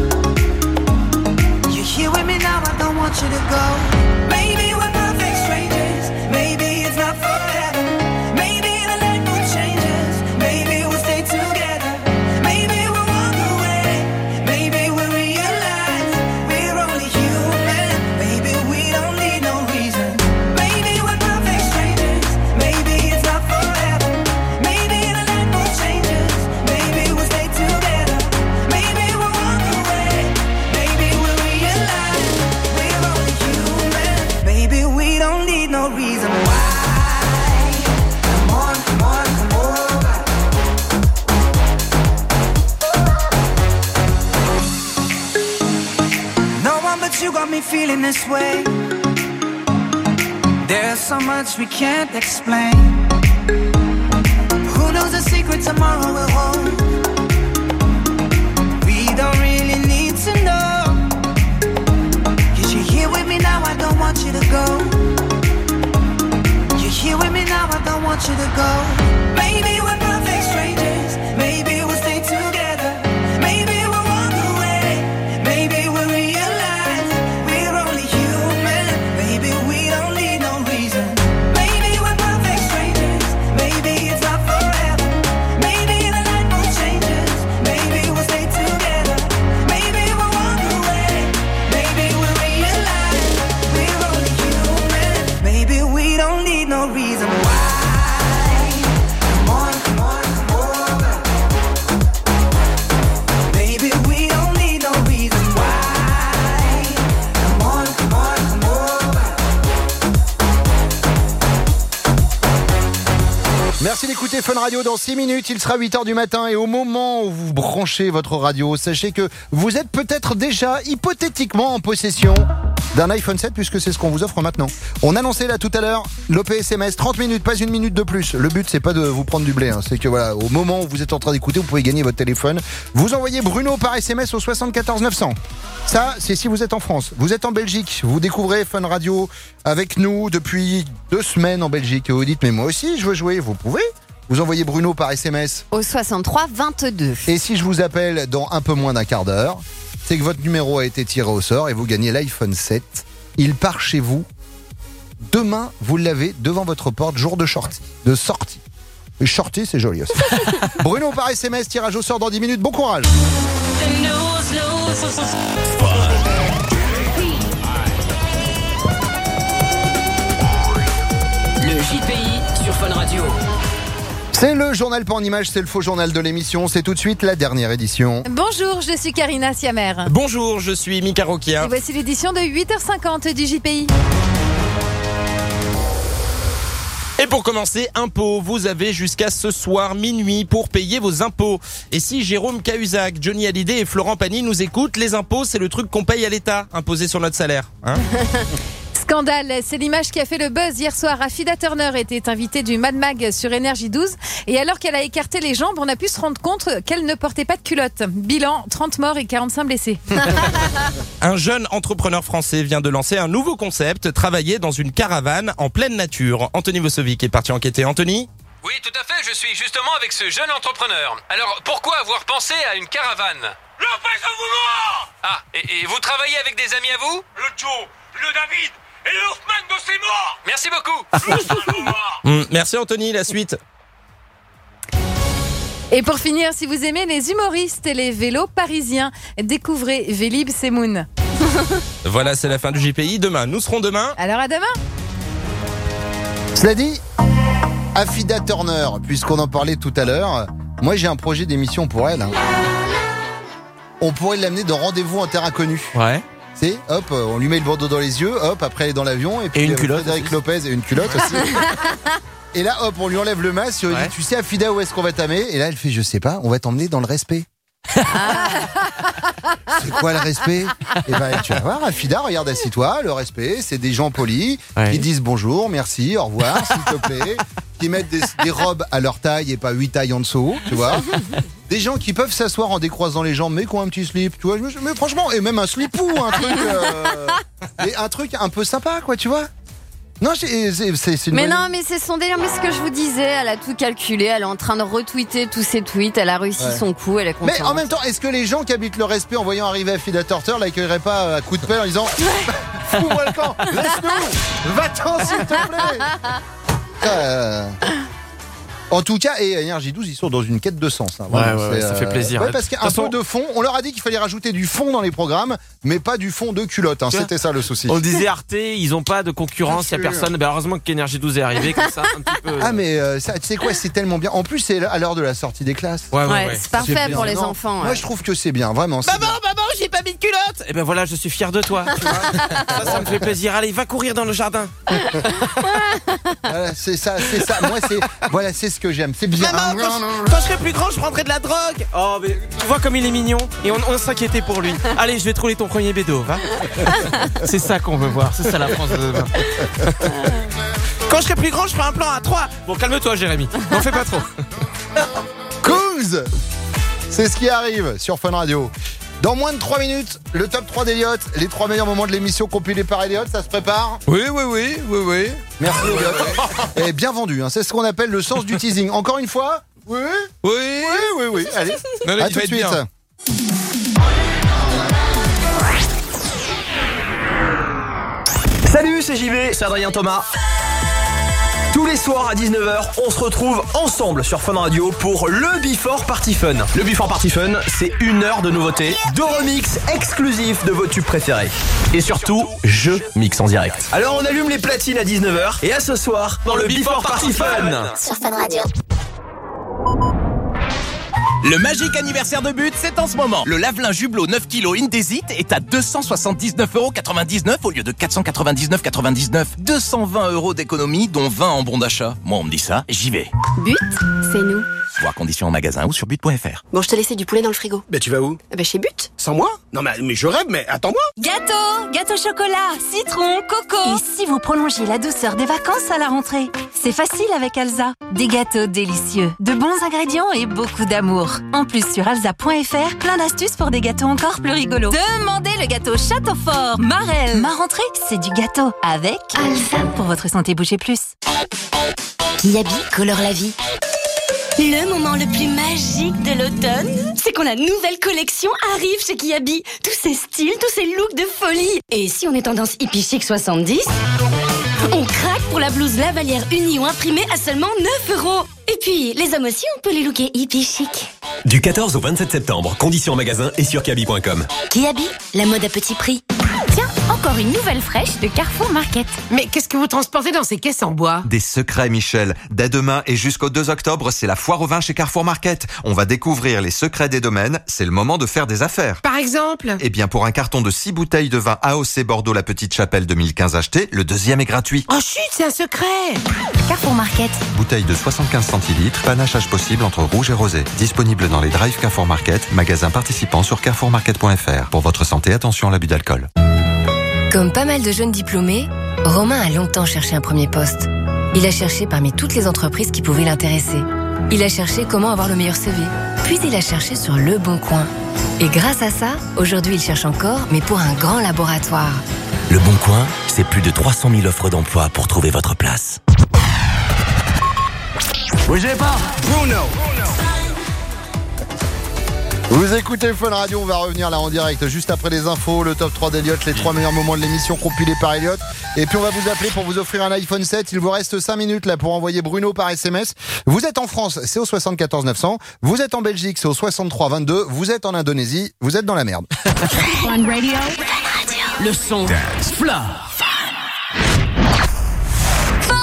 You're here with me now, I don't want you to go. Maybe we're perfect strangers, maybe it's not forever. Maybe the light will change us, maybe we'll stay together. Maybe we'll walk away, maybe we'll realize we're only human. Maybe we don't need no reason. Maybe we're perfect strangers, maybe it's not forever. Maybe the light will change us, maybe we'll stay together. Maybe we'll walk away, maybe we'll realize we're only human. Maybe we don't need no reason why. Come on, come on, come over. No one but you got me feeling this way. There's so much we can't explain. Who knows the secret tomorrow will hold? We don't really need to know. Cause you're here with me now, I don't want you to go. You're here with me now, I don't want you to go. Maybe we're perfect strangers, maybe we'll stay together. Maybe we'll walk away, maybe we'll realize we're only human. Maybe we don't need no reason. Maybe we're perfect strangers, maybe it's not forever. Maybe the light will change us, maybe we'll stay together. Maybe we'll walk away, maybe we'll realize we're only human. Maybe we don't need no reason why. Come on, come on, come over. Maybe we don't need no reason why. Come on, come on, come over. Merci d'écouter Fun Radio. Dans six minutes, il sera huit heures du matin et au moment où vous branchez votre radio, sachez que vous êtes peut-être déjà hypothétiquement en possession d'un iPhone sept puisque c'est ce qu'on vous offre maintenant. On annonçait là tout à l'heure l'O P S M S, trente minutes, pas une minute de plus. Le but c'est pas de vous prendre du blé, hein. C'est que voilà, au moment où vous êtes en train d'écouter, vous pouvez gagner votre téléphone. Vous envoyez Bruno par S M S au soixante-quatorze neuf cents. Ça, c'est si vous êtes en France. Vous êtes en Belgique, vous découvrez Fun Radio avec nous depuis deux semaines en Belgique et vous dites mais moi aussi je veux jouer, vous pouvez. Vous envoyez Bruno par S M S au soixante-trois vingt-deux. Et si je vous appelle dans un peu moins d'un quart d'heure, c'est que votre numéro a été tiré au sort et vous gagnez l'iPhone sept. Il part chez vous. Demain, vous l'avez devant votre porte, jour de sortie. De sortie. Et sortie, c'est joli aussi. Bruno par S M S, tirage au sort dans dix minutes. Bon courage. Le J P I sur Fun Radio. C'est le journal pas en image, c'est le faux journal de l'émission. C'est tout de suite la dernière édition. Bonjour, je suis Karina Siamer. Bonjour, je suis Mika Rokia. Et voici l'édition de huit heures cinquante du J P I. Et pour commencer, impôts, vous avez jusqu'à ce soir minuit pour payer vos impôts. Et si Jérôme Cahuzac, Johnny Hallyday et Florent Pagny nous écoutent, les impôts, c'est le truc qu'on paye à l'État, imposé sur notre salaire. Hein Scandale, c'est l'image qui a fait le buzz hier soir. Affida Turner était invitée du Mad Mag sur Énergie douze et alors qu'elle a écarté les jambes, on a pu se rendre compte qu'elle ne portait pas de culotte. Bilan, trente morts et quarante-cinq blessés. Un jeune entrepreneur français vient de lancer un nouveau concept, travailler dans une caravane en pleine nature. Anthony Vosovic est parti enquêter. Anthony ? Oui, tout à fait, je suis justement avec ce jeune entrepreneur. Alors, pourquoi avoir pensé à une caravane ? L'empêche de vouloir ! Ah, et, et vous travaillez avec des amis à vous ? Le Joe, le David et le Hoffman de ses morts. Merci beaucoup. mmh, Merci Anthony, la suite. Et pour finir, si vous aimez les humoristes et les vélos parisiens, découvrez Vélib Semoun. Voilà, c'est la fin du J P I. Demain, nous serons demain. Alors à demain. Cela dit, Affida Turner, puisqu'on en parlait tout à l'heure, moi j'ai un projet d'émission pour elle. Hein. On pourrait l'amener dans Rendez-vous en terre inconnue. Ouais. C'est, hop, on lui met le bandeau dans les yeux, hop, après elle est dans l'avion, et puis et une culotte Frédéric aussi. Lopez et une culotte aussi. Et là, hop, on lui enlève le masque, et on lui Ouais. dit, tu sais Affida, où est-ce qu'on va t'amener? Et là, elle fait, je sais pas, on va t'emmener dans le respect. C'est quoi le respect? Et ben tu vas voir, Affida, regarde, assis-toi, le respect, c'est des gens polis, Ouais. qui disent bonjour, merci, au revoir, s'il te plaît, qui mettent des, des robes à leur taille et pas huit tailles en dessous, tu vois. Des gens qui peuvent s'asseoir en décroisant les jambes, mais qui ont un petit slip, tu vois. Mais franchement, et même un slipou, un truc, euh, et un truc un peu sympa, quoi, tu vois. Non, c'est, c'est, c'est, c'est une Mais bonne- non, mais c'est son délire. Mais ce que je vous disais, elle a tout calculé. Elle est en train de retweeter tous ses tweets. Elle a réussi Ouais. son coup. Elle est contente. Mais en même temps, est-ce que les gens qui habitent le respect en voyant arriver Affida Turner l'accueilleraient pas à coup de pelle en disant fous-moi le camp, laisse-nous, va-t'en s'il te plaît. Euh, En tout cas, et Énergie douze, ils sont dans une quête de sens. Hein, vraiment, Ouais, ouais, c'est, ouais, ça fait plaisir. Ouais, parce qu'un De toute peu façon- de fond, on leur a dit qu'il fallait rajouter du fond dans les programmes, mais pas du fond de culotte. Hein, Tu vois, c'était ça le souci. On disait Arte, ils ont pas de concurrence, il y a Bien sûr. personne. Ben heureusement qu'Energie douze est arrivé comme ça, un petit peu. Ah mais euh, ça, tu sais quoi, c'est tellement bien. En plus, c'est à l'heure de la sortie des classes. Ouais, ouais, Ouais, ouais. c'est parfait C'est bien. pour les Non, enfants. Moi, ouais. je trouve que c'est bien, vraiment. c'est Maman, maman, j'ai pas mis de culotte. Et ben voilà, je suis fier de toi. Tu vois. ça, ça me fait plaisir. Allez, va courir dans le jardin. Voilà, c'est ça, c'est ça. Moi, c'est voilà, c'est ce que j'aime. C'est bien. Maman, quand je, quand je serai plus grand, je prendrai de la drogue. Oh, mais tu vois comme il est mignon. Et on, on s'inquiétait pour lui. Allez, je vais trouver ton premier bédo, va. C'est ça qu'on veut voir. C'est ça la France de demain. Quand je serai plus grand, je ferai un plan à trois. Bon, calme-toi, Jérémy. N'en fais pas trop. Cools, c'est ce qui arrive sur Fun Radio. Dans moins de trois minutes, le top trois d'Eliott, les trois meilleurs moments de l'émission compilés par Eliott, ça se prépare? Oui, oui, oui, oui, oui. Merci Eliott. Et bien vendu, hein. C'est ce qu'on appelle le sens du teasing. Encore une fois? Oui. Oui. Oui, oui, oui. Allez, Non, là, à il tout va de être suite. bien. Salut, c'est J B, c'est Adrien Thomas. Tous les soirs à dix-neuf heures, on se retrouve ensemble sur Fun Radio pour le Before Party Fun. Le Before Party Fun, c'est une heure de nouveautés, de remix exclusifs de vos tubes préférés. Et surtout, je mixe en direct. Alors on allume les platines à dix-neuf heures et à ce soir dans le Before Party Fun. Sur Fun Radio. Le magique anniversaire de But, c'est en ce moment. Le lave-linge Hublot neuf kilos Indesit est à deux cent soixante-dix-neuf euros quatre-vingt-dix-neuf au lieu de quatre cent quatre-vingt-dix-neuf euros quatre-vingt-dix-neuf. deux cent vingt euros d'économie, dont vingt en bon d'achat. Moi, on me dit ça, j'y vais. But, c'est nous. Voir conditions en magasin ou sur but point f r. Bon, je te laissais du poulet dans le frigo. Bah tu vas où? Bah chez But. Sans moi? Non mais, mais je rêve, mais attends-moi. Gâteau, gâteau chocolat, citron, coco. Et si vous prolongiez la douceur des vacances à la rentrée? C'est facile avec Alza. Des gâteaux délicieux, de bons ingrédients et beaucoup d'amour. En plus, sur alza point f r, plein d'astuces pour des gâteaux encore plus rigolos. Demandez le gâteau Château Fort, Marelle. Ma rentrée, c'est du gâteau avec Alza. Pour votre santé, bougez plus. Kiabi colore la vie. Le moment le plus magique de l'automne, c'est quand la nouvelle collection arrive chez Kiabi. Tous ces styles, tous ces looks de folie. Et si on est tendance hippie chic soixante-dix, on craque pour la blouse Lavalière Union imprimée à seulement neuf euros. Et puis, les hommes aussi, on peut les looker hippie chic. Du quatorze au vingt-sept septembre, conditions en magasin et sur kiabi point com. Kiabi, la mode à petit prix. Tiens, encore une nouvelle fraîche de Carrefour Market. Mais qu'est-ce que vous transportez dans ces caisses en bois? Des secrets, Michel. Dès demain et jusqu'au deux octobre, c'est la foire au vin chez Carrefour Market. On va découvrir les secrets des domaines. C'est le moment de faire des affaires. Par exemple? Eh bien, pour un carton de six bouteilles de vin A O C Bordeaux La Petite Chapelle deux mille quinze acheté, le deuxième est gratuit. Oh chut, c'est un secret! Carrefour Market. Bouteille de soixante-quinze centilitres, panachage possible entre rouge et rosé. Disponible dans les drives Carrefour Market, magasins participants sur carrefour market point f r. Pour votre santé, attention à l'abus d'alcool. Comme pas mal de jeunes diplômés, Romain a longtemps cherché un premier poste. Il a cherché parmi toutes les entreprises qui pouvaient l'intéresser. Il a cherché comment avoir le meilleur C V. Puis il a cherché sur Le Bon Coin. Et grâce à ça, aujourd'hui il cherche encore, mais pour un grand laboratoire. Le Bon Coin, c'est plus de trois cent mille offres d'emploi pour trouver votre place. Bougez pas, Bruno. Vous écoutez Fun Radio, on va revenir là en direct juste après les infos, le top trois d'Eliott, les trois meilleurs moments de l'émission compilés par Eliott. Et puis on va vous appeler pour vous offrir un iPhone sept. Il vous reste cinq minutes là pour envoyer Bruno par S M S. Vous êtes en France, c'est au soixante-quatorze neuf cents. Vous êtes en Belgique, c'est au soixante-trois vingt-deux. Vous êtes en Indonésie, vous êtes dans la merde. Fun Radio. Le son. Fla.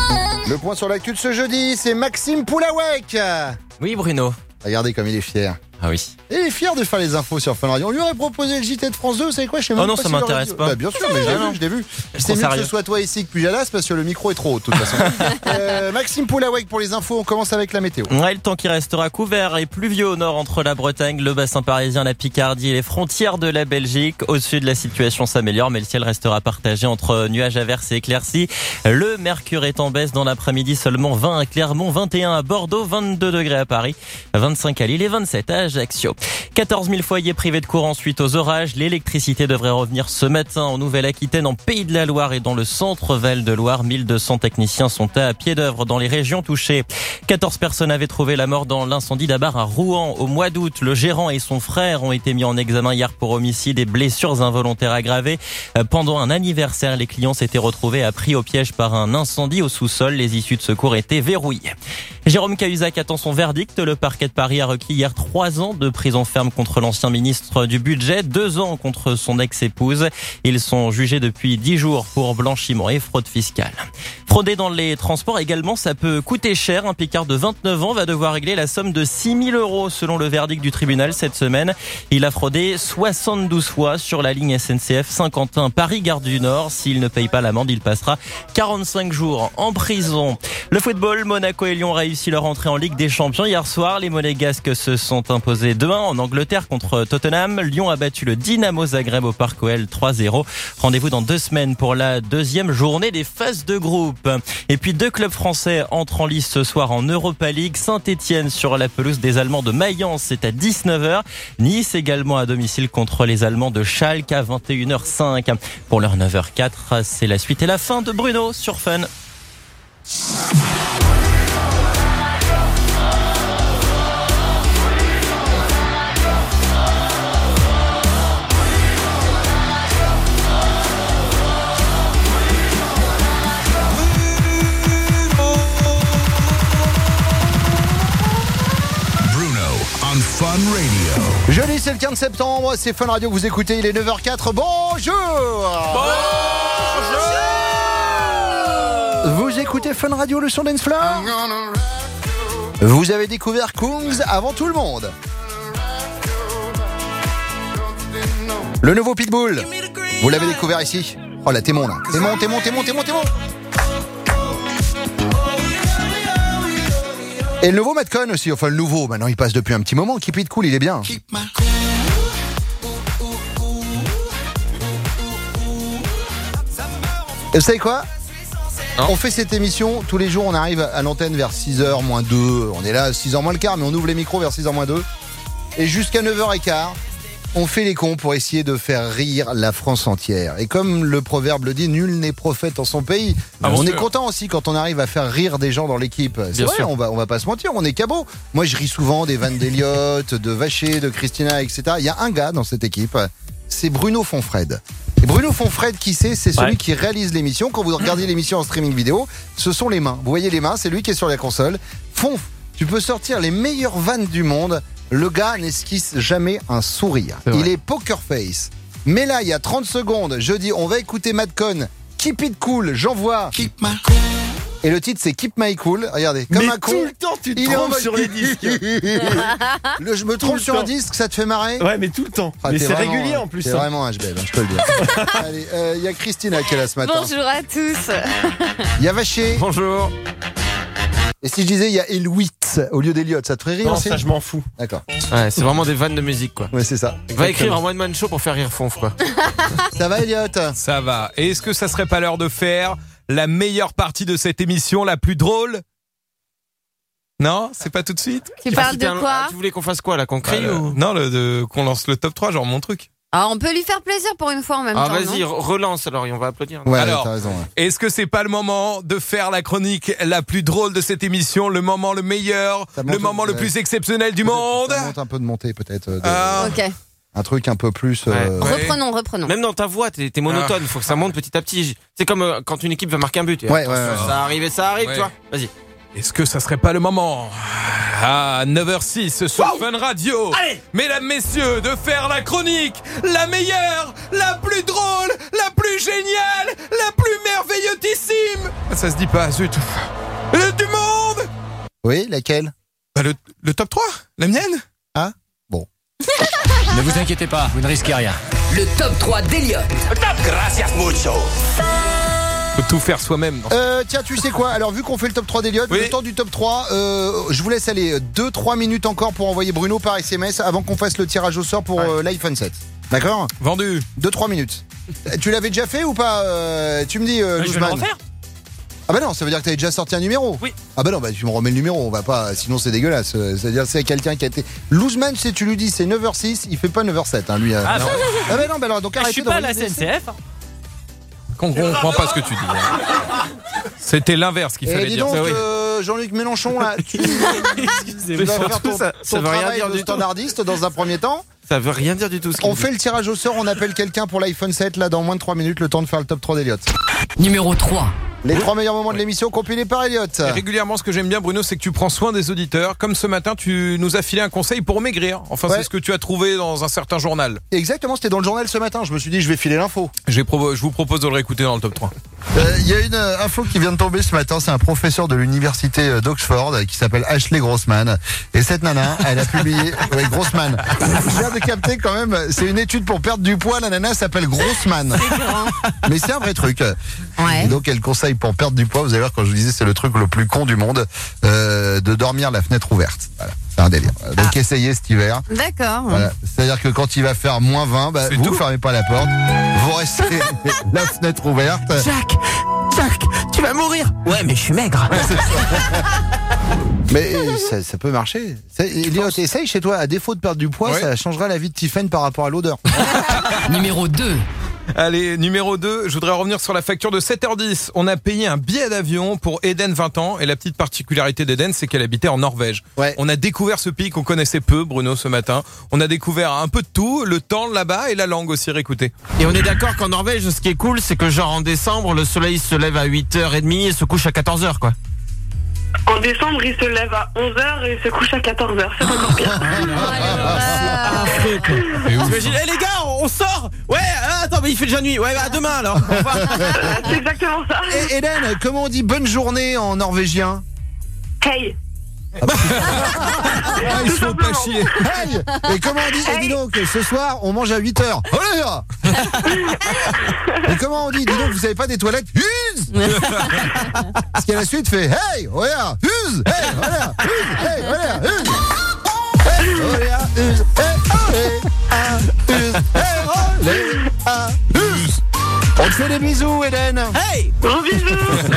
Le point sur l'actu de ce jeudi, c'est Maxime Poulawek. Oui, Bruno. Regardez comme il est fier. Ah oui. Et il est fier de faire les infos sur Fun Radio. On lui aurait proposé le J T de France deux, vous savez quoi, je sais même Oh non, pas ça si m'intéresse le- pas. Bah, bien sûr, mais je l'ai vu, je l'ai vu. Je C'est prends mieux que sérieux. ce soit toi ici que Pujadas parce que le micro est trop haut de toute façon. euh, Maxime Poulawek pour les infos, on commence avec la météo. Ouais, le temps qui restera couvert et pluvieux au nord entre la Bretagne, le bassin parisien, la Picardie et les frontières de la Belgique. Au sud, la situation s'améliore, mais le ciel restera partagé entre nuages, averses et éclaircies. Le mercure est en baisse dans l'après-midi, seulement vingt à Clermont, vingt et un à Bordeaux, vingt-deux degrés à Paris, vingt-cinq à Lille et vingt-sept à Ajaccio. quatorze mille foyers privés de courant suite aux orages. L'électricité devrait revenir ce matin en Nouvelle-Aquitaine, en Pays de la Loire et dans le centre Val-de-Loire. mille deux cents techniciens sont à pied d'œuvre dans les régions touchées. quatorze personnes avaient trouvé la mort dans l'incendie d'Abar à Rouen au mois d'août. Le gérant et son frère ont été mis en examen hier pour homicide et blessures involontaires aggravées. Pendant un anniversaire, les clients s'étaient retrouvés à pris au piège par un incendie au sous-sol. Les issues de secours étaient verrouillées. Jérôme Cahuzac attend son verdict. Le parquet de Paris a requis hier trois ans de prison ferme contre l'ancien ministre du Budget, deux ans contre son ex-épouse. Ils sont jugés depuis dix jours pour blanchiment et fraude fiscale. Frauder dans les transports également, ça peut coûter cher. Un Picard de vingt-neuf ans va devoir régler la somme de six mille euros selon le verdict du tribunal cette semaine. Il a fraudé soixante-douze fois sur la ligne S N C F Saint-Quentin-Paris-Gare du Nord. S'il ne paye pas l'amende, il passera quarante-cinq jours en prison. Le football, Monaco et Lyon réussissent leur entrée en Ligue des Champions. Hier soir, les Monégasques se sont imposés deux un en Angleterre contre Tottenham. Lyon a battu le Dynamo Zagreb au Parc O L trois zéro. Rendez-vous dans deux semaines pour la deuxième journée des phases de groupe. Et puis deux clubs français entrent en lice ce soir en Europa League. Saint-Etienne sur la pelouse des Allemands de Mayence, c'est à dix-neuf heures. Nice également à domicile contre les Allemands de Schalke à vingt et une heures cinq. Pour l'heure neuf heures quatre, c'est la suite et la fin de Bruno sur Fun. Fun Radio. Jeudi, c'est le quinze septembre, c'est Fun Radio, vous écoutez, il est neuf heures quatre. Bonjour. Bonjour. Vous écoutez Fun Radio, le son dance floor. Vous avez découvert Kungs avant tout le monde. Le nouveau Pitbull, vous l'avez découvert ici. Oh là, t'es mon là. T'es mon, t'es mon, t'es mon, t'es mon, t'es mon. Et le nouveau Madcon aussi, enfin le nouveau, maintenant il passe depuis un petit moment. Keep It Cool, il est bien. Et vous savez quoi ? Non. On fait cette émission, tous les jours on arrive à l'antenne vers six heures moins deux. On est là à six heures moins le quart, mais on ouvre les micros vers six heures moins deux. Et jusqu'à neuf heures quinze, on fait les cons pour essayer de faire rire la France entière. Et comme le proverbe le dit, nul n'est prophète en son pays. Ah, on sûr. est content aussi quand on arrive à faire rire des gens dans l'équipe. C'est Bien vrai, sûr. on va, on va pas se mentir, on est cabot. Moi je ris souvent des vannes d'Eliott, de Vacher, de Christina, et cetera. Il y a un gars dans cette équipe, c'est Bruno Fonfred. Et Bruno Fonfred, qui c'est ? C'est celui Ouais. qui réalise l'émission. Quand vous regardez l'émission en streaming vidéo, ce sont les mains. Vous voyez les mains, c'est lui qui est sur la console. Fonf, tu peux sortir les meilleures vannes du monde. Le gars n'esquisse jamais un sourire. Il est poker face. Mais là, il y a trente secondes, je dis, on va écouter Madcon. Keep It Cool, j'envoie. Keep my cool. Et le titre, c'est Keep My Cool. Regardez, comme Mais un con. tout le temps, tu te il est en trompes mode- sur les disques. Le, je me Tout trompe le sur un temps. disque, ça te fait marrer ? Ouais, mais tout le temps. Ah, mais t'es c'est vraiment- régulier en plus. C'est hein. vraiment un jbeb, je peux le dire. Allez, euh, il y a Christina qui est là ce matin. Bonjour à tous. Il y a Vacher. Bonjour. Et si je disais, il y a Elouit au lieu d'Eliott, ça te ferait rire Non, aussi ? ça, je m'en fous. D'accord. Ouais, c'est vraiment des vannes de musique, quoi. Ouais, c'est ça. Va écrire un one-man show pour faire rire Fonf, quoi. Ça va, Eliott ? Ça va. Et est-ce que ça serait pas l'heure de faire la meilleure partie de cette émission, la plus drôle ? Non, c'est pas tout de suite. Tu parles de quoi ? Tu voulais qu'on fasse quoi, là, qu'on crie Bah, le- ou... Non, le, de- qu'on lance le top trois, genre mon truc. Ah, on peut lui faire plaisir pour une fois en même Ah, temps. vas-y, non re- relance alors et on va applaudir. Ouais, Alors, t'as raison. Ouais. Est-ce que c'est pas le moment de faire la chronique la plus drôle de cette émission, le moment le meilleur, Ça monte- le moment le ouais. plus exceptionnel du monde? Ça monte un peu de montée peut-être. euh, de- Ah. Ok. Un truc un peu plus. euh, Ouais. Reprenons, reprenons. Même dans ta voix, t'es, t'es monotone, faut que ça monte petit à petit. C'est comme euh, quand une équipe va marquer un but. Ouais, Attention, ouais, ouais. Ça arrive et ça arrive, Ouais. tu vois. Vas-y. Est-ce que ça serait pas le moment à neuf heures six sur Fun Radio, Allez, mesdames, messieurs, de faire la chronique la meilleure, la plus drôle, la plus géniale, la plus merveilleutissime. Ça se dit pas, zut. Le du monde. Oui, laquelle? Bah le, le top trois, la mienne. Ah, bon. Ne vous inquiétez pas, vous ne risquez rien. Le top trois d'Eliott. Gracias mucho. Faut tout faire soi-même. Euh, tiens, tu sais quoi? Alors, vu qu'on fait le top trois d'Eliott, Oui. le temps du top trois, euh, je vous laisse aller deux trois minutes encore pour envoyer Bruno par S M S avant qu'on fasse le tirage au sort pour Ouais. euh, l'iPhone sept. D'accord? Vendu. deux trois minutes. Tu l'avais déjà fait ou pas? euh, Tu me dis, euh, Je vais le Louzman. refaire. Ah bah non, ça veut dire que t'avais déjà sorti un numéro. Oui. Ah bah non, bah tu me remets le numéro, on va pas, sinon c'est dégueulasse. C'est-à-dire c'est quelqu'un qui a été... Louzman, si tu lui dis c'est neuf heures six, il fait pas neuf heures sept, hein, lui. euh. Ah, non. bah. Ah bah non, bah alors donc Je arrêtez suis pas à la d'envoyer S des- N C F. On comprend pas ce que tu dis. hein. C'était l'inverse qu'il Et fallait dis dire. donc, Ça, oui. euh, Jean-Luc Mélenchon, là, tu, tu Mais vas surtout, faire ton, ça- ton ça veut rien travail dire de du tout. standardiste dans un premier temps. Ça veut rien dire du tout ce qu'il On dit. fait le tirage au sort, on appelle quelqu'un pour l'iPhone sept, là, dans moins de trois minutes, le temps de faire le top trois d'Eliott. Numéro trois. Les trois meilleurs moments de l'émission compilés par Eliott. Et régulièrement, ce que j'aime bien, Bruno, c'est que tu prends soin des auditeurs. Comme ce matin, tu nous as filé un conseil pour maigrir. Enfin, Ouais. c'est ce que tu as trouvé dans un certain journal. Exactement, c'était dans le journal ce matin. Je me suis dit, je vais filer l'info. J'ai provo- je vous propose de le réécouter dans le top trois. Il y a une euh, info qui vient de tomber ce matin. C'est un professeur de l'université euh, d'Oxford euh, qui s'appelle Ashley Grossman. Et cette nana, elle a publié. Ouais, Grossman. Je viens de capter quand même. C'est une étude pour perdre du poids. La nana s'appelle Grossman. Mais c'est un vrai truc. Ouais. Et donc, elle conseille pour perdre du poids. Vous allez voir, quand je vous disais, c'est le truc le plus con du monde, euh, de dormir la fenêtre ouverte. Voilà. C'est un délire. Donc, essayez cet hiver. D'accord. Voilà. C'est-à-dire que quand il va faire moins vingt, bah, C'est vous tout. fermez pas la porte, vous restez la fenêtre ouverte. Jacques, Jacques, tu vas mourir. Ouais, mais je suis maigre. Mais ça, ça peut marcher. Ça, Eliott, essaye chez toi, à défaut de perdre du poids, Ouais. ça changera la vie de Tiffen par rapport à l'odeur. Numéro deux. Allez, numéro deux, je voudrais revenir sur la facture de sept heures dix. On a payé un billet d'avion pour Eden, vingt ans. Et la petite particularité d'Eden, c'est qu'elle habitait en Norvège. Ouais. On a découvert ce pays qu'on connaissait peu, Bruno, ce matin. On a découvert un peu de tout, le temps là-bas et la langue aussi, réécoutez. Et on est d'accord qu'en Norvège, ce qui est cool, c'est que genre en décembre, le soleil se lève à huit heures trente et se couche à quatorze heures, quoi. En décembre, il se lève à onze heures et se couche à quatorze heures. C'est encore pire. T'imagines, hé les gars, on sort. Ouais, ah, attends, mais il fait déjà nuit. Ouais, bah, à demain alors. Au revoir. C'est exactement ça. Et Eden, comment on dit bonne journée en norvégien? Hey. Ah, ils se font pas chier. Hey. Et comment on dit? Et dis donc, ce soir, on mange à huit heures. Allez là. Et comment on dit? Dis donc, vous savez pas des toilettes? Use. Parce qu'à la suite fait hey, voilà, use, hey, voilà, use, hey, voilà, use. Hey, voilà, use, hey, olé, ah, use, hey, olé, ah, use. On te fait des bisous, Eden. Hey, Gros bisous.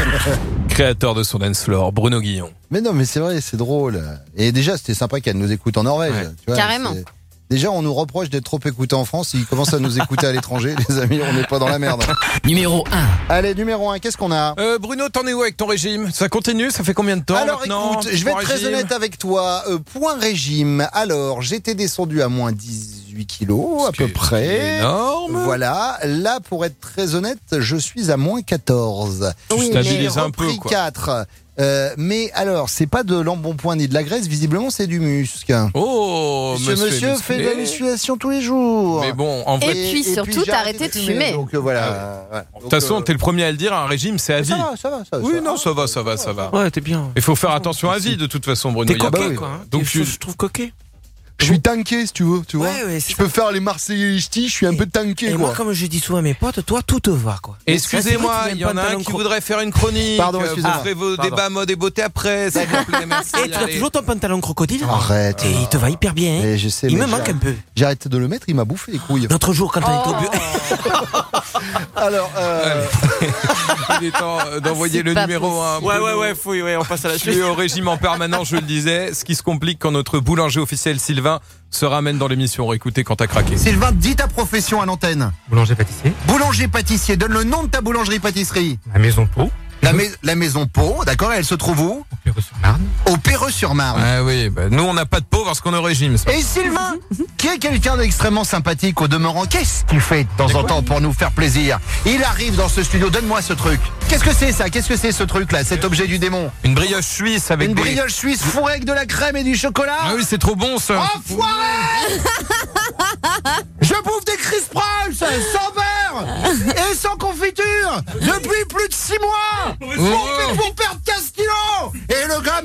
Créateur de son dance floor, Bruno Guillon. Mais non, mais c'est vrai, c'est drôle. Et déjà, c'était sympa qu'elle nous écoute en Norvège. Ouais. Tu vois, Carrément. c'est- Déjà, on nous reproche d'être trop écoutés en France. Ils commencent à nous écouter à l'étranger. Les amis, on n'est pas dans la merde. Numéro un. Allez, numéro un, qu'est-ce qu'on a? Euh, Bruno, t'en es où avec ton régime? Ça continue? Ça fait combien de temps Alors maintenant écoute, je vais Point être très régime honnête avec toi. Euh, point régime. Alors, j'étais descendu à moins dix-huit kilos à Ce peu qui est près. énorme. Voilà. Là, pour être très honnête, je suis à moins quatorze. Tu Oui, stabilises J'ai un peu, repris quoi. quatre. Euh, mais alors, c'est pas de l'embonpoint ni de la graisse. Visiblement, c'est du muscle. Oh, Ce monsieur fait de la musculation tous les jours. Mais bon, en vrai, Et puis surtout, j'ai t'as arrêté de fumer. Donc euh, voilà. voilà. de toute façon, t'es le premier à le dire, un régime, c'est à vie. Ça va, ça va, ça va. Oui, ça non, va. ça va, ça va, ça va. Ouais, t'es bien. Il faut faire attention à vie, de toute façon, Bruno. T'es Il y a coquet, pas- quoi. hein. Donc, je, tu- je trouve coquet. Je suis tanké, si tu veux, tu vois. Ouais, ouais, c'est je peux faire les Marseillais ch'tis, je suis un peu tanké, Et quoi. moi, comme je dis souvent à mes potes, toi, tout te va, quoi. Excusez-moi, C'est vrai que tu il y n'aimes en pas a le un talon qui cro- voudrait faire une chronique. Pardon, Vous excusez-moi. ferez vos Pardon. débats mode et beauté après, s'il vous plaît, merci. Et tu as allez. toujours ton pantalon crocodile? Arrête. Et il te va hyper bien. hein. Mais je sais, Il mais me manque j'ai- un peu. J'arrête de le mettre, il m'a bouffé les couilles. L'autre jour, quand on est au bureau. Alors, euh, Il est temps euh, d'envoyer C'est le pas numéro un. Ouais, ouais, ouais, fouille, ouais, on passe à la Je suite. suis au régime en permanence, je le disais. Ce qui se complique quand notre boulanger officiel Sylvain se ramène dans l'émission. Écoutez quand t'as craqué. Sylvain, dis ta profession à l'antenne. Boulanger pâtissier, Boulanger pâtissier, donne le nom de ta boulangerie-pâtisserie. la maison Pau, La, mais- la maison Pau, d'accord, elle se trouve où? au Péreux-sur-Marne. Au Péreux-sur-Marne. Ah oui, bah, nous on n'a pas de peau parce qu'on est au régime. ça. Et Sylvain, qui est quelqu'un d'extrêmement sympathique au demeurant, qu'est-ce qu'il fait de temps en temps pour nous faire plaisir? Il arrive dans ce studio, donne-moi ce truc. Qu'est-ce que c'est ça? Qu'est-ce que c'est ce truc-là, cet objet du démon? Une brioche suisse avec Une des... brioche suisse fourrée avec de la crème et du chocolat? Ah oui, c'est trop bon ça. Enfoiré! Je bouffe des Chris Prolls sans beurre et sans confiture depuis plus de six mois. Mon but pour perdre quinze kilos.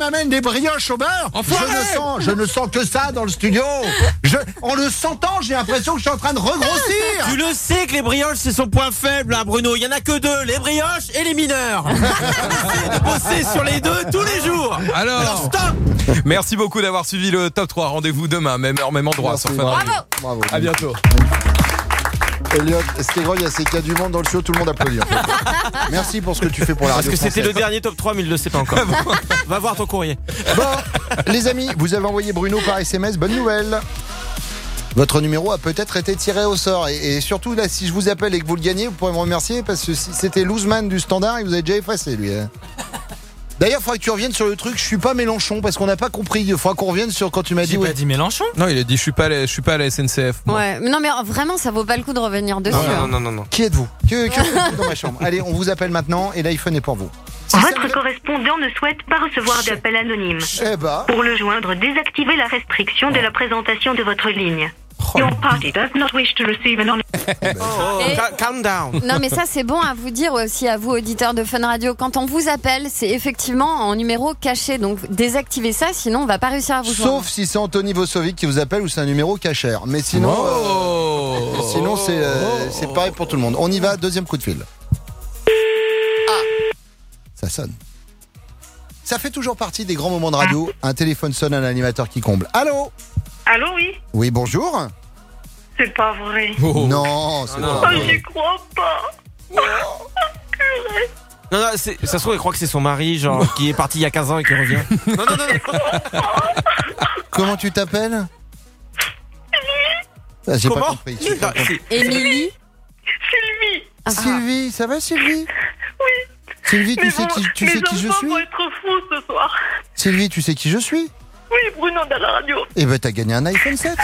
m'amènes des brioches au beurre. Je ne sens, je ne sens que ça dans le studio. Je, en le sentant, j'ai l'impression que je suis en train de regrossir. Tu le sais que les brioches c'est son point faible, hein, Bruno. Il y en a que deux, les brioches et les mineurs. Essayez de bosser sur les deux tous les jours. Alors, Alors stop. Merci beaucoup d'avoir suivi le top trois. Rendez-vous demain, même heure, même endroit. Merci, sur Fun Radio. bravo. Bravo. À bientôt. Elliot, c'était grand, il y a ces cas du monde dans le show, tout le monde applaudit. En fait. Merci pour ce que tu fais pour la Parce radio que c'était française. le dernier top trois, mais il le sait pas encore. Va voir ton courrier. Bon, les amis, vous avez envoyé Bruno par S M S, bonne nouvelle. Votre numéro a peut-être été tiré au sort. Et, et surtout, là, si je vous appelle et que vous le gagnez, vous pourrez me remercier parce que si c'était Louzman du Standard, il vous a déjà effacé, lui. Hein. D'ailleurs, il faudrait que tu reviennes sur le truc. Je suis pas Mélenchon parce qu'on n'a pas compris. Il faudra qu'on revienne sur quand tu m'as dit. J'ai Ouais. pas dit Mélenchon. Non, il a dit je suis pas, à la- je suis pas à la S N C F. moi. Ouais, mais non mais vraiment ça vaut pas le coup de revenir dessus. Non, hein. non, non, non, non. Qui êtes-vous Que, que faites-vous dans ma chambre Allez, on vous appelle maintenant et l'iPhone est pour vous. Votre correspondant ne souhaite pas recevoir d'appel anonyme. Eh bah. Pour le joindre, désactivez la restriction de la présentation de votre ligne. Your party does not wish to receive an Oh, oh, Et- ca- calm down. Non mais ça c'est bon à vous dire aussi à vous auditeurs de Fun Radio. Quand on vous appelle, c'est effectivement en numéro caché. Donc désactivez ça, sinon on va pas réussir à vous joindre. Sauf si c'est Anthony Vosovic qui vous appelle ou c'est un numéro cachère. Mais sinon, Oh. euh, sinon c'est euh, c'est pareil pour tout le monde. On y va, deuxième coup de fil. Ah, ça sonne. Ça fait toujours partie des grands moments de radio. Un téléphone sonne, un animateur qui comble. Allô? Allô, oui? Oui, bonjour. C'est pas vrai. Non, c'est non. pas Oh, vrai. j'y crois pas. Oh, purée. Non, non, c'est- ça se trouve, elle croit que c'est son mari, genre, qui est parti il y a quinze ans et qui revient. Non, non, non, non. Comment tu t'appelles? Ah, j'ai pas Comment compris. j'ai pas compris. Émilie. Sylvie. Ah. Sylvie, ça va Sylvie? Oui. Sylvie, tu Mais sais bon, qui, tu mes sais qui je enfants suis? vont être fous ce soir. Sylvie, tu sais qui je suis? Oui, Bruno dans la radio. Eh ben t'as gagné un iPhone sept.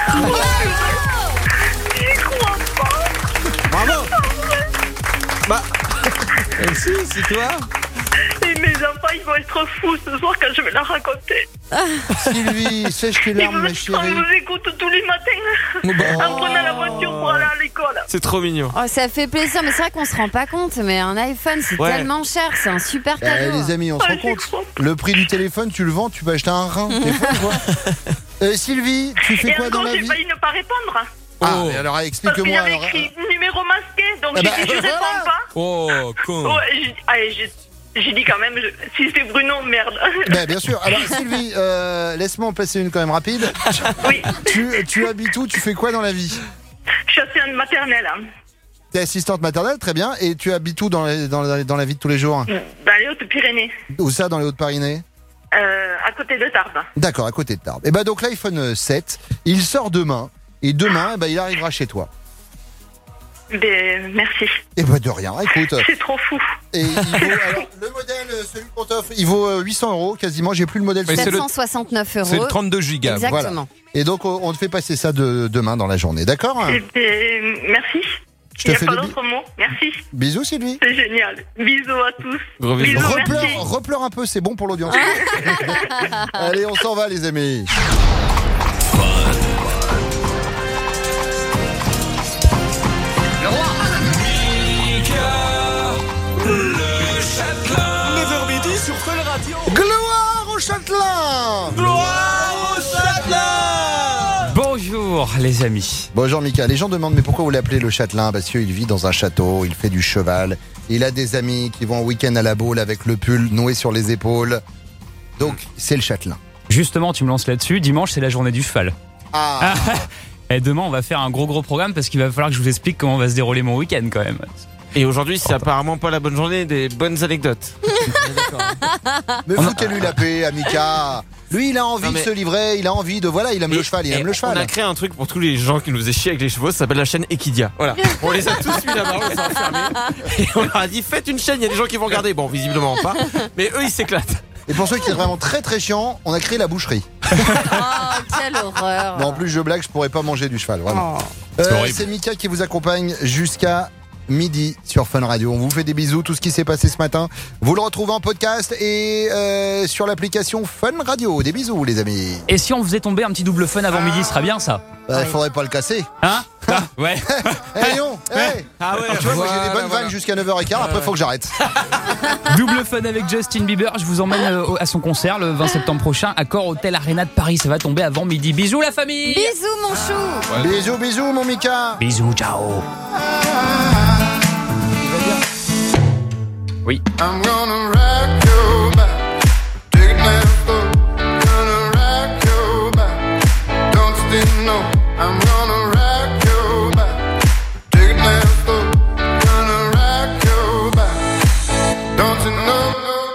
J'y crois pas. Bravo. Bah, si, c'est toi. Et mes enfants, ils vont être fous ce soir quand je vais leur raconter. Sylvie, sèche tes Ils larmes, vont ma être- chérie. On vous écoute tous les matins en prenant la voiture pour aller à l'école. C'est trop mignon. Oh, ça fait plaisir, mais c'est vrai qu'on se rend pas compte. Mais un iPhone, c'est Ouais. tellement cher, c'est un super Eh, cadeau. les amis, on se Ah, rend j'y compte. crois Le prix du téléphone, tu le vends, tu peux acheter un rein. T'es folle, quoi. Euh, Sylvie, tu fais Et quoi dans encore, la j'ai vie? failli ne pas répondre. Ah, mais alors Parce qu'il y explique-moi. avait alors, écrit numéro masqué, donc Ah j'ai bah, dit je voilà. réponds pas. Oh, con. Ouais, j'ai- allez, j'ai j'ai dit quand même, je- si c'est Bruno, merde. Ben, bien sûr. Alors Sylvie, euh, laisse-moi en placer une quand même rapide. Oui, Tu, tu habites où? Tu fais quoi dans la vie? je suis assistante maternelle, hein, T'es assistante maternelle, très bien. Et tu habites où dans, les- dans, la- dans la vie de tous les jours? dans les Hautes-Pyrénées, Où ça, dans les Hautes-Pyrénées? euh, à côté de Tarbes. D'accord, à côté de Tarbes. Et ben donc l'iPhone sept, il sort demain. Et demain, eh ben, il arrivera chez toi. Ben, merci. Et ben de rien, écoute. C'est trop fou. Et il vaut, alors, le modèle, euh, celui qu'on t'offre, il vaut euh, huit cents euros quasiment. J'ai plus le modèle. Mais c'est sous- le- sept cent soixante-neuf euros. C'est le trente-deux gigas. Exactement. Voilà. Et donc on on te fait passer ça de, demain dans la journée, d'accord? Eh ben, merci. Je te Il n'y a fais pas des bi- d'autre mot. Merci. Bisous Sylvie. C'est génial. Bisous à tous. Gros bisous. Bisous, Repleure, merci. repleure un peu, c'est bon pour l'audience. Allez, on s'en va les amis. neuf heures midi sur Fun Radio. Gloire au Châtelain. Gloire au Châtelain. Bonjour les amis. Bonjour Mika, les gens demandent mais pourquoi vous l'appelez le Châtelain? Parce qu'il vit dans un château, il fait du cheval, il a des amis qui vont en week-end à la Baule avec le pull noué sur les épaules. Donc c'est le Châtelain. Justement, tu me lances là-dessus. Dimanche, c'est la journée du cheval. Ah, Et demain, on va faire un gros gros programme parce qu'il va falloir que je vous explique comment va se dérouler mon week-end quand même. Et aujourd'hui, c'est apparemment pas la bonne journée des bonnes anecdotes. mais foutez-lui la paix, à Mika. Lui, il a envie Non, mais- de se livrer, il a envie de... Voilà, il aime Et- le cheval, il et aime le cheval. On a créé un truc pour tous les gens qui nous faisaient chier avec les chevaux, ça s'appelle la chaîne Equidia. Voilà. On les a tous mis là-bas, on les a enfermés. Et on leur a dit, faites une chaîne, il y a des gens qui vont regarder. Bon, visiblement pas. Mais eux, ils s'éclatent. Et pour ceux qui sont vraiment très très chiants, on a créé la boucherie. Oh, quelle horreur. Mais en plus, je blague, je pourrais pas manger du cheval, vraiment. Oh. Euh, C'est horrible. c'est Mika qui vous accompagne jusqu'à midi sur Fun Radio. On vous fait des bisous. Tout ce qui s'est passé ce matin, vous le retrouvez en podcast et euh, sur l'application Fun Radio. Des bisous, les amis. Et si on faisait tomber un petit double fun avant midi, ce serait bien ça. Il bah, faudrait pas le casser. Hein ah, ouais. Eh non, hey. Ah ouais. Tu vois, voilà, moi j'ai des bonnes voilà. vannes jusqu'à neuf heures quinze. Après, faut que j'arrête. Double fun avec Justin Bieber. Je vous emmène à son concert le vingt septembre prochain. Accor Hôtel Arena de Paris. Ça va tomber avant midi. Bisous la famille. Bisous mon chou. Ouais. Bisous, bisous mon Mika. Bisous, ciao. Oui. I'm gonna rock you back. Take it down slow. Gonna rock you back. Don't you didn't know. I'm gonna rock you back. Take it down slow. Gonna rock you back. Don't you know?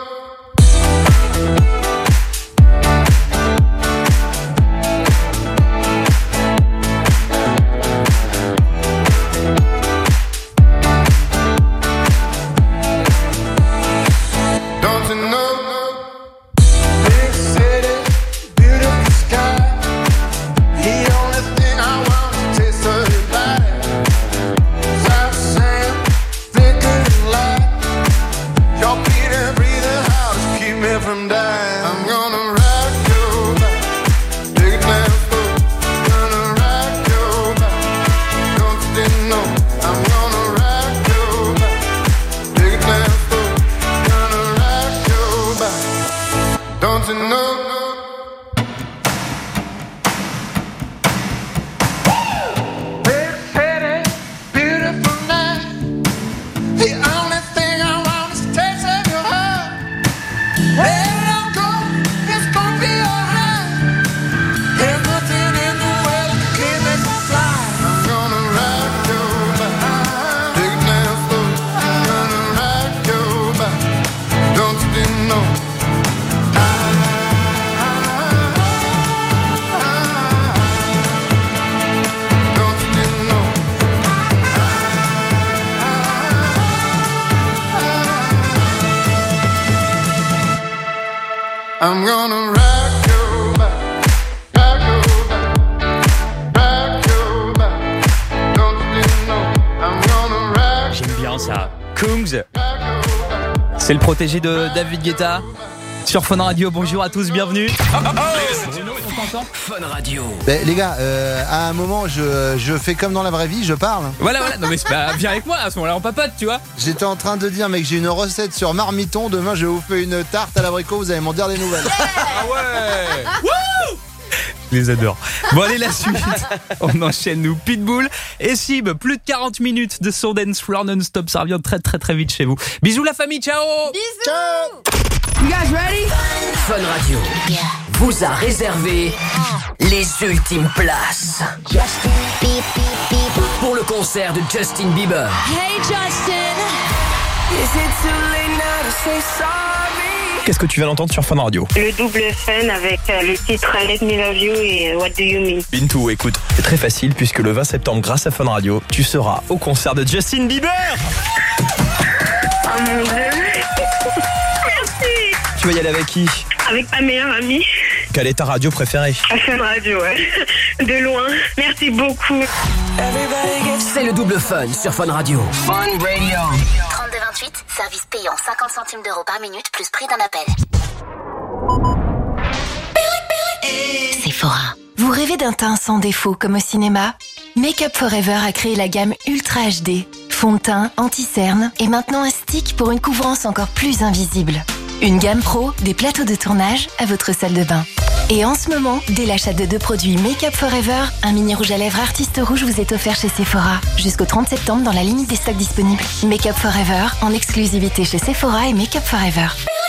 I'm gonna rock you back, rock you back, rock you back. Don't you know I'm gonna rock. J'aime bien ça. Kungs. C'est le protégé de David Guetta. Sur Fun Radio, bonjour à tous, bienvenue. Fun Radio. Ben, les gars, euh, à un moment, je, je fais comme dans la vraie vie, je parle. Voilà, voilà. Non mais bah, viens avec moi à ce moment-là, on papote, tu vois. J'étais en train de dire, mec, j'ai une recette sur marmiton. Demain, je vous fais une tarte à l'abricot. Vous allez m'en dire des nouvelles. Ah ouais. Wouh, je les adore. Bon allez, la suite. On enchaîne nous. Pitbull et Sib, plus de quarante minutes de son dance floor non-stop. Ça revient très très très vite chez vous. Bisous la famille, ciao. Bisous. Ciao. You guys ready? Fun Radio vous a réservé les ultimes places pour le concert de Justin Bieber. Hey Justin. Is it too late now to say sorry? Qu'est-ce que tu viens d'entendre sur Fun Radio? Le double fun avec euh, le titre Let Me Love You et What Do You Mean. Bintou, écoute, c'est très facile puisque le vingt septembre, grâce à Fun Radio, tu seras au concert de Justin Bieber. Oh mon Dieu. Merci. Tu vas y aller avec qui? Avec ma meilleure amie. Quelle est ta radio préférée? Fun Radio, ouais. De loin. Merci beaucoup. C'est le double fun sur Fun Radio. Fun Radio. trente-deux vingt-huit, service payant cinquante centimes d'euros par minute plus prix d'un appel. Sephora. Vous rêvez d'un teint sans défaut comme au cinéma? Make Up Forever a créé la gamme Ultra H D. Fond de teint, anti-cerne et maintenant un stick pour une couvrance encore plus invisible. Une gamme pro, des plateaux de tournage à votre salle de bain. Et en ce moment, dès l'achat de deux produits Make Up Forever, un mini rouge à lèvres Artiste Rouge vous est offert chez Sephora. Jusqu'au trente septembre dans la limite des stocks disponibles. Make Up Forever en exclusivité chez Sephora et Make Up Forever.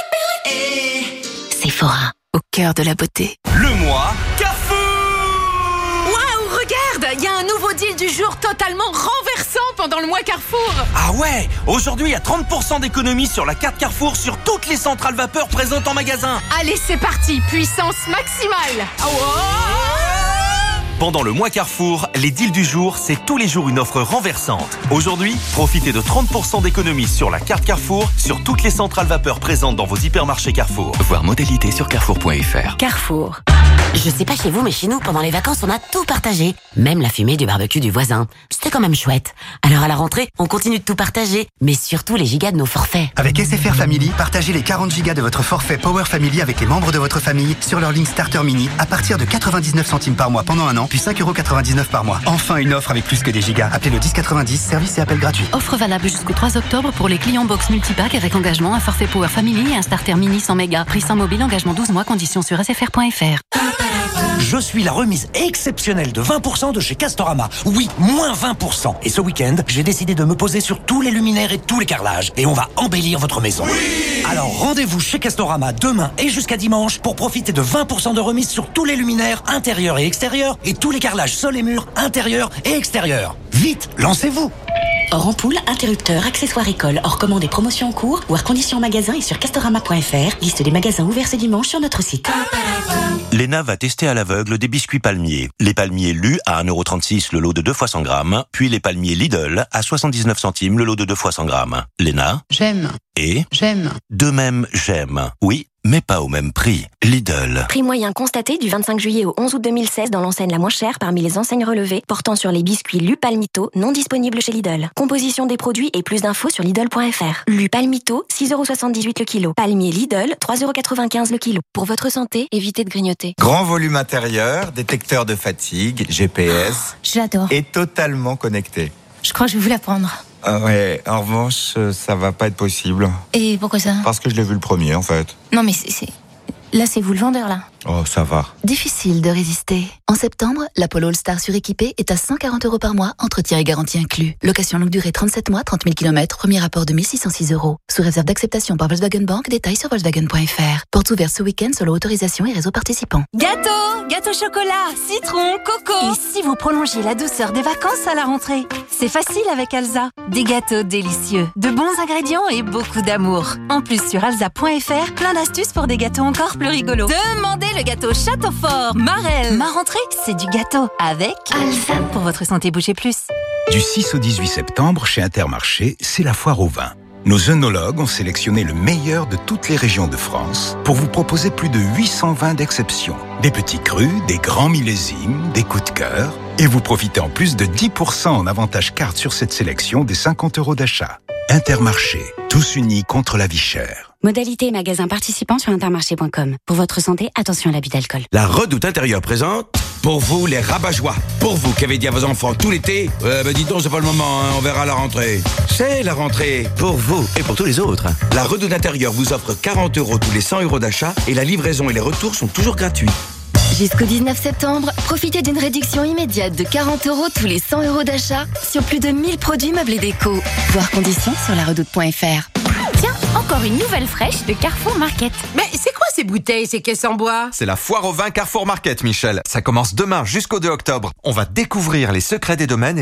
Sephora, au cœur de la beauté. Le mois Carrefour. Waouh, regarde, il y a un nouveau deal du jour totalement renversant pendant le mois Carrefour. Ah ouais, aujourd'hui il y a trente pour cent d'économie sur la carte Carrefour sur toutes les centrales vapeur présentes en magasin. Allez, c'est parti, puissance maximale. Oh, oh, oh. Pendant le mois Carrefour, les deals du jour, c'est tous les jours une offre renversante. Aujourd'hui, profitez de trente pour cent d'économie sur la carte Carrefour sur toutes les centrales vapeur présentes dans vos hypermarchés Carrefour. Voir modalité sur carrefour point f r. Carrefour. Je sais pas chez vous, mais chez nous, pendant les vacances, on a tout partagé. Même la fumée du barbecue du voisin. C'était quand même chouette. Alors à la rentrée, on continue de tout partager. Mais surtout les gigas de nos forfaits. Avec S F R Family, partagez les quarante gigas de votre forfait Power Family avec les membres de votre famille sur leur ligne Starter Mini à partir de quatre-vingt-dix-neuf centimes par mois pendant un an, puis cinq euros quatre-vingt-dix-neuf par mois. Enfin une offre avec plus que des gigas. Appelez le dix quatre-vingt-dix, service et appel gratuit. Offre valable jusqu'au trois octobre pour les clients box multipack avec engagement, un forfait Power Family et un Starter Mini cent mégas. Prix sans mobile, engagement douze mois, conditions sur S F R point F R. Je suis la remise exceptionnelle de vingt pour cent de chez Castorama. Oui, moins vingt pour cent. Et ce week-end, j'ai décidé de me poser sur tous les luminaires et tous les carrelages. Et on va embellir votre maison. Oui. Alors rendez-vous chez Castorama demain et jusqu'à dimanche pour profiter de vingt pour cent de remise sur tous les luminaires intérieurs et extérieurs et tous les carrelages sol et murs intérieurs et extérieurs. Vite, lancez-vous! Hors ampoule, interrupteur, accessoires école, hors commande et promotions en cours, voir conditions en magasin et sur castorama point F R. Liste des magasins ouverts ce dimanche sur notre site. Léna va tester à l'aveugle des biscuits palmiers. Les palmiers Lu à un euro trente-six le lot de deux fois cent grammes, puis les palmiers Lidl à soixante-dix-neuf centimes le lot de deux fois cent grammes. Léna? J'aime. Et? J'aime. De même, j'aime. Oui, mais pas au même prix. Lidl. Prix moyen constaté du vingt-cinq juillet au onze août deux mille seize dans l'enseigne la moins chère parmi les enseignes relevées, portant sur les biscuits Lu Palmito, non disponibles chez Lidl. Composition des produits et plus d'infos sur Lidl point F R. Lu Palmito, six euros soixante-dix-huit le kilo. Palmier Lidl, trois euros quatre-vingt-quinze le kilo. Pour votre santé, évitez de grignoter. Grand volume intérieur, détecteur de fatigue, G P S. J'adore. Et totalement connecté. Je crois que je vais vous la prendre. Ah ouais, en revanche, ça va pas être possible. Et pourquoi ça? Parce que je l'ai vu le premier, en fait. Non mais c'est... c'est- Là, c'est vous le vendeur, là. Oh, ça va. Difficile de résister. En septembre, la Polo All-Star suréquipée est à cent quarante euros par mois, entretien et garantie inclus. Location longue durée trente-sept mois, trente mille kilomètres, premier rapport de mille six cent six euros. Sous réserve d'acceptation par Volkswagen Bank, détails sur Volkswagen point F R. Portes ouvertes ce week-end selon autorisation et réseau participants. Gâteau, gâteau chocolat, citron, coco. Et si vous prolongez la douceur des vacances à la rentrée? C'est facile avec Alza. Des gâteaux délicieux, de bons ingrédients et beaucoup d'amour. En plus, sur alza point F R, plein d'astuces pour des gâteaux encore plus rigolos. Demandez le gâteau Château Fort, Marelle. Ma rentrée, c'est du gâteau avec Alza. Pour votre santé, bougez plus. Du six au dix-huit septembre, chez Intermarché, c'est la foire au vin. Nos œnologues ont sélectionné le meilleur de toutes les régions de France pour vous proposer plus de huit cents vins d'exception. Des petits crus, des grands millésimes, des coups de cœur. Et vous profitez en plus de dix pour cent en avantage carte sur cette sélection des cinquante euros d'achat. Intermarché, tous unis contre la vie chère. Modalité et magasins participants sur intermarché point com. Pour votre santé, attention à l'abus d'alcool. La Redoute Intérieure présente, pour vous les rabat-joie. Pour vous qui avez dit à vos enfants tout l'été, euh, bah dis donc c'est pas le moment, hein, on verra la rentrée. C'est la rentrée, pour vous et pour tous les autres. La Redoute Intérieure vous offre quarante euros tous les cent euros d'achat et la livraison et les retours sont toujours gratuits. Jusqu'au dix-neuf septembre, profitez d'une réduction immédiate de quarante euros tous les cent euros d'achat sur plus de mille produits meublés déco. Voir conditions sur la redoute point F R. Tiens, encore une nouvelle fraîche de Carrefour Market. Mais c'est quoi ces bouteilles, ces caisses en bois? C'est la foire au vin Carrefour Market, Michel. Ça commence demain jusqu'au deux octobre. On va découvrir les secrets des domaines